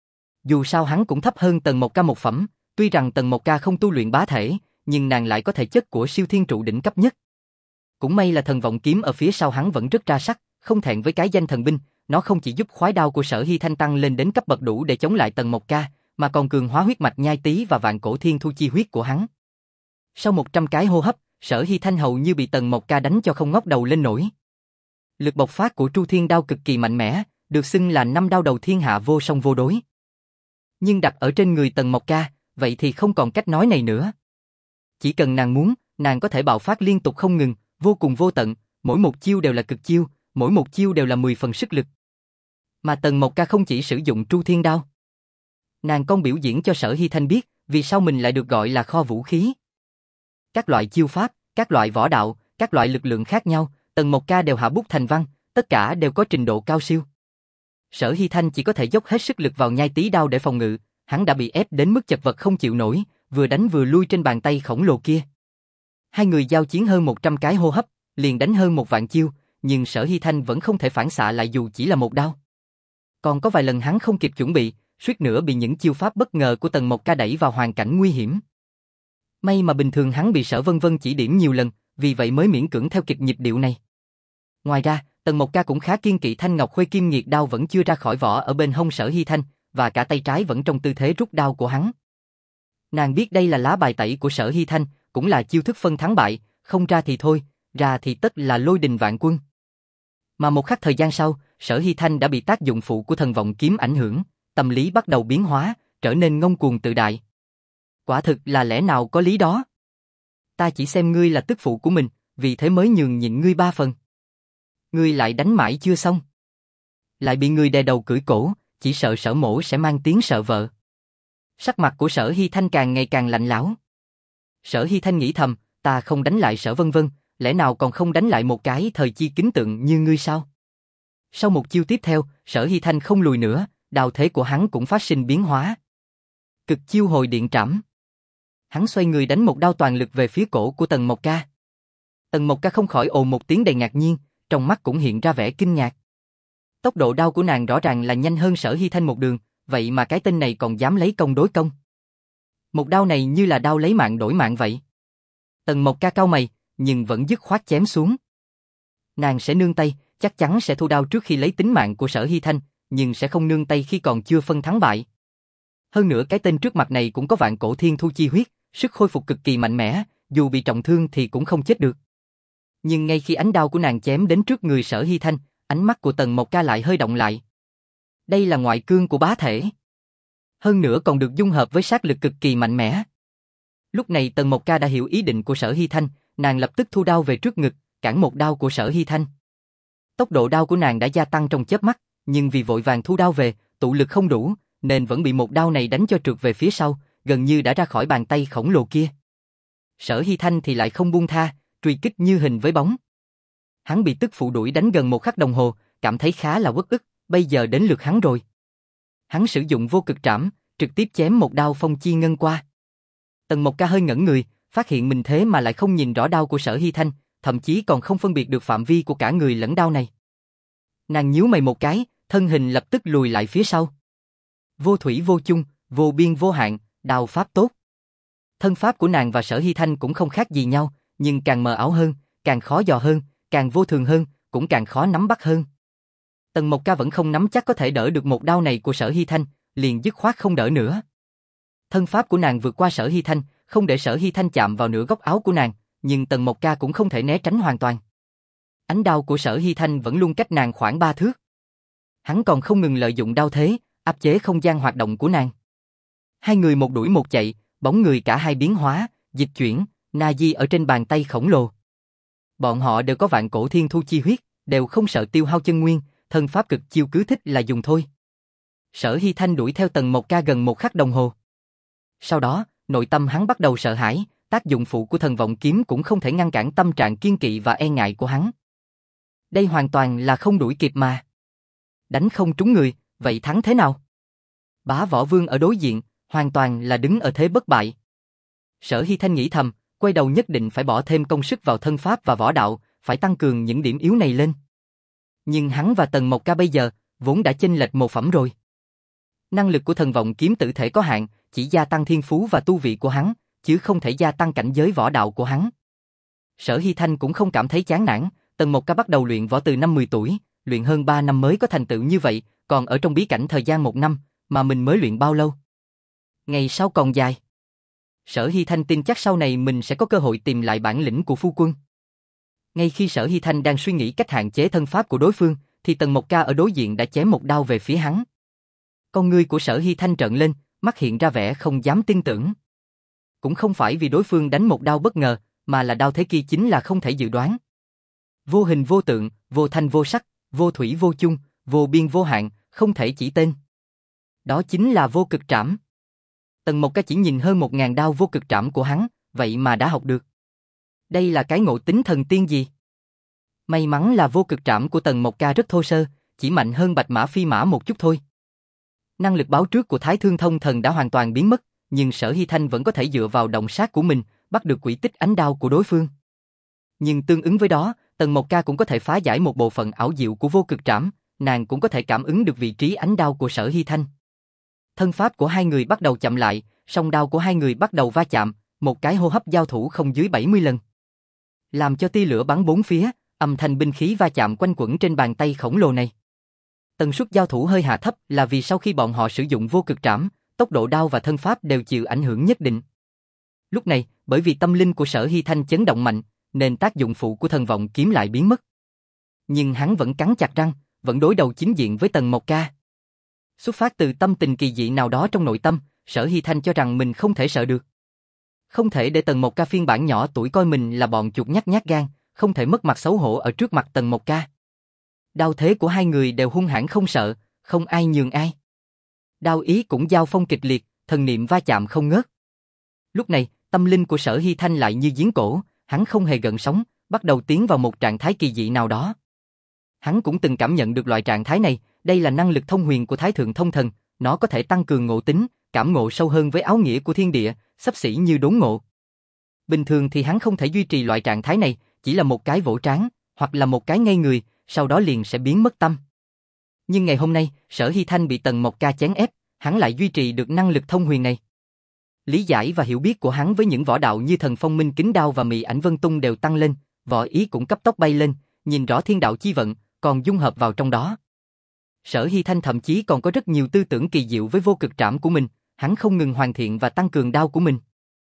Dù sao hắn cũng thấp hơn Tần Mộc Ca một phẩm, tuy rằng Tần Mộc Ca không tu luyện bá thể, nhưng nàng lại có thể chất của siêu thiên trụ đỉnh cấp nhất. Cũng may là thần vọng kiếm ở phía sau hắn vẫn rất ra sắc, Không thẹn với cái danh thần binh, nó không chỉ giúp khoái đao của Sở Hy Thanh tăng lên đến cấp bậc đủ để chống lại Tần Mộc Ca, mà còn cường hóa huyết mạch nhai tý và vạn cổ thiên thu chi huyết của hắn. Sau một trăm cái hô hấp, Sở Hy Thanh hầu như bị Tần Mộc Ca đánh cho không ngóc đầu lên nổi. Lực bộc phát của Tru Thiên Đao cực kỳ mạnh mẽ, được xưng là năm đao đầu thiên hạ vô song vô đối. Nhưng đặt ở trên người Tần Mộc Ca, vậy thì không còn cách nói này nữa. Chỉ cần nàng muốn, nàng có thể bạo phát liên tục không ngừng, vô cùng vô tận, mỗi một chiêu đều là cực chiêu, mỗi một chiêu đều là mười phần sức lực. Mà Tần Mộc Ca không chỉ sử dụng Tru Thiên Đao. Nàng còn biểu diễn cho Sở Hy Thanh biết, vì sao mình lại được gọi là kho vũ khí. Các loại chiêu pháp, các loại võ đạo, các loại lực lượng khác nhau, Tần Mộc Ca đều hạ bút thành văn, tất cả đều có trình độ cao siêu. Sở Hy Thanh chỉ có thể dốc hết sức lực vào nhai tý đao để phòng ngự, hắn đã bị ép đến mức chật vật không chịu nổi, vừa đánh vừa lui trên bàn tay khổng lồ kia. Hai người giao chiến hơn một trăm cái hô hấp, liền đánh hơn một vạn chiêu, nhưng Sở Hy Thanh vẫn không thể phản xạ lại dù chỉ là một đao. Còn có vài lần hắn không kịp chuẩn bị, suýt nữa bị những chiêu pháp bất ngờ của Tần Mộc Ca đẩy vào hoàn cảnh nguy hiểm. May mà bình thường hắn bị Sở Vân Vân chỉ điểm nhiều lần, vì vậy mới miễn cưỡng theo kịp nhịp điệu này. Ngoài ra, Tần Mộc Ca cũng khá kiên kỵ thanh ngọc khuê kim nghiệt đao vẫn chưa ra khỏi vỏ ở bên hông Sở Hy Thanh, và cả tay trái vẫn trong tư thế rút đao của hắn. Nàng biết đây là lá bài tẩy của Sở Hy Thanh, cũng là chiêu thức phân thắng bại, không ra thì thôi, ra thì tất là lôi đình vạn quân. Mà một khắc thời gian sau, Sở Hy Thanh đã bị tác dụng phụ của thần vọng kiếm ảnh hưởng, tâm lý bắt đầu biến hóa, trở nên ngông cuồng tự đại. Quả thực là lẽ nào có lý đó. Ta chỉ xem ngươi là tức phụ của mình, vì thế mới nhường nhịn ngươi ba phần. Ngươi lại đánh mãi chưa xong. Lại bị ngươi đè đầu cưỡi cổ, chỉ sợ Sở mỗ sẽ mang tiếng sợ vợ. Sắc mặt của Sở Hy Thanh càng ngày càng lạnh lẽo. Sở Hy Thanh nghĩ thầm, ta không đánh lại Sở Vân Vân, lẽ nào còn không đánh lại một cái thời chi kính tượng như ngươi sao? Sau một chiêu tiếp theo, Sở Hy Thanh không lùi nữa, đao thế của hắn cũng phát sinh biến hóa. Cực chiêu hồi điện trảm. Hắn xoay người đánh một đao toàn lực về phía cổ của Tần Mộc Ca. Tần Mộc Ca không khỏi ồ một tiếng đầy ngạc nhiên, trong mắt cũng hiện ra vẻ kinh ngạc. Tốc độ đao của nàng rõ ràng là nhanh hơn Sở Hy Thanh một đường, vậy mà cái tên này còn dám lấy công đối công. Một đao này như là đao lấy mạng đổi mạng vậy. Tần Mộc Ca cau mày, nhưng vẫn dứt khoát chém xuống. Nàng sẽ nương tay, chắc chắn sẽ thu đao trước khi lấy tính mạng của Sở Hy Thanh, nhưng sẽ không nương tay khi còn chưa phân thắng bại. Hơn nữa cái tên trước mặt này cũng có vạn cổ thiên thu chi huyết, sức khôi phục cực kỳ mạnh mẽ, dù bị trọng thương thì cũng không chết được. Nhưng ngay khi ánh đao của nàng chém đến trước người Sở Hy Thanh, ánh mắt của Tần Mộc Ca lại hơi động lại. Đây là ngoại cương của bá thể. Hơn nữa còn được dung hợp với sát lực cực kỳ mạnh mẽ. Lúc này Tần Mộc Ca đã hiểu ý định của Sở Hy Thanh, nàng lập tức thu đao về trước ngực, cản một đao của Sở Hy Thanh. Tốc độ đao của nàng đã gia tăng trong chớp mắt, nhưng vì vội vàng thu đao về, tụ lực không đủ, nên vẫn bị một đao này đánh cho trượt về phía sau, gần như đã ra khỏi bàn tay khổng lồ kia. Sở Hy Thanh thì lại không buông tha, truy kích như hình với bóng. Hắn bị tức phụ đuổi đánh gần một khắc đồng hồ, cảm thấy khá là uất ức, bây giờ đến lượt hắn rồi. Hắn sử dụng vô cực trảm, trực tiếp chém một đao phong chi ngân qua. Tần Mộc Ca hơi ngẩn người, phát hiện mình thế mà lại không nhìn rõ đao của Sở Hy Thanh, thậm chí còn không phân biệt được phạm vi của cả người lẫn đao này. Nàng nhíu mày một cái, thân hình lập tức lùi lại phía sau. Vô thủy vô chung, vô biên vô hạn, đao pháp tốt. Thân pháp của nàng và Sở Hy Thanh cũng không khác gì nhau, nhưng càng mờ ảo hơn, càng khó dò hơn, càng vô thường hơn, cũng càng khó nắm bắt hơn. Tần Mộc Ca vẫn không nắm chắc có thể đỡ được một đao này của Sở Hy Thanh, liền dứt khoát không đỡ nữa. Thân pháp của nàng vượt qua Sở Hy Thanh, không để Sở Hy Thanh chạm vào nửa góc áo của nàng, nhưng Tần Mộc Ca cũng không thể né tránh hoàn toàn. Ánh đao của Sở Hy Thanh vẫn luôn cách nàng khoảng ba thước. Hắn còn không ngừng lợi dụng đao thế, áp chế không gian hoạt động của nàng. Hai người một đuổi một chạy, bóng người cả hai biến hóa, dịch chuyển, na di ở trên bàn tay khổng lồ. Bọn họ đều có vạn cổ thiên thu chi huyết, đều không sợ tiêu hao chân nguyên, thân pháp cực chiêu cứ thích là dùng thôi. Sở Hy Thanh đuổi theo Tần Mộc Ca gần một khắc đồng hồ. Sau đó, nội tâm hắn bắt đầu sợ hãi, tác dụng phụ của thần vọng kiếm cũng không thể ngăn cản tâm trạng kiên kỵ và e ngại của hắn. Đây hoàn toàn là không đuổi kịp mà. Đánh không trúng người, vậy thắng thế nào? Bá Võ Vương ở đối diện, hoàn toàn là đứng ở thế bất bại. Sở Hy Thanh nghĩ thầm, quay đầu nhất định phải bỏ thêm công sức vào thân pháp và võ đạo, phải tăng cường những điểm yếu này lên. Nhưng hắn và Tần Mộc Ca bây giờ, vốn đã chênh lệch một phẩm rồi. Năng lực của thần vọng kiếm tự thể có hạn, chỉ gia tăng thiên phú và tu vị của hắn, chứ không thể gia tăng cảnh giới võ đạo của hắn. Sở Hy Thanh cũng không cảm thấy chán nản, Tần Mộc Ca bắt đầu luyện võ từ năm mười tuổi, luyện hơn ba năm mới có thành tựu như vậy, còn ở trong bí cảnh thời gian một năm, mà mình mới luyện bao lâu? Ngày sau còn dài. Sở Hy Thanh tin chắc sau này mình sẽ có cơ hội tìm lại bản lĩnh của phu quân. Ngay khi Sở Hy Thanh đang suy nghĩ cách hạn chế thân pháp của đối phương, thì Tần Mộc Ca ở đối diện đã chém một đao về phía hắn. Con ngươi của Sở Hy Thanh trợn lên, mắt hiện ra vẻ không dám tin tưởng. Cũng không phải vì đối phương đánh một đao bất ngờ, mà là đao thế kia chính là không thể dự đoán. Vô hình vô tượng, vô thanh vô sắc, vô thủy vô chung, vô biên vô hạn, không thể chỉ tên. Đó chính là vô cực trảm. Tần Mộc Ca chỉ nhìn hơn một ngàn đao vô cực trảm của hắn, vậy mà đã học được. Đây là cái ngộ tính thần tiên gì? May mắn là vô cực trảm của Tần Mộc Ca rất thô sơ, chỉ mạnh hơn Bạch Mã Phi Mã một chút thôi. Năng lực báo trước của Thái Thương Thông Thần đã hoàn toàn biến mất, nhưng Sở Hy Thanh vẫn có thể dựa vào động sát của mình, bắt được quỹ tích ánh đao của đối phương. Nhưng tương ứng với đó, Tần Mộc Ca cũng có thể phá giải một bộ phận ảo diệu của vô cực trảm, nàng cũng có thể cảm ứng được vị trí ánh đao của Sở Hy Thanh. Thân pháp của hai người bắt đầu chậm lại, song đao của hai người bắt đầu va chạm, một cái hô hấp giao thủ không dưới bảy mươi lần. Làm cho tia lửa bắn bốn phía, âm thanh binh khí va chạm quanh quẩn trên bàn tay khổng lồ này. Tần suất giao thủ hơi hạ thấp là vì sau khi bọn họ sử dụng vô cực trảm, tốc độ đao và thân pháp đều chịu ảnh hưởng nhất định. Lúc này, bởi vì tâm linh của Sở Hy Thanh chấn động mạnh, nên tác dụng phụ của thần vọng kiếm lại biến mất. Nhưng hắn vẫn cắn chặt răng, vẫn đối đầu chính diện với Tần Mộc Ca. Xuất phát từ tâm tình kỳ dị nào đó trong nội tâm, Sở Hy Thanh cho rằng mình không thể sợ được. Không thể để Tần Mộc Ca phiên bản nhỏ tuổi coi mình là bọn chuột nhắt nhát gan, không thể mất mặt xấu hổ ở trước mặt Tần Mộc Ca. Đao thế của hai người đều hung hãn không sợ, không ai nhường ai. Đao ý cũng giao phong kịch liệt, thần niệm va chạm không ngớt. Lúc này, tâm linh của Sở Hy Thanh lại như giếng cổ, hắn không hề gợn sóng, bắt đầu tiến vào một trạng thái kỳ dị nào đó. Hắn cũng từng cảm nhận được loại trạng thái này, đây là năng lực thông huyền của Thái Thượng Thông Thần, nó có thể tăng cường ngộ tính, cảm ngộ sâu hơn với áo nghĩa của thiên địa, xấp xỉ như đốn ngộ. Bình thường thì hắn không thể duy trì loại trạng thái này, chỉ là một cái vỗ trán, hoặc là một cái ngây người, sau đó liền sẽ biến mất tâm. Nhưng ngày hôm nay, Sở Hy Thanh bị Tần Mộc Ca chèn ép, hắn lại duy trì được năng lực thông huyền này. Lý giải và hiểu biết của hắn với những võ đạo như Thần Phong Minh Kính Đao và Mị Ảnh Vân Tung đều tăng lên, võ ý cũng cấp tốc bay lên, nhìn rõ thiên đạo chi vận, còn dung hợp vào trong đó. Sở Hy Thanh thậm chí còn có rất nhiều tư tưởng kỳ diệu với vô cực trảm của mình, hắn không ngừng hoàn thiện và tăng cường đao của mình.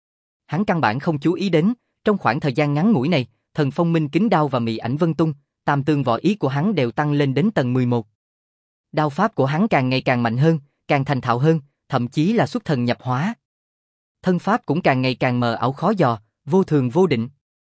Hắn căn bản không chú ý đến, trong khoảng thời gian ngắn ngủi này, Thần Phong Minh Kính Đao và Mị Ảnh Vân Tung, tam tương võ ý của hắn đều tăng lên đến tầng mười một. Đao pháp của hắn càng ngày càng mạnh hơn, càng thành thạo hơn, thậm chí là xuất thần nhập hóa. Thân pháp cũng càng ngày càng mờ ảo khó dò, vô thường vô định.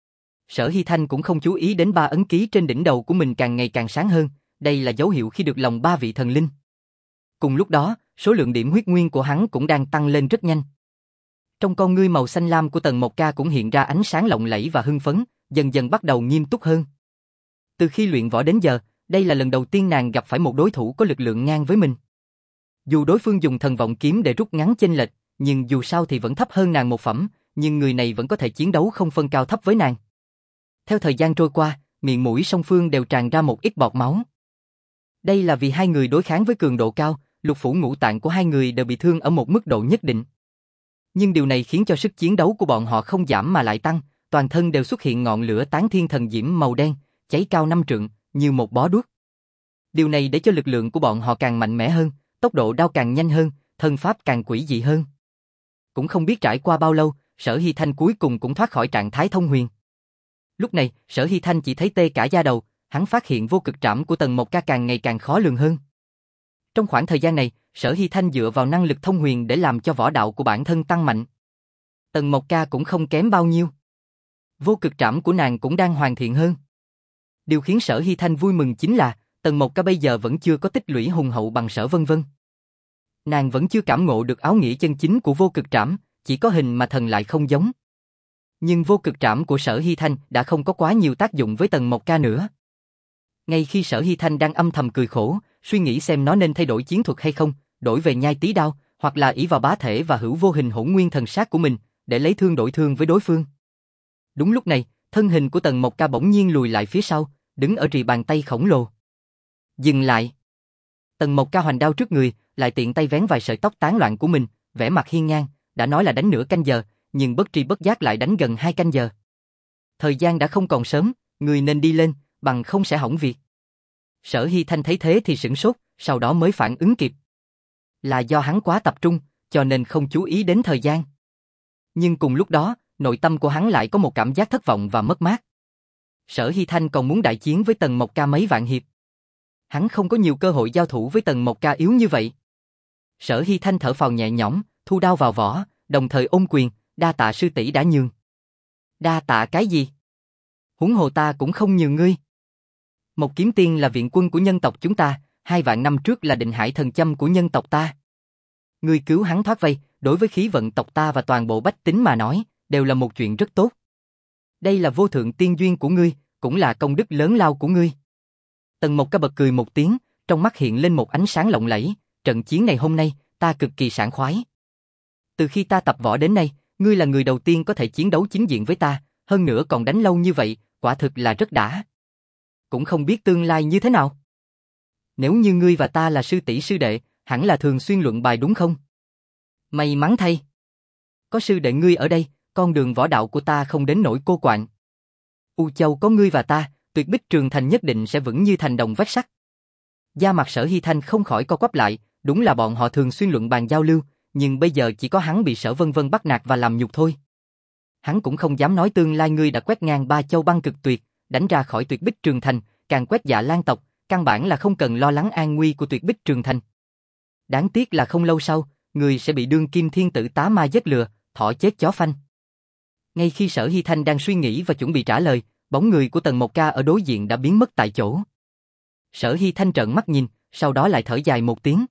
Sở Hy Thanh cũng không chú ý đến ba ấn ký trên đỉnh đầu của mình càng ngày càng sáng hơn, đây là dấu hiệu khi được lòng ba vị thần linh. Cùng lúc đó, số lượng điểm huyết nguyên của hắn cũng đang tăng lên rất nhanh. Trong con ngươi màu xanh lam của Tần Mộc Ca cũng hiện ra ánh sáng lộng lẫy và hưng phấn, dần dần bắt đầu nghiêm túc hơn. Từ khi luyện võ đến giờ, đây là lần đầu tiên nàng gặp phải một đối thủ có lực lượng ngang với mình. Dù đối phương dùng thần vọng kiếm để rút ngắn chênh lệch, nhưng dù sao thì vẫn thấp hơn nàng một phẩm, nhưng người này vẫn có thể chiến đấu không phân cao thấp với nàng. Theo thời gian trôi qua, miệng mũi song phương đều tràn ra một ít bọt máu. Đây là vì hai người đối kháng với cường độ cao, lục phủ ngũ tạng của hai người đều bị thương ở một mức độ nhất định. Nhưng điều này khiến cho sức chiến đấu của bọn họ không giảm mà lại tăng, toàn thân đều xuất hiện ngọn lửa tán thiên thần diễm màu đen, cháy cao năm trượng, như một bó đuốc. Điều này để cho lực lượng của bọn họ càng mạnh mẽ hơn, tốc độ đao càng nhanh hơn, thân pháp càng quỷ dị hơn. Cũng không biết trải qua bao lâu, Sở Hy Thanh cuối cùng cũng thoát khỏi trạng thái thông huyền. Lúc này, Sở Hy Thanh chỉ thấy tê cả da đầu, hắn phát hiện vô cực trảm của Tần Mộc Ca càng ngày càng khó lường hơn. Trong khoảng thời gian này, Sở Hy Thanh dựa vào năng lực thông huyền để làm cho võ đạo của bản thân tăng mạnh. Tần Mộc Ca cũng không kém bao nhiêu. Vô cực trảm của nàng cũng đang hoàn thiện hơn. Điều khiến Sở Hy Thanh vui mừng chính là, Tần Mộc Ca bây giờ vẫn chưa có tích lũy hùng hậu bằng Sở Vân Vân. Nàng vẫn chưa cảm ngộ được áo nghĩa chân chính của vô cực trảm, chỉ có hình mà thần lại không giống. Nhưng vô cực trảm của Sở Hy Thanh đã không có quá nhiều tác dụng với Tần Mộc Ca nữa. Ngay khi Sở Hy Thanh đang âm thầm cười khổ, suy nghĩ xem nó nên thay đổi chiến thuật hay không, đổi về nhai tí đao, hoặc là ỷ vào bá thể và hữu vô hình hỗn nguyên thần sát của mình, để lấy thương đổi thương với đối phương. Đúng lúc này, thân hình của Tần Mộc Ca bỗng nhiên lùi lại phía sau, đứng ở rì bàn tay khổng lồ. Dừng lại. Tần Mộc Ca hoành đao trước người, lại tiện tay vén vài sợi tóc tán loạn của mình, vẻ mặt hiên ngang, đã nói là đánh nửa canh giờ, nhưng bất tri bất giác lại đánh gần hai canh giờ. Thời gian đã không còn sớm, người nên đi lên, bằng không sẽ hỏng việc. Sở Hy Thanh thấy thế thì sửng sốt, sau đó mới phản ứng kịp. Là do hắn quá tập trung, cho nên không chú ý đến thời gian. Nhưng cùng lúc đó, nội tâm của hắn lại có một cảm giác thất vọng và mất mát. Sở Hy Thanh còn muốn đại chiến với Tần Mộc Ca mấy vạn hiệp. Hắn không có nhiều cơ hội giao thủ với Tần Mộc Ca yếu như vậy. Sở Hy Thanh thở phào nhẹ nhõm, thu đao vào vỏ, đồng thời ôm quyền, đa tạ sư tỷ đã nhường. Đa tạ cái gì? Huống hồ ta cũng không nhường ngươi. Một kiếm tiên là viện quân của nhân tộc chúng ta, hai vạn năm trước là định hải thần châm của nhân tộc ta. Ngươi cứu hắn thoát vây, đối với khí vận tộc ta và toàn bộ bách tính mà nói, đều là một chuyện rất tốt. Đây là vô thượng tiên duyên của ngươi, cũng là công đức lớn lao của ngươi. Tần Mộc Ca bật cười một tiếng, trong mắt hiện lên một ánh sáng lộng lẫy, trận chiến này hôm nay, ta cực kỳ sảng khoái. Từ khi ta tập võ đến nay, ngươi là người đầu tiên có thể chiến đấu chính diện với ta, hơn nữa còn đánh lâu như vậy, quả thực là rất đã. Cũng không biết tương lai như thế nào. Nếu như ngươi và ta là sư tỷ sư đệ, hẳn là thường xuyên luận bài đúng không? May mắn thay. Có sư đệ ngươi ở đây, con đường võ đạo của ta không đến nỗi cô quạnh. U Châu có ngươi và ta, Tuyệt Bích Trường Thành nhất định sẽ vững như thành đồng vách sắt. Da mặt Sở Hy Thanh không khỏi co quắp lại, đúng là bọn họ thường xuyên luận bàn giao lưu, nhưng bây giờ chỉ có hắn bị Sở Vân Vân bắt nạt và làm nhục thôi. Hắn cũng không dám nói tương lai ngươi đã quét ngang ba châu băng cực tuyệt, đánh ra khỏi Tuyệt Bích Trường Thành, càng quét Dạ Lan tộc, căn bản là không cần lo lắng an nguy của Tuyệt Bích Trường Thành. Đáng tiếc là không lâu sau, ngươi sẽ bị đương kim thiên tử tá ma giết lừa, thỏ chết chó phanh. Ngay khi Sở Hy Thanh đang suy nghĩ và chuẩn bị trả lời, bóng người của Tần Mộc Ca ở đối diện đã biến mất tại chỗ. Sở Hy Thanh trợn mắt nhìn, sau đó lại thở dài một tiếng.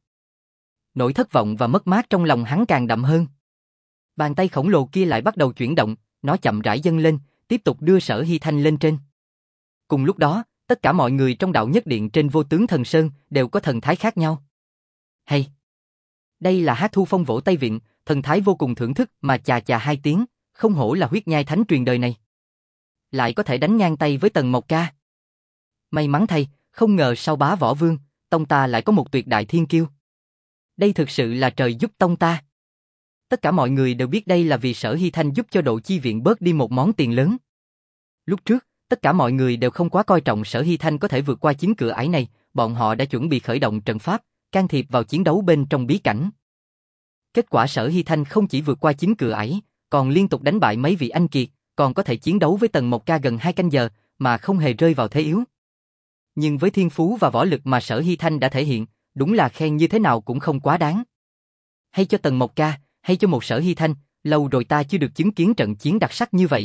Nỗi thất vọng và mất mát trong lòng hắn càng đậm hơn. Bàn tay khổng lồ kia lại bắt đầu chuyển động, nó chậm rãi dâng lên, tiếp tục đưa Sở Hy Thanh lên trên. Cùng lúc đó, tất cả mọi người trong đạo nhất điện trên Vô Tướng Thần Sơn đều có thần thái khác nhau. Hay! Đây là Hát Thu Phong vỗ tay viện, thần thái vô cùng thưởng thức mà chà chà hai tiếng, không hổ là huyết nhai thánh truyền đời này. Lại có thể đánh ngang tay với Tần Mộc Ca. May mắn thay, không ngờ sau Bá Võ Vương, tông ta lại có một tuyệt đại thiên kiêu. Đây thực sự là trời giúp tông ta. Tất cả mọi người đều biết đây là vì Sở Hy Thanh giúp cho Độ Chi Viện bớt đi một món tiền lớn. Lúc trước, tất cả mọi người đều không quá coi trọng Sở Hy Thanh có thể vượt qua chính cửa ải này, bọn họ đã chuẩn bị khởi động trận pháp, can thiệp vào chiến đấu bên trong bí cảnh. Kết quả Sở Hy Thanh không chỉ vượt qua chính cửa ải, còn liên tục đánh bại mấy vị anh kiệt, còn có thể chiến đấu với Tần Mộc Ca gần hai canh giờ mà không hề rơi vào thế yếu. Nhưng với thiên phú và võ lực mà Sở Hy Thanh đã thể hiện, đúng là khen như thế nào cũng không quá đáng. Hay cho Tần Mộc Ca, hay cho một Sở Hy Thanh, lâu rồi ta chưa được chứng kiến trận chiến đặc sắc như vậy.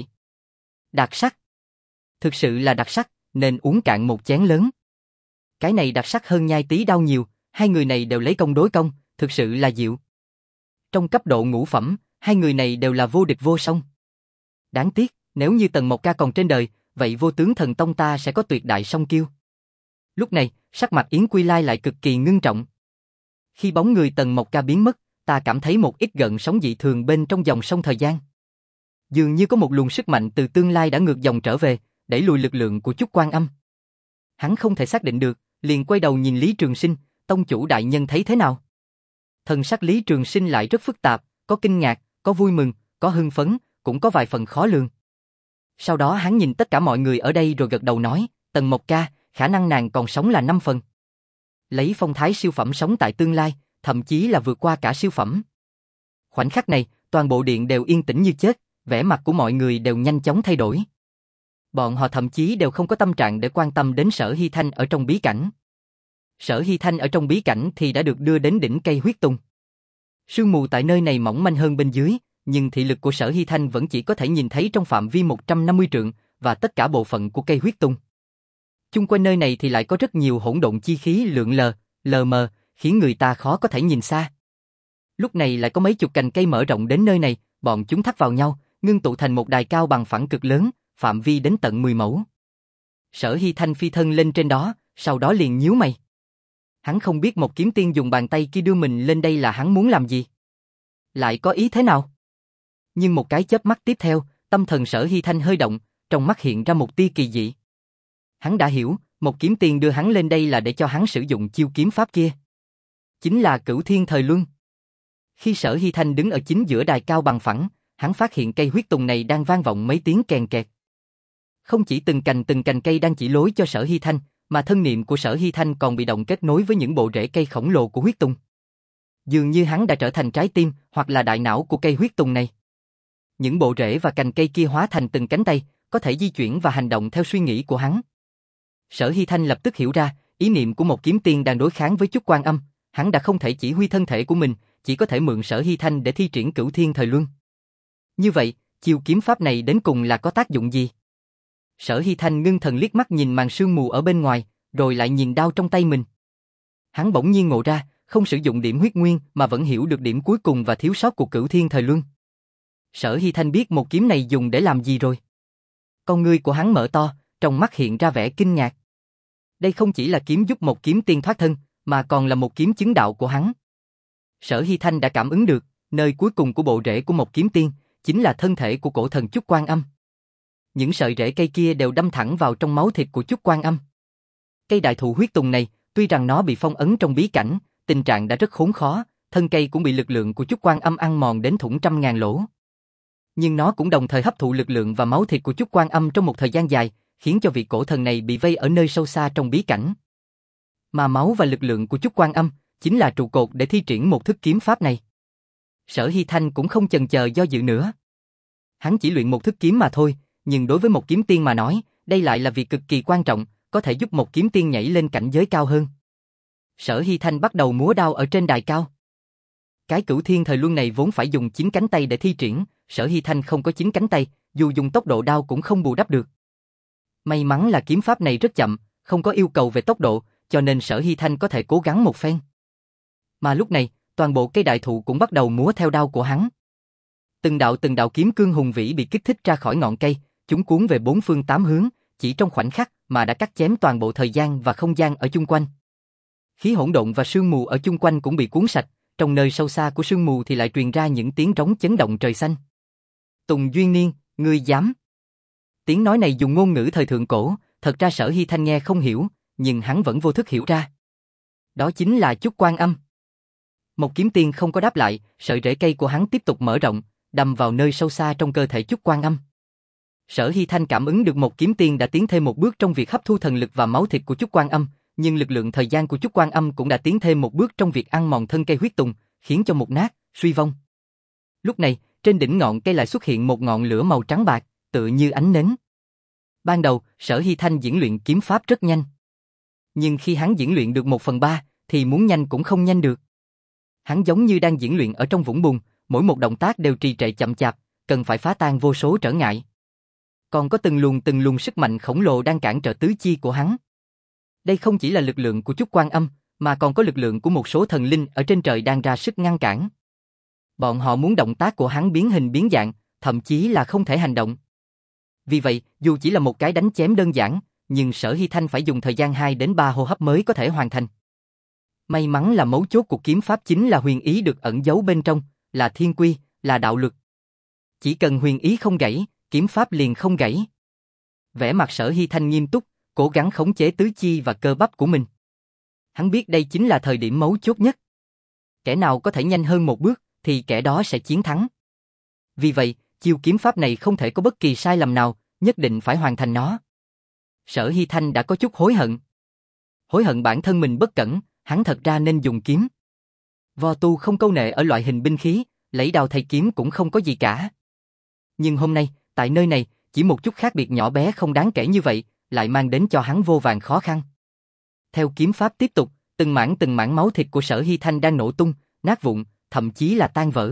Đặc sắc? Thực sự là đặc sắc, nên uống cạn một chén lớn. Cái này đặc sắc hơn nhai tí đau nhiều, hai người này đều lấy công đối công, thực sự là diệu. Trong cấp độ ngũ phẩm, hai người này đều là vô địch vô song. Đáng tiếc, nếu như Tần Mộc Ca còn trên đời, vậy Vô Tướng Thần Tông ta sẽ có tuyệt đại song kiêu. Lúc này, sắc mặt Yến Quy Lai lại cực kỳ ngưng trọng. Khi bóng người Tần Mộc Ca biến mất, ta cảm thấy một ít gợn sóng dị thường bên trong dòng sông thời gian. Dường như có một luồng sức mạnh từ tương lai đã ngược dòng trở về, đẩy lùi lực lượng của Chúc Quan Âm. Hắn không thể xác định được, liền quay đầu nhìn Lý Trường Sinh, tông chủ đại nhân thấy thế nào? Thần sắc Lý Trường Sinh lại rất phức tạp, có kinh ngạc, có vui mừng, có hưng phấn, cũng có vài phần khó lường. Sau đó hắn nhìn tất cả mọi người ở đây rồi gật đầu nói, Tần Mộc Ca, khả năng nàng còn sống là năm phần. Lấy phong thái siêu phẩm sống tại tương lai, thậm chí là vượt qua cả siêu phẩm. Khoảnh khắc này, toàn bộ điện đều yên tĩnh như chết, vẻ mặt của mọi người đều nhanh chóng thay đổi. Bọn họ thậm chí đều không có tâm trạng để quan tâm đến Sở Hy Thanh ở trong bí cảnh. Sở Hy Thanh ở trong bí cảnh thì đã được đưa đến đỉnh cây huyết tùng. Sương mù tại nơi này mỏng manh hơn bên dưới, nhưng thị lực của Sở Hy Thanh vẫn chỉ có thể nhìn thấy trong phạm vi một trăm năm mươi trượng và tất cả bộ phận của cây huyết tùng. Chung quanh nơi này thì lại có rất nhiều hỗn độn chi khí lượn lờ, lờ mờ, khiến người ta khó có thể nhìn xa. Lúc này lại có mấy chục cành cây mở rộng đến nơi này, bọn chúng thắt vào nhau, ngưng tụ thành một đài cao bằng phẳng cực lớn, phạm vi đến tận mười mẫu. Sở Hy Thanh phi thân lên trên đó, sau đó liền nhíu mày. Hắn không biết một kiếm tiên dùng bàn tay kia đưa mình lên đây là hắn muốn làm gì. Lại có ý thế nào? Nhưng một cái chớp mắt tiếp theo, tâm thần Sở Hy Thanh hơi động, trong mắt hiện ra một tia kỳ dị. Hắn đã hiểu, một kiếm tiên đưa hắn lên đây là để cho hắn sử dụng chiêu kiếm pháp kia. Chính là Cửu Thiên Thời Luân. Khi Sở Hy Thanh đứng ở chính giữa đài cao bằng phẳng, hắn phát hiện cây huyết tùng này đang vang vọng mấy tiếng kèn kẹt. Không chỉ từng cành từng cành cây đang chỉ lối cho Sở Hy Thanh, mà thân niệm của Sở Hy Thanh còn bị động kết nối với những bộ rễ cây khổng lồ của huyết tùng. Dường như hắn đã trở thành trái tim hoặc là đại não của cây huyết tùng này. Những bộ rễ và cành cây kia hóa thành từng cánh tay, có thể di chuyển và hành động theo suy nghĩ của hắn. Sở Hy Thanh lập tức hiểu ra, ý niệm của một kiếm tiên đang đối kháng với Chúc Quan Âm, hắn đã không thể chỉ huy thân thể của mình, chỉ có thể mượn Sở Hy Thanh để thi triển Cửu Thiên Thời Luân. Như vậy, chiêu kiếm pháp này đến cùng là có tác dụng gì? Sở Hy Thanh ngưng thần liếc mắt nhìn màn sương mù ở bên ngoài, rồi lại nhìn đao trong tay mình. Hắn bỗng nhiên ngộ ra, không sử dụng điểm huyết nguyên mà vẫn hiểu được điểm cuối cùng và thiếu sót của Cửu Thiên Thời Luân. Sở Hy Thanh biết một kiếm này dùng để làm gì rồi. Con ngươi của hắn mở to, trong mắt hiện ra vẻ kinh ngạc. Đây không chỉ là kiếm giúp một kiếm tiên thoát thân, mà còn là một kiếm chứng đạo của hắn. Sở Hy Thanh đã cảm ứng được, nơi cuối cùng của bộ rễ của một kiếm tiên, chính là thân thể của cổ thần Chúc Quan Âm. Những sợi rễ cây kia đều đâm thẳng vào trong máu thịt của Chúc Quan Âm. Cây đại thụ huyết tùng này, tuy rằng nó bị phong ấn trong bí cảnh, tình trạng đã rất khốn khó, thân cây cũng bị lực lượng của Chúc Quan Âm ăn mòn đến thủng trăm ngàn lỗ. Nhưng nó cũng đồng thời hấp thụ lực lượng và máu thịt của Chúc Quan Âm trong một thời gian dài, khiến cho vị cổ thần này bị vây ở nơi sâu xa trong bí cảnh. Mà máu và lực lượng của Chúc Quan Âm chính là trụ cột để thi triển một thức kiếm pháp này. Sở Hy Thanh cũng không chần chờ do dự nữa. Hắn chỉ luyện một thức kiếm mà thôi, nhưng đối với một kiếm tiên mà nói, đây lại là việc cực kỳ quan trọng, có thể giúp một kiếm tiên nhảy lên cảnh giới cao hơn. Sở Hy Thanh bắt đầu múa đao ở trên đài cao. Cái Cửu Thiên Thời Luân này vốn phải dùng chín cánh tay để thi triển, Sở Hy Thanh không có chín cánh tay, dù dùng tốc độ đao cũng không bù đắp được. May mắn là kiếm pháp này rất chậm, không có yêu cầu về tốc độ, cho nên Sở Hy Thanh có thể cố gắng một phen. Mà lúc này, toàn bộ cây đại thụ cũng bắt đầu múa theo đao của hắn. Từng đạo từng đạo kiếm cương hùng vĩ bị kích thích ra khỏi ngọn cây, chúng cuốn về bốn phương tám hướng, chỉ trong khoảnh khắc mà đã cắt chém toàn bộ thời gian và không gian ở chung quanh. Khí hỗn độn và sương mù ở chung quanh cũng bị cuốn sạch, trong nơi sâu xa của sương mù thì lại truyền ra những tiếng trống chấn động trời xanh. Tùng Duyên Niên, ngươi dám? Tiếng nói này dùng ngôn ngữ thời thượng cổ, thật ra Sở Hy Thanh nghe không hiểu, nhưng hắn vẫn vô thức hiểu ra. Đó chính là Chúc Quan Âm. Một kiếm tiên không có đáp lại, sợi rễ cây của hắn tiếp tục mở rộng, đâm vào nơi sâu xa trong cơ thể Chúc Quan Âm. Sở Hy Thanh cảm ứng được một kiếm tiên đã tiến thêm một bước trong việc hấp thu thần lực và máu thịt của Chúc Quan Âm, nhưng lực lượng thời gian của Chúc Quan Âm cũng đã tiến thêm một bước trong việc ăn mòn thân cây huyết tùng, khiến cho mục nát, suy vong. Lúc này, trên đỉnh ngọn cây lại xuất hiện một ngọn lửa màu trắng bạc, tựa như ánh nến. Ban đầu, Sở Hy Thanh diễn luyện kiếm pháp rất nhanh. Nhưng khi hắn diễn luyện được một phần ba, thì muốn nhanh cũng không nhanh được. Hắn giống như đang diễn luyện ở trong vũng bùn, mỗi một động tác đều trì trệ chậm chạp, cần phải phá tan vô số trở ngại. Còn có từng luồng từng luồng sức mạnh khổng lồ đang cản trở tứ chi của hắn. Đây không chỉ là lực lượng của Chúc Quan Âm, mà còn có lực lượng của một số thần linh ở trên trời đang ra sức ngăn cản. Bọn họ muốn động tác của hắn biến hình biến dạng, thậm chí là không thể hành động. Vì vậy, dù chỉ là một cái đánh chém đơn giản, nhưng Sở Hy Thanh phải dùng thời gian hai đến ba hô hấp mới có thể hoàn thành. May mắn là mấu chốt của kiếm pháp chính là huyền ý được ẩn giấu bên trong, là thiên quy, là đạo luật. Chỉ cần huyền ý không gãy, kiếm pháp liền không gãy. Vẻ mặt Sở Hy Thanh nghiêm túc, cố gắng khống chế tứ chi và cơ bắp của mình. Hắn biết đây chính là thời điểm mấu chốt nhất. Kẻ nào có thể nhanh hơn một bước, thì kẻ đó sẽ chiến thắng. Vì vậy, chiêu kiếm pháp này không thể có bất kỳ sai lầm nào, nhất định phải hoàn thành nó. Sở Hy Thanh đã có chút hối hận. Hối hận bản thân mình bất cẩn, hắn thật ra nên dùng kiếm. Võ tu không câu nệ ở loại hình binh khí, lấy đao thay kiếm cũng không có gì cả. Nhưng hôm nay, tại nơi này, chỉ một chút khác biệt nhỏ bé không đáng kể như vậy, lại mang đến cho hắn vô vàn khó khăn. Theo kiếm pháp tiếp tục, từng mảng từng mảng máu thịt của Sở Hy Thanh đang nổ tung, nát vụn, thậm chí là tan vỡ.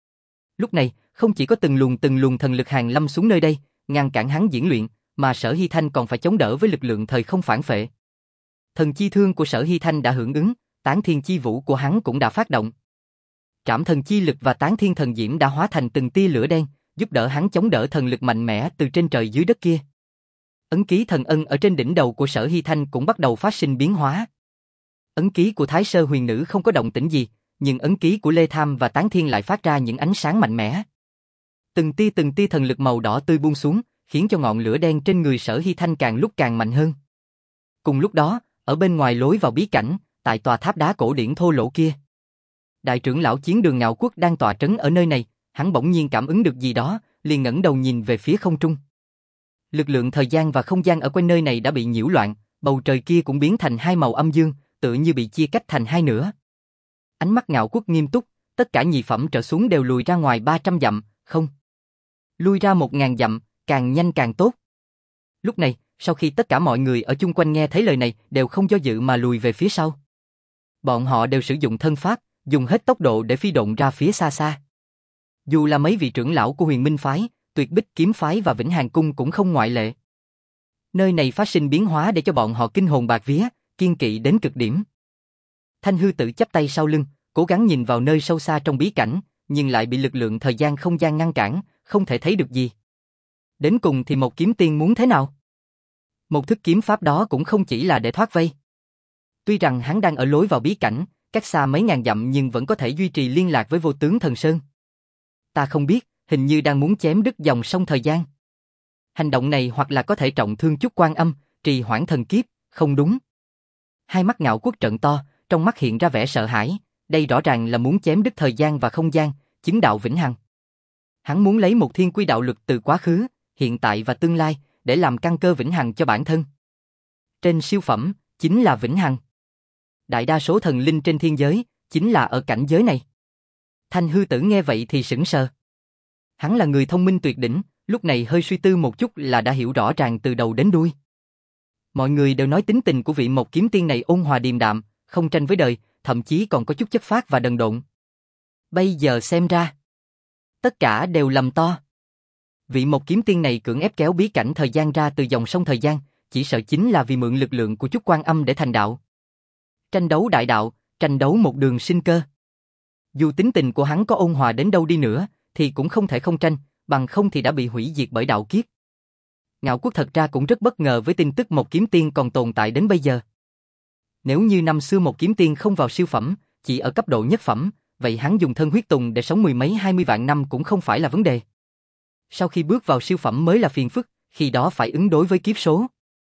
Lúc này, không chỉ có từng luồng từng luồng thần lực hàng lâm xuống nơi đây, ngăn cản hắn diễn luyện, mà Sở Hy Thanh còn phải chống đỡ với lực lượng thời không phản phệ. Thần chi thương của Sở Hy Thanh đã hưởng ứng, tán thiên chi vũ của hắn cũng đã phát động. Trảm thần chi lực và tán thiên thần diễm đã hóa thành từng tia lửa đen, giúp đỡ hắn chống đỡ thần lực mạnh mẽ từ trên trời dưới đất kia. Ấn ký thần ân ở trên đỉnh đầu của Sở Hy Thanh cũng bắt đầu phát sinh biến hóa. Ấn ký của Thái Sơ Huyền Nữ không có động tĩnh gì, nhưng ấn ký của Lê Tham và Tán Thiên lại phát ra những ánh sáng mạnh mẽ. Từng tia từng tia thần lực màu đỏ tươi buông xuống, khiến cho ngọn lửa đen trên người Sở Hy Thanh càng lúc càng mạnh hơn. Cùng lúc đó, ở bên ngoài lối vào bí cảnh, tại tòa tháp đá cổ điển thô lỗ kia, đại trưởng lão Chiến Đường Ngạo Quốc đang tọa trấn ở nơi này, hắn bỗng nhiên cảm ứng được gì đó, liền ngẩng đầu nhìn về phía không trung. Lực lượng thời gian và không gian ở quanh nơi này đã bị nhiễu loạn, Bầu trời kia cũng biến thành hai màu âm dương, tựa như bị chia cách thành hai nửa. Ánh mắt Ngạo Quốc nghiêm túc, tất cả nhị phẩm trở xuống đều lùi ra ngoài ba trăm dặm, không. Lui ra một ngàn dặm, càng nhanh càng tốt. Lúc này, sau khi tất cả mọi người ở chung quanh nghe thấy lời này đều không do dự mà lùi về phía sau. Bọn họ đều sử dụng thân pháp, dùng hết tốc độ để phi độn ra phía xa xa. Dù là mấy vị trưởng lão của Huyền Minh Phái, Tuyệt Bích Kiếm Phái và Vĩnh Hàn Cung cũng không ngoại lệ. Nơi này phát sinh biến hóa để cho bọn họ kinh hồn bạt vía, kiên kỵ đến cực điểm. Thanh hư tử chắp tay sau lưng, cố gắng nhìn vào nơi sâu xa trong bí cảnh, nhưng lại bị lực lượng thời gian không gian ngăn cản, không thể thấy được gì. Đến cùng thì một kiếm tiên muốn thế nào? Một thức kiếm pháp đó cũng không chỉ là để thoát vây. Tuy rằng hắn đang ở lối vào bí cảnh, cách xa mấy ngàn dặm nhưng vẫn có thể duy trì liên lạc với Vô Tướng Thần Sơn. Ta không biết, hình như đang muốn chém đứt dòng sông thời gian. Hành động này hoặc là có thể trọng thương chút Quan Âm, trì hoãn thần kiếp, không đúng. Hai mắt Ngạo Quốc trợn to, trong mắt hiện ra vẻ sợ hãi, đây rõ ràng là muốn chém đứt thời gian và không gian, chứng đạo vĩnh hằng. Hắn muốn lấy một thiên quy đạo lực từ quá khứ, hiện tại và tương lai, để làm căn cơ vĩnh hằng cho bản thân. Trên siêu phẩm, chính là vĩnh hằng. Đại đa số thần linh trên thiên giới, chính là ở cảnh giới này. Thanh hư tử nghe vậy thì sững sờ. Hắn là người thông minh tuyệt đỉnh, lúc này hơi suy tư một chút là đã hiểu rõ ràng từ đầu đến đuôi. Mọi người đều nói tính tình của vị Một Kiếm Tiên này ôn hòa điềm đạm, không tranh với đời, thậm chí còn có chút chất phác và đần độn. Bây giờ xem ra, tất cả đều lầm to. Vị Một Kiếm Tiên này cưỡng ép kéo bí cảnh thời gian ra từ dòng sông thời gian, chỉ sợ chính là vì mượn lực lượng của chút Quan Âm để thành đạo. Tranh đấu đại đạo, tranh đấu một đường sinh cơ. Dù tính tình của hắn có ôn hòa đến đâu đi nữa, thì cũng không thể không tranh, bằng không thì đã bị hủy diệt bởi đạo kiếp. Ngạo Quốc thật ra cũng rất bất ngờ với tin tức Một Kiếm Tiên còn tồn tại đến bây giờ. Nếu như năm xưa Một Kiếm Tiên không vào siêu phẩm, chỉ ở cấp độ nhất phẩm, vậy hắn dùng thân huyết tùng để sống mười mấy hai mươi vạn năm cũng không phải là vấn đề. Sau khi bước vào siêu phẩm mới là phiền phức, khi đó phải ứng đối với kiếp số.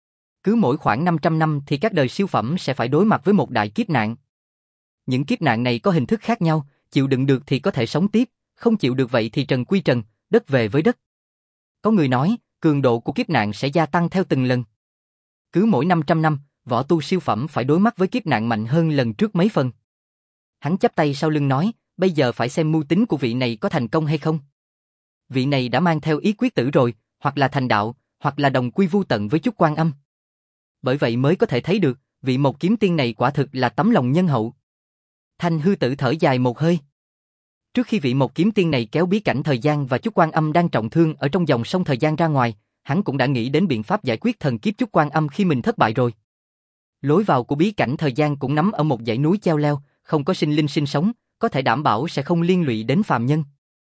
Cứ mỗi khoảng năm trăm năm thì các đời siêu phẩm sẽ phải đối mặt với một đại kiếp nạn. Những kiếp nạn này có hình thức khác nhau, chịu đựng được thì có thể sống tiếp, không chịu được vậy thì trần quy trần, đất về với đất. Có người nói, cường độ của kiếp nạn sẽ gia tăng theo từng lần. Cứ mỗi năm trăm năm, võ tu siêu phẩm phải đối mặt với kiếp nạn mạnh hơn lần trước mấy phần. Hắn chắp tay sau lưng nói, bây giờ phải xem mưu tính của vị này có thành công hay không. Vị này đã mang theo ý quyết tử rồi, hoặc là thành đạo, hoặc là đồng quy vu tận với chút Quan Âm. Bởi vậy mới có thể thấy được, vị Một Kiếm Tiên này quả thực là tấm lòng nhân hậu. Thanh hư tử thở dài một hơi. Trước khi vị Một Kiếm Tiên này kéo bí cảnh thời gian và chút Quan Âm đang trọng thương ở trong dòng sông thời gian ra ngoài, hắn cũng đã nghĩ đến biện pháp giải quyết thần kiếp chút Quan Âm khi mình thất bại rồi. Lối vào của bí cảnh thời gian cũng nắm ở một dãy núi treo leo, không có sinh linh sinh sống, có thể đảm bảo sẽ không liên lụy đến phàm nhân.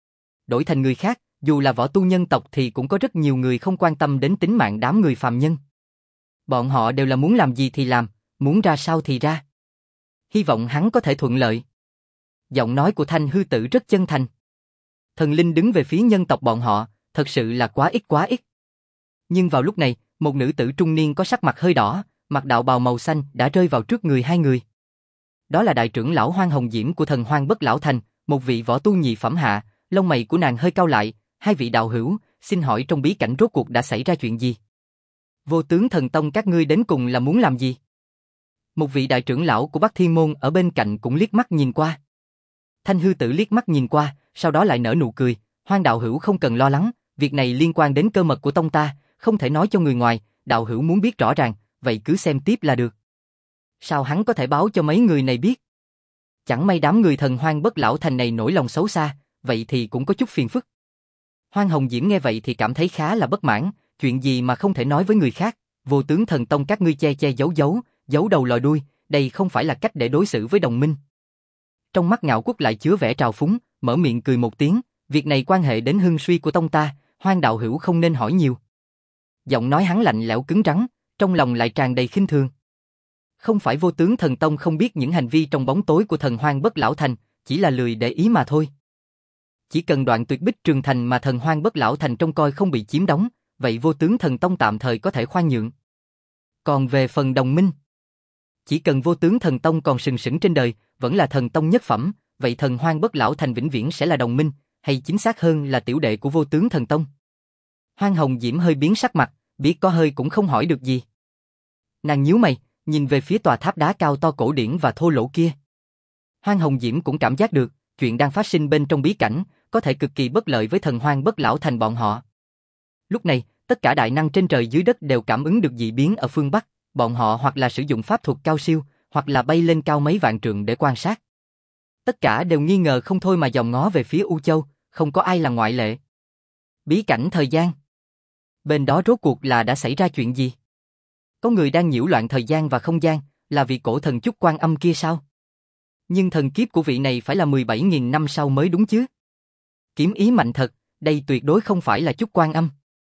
Đổi thành người khác, dù là võ tu nhân tộc thì cũng có rất nhiều người không quan tâm đến tính mạng đám người phàm nhân. Bọn họ đều là muốn làm gì thì làm, muốn ra sao thì ra. Hy vọng hắn có thể thuận lợi. Giọng nói của Thanh hư tử rất chân thành. Thần linh đứng về phía nhân tộc bọn họ, thật sự là quá ít quá ít. Nhưng vào lúc này, một nữ tử trung niên có sắc mặt hơi đỏ, mặc đạo bào màu xanh đã rơi vào trước người hai người. Đó là đại trưởng lão Hoang Hồng Diễm của Thần Hoang Bất Lão Thành, một vị võ tu nhị phẩm hạ, lông mày của nàng hơi cau lại, hai vị đạo hữu, xin hỏi trong bí cảnh rốt cuộc đã xảy ra chuyện gì? Vô Tướng Thần Tông các ngươi đến cùng là muốn làm gì? Một vị đại trưởng lão của Bắc Thiên Môn ở bên cạnh cũng liếc mắt nhìn qua. Thanh hư tử liếc mắt nhìn qua, sau đó lại nở nụ cười, Hoang đạo hữu không cần lo lắng, việc này liên quan đến cơ mật của tông ta, không thể nói cho người ngoài, đạo hữu muốn biết rõ ràng, vậy cứ xem tiếp là được. Sao hắn có thể báo cho mấy người này biết? Chẳng may đám người Thần Hoang Bất Lão Thành này nổi lòng xấu xa, vậy thì cũng có chút phiền phức. Hoang Hồng Diễm nghe vậy thì cảm thấy khá là bất mãn, chuyện gì mà không thể nói với người khác, Vô Tướng Thần Tông các ngươi che che giấu giấu, giấu đầu lòi đuôi, đây không phải là cách để đối xử với đồng minh. Trong mắt Ngạo Quốc lại chứa vẻ trào phúng, mở miệng cười một tiếng, việc này quan hệ đến hưng suy của tông ta, Hoang đạo hữu không nên hỏi nhiều. Giọng nói hắn lạnh lẽo cứng rắn, trong lòng lại tràn đầy khinh thường. Không phải Vô Tướng Thần Tông không biết những hành vi trong bóng tối của Thần Hoang Bất Lão Thành, chỉ là lười để ý mà thôi. Chỉ cần đoạn tuyệt bích trường thành mà Thần Hoang Bất Lão Thành trông coi không bị chiếm đóng, vậy Vô Tướng Thần Tông tạm thời có thể khoan nhượng. Còn về phần đồng minh, chỉ cần Vô Tướng Thần Tông còn sừng sững trên đời, vẫn là thần tông nhất phẩm, vậy Thần Hoang Bất Lão Thành vĩnh viễn sẽ là đồng minh, hay chính xác hơn là tiểu đệ của Vô Tướng Thần Tông. Hoang Hồng Diễm hơi biến sắc mặt, biết có hơi cũng không hỏi được gì. Nàng nhíu mày, nhìn về phía tòa tháp đá cao to cổ điển và thô lỗ kia. Hoang Hồng Diễm cũng cảm giác được, chuyện đang phát sinh bên trong bí cảnh, có thể cực kỳ bất lợi với thần hoang bất lão thành bọn họ. Lúc này, tất cả đại năng trên trời dưới đất đều cảm ứng được dị biến ở phương Bắc, bọn họ hoặc là sử dụng pháp thuật cao siêu, hoặc là bay lên cao mấy vạn trượng để quan sát. Tất cả đều nghi ngờ không thôi mà dòm ngó về phía U Châu, không có ai là ngoại lệ. Bí cảnh thời gian. Bên đó rốt cuộc là đã xảy ra chuyện gì? Có người đang nhiễu loạn thời gian và không gian, là vị cổ thần Chúc Quan Âm kia sao? Nhưng thần kiếp của vị này phải là mười bảy nghìn năm sau mới đúng chứ? Kiếm ý mạnh thật, đây tuyệt đối không phải là Chúc Quan Âm.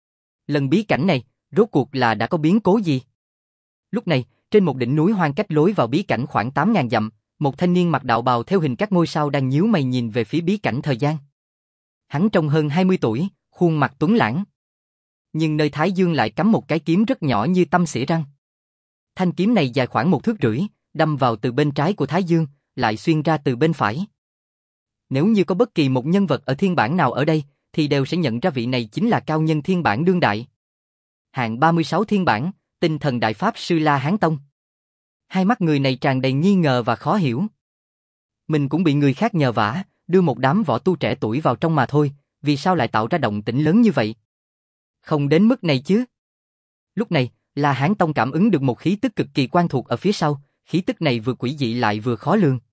Lần bí cảnh này, rốt cuộc là đã có biến cố gì? Lúc này, trên một đỉnh núi hoang cách lối vào bí cảnh khoảng tám ngàn dặm, một thanh niên mặc đạo bào theo hình các ngôi sao đang nhíu mày nhìn về phía bí cảnh thời gian. Hắn trông hơn hai mươi tuổi, khuôn mặt tuấn lãng. Nhưng nơi thái dương lại cắm một cái kiếm rất nhỏ như tăm xỉa răng. Thanh kiếm này dài khoảng một thước rưỡi, đâm vào từ bên trái của thái dương, lại xuyên ra từ bên phải. Nếu như có bất kỳ một nhân vật ở thiên bản nào ở đây, thì đều sẽ nhận ra vị này chính là cao nhân thiên bản đương đại. Hạng ba mươi sáu thiên bản, tinh thần đại pháp sư La Hán Tông. Hai mắt người này tràn đầy nghi ngờ và khó hiểu. Mình cũng bị người khác nhờ vả, đưa một đám võ tu trẻ tuổi vào trong mà thôi, vì sao lại tạo ra động tĩnh lớn như vậy? Không đến mức này chứ. Lúc này, La Hán Tông cảm ứng được một khí tức cực kỳ quen thuộc ở phía sau, khí tức này vừa quỷ dị lại vừa khó lường.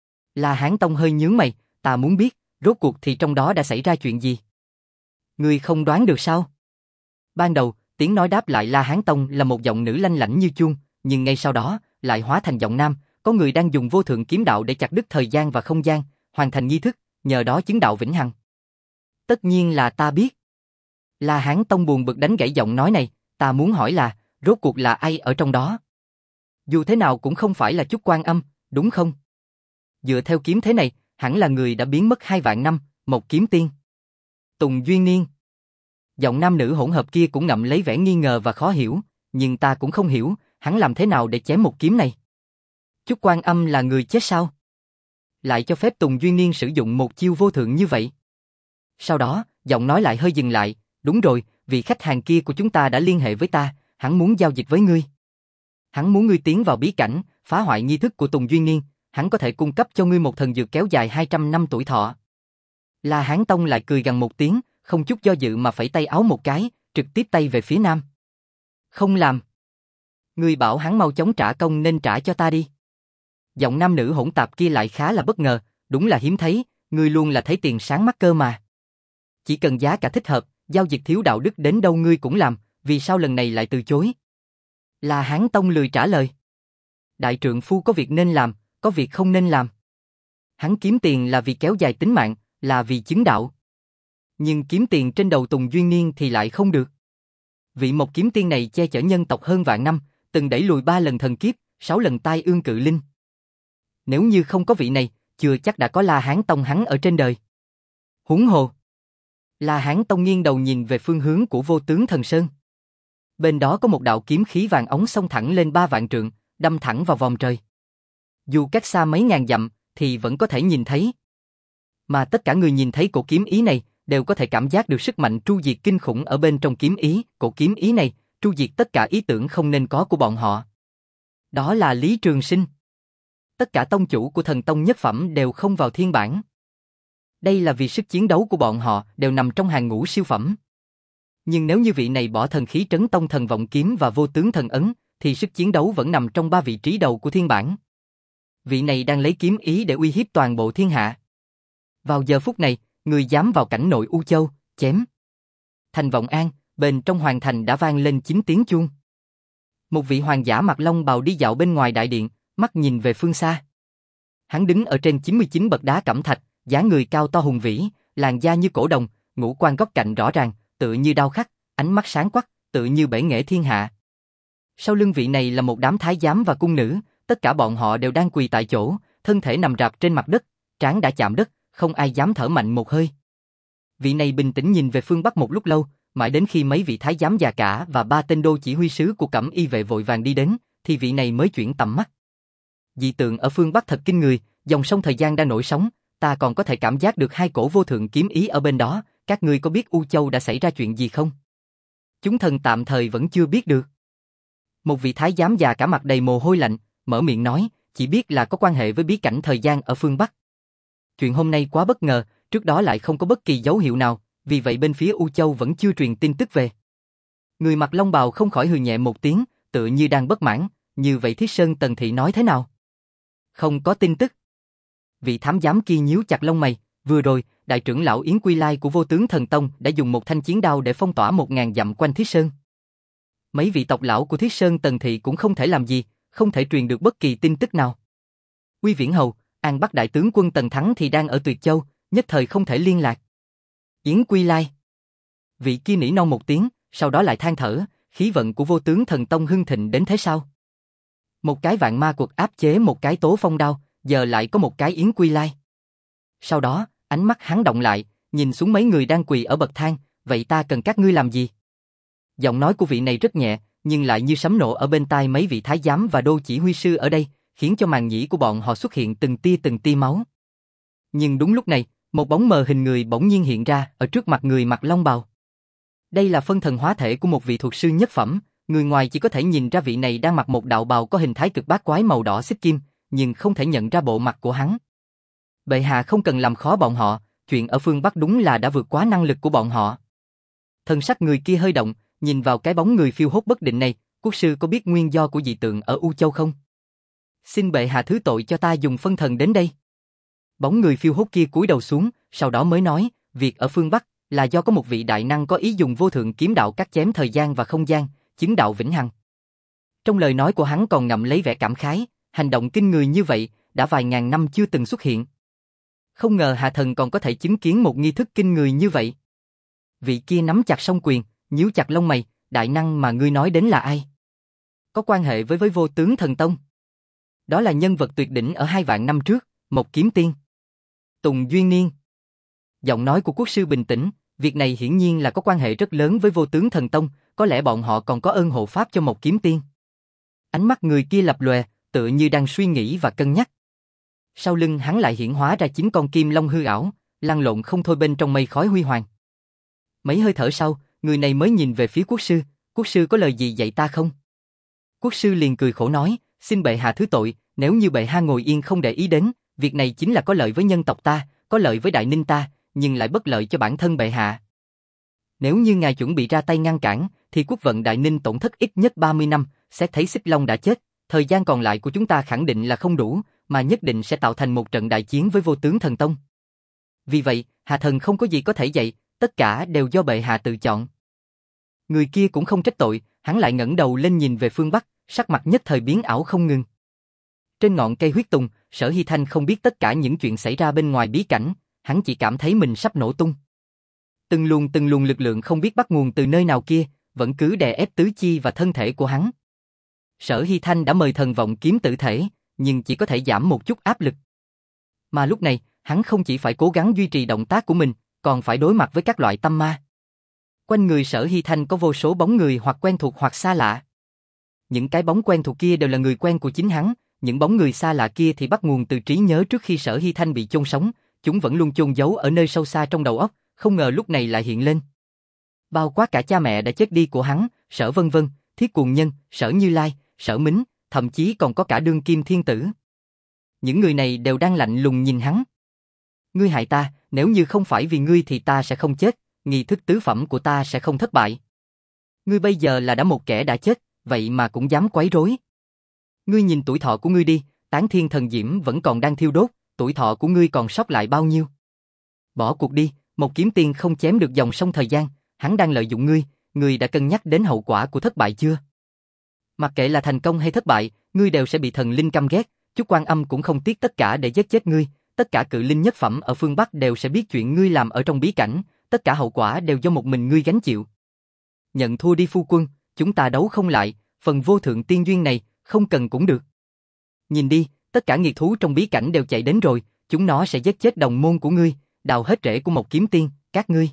La Hán Tông hơi nhướng mày, ta muốn biết, rốt cuộc thì trong đó đã xảy ra chuyện gì? Ngươi không đoán được sao? Ban đầu, tiếng nói đáp lại La Hán Tông là một giọng nữ lanh lảnh như chuông, nhưng ngay sau đó, lại hóa thành giọng nam, có người đang dùng vô thượng kiếm đạo để chặt đứt thời gian và không gian, hoàn thành nghi thức, nhờ đó chứng đạo vĩnh hằng. Tất nhiên là ta biết. La Hán Tông buồn bực đánh gãy giọng nói này, ta muốn hỏi là, rốt cuộc là ai ở trong đó? Dù thế nào cũng không phải là Chúc Quan Âm, đúng không? Dựa theo kiếm thế này, hẳn là người đã biến mất hai vạn năm, một kiếm tiên. Tùng Duyên Niên. Giọng nam nữ hỗn hợp kia cũng ngậm lấy vẻ nghi ngờ và khó hiểu, nhưng ta cũng không hiểu, hắn làm thế nào để chém một kiếm này? Chúc Quan Âm là người chết sao? Lại cho phép Tùng Duyên Niên sử dụng một chiêu vô thượng như vậy? Sau đó, giọng nói lại hơi dừng lại, đúng rồi, vị khách hàng kia của chúng ta đã liên hệ với ta, hắn muốn giao dịch với ngươi. Hắn muốn ngươi tiến vào bí cảnh, phá hoại nghi thức của Tùng Duyên Niên, hắn có thể cung cấp cho ngươi một thần dược kéo dài hai trăm năm tuổi thọ. La Hán Tông lại cười gằn một tiếng, không chút do dự mà phẩy tay áo một cái, trực tiếp tay về phía nam. Không làm. Ngươi bảo hắn mau chóng trả công nên trả cho ta đi. Giọng nam nữ hỗn tạp kia lại khá là bất ngờ, đúng là hiếm thấy, ngươi luôn là thấy tiền sáng mắt cơ mà. Chỉ cần giá cả thích hợp, giao dịch thiếu đạo đức đến đâu ngươi cũng làm, vì sao lần này lại từ chối? La Hán Tông lười trả lời. Đại trượng phu có việc nên làm, có việc không nên làm. Hắn kiếm tiền là vì kéo dài tính mạng, là vì chứng đạo. Nhưng kiếm tiền trên đầu Tùng Duyên Niên thì lại không được. Vị một kiếm tiên này che chở nhân tộc hơn vạn năm, từng đẩy lùi ba lần thần kiếp, sáu lần tai ương cự linh. Nếu như không có vị này, chưa chắc đã có La Hán Tông hắn ở trên đời. Huống hồ. La Hán Tông nghiêng đầu nhìn về phương hướng của Vô Tướng Thần Sơn. Bên đó có một đạo kiếm khí vàng óng xông thẳng lên ba vạn trượng, đâm thẳng vào vòng trời. Dù cách xa mấy ngàn dặm, thì vẫn có thể nhìn thấy. Mà tất cả người nhìn thấy cổ kiếm ý này, đều có thể cảm giác được sức mạnh tru diệt kinh khủng ở bên trong kiếm ý. Cổ kiếm ý này, tru diệt tất cả ý tưởng không nên có của bọn họ. Đó là Lý Trường Sinh. Tất cả tông chủ của thần tông nhất phẩm đều không vào thiên bản. Đây là vì sức chiến đấu của bọn họ đều nằm trong hàng ngũ siêu phẩm. Nhưng nếu như vị này bỏ thần khí trấn tông thần vọng kiếm và vô tướng thần ấn, thì sức chiến đấu vẫn nằm trong ba vị trí đầu của thiên bản. Vị này đang lấy kiếm ý để uy hiếp toàn bộ thiên hạ. Vào giờ phút này, người dám vào cảnh nội U Châu, chém. Thành Vọng An, bên trong hoàng thành đã vang lên chín tiếng chuông. Một vị hoàng giả mặc long bào đi dạo bên ngoài đại điện, mắt nhìn về phương xa. Hắn đứng ở trên chín mươi chín bậc đá cẩm thạch, dáng người cao to hùng vĩ, làn da như cổ đồng, ngũ quan góc cạnh rõ ràng, tựa như đao khắc, ánh mắt sáng quắc, tựa như bể nghệ thiên hạ. Sau lưng vị này là một đám thái giám và cung nữ, tất cả bọn họ đều đang quỳ tại chỗ, thân thể nằm rạp trên mặt đất, trán đã chạm đất, không ai dám thở mạnh một hơi. Vị này bình tĩnh nhìn về phương Bắc một lúc lâu, mãi đến khi mấy vị thái giám già cả và ba tên đô chỉ huy sứ của Cẩm Y vệ vội vàng đi đến, thì vị này mới chuyển tầm mắt. Dị tượng ở phương Bắc thật kinh người, dòng sông thời gian đang nổi sóng, ta còn có thể cảm giác được hai cổ vô thượng kiếm ý ở bên đó, các ngươi có biết U Châu đã xảy ra chuyện gì không? Chúng thần tạm thời vẫn chưa biết được. Một vị thái giám già cả mặt đầy mồ hôi lạnh, mở miệng nói, chỉ biết là có quan hệ với bí cảnh thời gian ở phương Bắc. Chuyện hôm nay quá bất ngờ, trước đó lại không có bất kỳ dấu hiệu nào, vì vậy bên phía U Châu vẫn chưa truyền tin tức về. Người mặc long bào không khỏi hừ nhẹ một tiếng, tựa như đang bất mãn, như vậy Thiết Sơn Tần Thị nói thế nào? Không có tin tức. Vị thám giám kia nhíu chặt lông mày, vừa rồi, đại trưởng lão Yến Quy Lai của Vô Tướng Thần Tông đã dùng một thanh chiến đao để phong tỏa một ngàn dặm quanh Thiết Sơn. Mấy vị tộc lão của Thiết Sơn Tần Thị cũng không thể làm gì, không thể truyền được bất kỳ tin tức nào. Quy Viễn Hầu, An Bắc đại tướng quân Tần Thắng thì đang ở Tuyệt Châu, nhất thời không thể liên lạc. Yến Quy Lai. Vị kia nỉ non một tiếng, sau đó lại than thở, khí vận của Vô Tướng Thần Tông hưng thịnh đến thế sao? Một cái vạn ma quật áp chế một cái Tố Phong đao, giờ lại có một cái Yến Quy Lai. Sau đó, ánh mắt hắn động lại, nhìn xuống mấy người đang quỳ ở bậc thang, vậy ta cần các ngươi làm gì? Giọng nói của vị này rất nhẹ, nhưng lại như sấm nổ ở bên tai mấy vị thái giám và đô chỉ huy sư ở đây, khiến cho màng nhĩ của bọn họ xuất hiện từng tia từng tia máu. Nhưng đúng lúc này, một bóng mờ hình người bỗng nhiên hiện ra ở trước mặt người mặc long bào. Đây là phân thần hóa thể của một vị thuật sư nhất phẩm, người ngoài chỉ có thể nhìn ra vị này đang mặc một đạo bào có hình thái cực bát quái màu đỏ xích kim, nhưng không thể nhận ra bộ mặt của hắn. Bệ hạ không cần làm khó bọn họ, chuyện ở phương Bắc đúng là đã vượt quá năng lực của bọn họ. Thần sắc người kia hơi động, nhìn vào cái bóng người phiêu hốt bất định này, quốc sư có biết nguyên do của dị tượng ở U Châu không? Xin bệ hạ thứ tội cho ta dùng phân thần đến đây. Bóng người phiêu hốt kia cúi đầu xuống, sau đó mới nói, việc ở phương Bắc là do có một vị đại năng có ý dùng vô thượng kiếm đạo cắt chém thời gian và không gian, chứng đạo vĩnh hằng. Trong lời nói của hắn còn ngậm lấy vẻ cảm khái, hành động kinh người như vậy, đã vài ngàn năm chưa từng xuất hiện. Không ngờ hạ thần còn có thể chứng kiến một nghi thức kinh người như vậy. Vị kia nắm chặt song quyền, nhíu chặt lông mày, đại năng mà ngươi nói đến là ai? Có quan hệ với với Vô Tướng Thần Tông. Đó là nhân vật tuyệt đỉnh ở hai vạn năm trước, Một Kiếm Tiên. Tùng Duyên Niên. Giọng nói của quốc sư bình tĩnh, việc này hiển nhiên là có quan hệ rất lớn với Vô Tướng Thần Tông, có lẽ bọn họ còn có ơn hộ pháp cho Một Kiếm Tiên. Ánh mắt người kia lập lòe, tựa như đang suy nghĩ và cân nhắc. Sau lưng hắn lại hiển hóa ra chín con kim long hư ảo, lăn lộn không thôi bên trong mây khói huy hoàng. Mấy hơi thở sau, người này mới nhìn về phía quốc sư, quốc sư có lời gì dạy ta không? Quốc sư liền cười khổ nói, xin bệ hạ thứ tội, nếu như bệ hạ ngồi yên không để ý đến, việc này chính là có lợi với nhân tộc ta, có lợi với đại ninh ta, nhưng lại bất lợi cho bản thân bệ hạ. Nếu như ngài chuẩn bị ra tay ngăn cản, thì quốc vận đại ninh tổn thất ít nhất ba mươi năm, sẽ thấy Xích Long đã chết, thời gian còn lại của chúng ta khẳng định là không đủ, mà nhất định sẽ tạo thành một trận đại chiến với Vô Tướng Thần Tông. Vì vậy, hạ thần không có gì có thể dạy, tất cả đều do bệ hạ tự chọn. Người kia cũng không trách tội, hắn lại ngẩng đầu lên nhìn về phương Bắc, sắc mặt nhất thời biến ảo không ngừng. Trên ngọn cây huyết tùng, Sở Hy Thanh không biết tất cả những chuyện xảy ra bên ngoài bí cảnh, hắn chỉ cảm thấy mình sắp nổ tung. Từng luồng từng luồng lực lượng không biết bắt nguồn từ nơi nào kia, vẫn cứ đè ép tứ chi và thân thể của hắn. Sở Hy Thanh đã mời thần vọng kiếm tự thể, nhưng chỉ có thể giảm một chút áp lực. Mà lúc này, hắn không chỉ phải cố gắng duy trì động tác của mình, còn phải đối mặt với các loại tâm ma. Quanh người Sở Hy Thanh có vô số bóng người hoặc quen thuộc hoặc xa lạ. Những cái bóng quen thuộc kia đều là người quen của chính hắn, những bóng người xa lạ kia thì bắt nguồn từ trí nhớ trước khi Sở Hy Thanh bị chôn sống, chúng vẫn luôn chôn giấu ở nơi sâu xa trong đầu óc, không ngờ lúc này lại hiện lên. Bao quát cả cha mẹ đã chết đi của hắn, Sở Vân Vân, Thiết Cuồng Nhân, Sở Như Lai, Sở Mính, thậm chí còn có cả đương kim thiên tử. Những người này đều đang lạnh lùng nhìn hắn. Ngươi hại ta, nếu như không phải vì ngươi thì ta sẽ không chết, nghi thức tứ phẩm của ta sẽ không thất bại. Ngươi bây giờ là đã một kẻ đã chết, vậy mà cũng dám quấy rối. Ngươi nhìn tuổi thọ của ngươi đi, Tán Thiên Thần Diễm vẫn còn đang thiêu đốt, tuổi thọ của ngươi còn sót lại bao nhiêu? Bỏ cuộc đi, Một Kiếm Tiên không chém được dòng sông thời gian, hắn đang lợi dụng ngươi, ngươi đã cân nhắc đến hậu quả của thất bại chưa? Mặc kệ là thành công hay thất bại, ngươi đều sẽ bị thần linh căm ghét, Chúc Quan Âm cũng không tiếc tất cả để giết chết ngươi, tất cả cự linh nhất phẩm ở phương Bắc đều sẽ biết chuyện ngươi làm ở trong bí cảnh, tất cả hậu quả đều do một mình ngươi gánh chịu. Nhận thua đi phu quân, chúng ta đấu không lại, phần vô thượng tiên duyên này, không cần cũng được. Nhìn đi, tất cả nghiệt thú trong bí cảnh đều chạy đến rồi, chúng nó sẽ giết chết đồng môn của ngươi, đào hết rễ của Một Kiếm Tiên, các ngươi.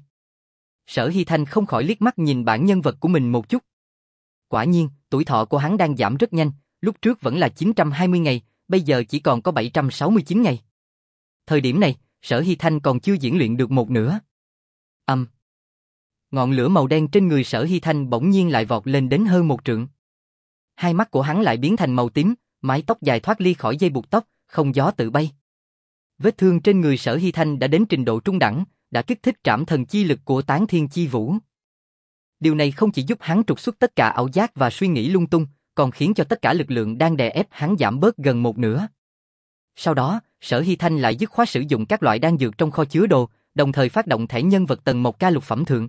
Sở Hy Thanh không khỏi liếc mắt nhìn bản nhân vật của mình một chút. Quả nhiên, tuổi thọ của hắn đang giảm rất nhanh, lúc trước vẫn là chín trăm hai mươi ngày, bây giờ chỉ còn có bảy trăm sáu mươi chín ngày. Thời điểm này, Sở Hy Thanh còn chưa diễn luyện được một nửa. Âm. Um. Ngọn lửa màu đen trên người Sở Hy Thanh bỗng nhiên lại vọt lên đến hơn một trượng. Hai mắt của hắn lại biến thành màu tím, mái tóc dài thoát ly khỏi dây buộc tóc, không gió tự bay. Vết thương trên người Sở Hy Thanh đã đến trình độ trung đẳng, đã kích thích trảm thần chi lực của Tán Thiên Chi Vũ. Điều này không chỉ giúp hắn trục xuất tất cả ảo giác và suy nghĩ lung tung, còn khiến cho tất cả lực lượng đang đè ép hắn giảm bớt gần một nửa. Sau đó, Sở Hy Thanh lại dứt khoát sử dụng các loại đan dược trong kho chứa đồ, đồng thời phát động thẻ nhân vật tầng một ca lục phẩm thượng.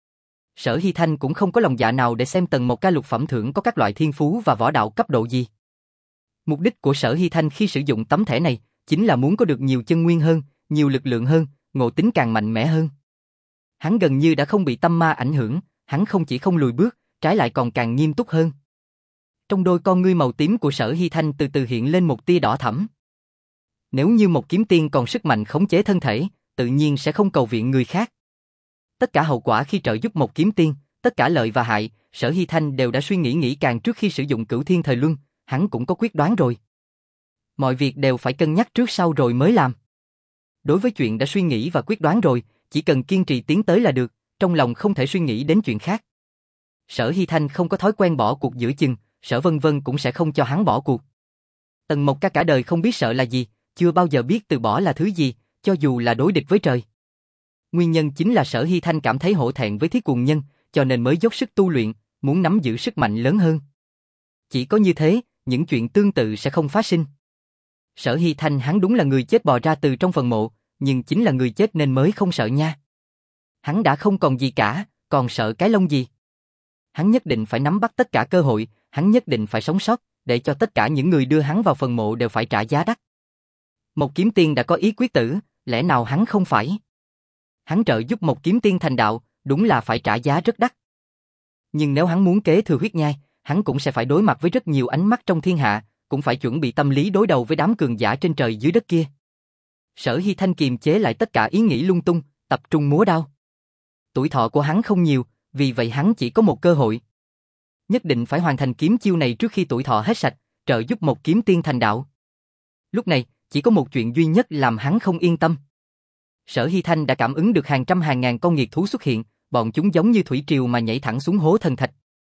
Sở Hy Thanh cũng không có lòng dạ nào để xem tầng một ca lục phẩm thượng có các loại thiên phú và võ đạo cấp độ gì. Mục đích của Sở Hy Thanh khi sử dụng tấm thẻ này chính là muốn có được nhiều chân nguyên hơn, nhiều lực lượng hơn, ngộ tính càng mạnh mẽ hơn. Hắn gần như đã không bị tâm ma ảnh hưởng, hắn không chỉ không lùi bước, trái lại còn càng nghiêm túc hơn. Trong đôi con ngươi màu tím của Sở Hy Thanh từ từ hiện lên một tia đỏ thẫm. Nếu như một kiếm tiên còn sức mạnh khống chế thân thể, tự nhiên sẽ không cầu viện người khác. Tất cả hậu quả khi trợ giúp một kiếm tiên, tất cả lợi và hại, Sở Hy Thanh đều đã suy nghĩ nghĩ càng trước khi sử dụng Cửu Thiên Thời Luân, hắn cũng có quyết đoán rồi. Mọi việc đều phải cân nhắc trước sau rồi mới làm. Đối với chuyện đã suy nghĩ và quyết đoán rồi, chỉ cần kiên trì tiến tới là được, trong lòng không thể suy nghĩ đến chuyện khác. Sở Hy Thanh không có thói quen bỏ cuộc giữa chừng, Sở Vân Vân cũng sẽ không cho hắn bỏ cuộc. Tần Mộc Ca cả đời không biết sợ là gì, chưa bao giờ biết từ bỏ là thứ gì, cho dù là đối địch với trời. Nguyên nhân chính là Sở Hy Thanh cảm thấy hổ thẹn với Thiết Cuồng Nhân, cho nên mới dốc sức tu luyện, muốn nắm giữ sức mạnh lớn hơn. Chỉ có như thế, những chuyện tương tự sẽ không phát sinh. Sở Hy Thanh hắn đúng là người chết bò ra từ trong phần mộ, nhưng chính là người chết nên mới không sợ nha. Hắn đã không còn gì cả, còn sợ cái lông gì. Hắn nhất định phải nắm bắt tất cả cơ hội, hắn nhất định phải sống sót, để cho tất cả những người đưa hắn vào phần mộ đều phải trả giá đắt. Một kiếm tiên đã có ý quyết tử, lẽ nào hắn không phải? Hắn trợ giúp một kiếm tiên thành đạo, đúng là phải trả giá rất đắt. Nhưng nếu hắn muốn kế thừa huyết nhai, hắn cũng sẽ phải đối mặt với rất nhiều ánh mắt trong thiên hạ, cũng phải chuẩn bị tâm lý đối đầu với đám cường giả trên trời dưới đất kia. Sở Hy Thanh kiềm chế lại tất cả ý nghĩ lung tung, tập trung múa đao. Tuổi thọ của hắn không nhiều, vì vậy hắn chỉ có một cơ hội. Nhất định phải hoàn thành kiếm chiêu này trước khi tuổi thọ hết sạch, trợ giúp một kiếm tiên thành đạo. Lúc này, chỉ có một chuyện duy nhất làm hắn không yên tâm. Sở Hy Thanh đã cảm ứng được hàng trăm hàng ngàn con nghiệt thú xuất hiện, bọn chúng giống như thủy triều mà nhảy thẳng xuống hố thần thạch.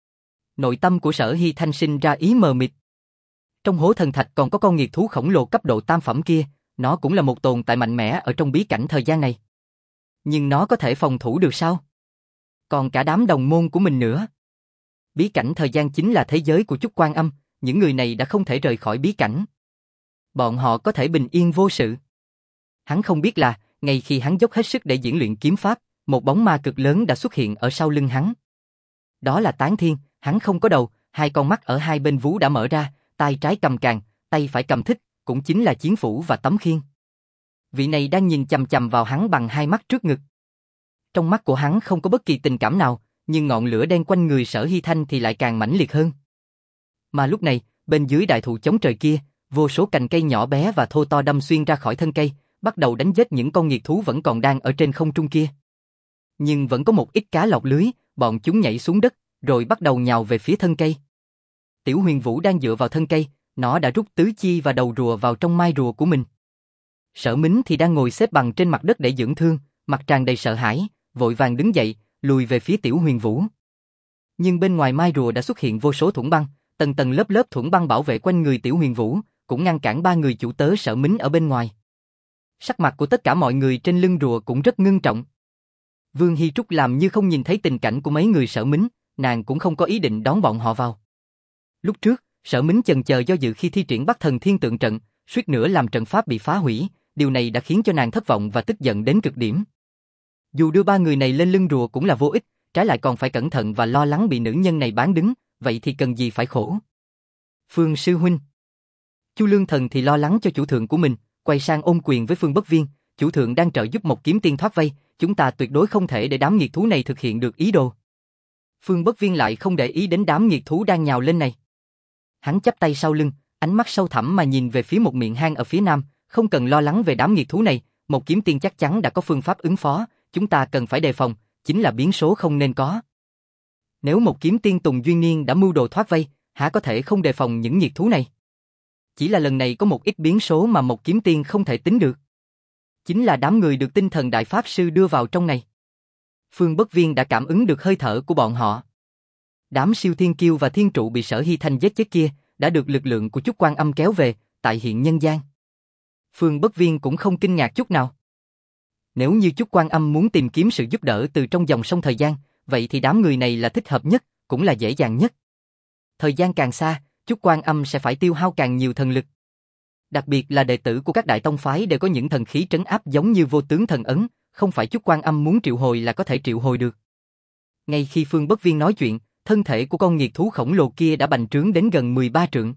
Nội tâm của Sở Hy Thanh sinh ra ý mờ mịt. Trong hố thần thạch còn có con nghiệt thú khổng lồ cấp độ tam phẩm kia, nó cũng là một tồn tại mạnh mẽ ở trong bí cảnh thời gian này. Nhưng nó có thể phòng thủ được sao? Còn cả đám đồng môn của mình nữa. Bí cảnh thời gian chính là thế giới của Chúc Quan Âm, những người này đã không thể rời khỏi bí cảnh. Bọn họ có thể bình yên vô sự. Hắn không biết là, ngay khi hắn dốc hết sức để diễn luyện kiếm pháp, một bóng ma cực lớn đã xuất hiện ở sau lưng hắn. Đó là Tán Thiên, hắn không có đầu, hai con mắt ở hai bên vú đã mở ra, tay trái cầm càng, tay phải cầm thích, cũng chính là chiến phủ và tấm khiên. Vị này đang nhìn chằm chằm vào hắn bằng hai mắt trước ngực. Trong mắt của hắn không có bất kỳ tình cảm nào, nhưng ngọn lửa đen quanh người Sở Hy Thanh thì lại càng mãnh liệt hơn. Mà lúc này, bên dưới đại thụ chống trời kia, vô số cành cây nhỏ bé và thô to đâm xuyên ra khỏi thân cây, bắt đầu đánh giết những con nghiệt thú vẫn còn đang ở trên không trung kia. Nhưng vẫn có một ít cá lọt lưới, bọn chúng nhảy xuống đất, rồi bắt đầu nhào về phía thân cây. Tiểu Huyền Vũ đang dựa vào thân cây, nó đã rút tứ chi và đầu rùa vào trong mai rùa của mình. Sở Mính thì đang ngồi xếp bằng trên mặt đất để dưỡng thương, mặt tràn đầy sợ hãi, vội vàng đứng dậy, lùi về phía Tiểu Huyền Vũ. Nhưng bên ngoài mai rùa đã xuất hiện vô số thủng băng, tầng tầng lớp lớp thủng băng bảo vệ quanh người Tiểu Huyền Vũ, cũng ngăn cản ba người chủ tớ Sở Mính ở bên ngoài. Sắc mặt của tất cả mọi người trên lưng rùa cũng rất ngưng trọng. Vương Hy Trúc làm như không nhìn thấy tình cảnh của mấy người Sở Mính, nàng cũng không có ý định đón bọn họ vào. Lúc trước, Sở Mính chần chờ do dự khi thi triển Bắc Thần Thiên Tượng Trận, suýt nữa làm trận pháp bị phá hủy, điều này đã khiến cho nàng thất vọng và tức giận đến cực điểm. Dù đưa ba người này lên lưng rùa cũng là vô ích, trái lại còn phải cẩn thận và lo lắng bị nữ nhân này bán đứng, vậy thì cần gì phải khổ. Phương sư huynh. Chu Lương Thần thì lo lắng cho chủ thượng của mình, quay sang ôm quyền với Phương Bất Viên, chủ thượng đang trợ giúp một kiếm tiên thoát vây, chúng ta tuyệt đối không thể để đám nghiệt thú này thực hiện được ý đồ. Phương Bất Viên lại không để ý đến đám nghiệt thú đang nhào lên này. Hắn chắp tay sau lưng, ánh mắt sâu thẳm mà nhìn về phía một miệng hang ở phía nam, không cần lo lắng về đám nghiệt thú này, một kiếm tiên chắc chắn đã có phương pháp ứng phó, chúng ta cần phải đề phòng, chính là biến số không nên có. Nếu một kiếm tiên Tùng Duyên Niên đã mưu đồ thoát vây, há có thể không đề phòng những nghiệt thú này? Chỉ là lần này có một ít biến số mà một kiếm tiên không thể tính được. Chính là đám người được tinh thần đại pháp sư đưa vào trong này. Phương Bất Viên đã cảm ứng được hơi thở của bọn họ. Đám siêu thiên kiêu và thiên trụ bị Sở Hy Thanh giết chết kia, đã được lực lượng của Chúc Quan Âm kéo về, tại hiện nhân gian. Phương Bất Viên cũng không kinh ngạc chút nào. Nếu như Chúc Quan Âm muốn tìm kiếm sự giúp đỡ từ trong dòng sông thời gian, vậy thì đám người này là thích hợp nhất, cũng là dễ dàng nhất. Thời gian càng xa, Chúc Quan Âm sẽ phải tiêu hao càng nhiều thần lực. Đặc biệt là đệ tử của các đại tông phái đều có những thần khí trấn áp giống như vô tướng thần ấn, không phải Chúc Quan Âm muốn triệu hồi là có thể triệu hồi được. Ngay khi Phương Bất Viên nói chuyện, thân thể của con nghiệt thú khổng lồ kia đã bành trướng đến gần mười ba trượng.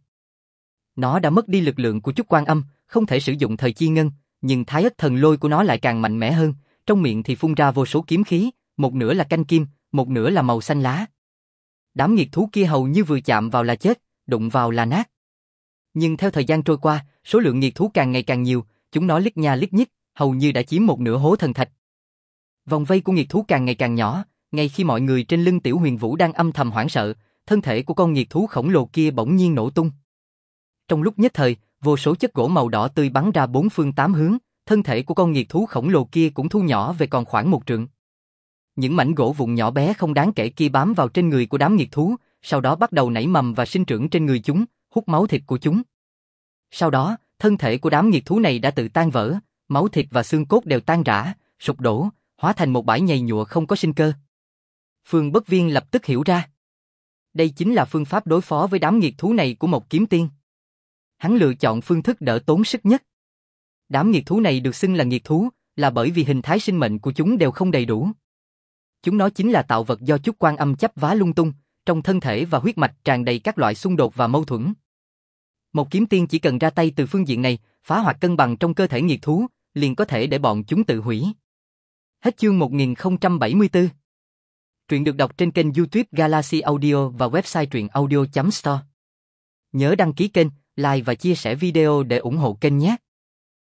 Nó đã mất đi lực lượng của Chúc Quan Âm, không thể sử dụng thời chi ngân, nhưng thái ất thần lôi của nó lại càng mạnh mẽ hơn, trong miệng thì phun ra vô số kiếm khí, một nửa là canh kim, một nửa là màu xanh lá. Đám nghiệt thú kia hầu như vừa chạm vào là chết, đụng vào là nát. Nhưng theo thời gian trôi qua, số lượng nghiệt thú càng ngày càng nhiều, chúng nó lít nha lít nhít, hầu như đã chiếm một nửa hố thần thạch. Vòng vây của nghiệt thú càng ngày càng nhỏ, ngay khi mọi người trên lưng Tiểu Huyền Vũ đang âm thầm hoảng sợ, thân thể của con nghiệt thú khổng lồ kia bỗng nhiên nổ tung. Trong lúc nhất thời, vô số chất gỗ màu đỏ tươi bắn ra bốn phương tám hướng, thân thể của con nghiệt thú khổng lồ kia cũng thu nhỏ về còn khoảng một trượng. Những mảnh gỗ vụn nhỏ bé không đáng kể kia bám vào trên người của đám nghiệt thú, sau đó bắt đầu nảy mầm và sinh trưởng trên người chúng, hút máu thịt của chúng. Sau đó, thân thể của đám nghiệt thú này đã tự tan vỡ, máu thịt và xương cốt đều tan rã, sụp đổ, hóa thành một bãi nhầy nhụa không có sinh cơ. Phương Bất Viên lập tức hiểu ra. Đây chính là phương pháp đối phó với đám nghiệt thú này của một kiếm tiên. Hắn lựa chọn phương thức đỡ tốn sức nhất. Đám nghiệt thú này được xưng là nghiệt thú, là bởi vì hình thái sinh mệnh của chúng đều không đầy đủ. Chúng nó chính là tạo vật do Chúc Quan Âm chấp vá lung tung, trong thân thể và huyết mạch tràn đầy các loại xung đột và mâu thuẫn. Một kiếm tiên chỉ cần ra tay từ phương diện này, phá hoại cân bằng trong cơ thể nghiệt thú, liền có thể để bọn chúng tự hủy. Hết chương một nghìn không trăm bảy mươi tư. Truyện được đọc trên kênh YouTube Galaxy Audio và website truyện audio chấm store. Nhớ đăng ký kênh, like và chia sẻ video để ủng hộ kênh nhé.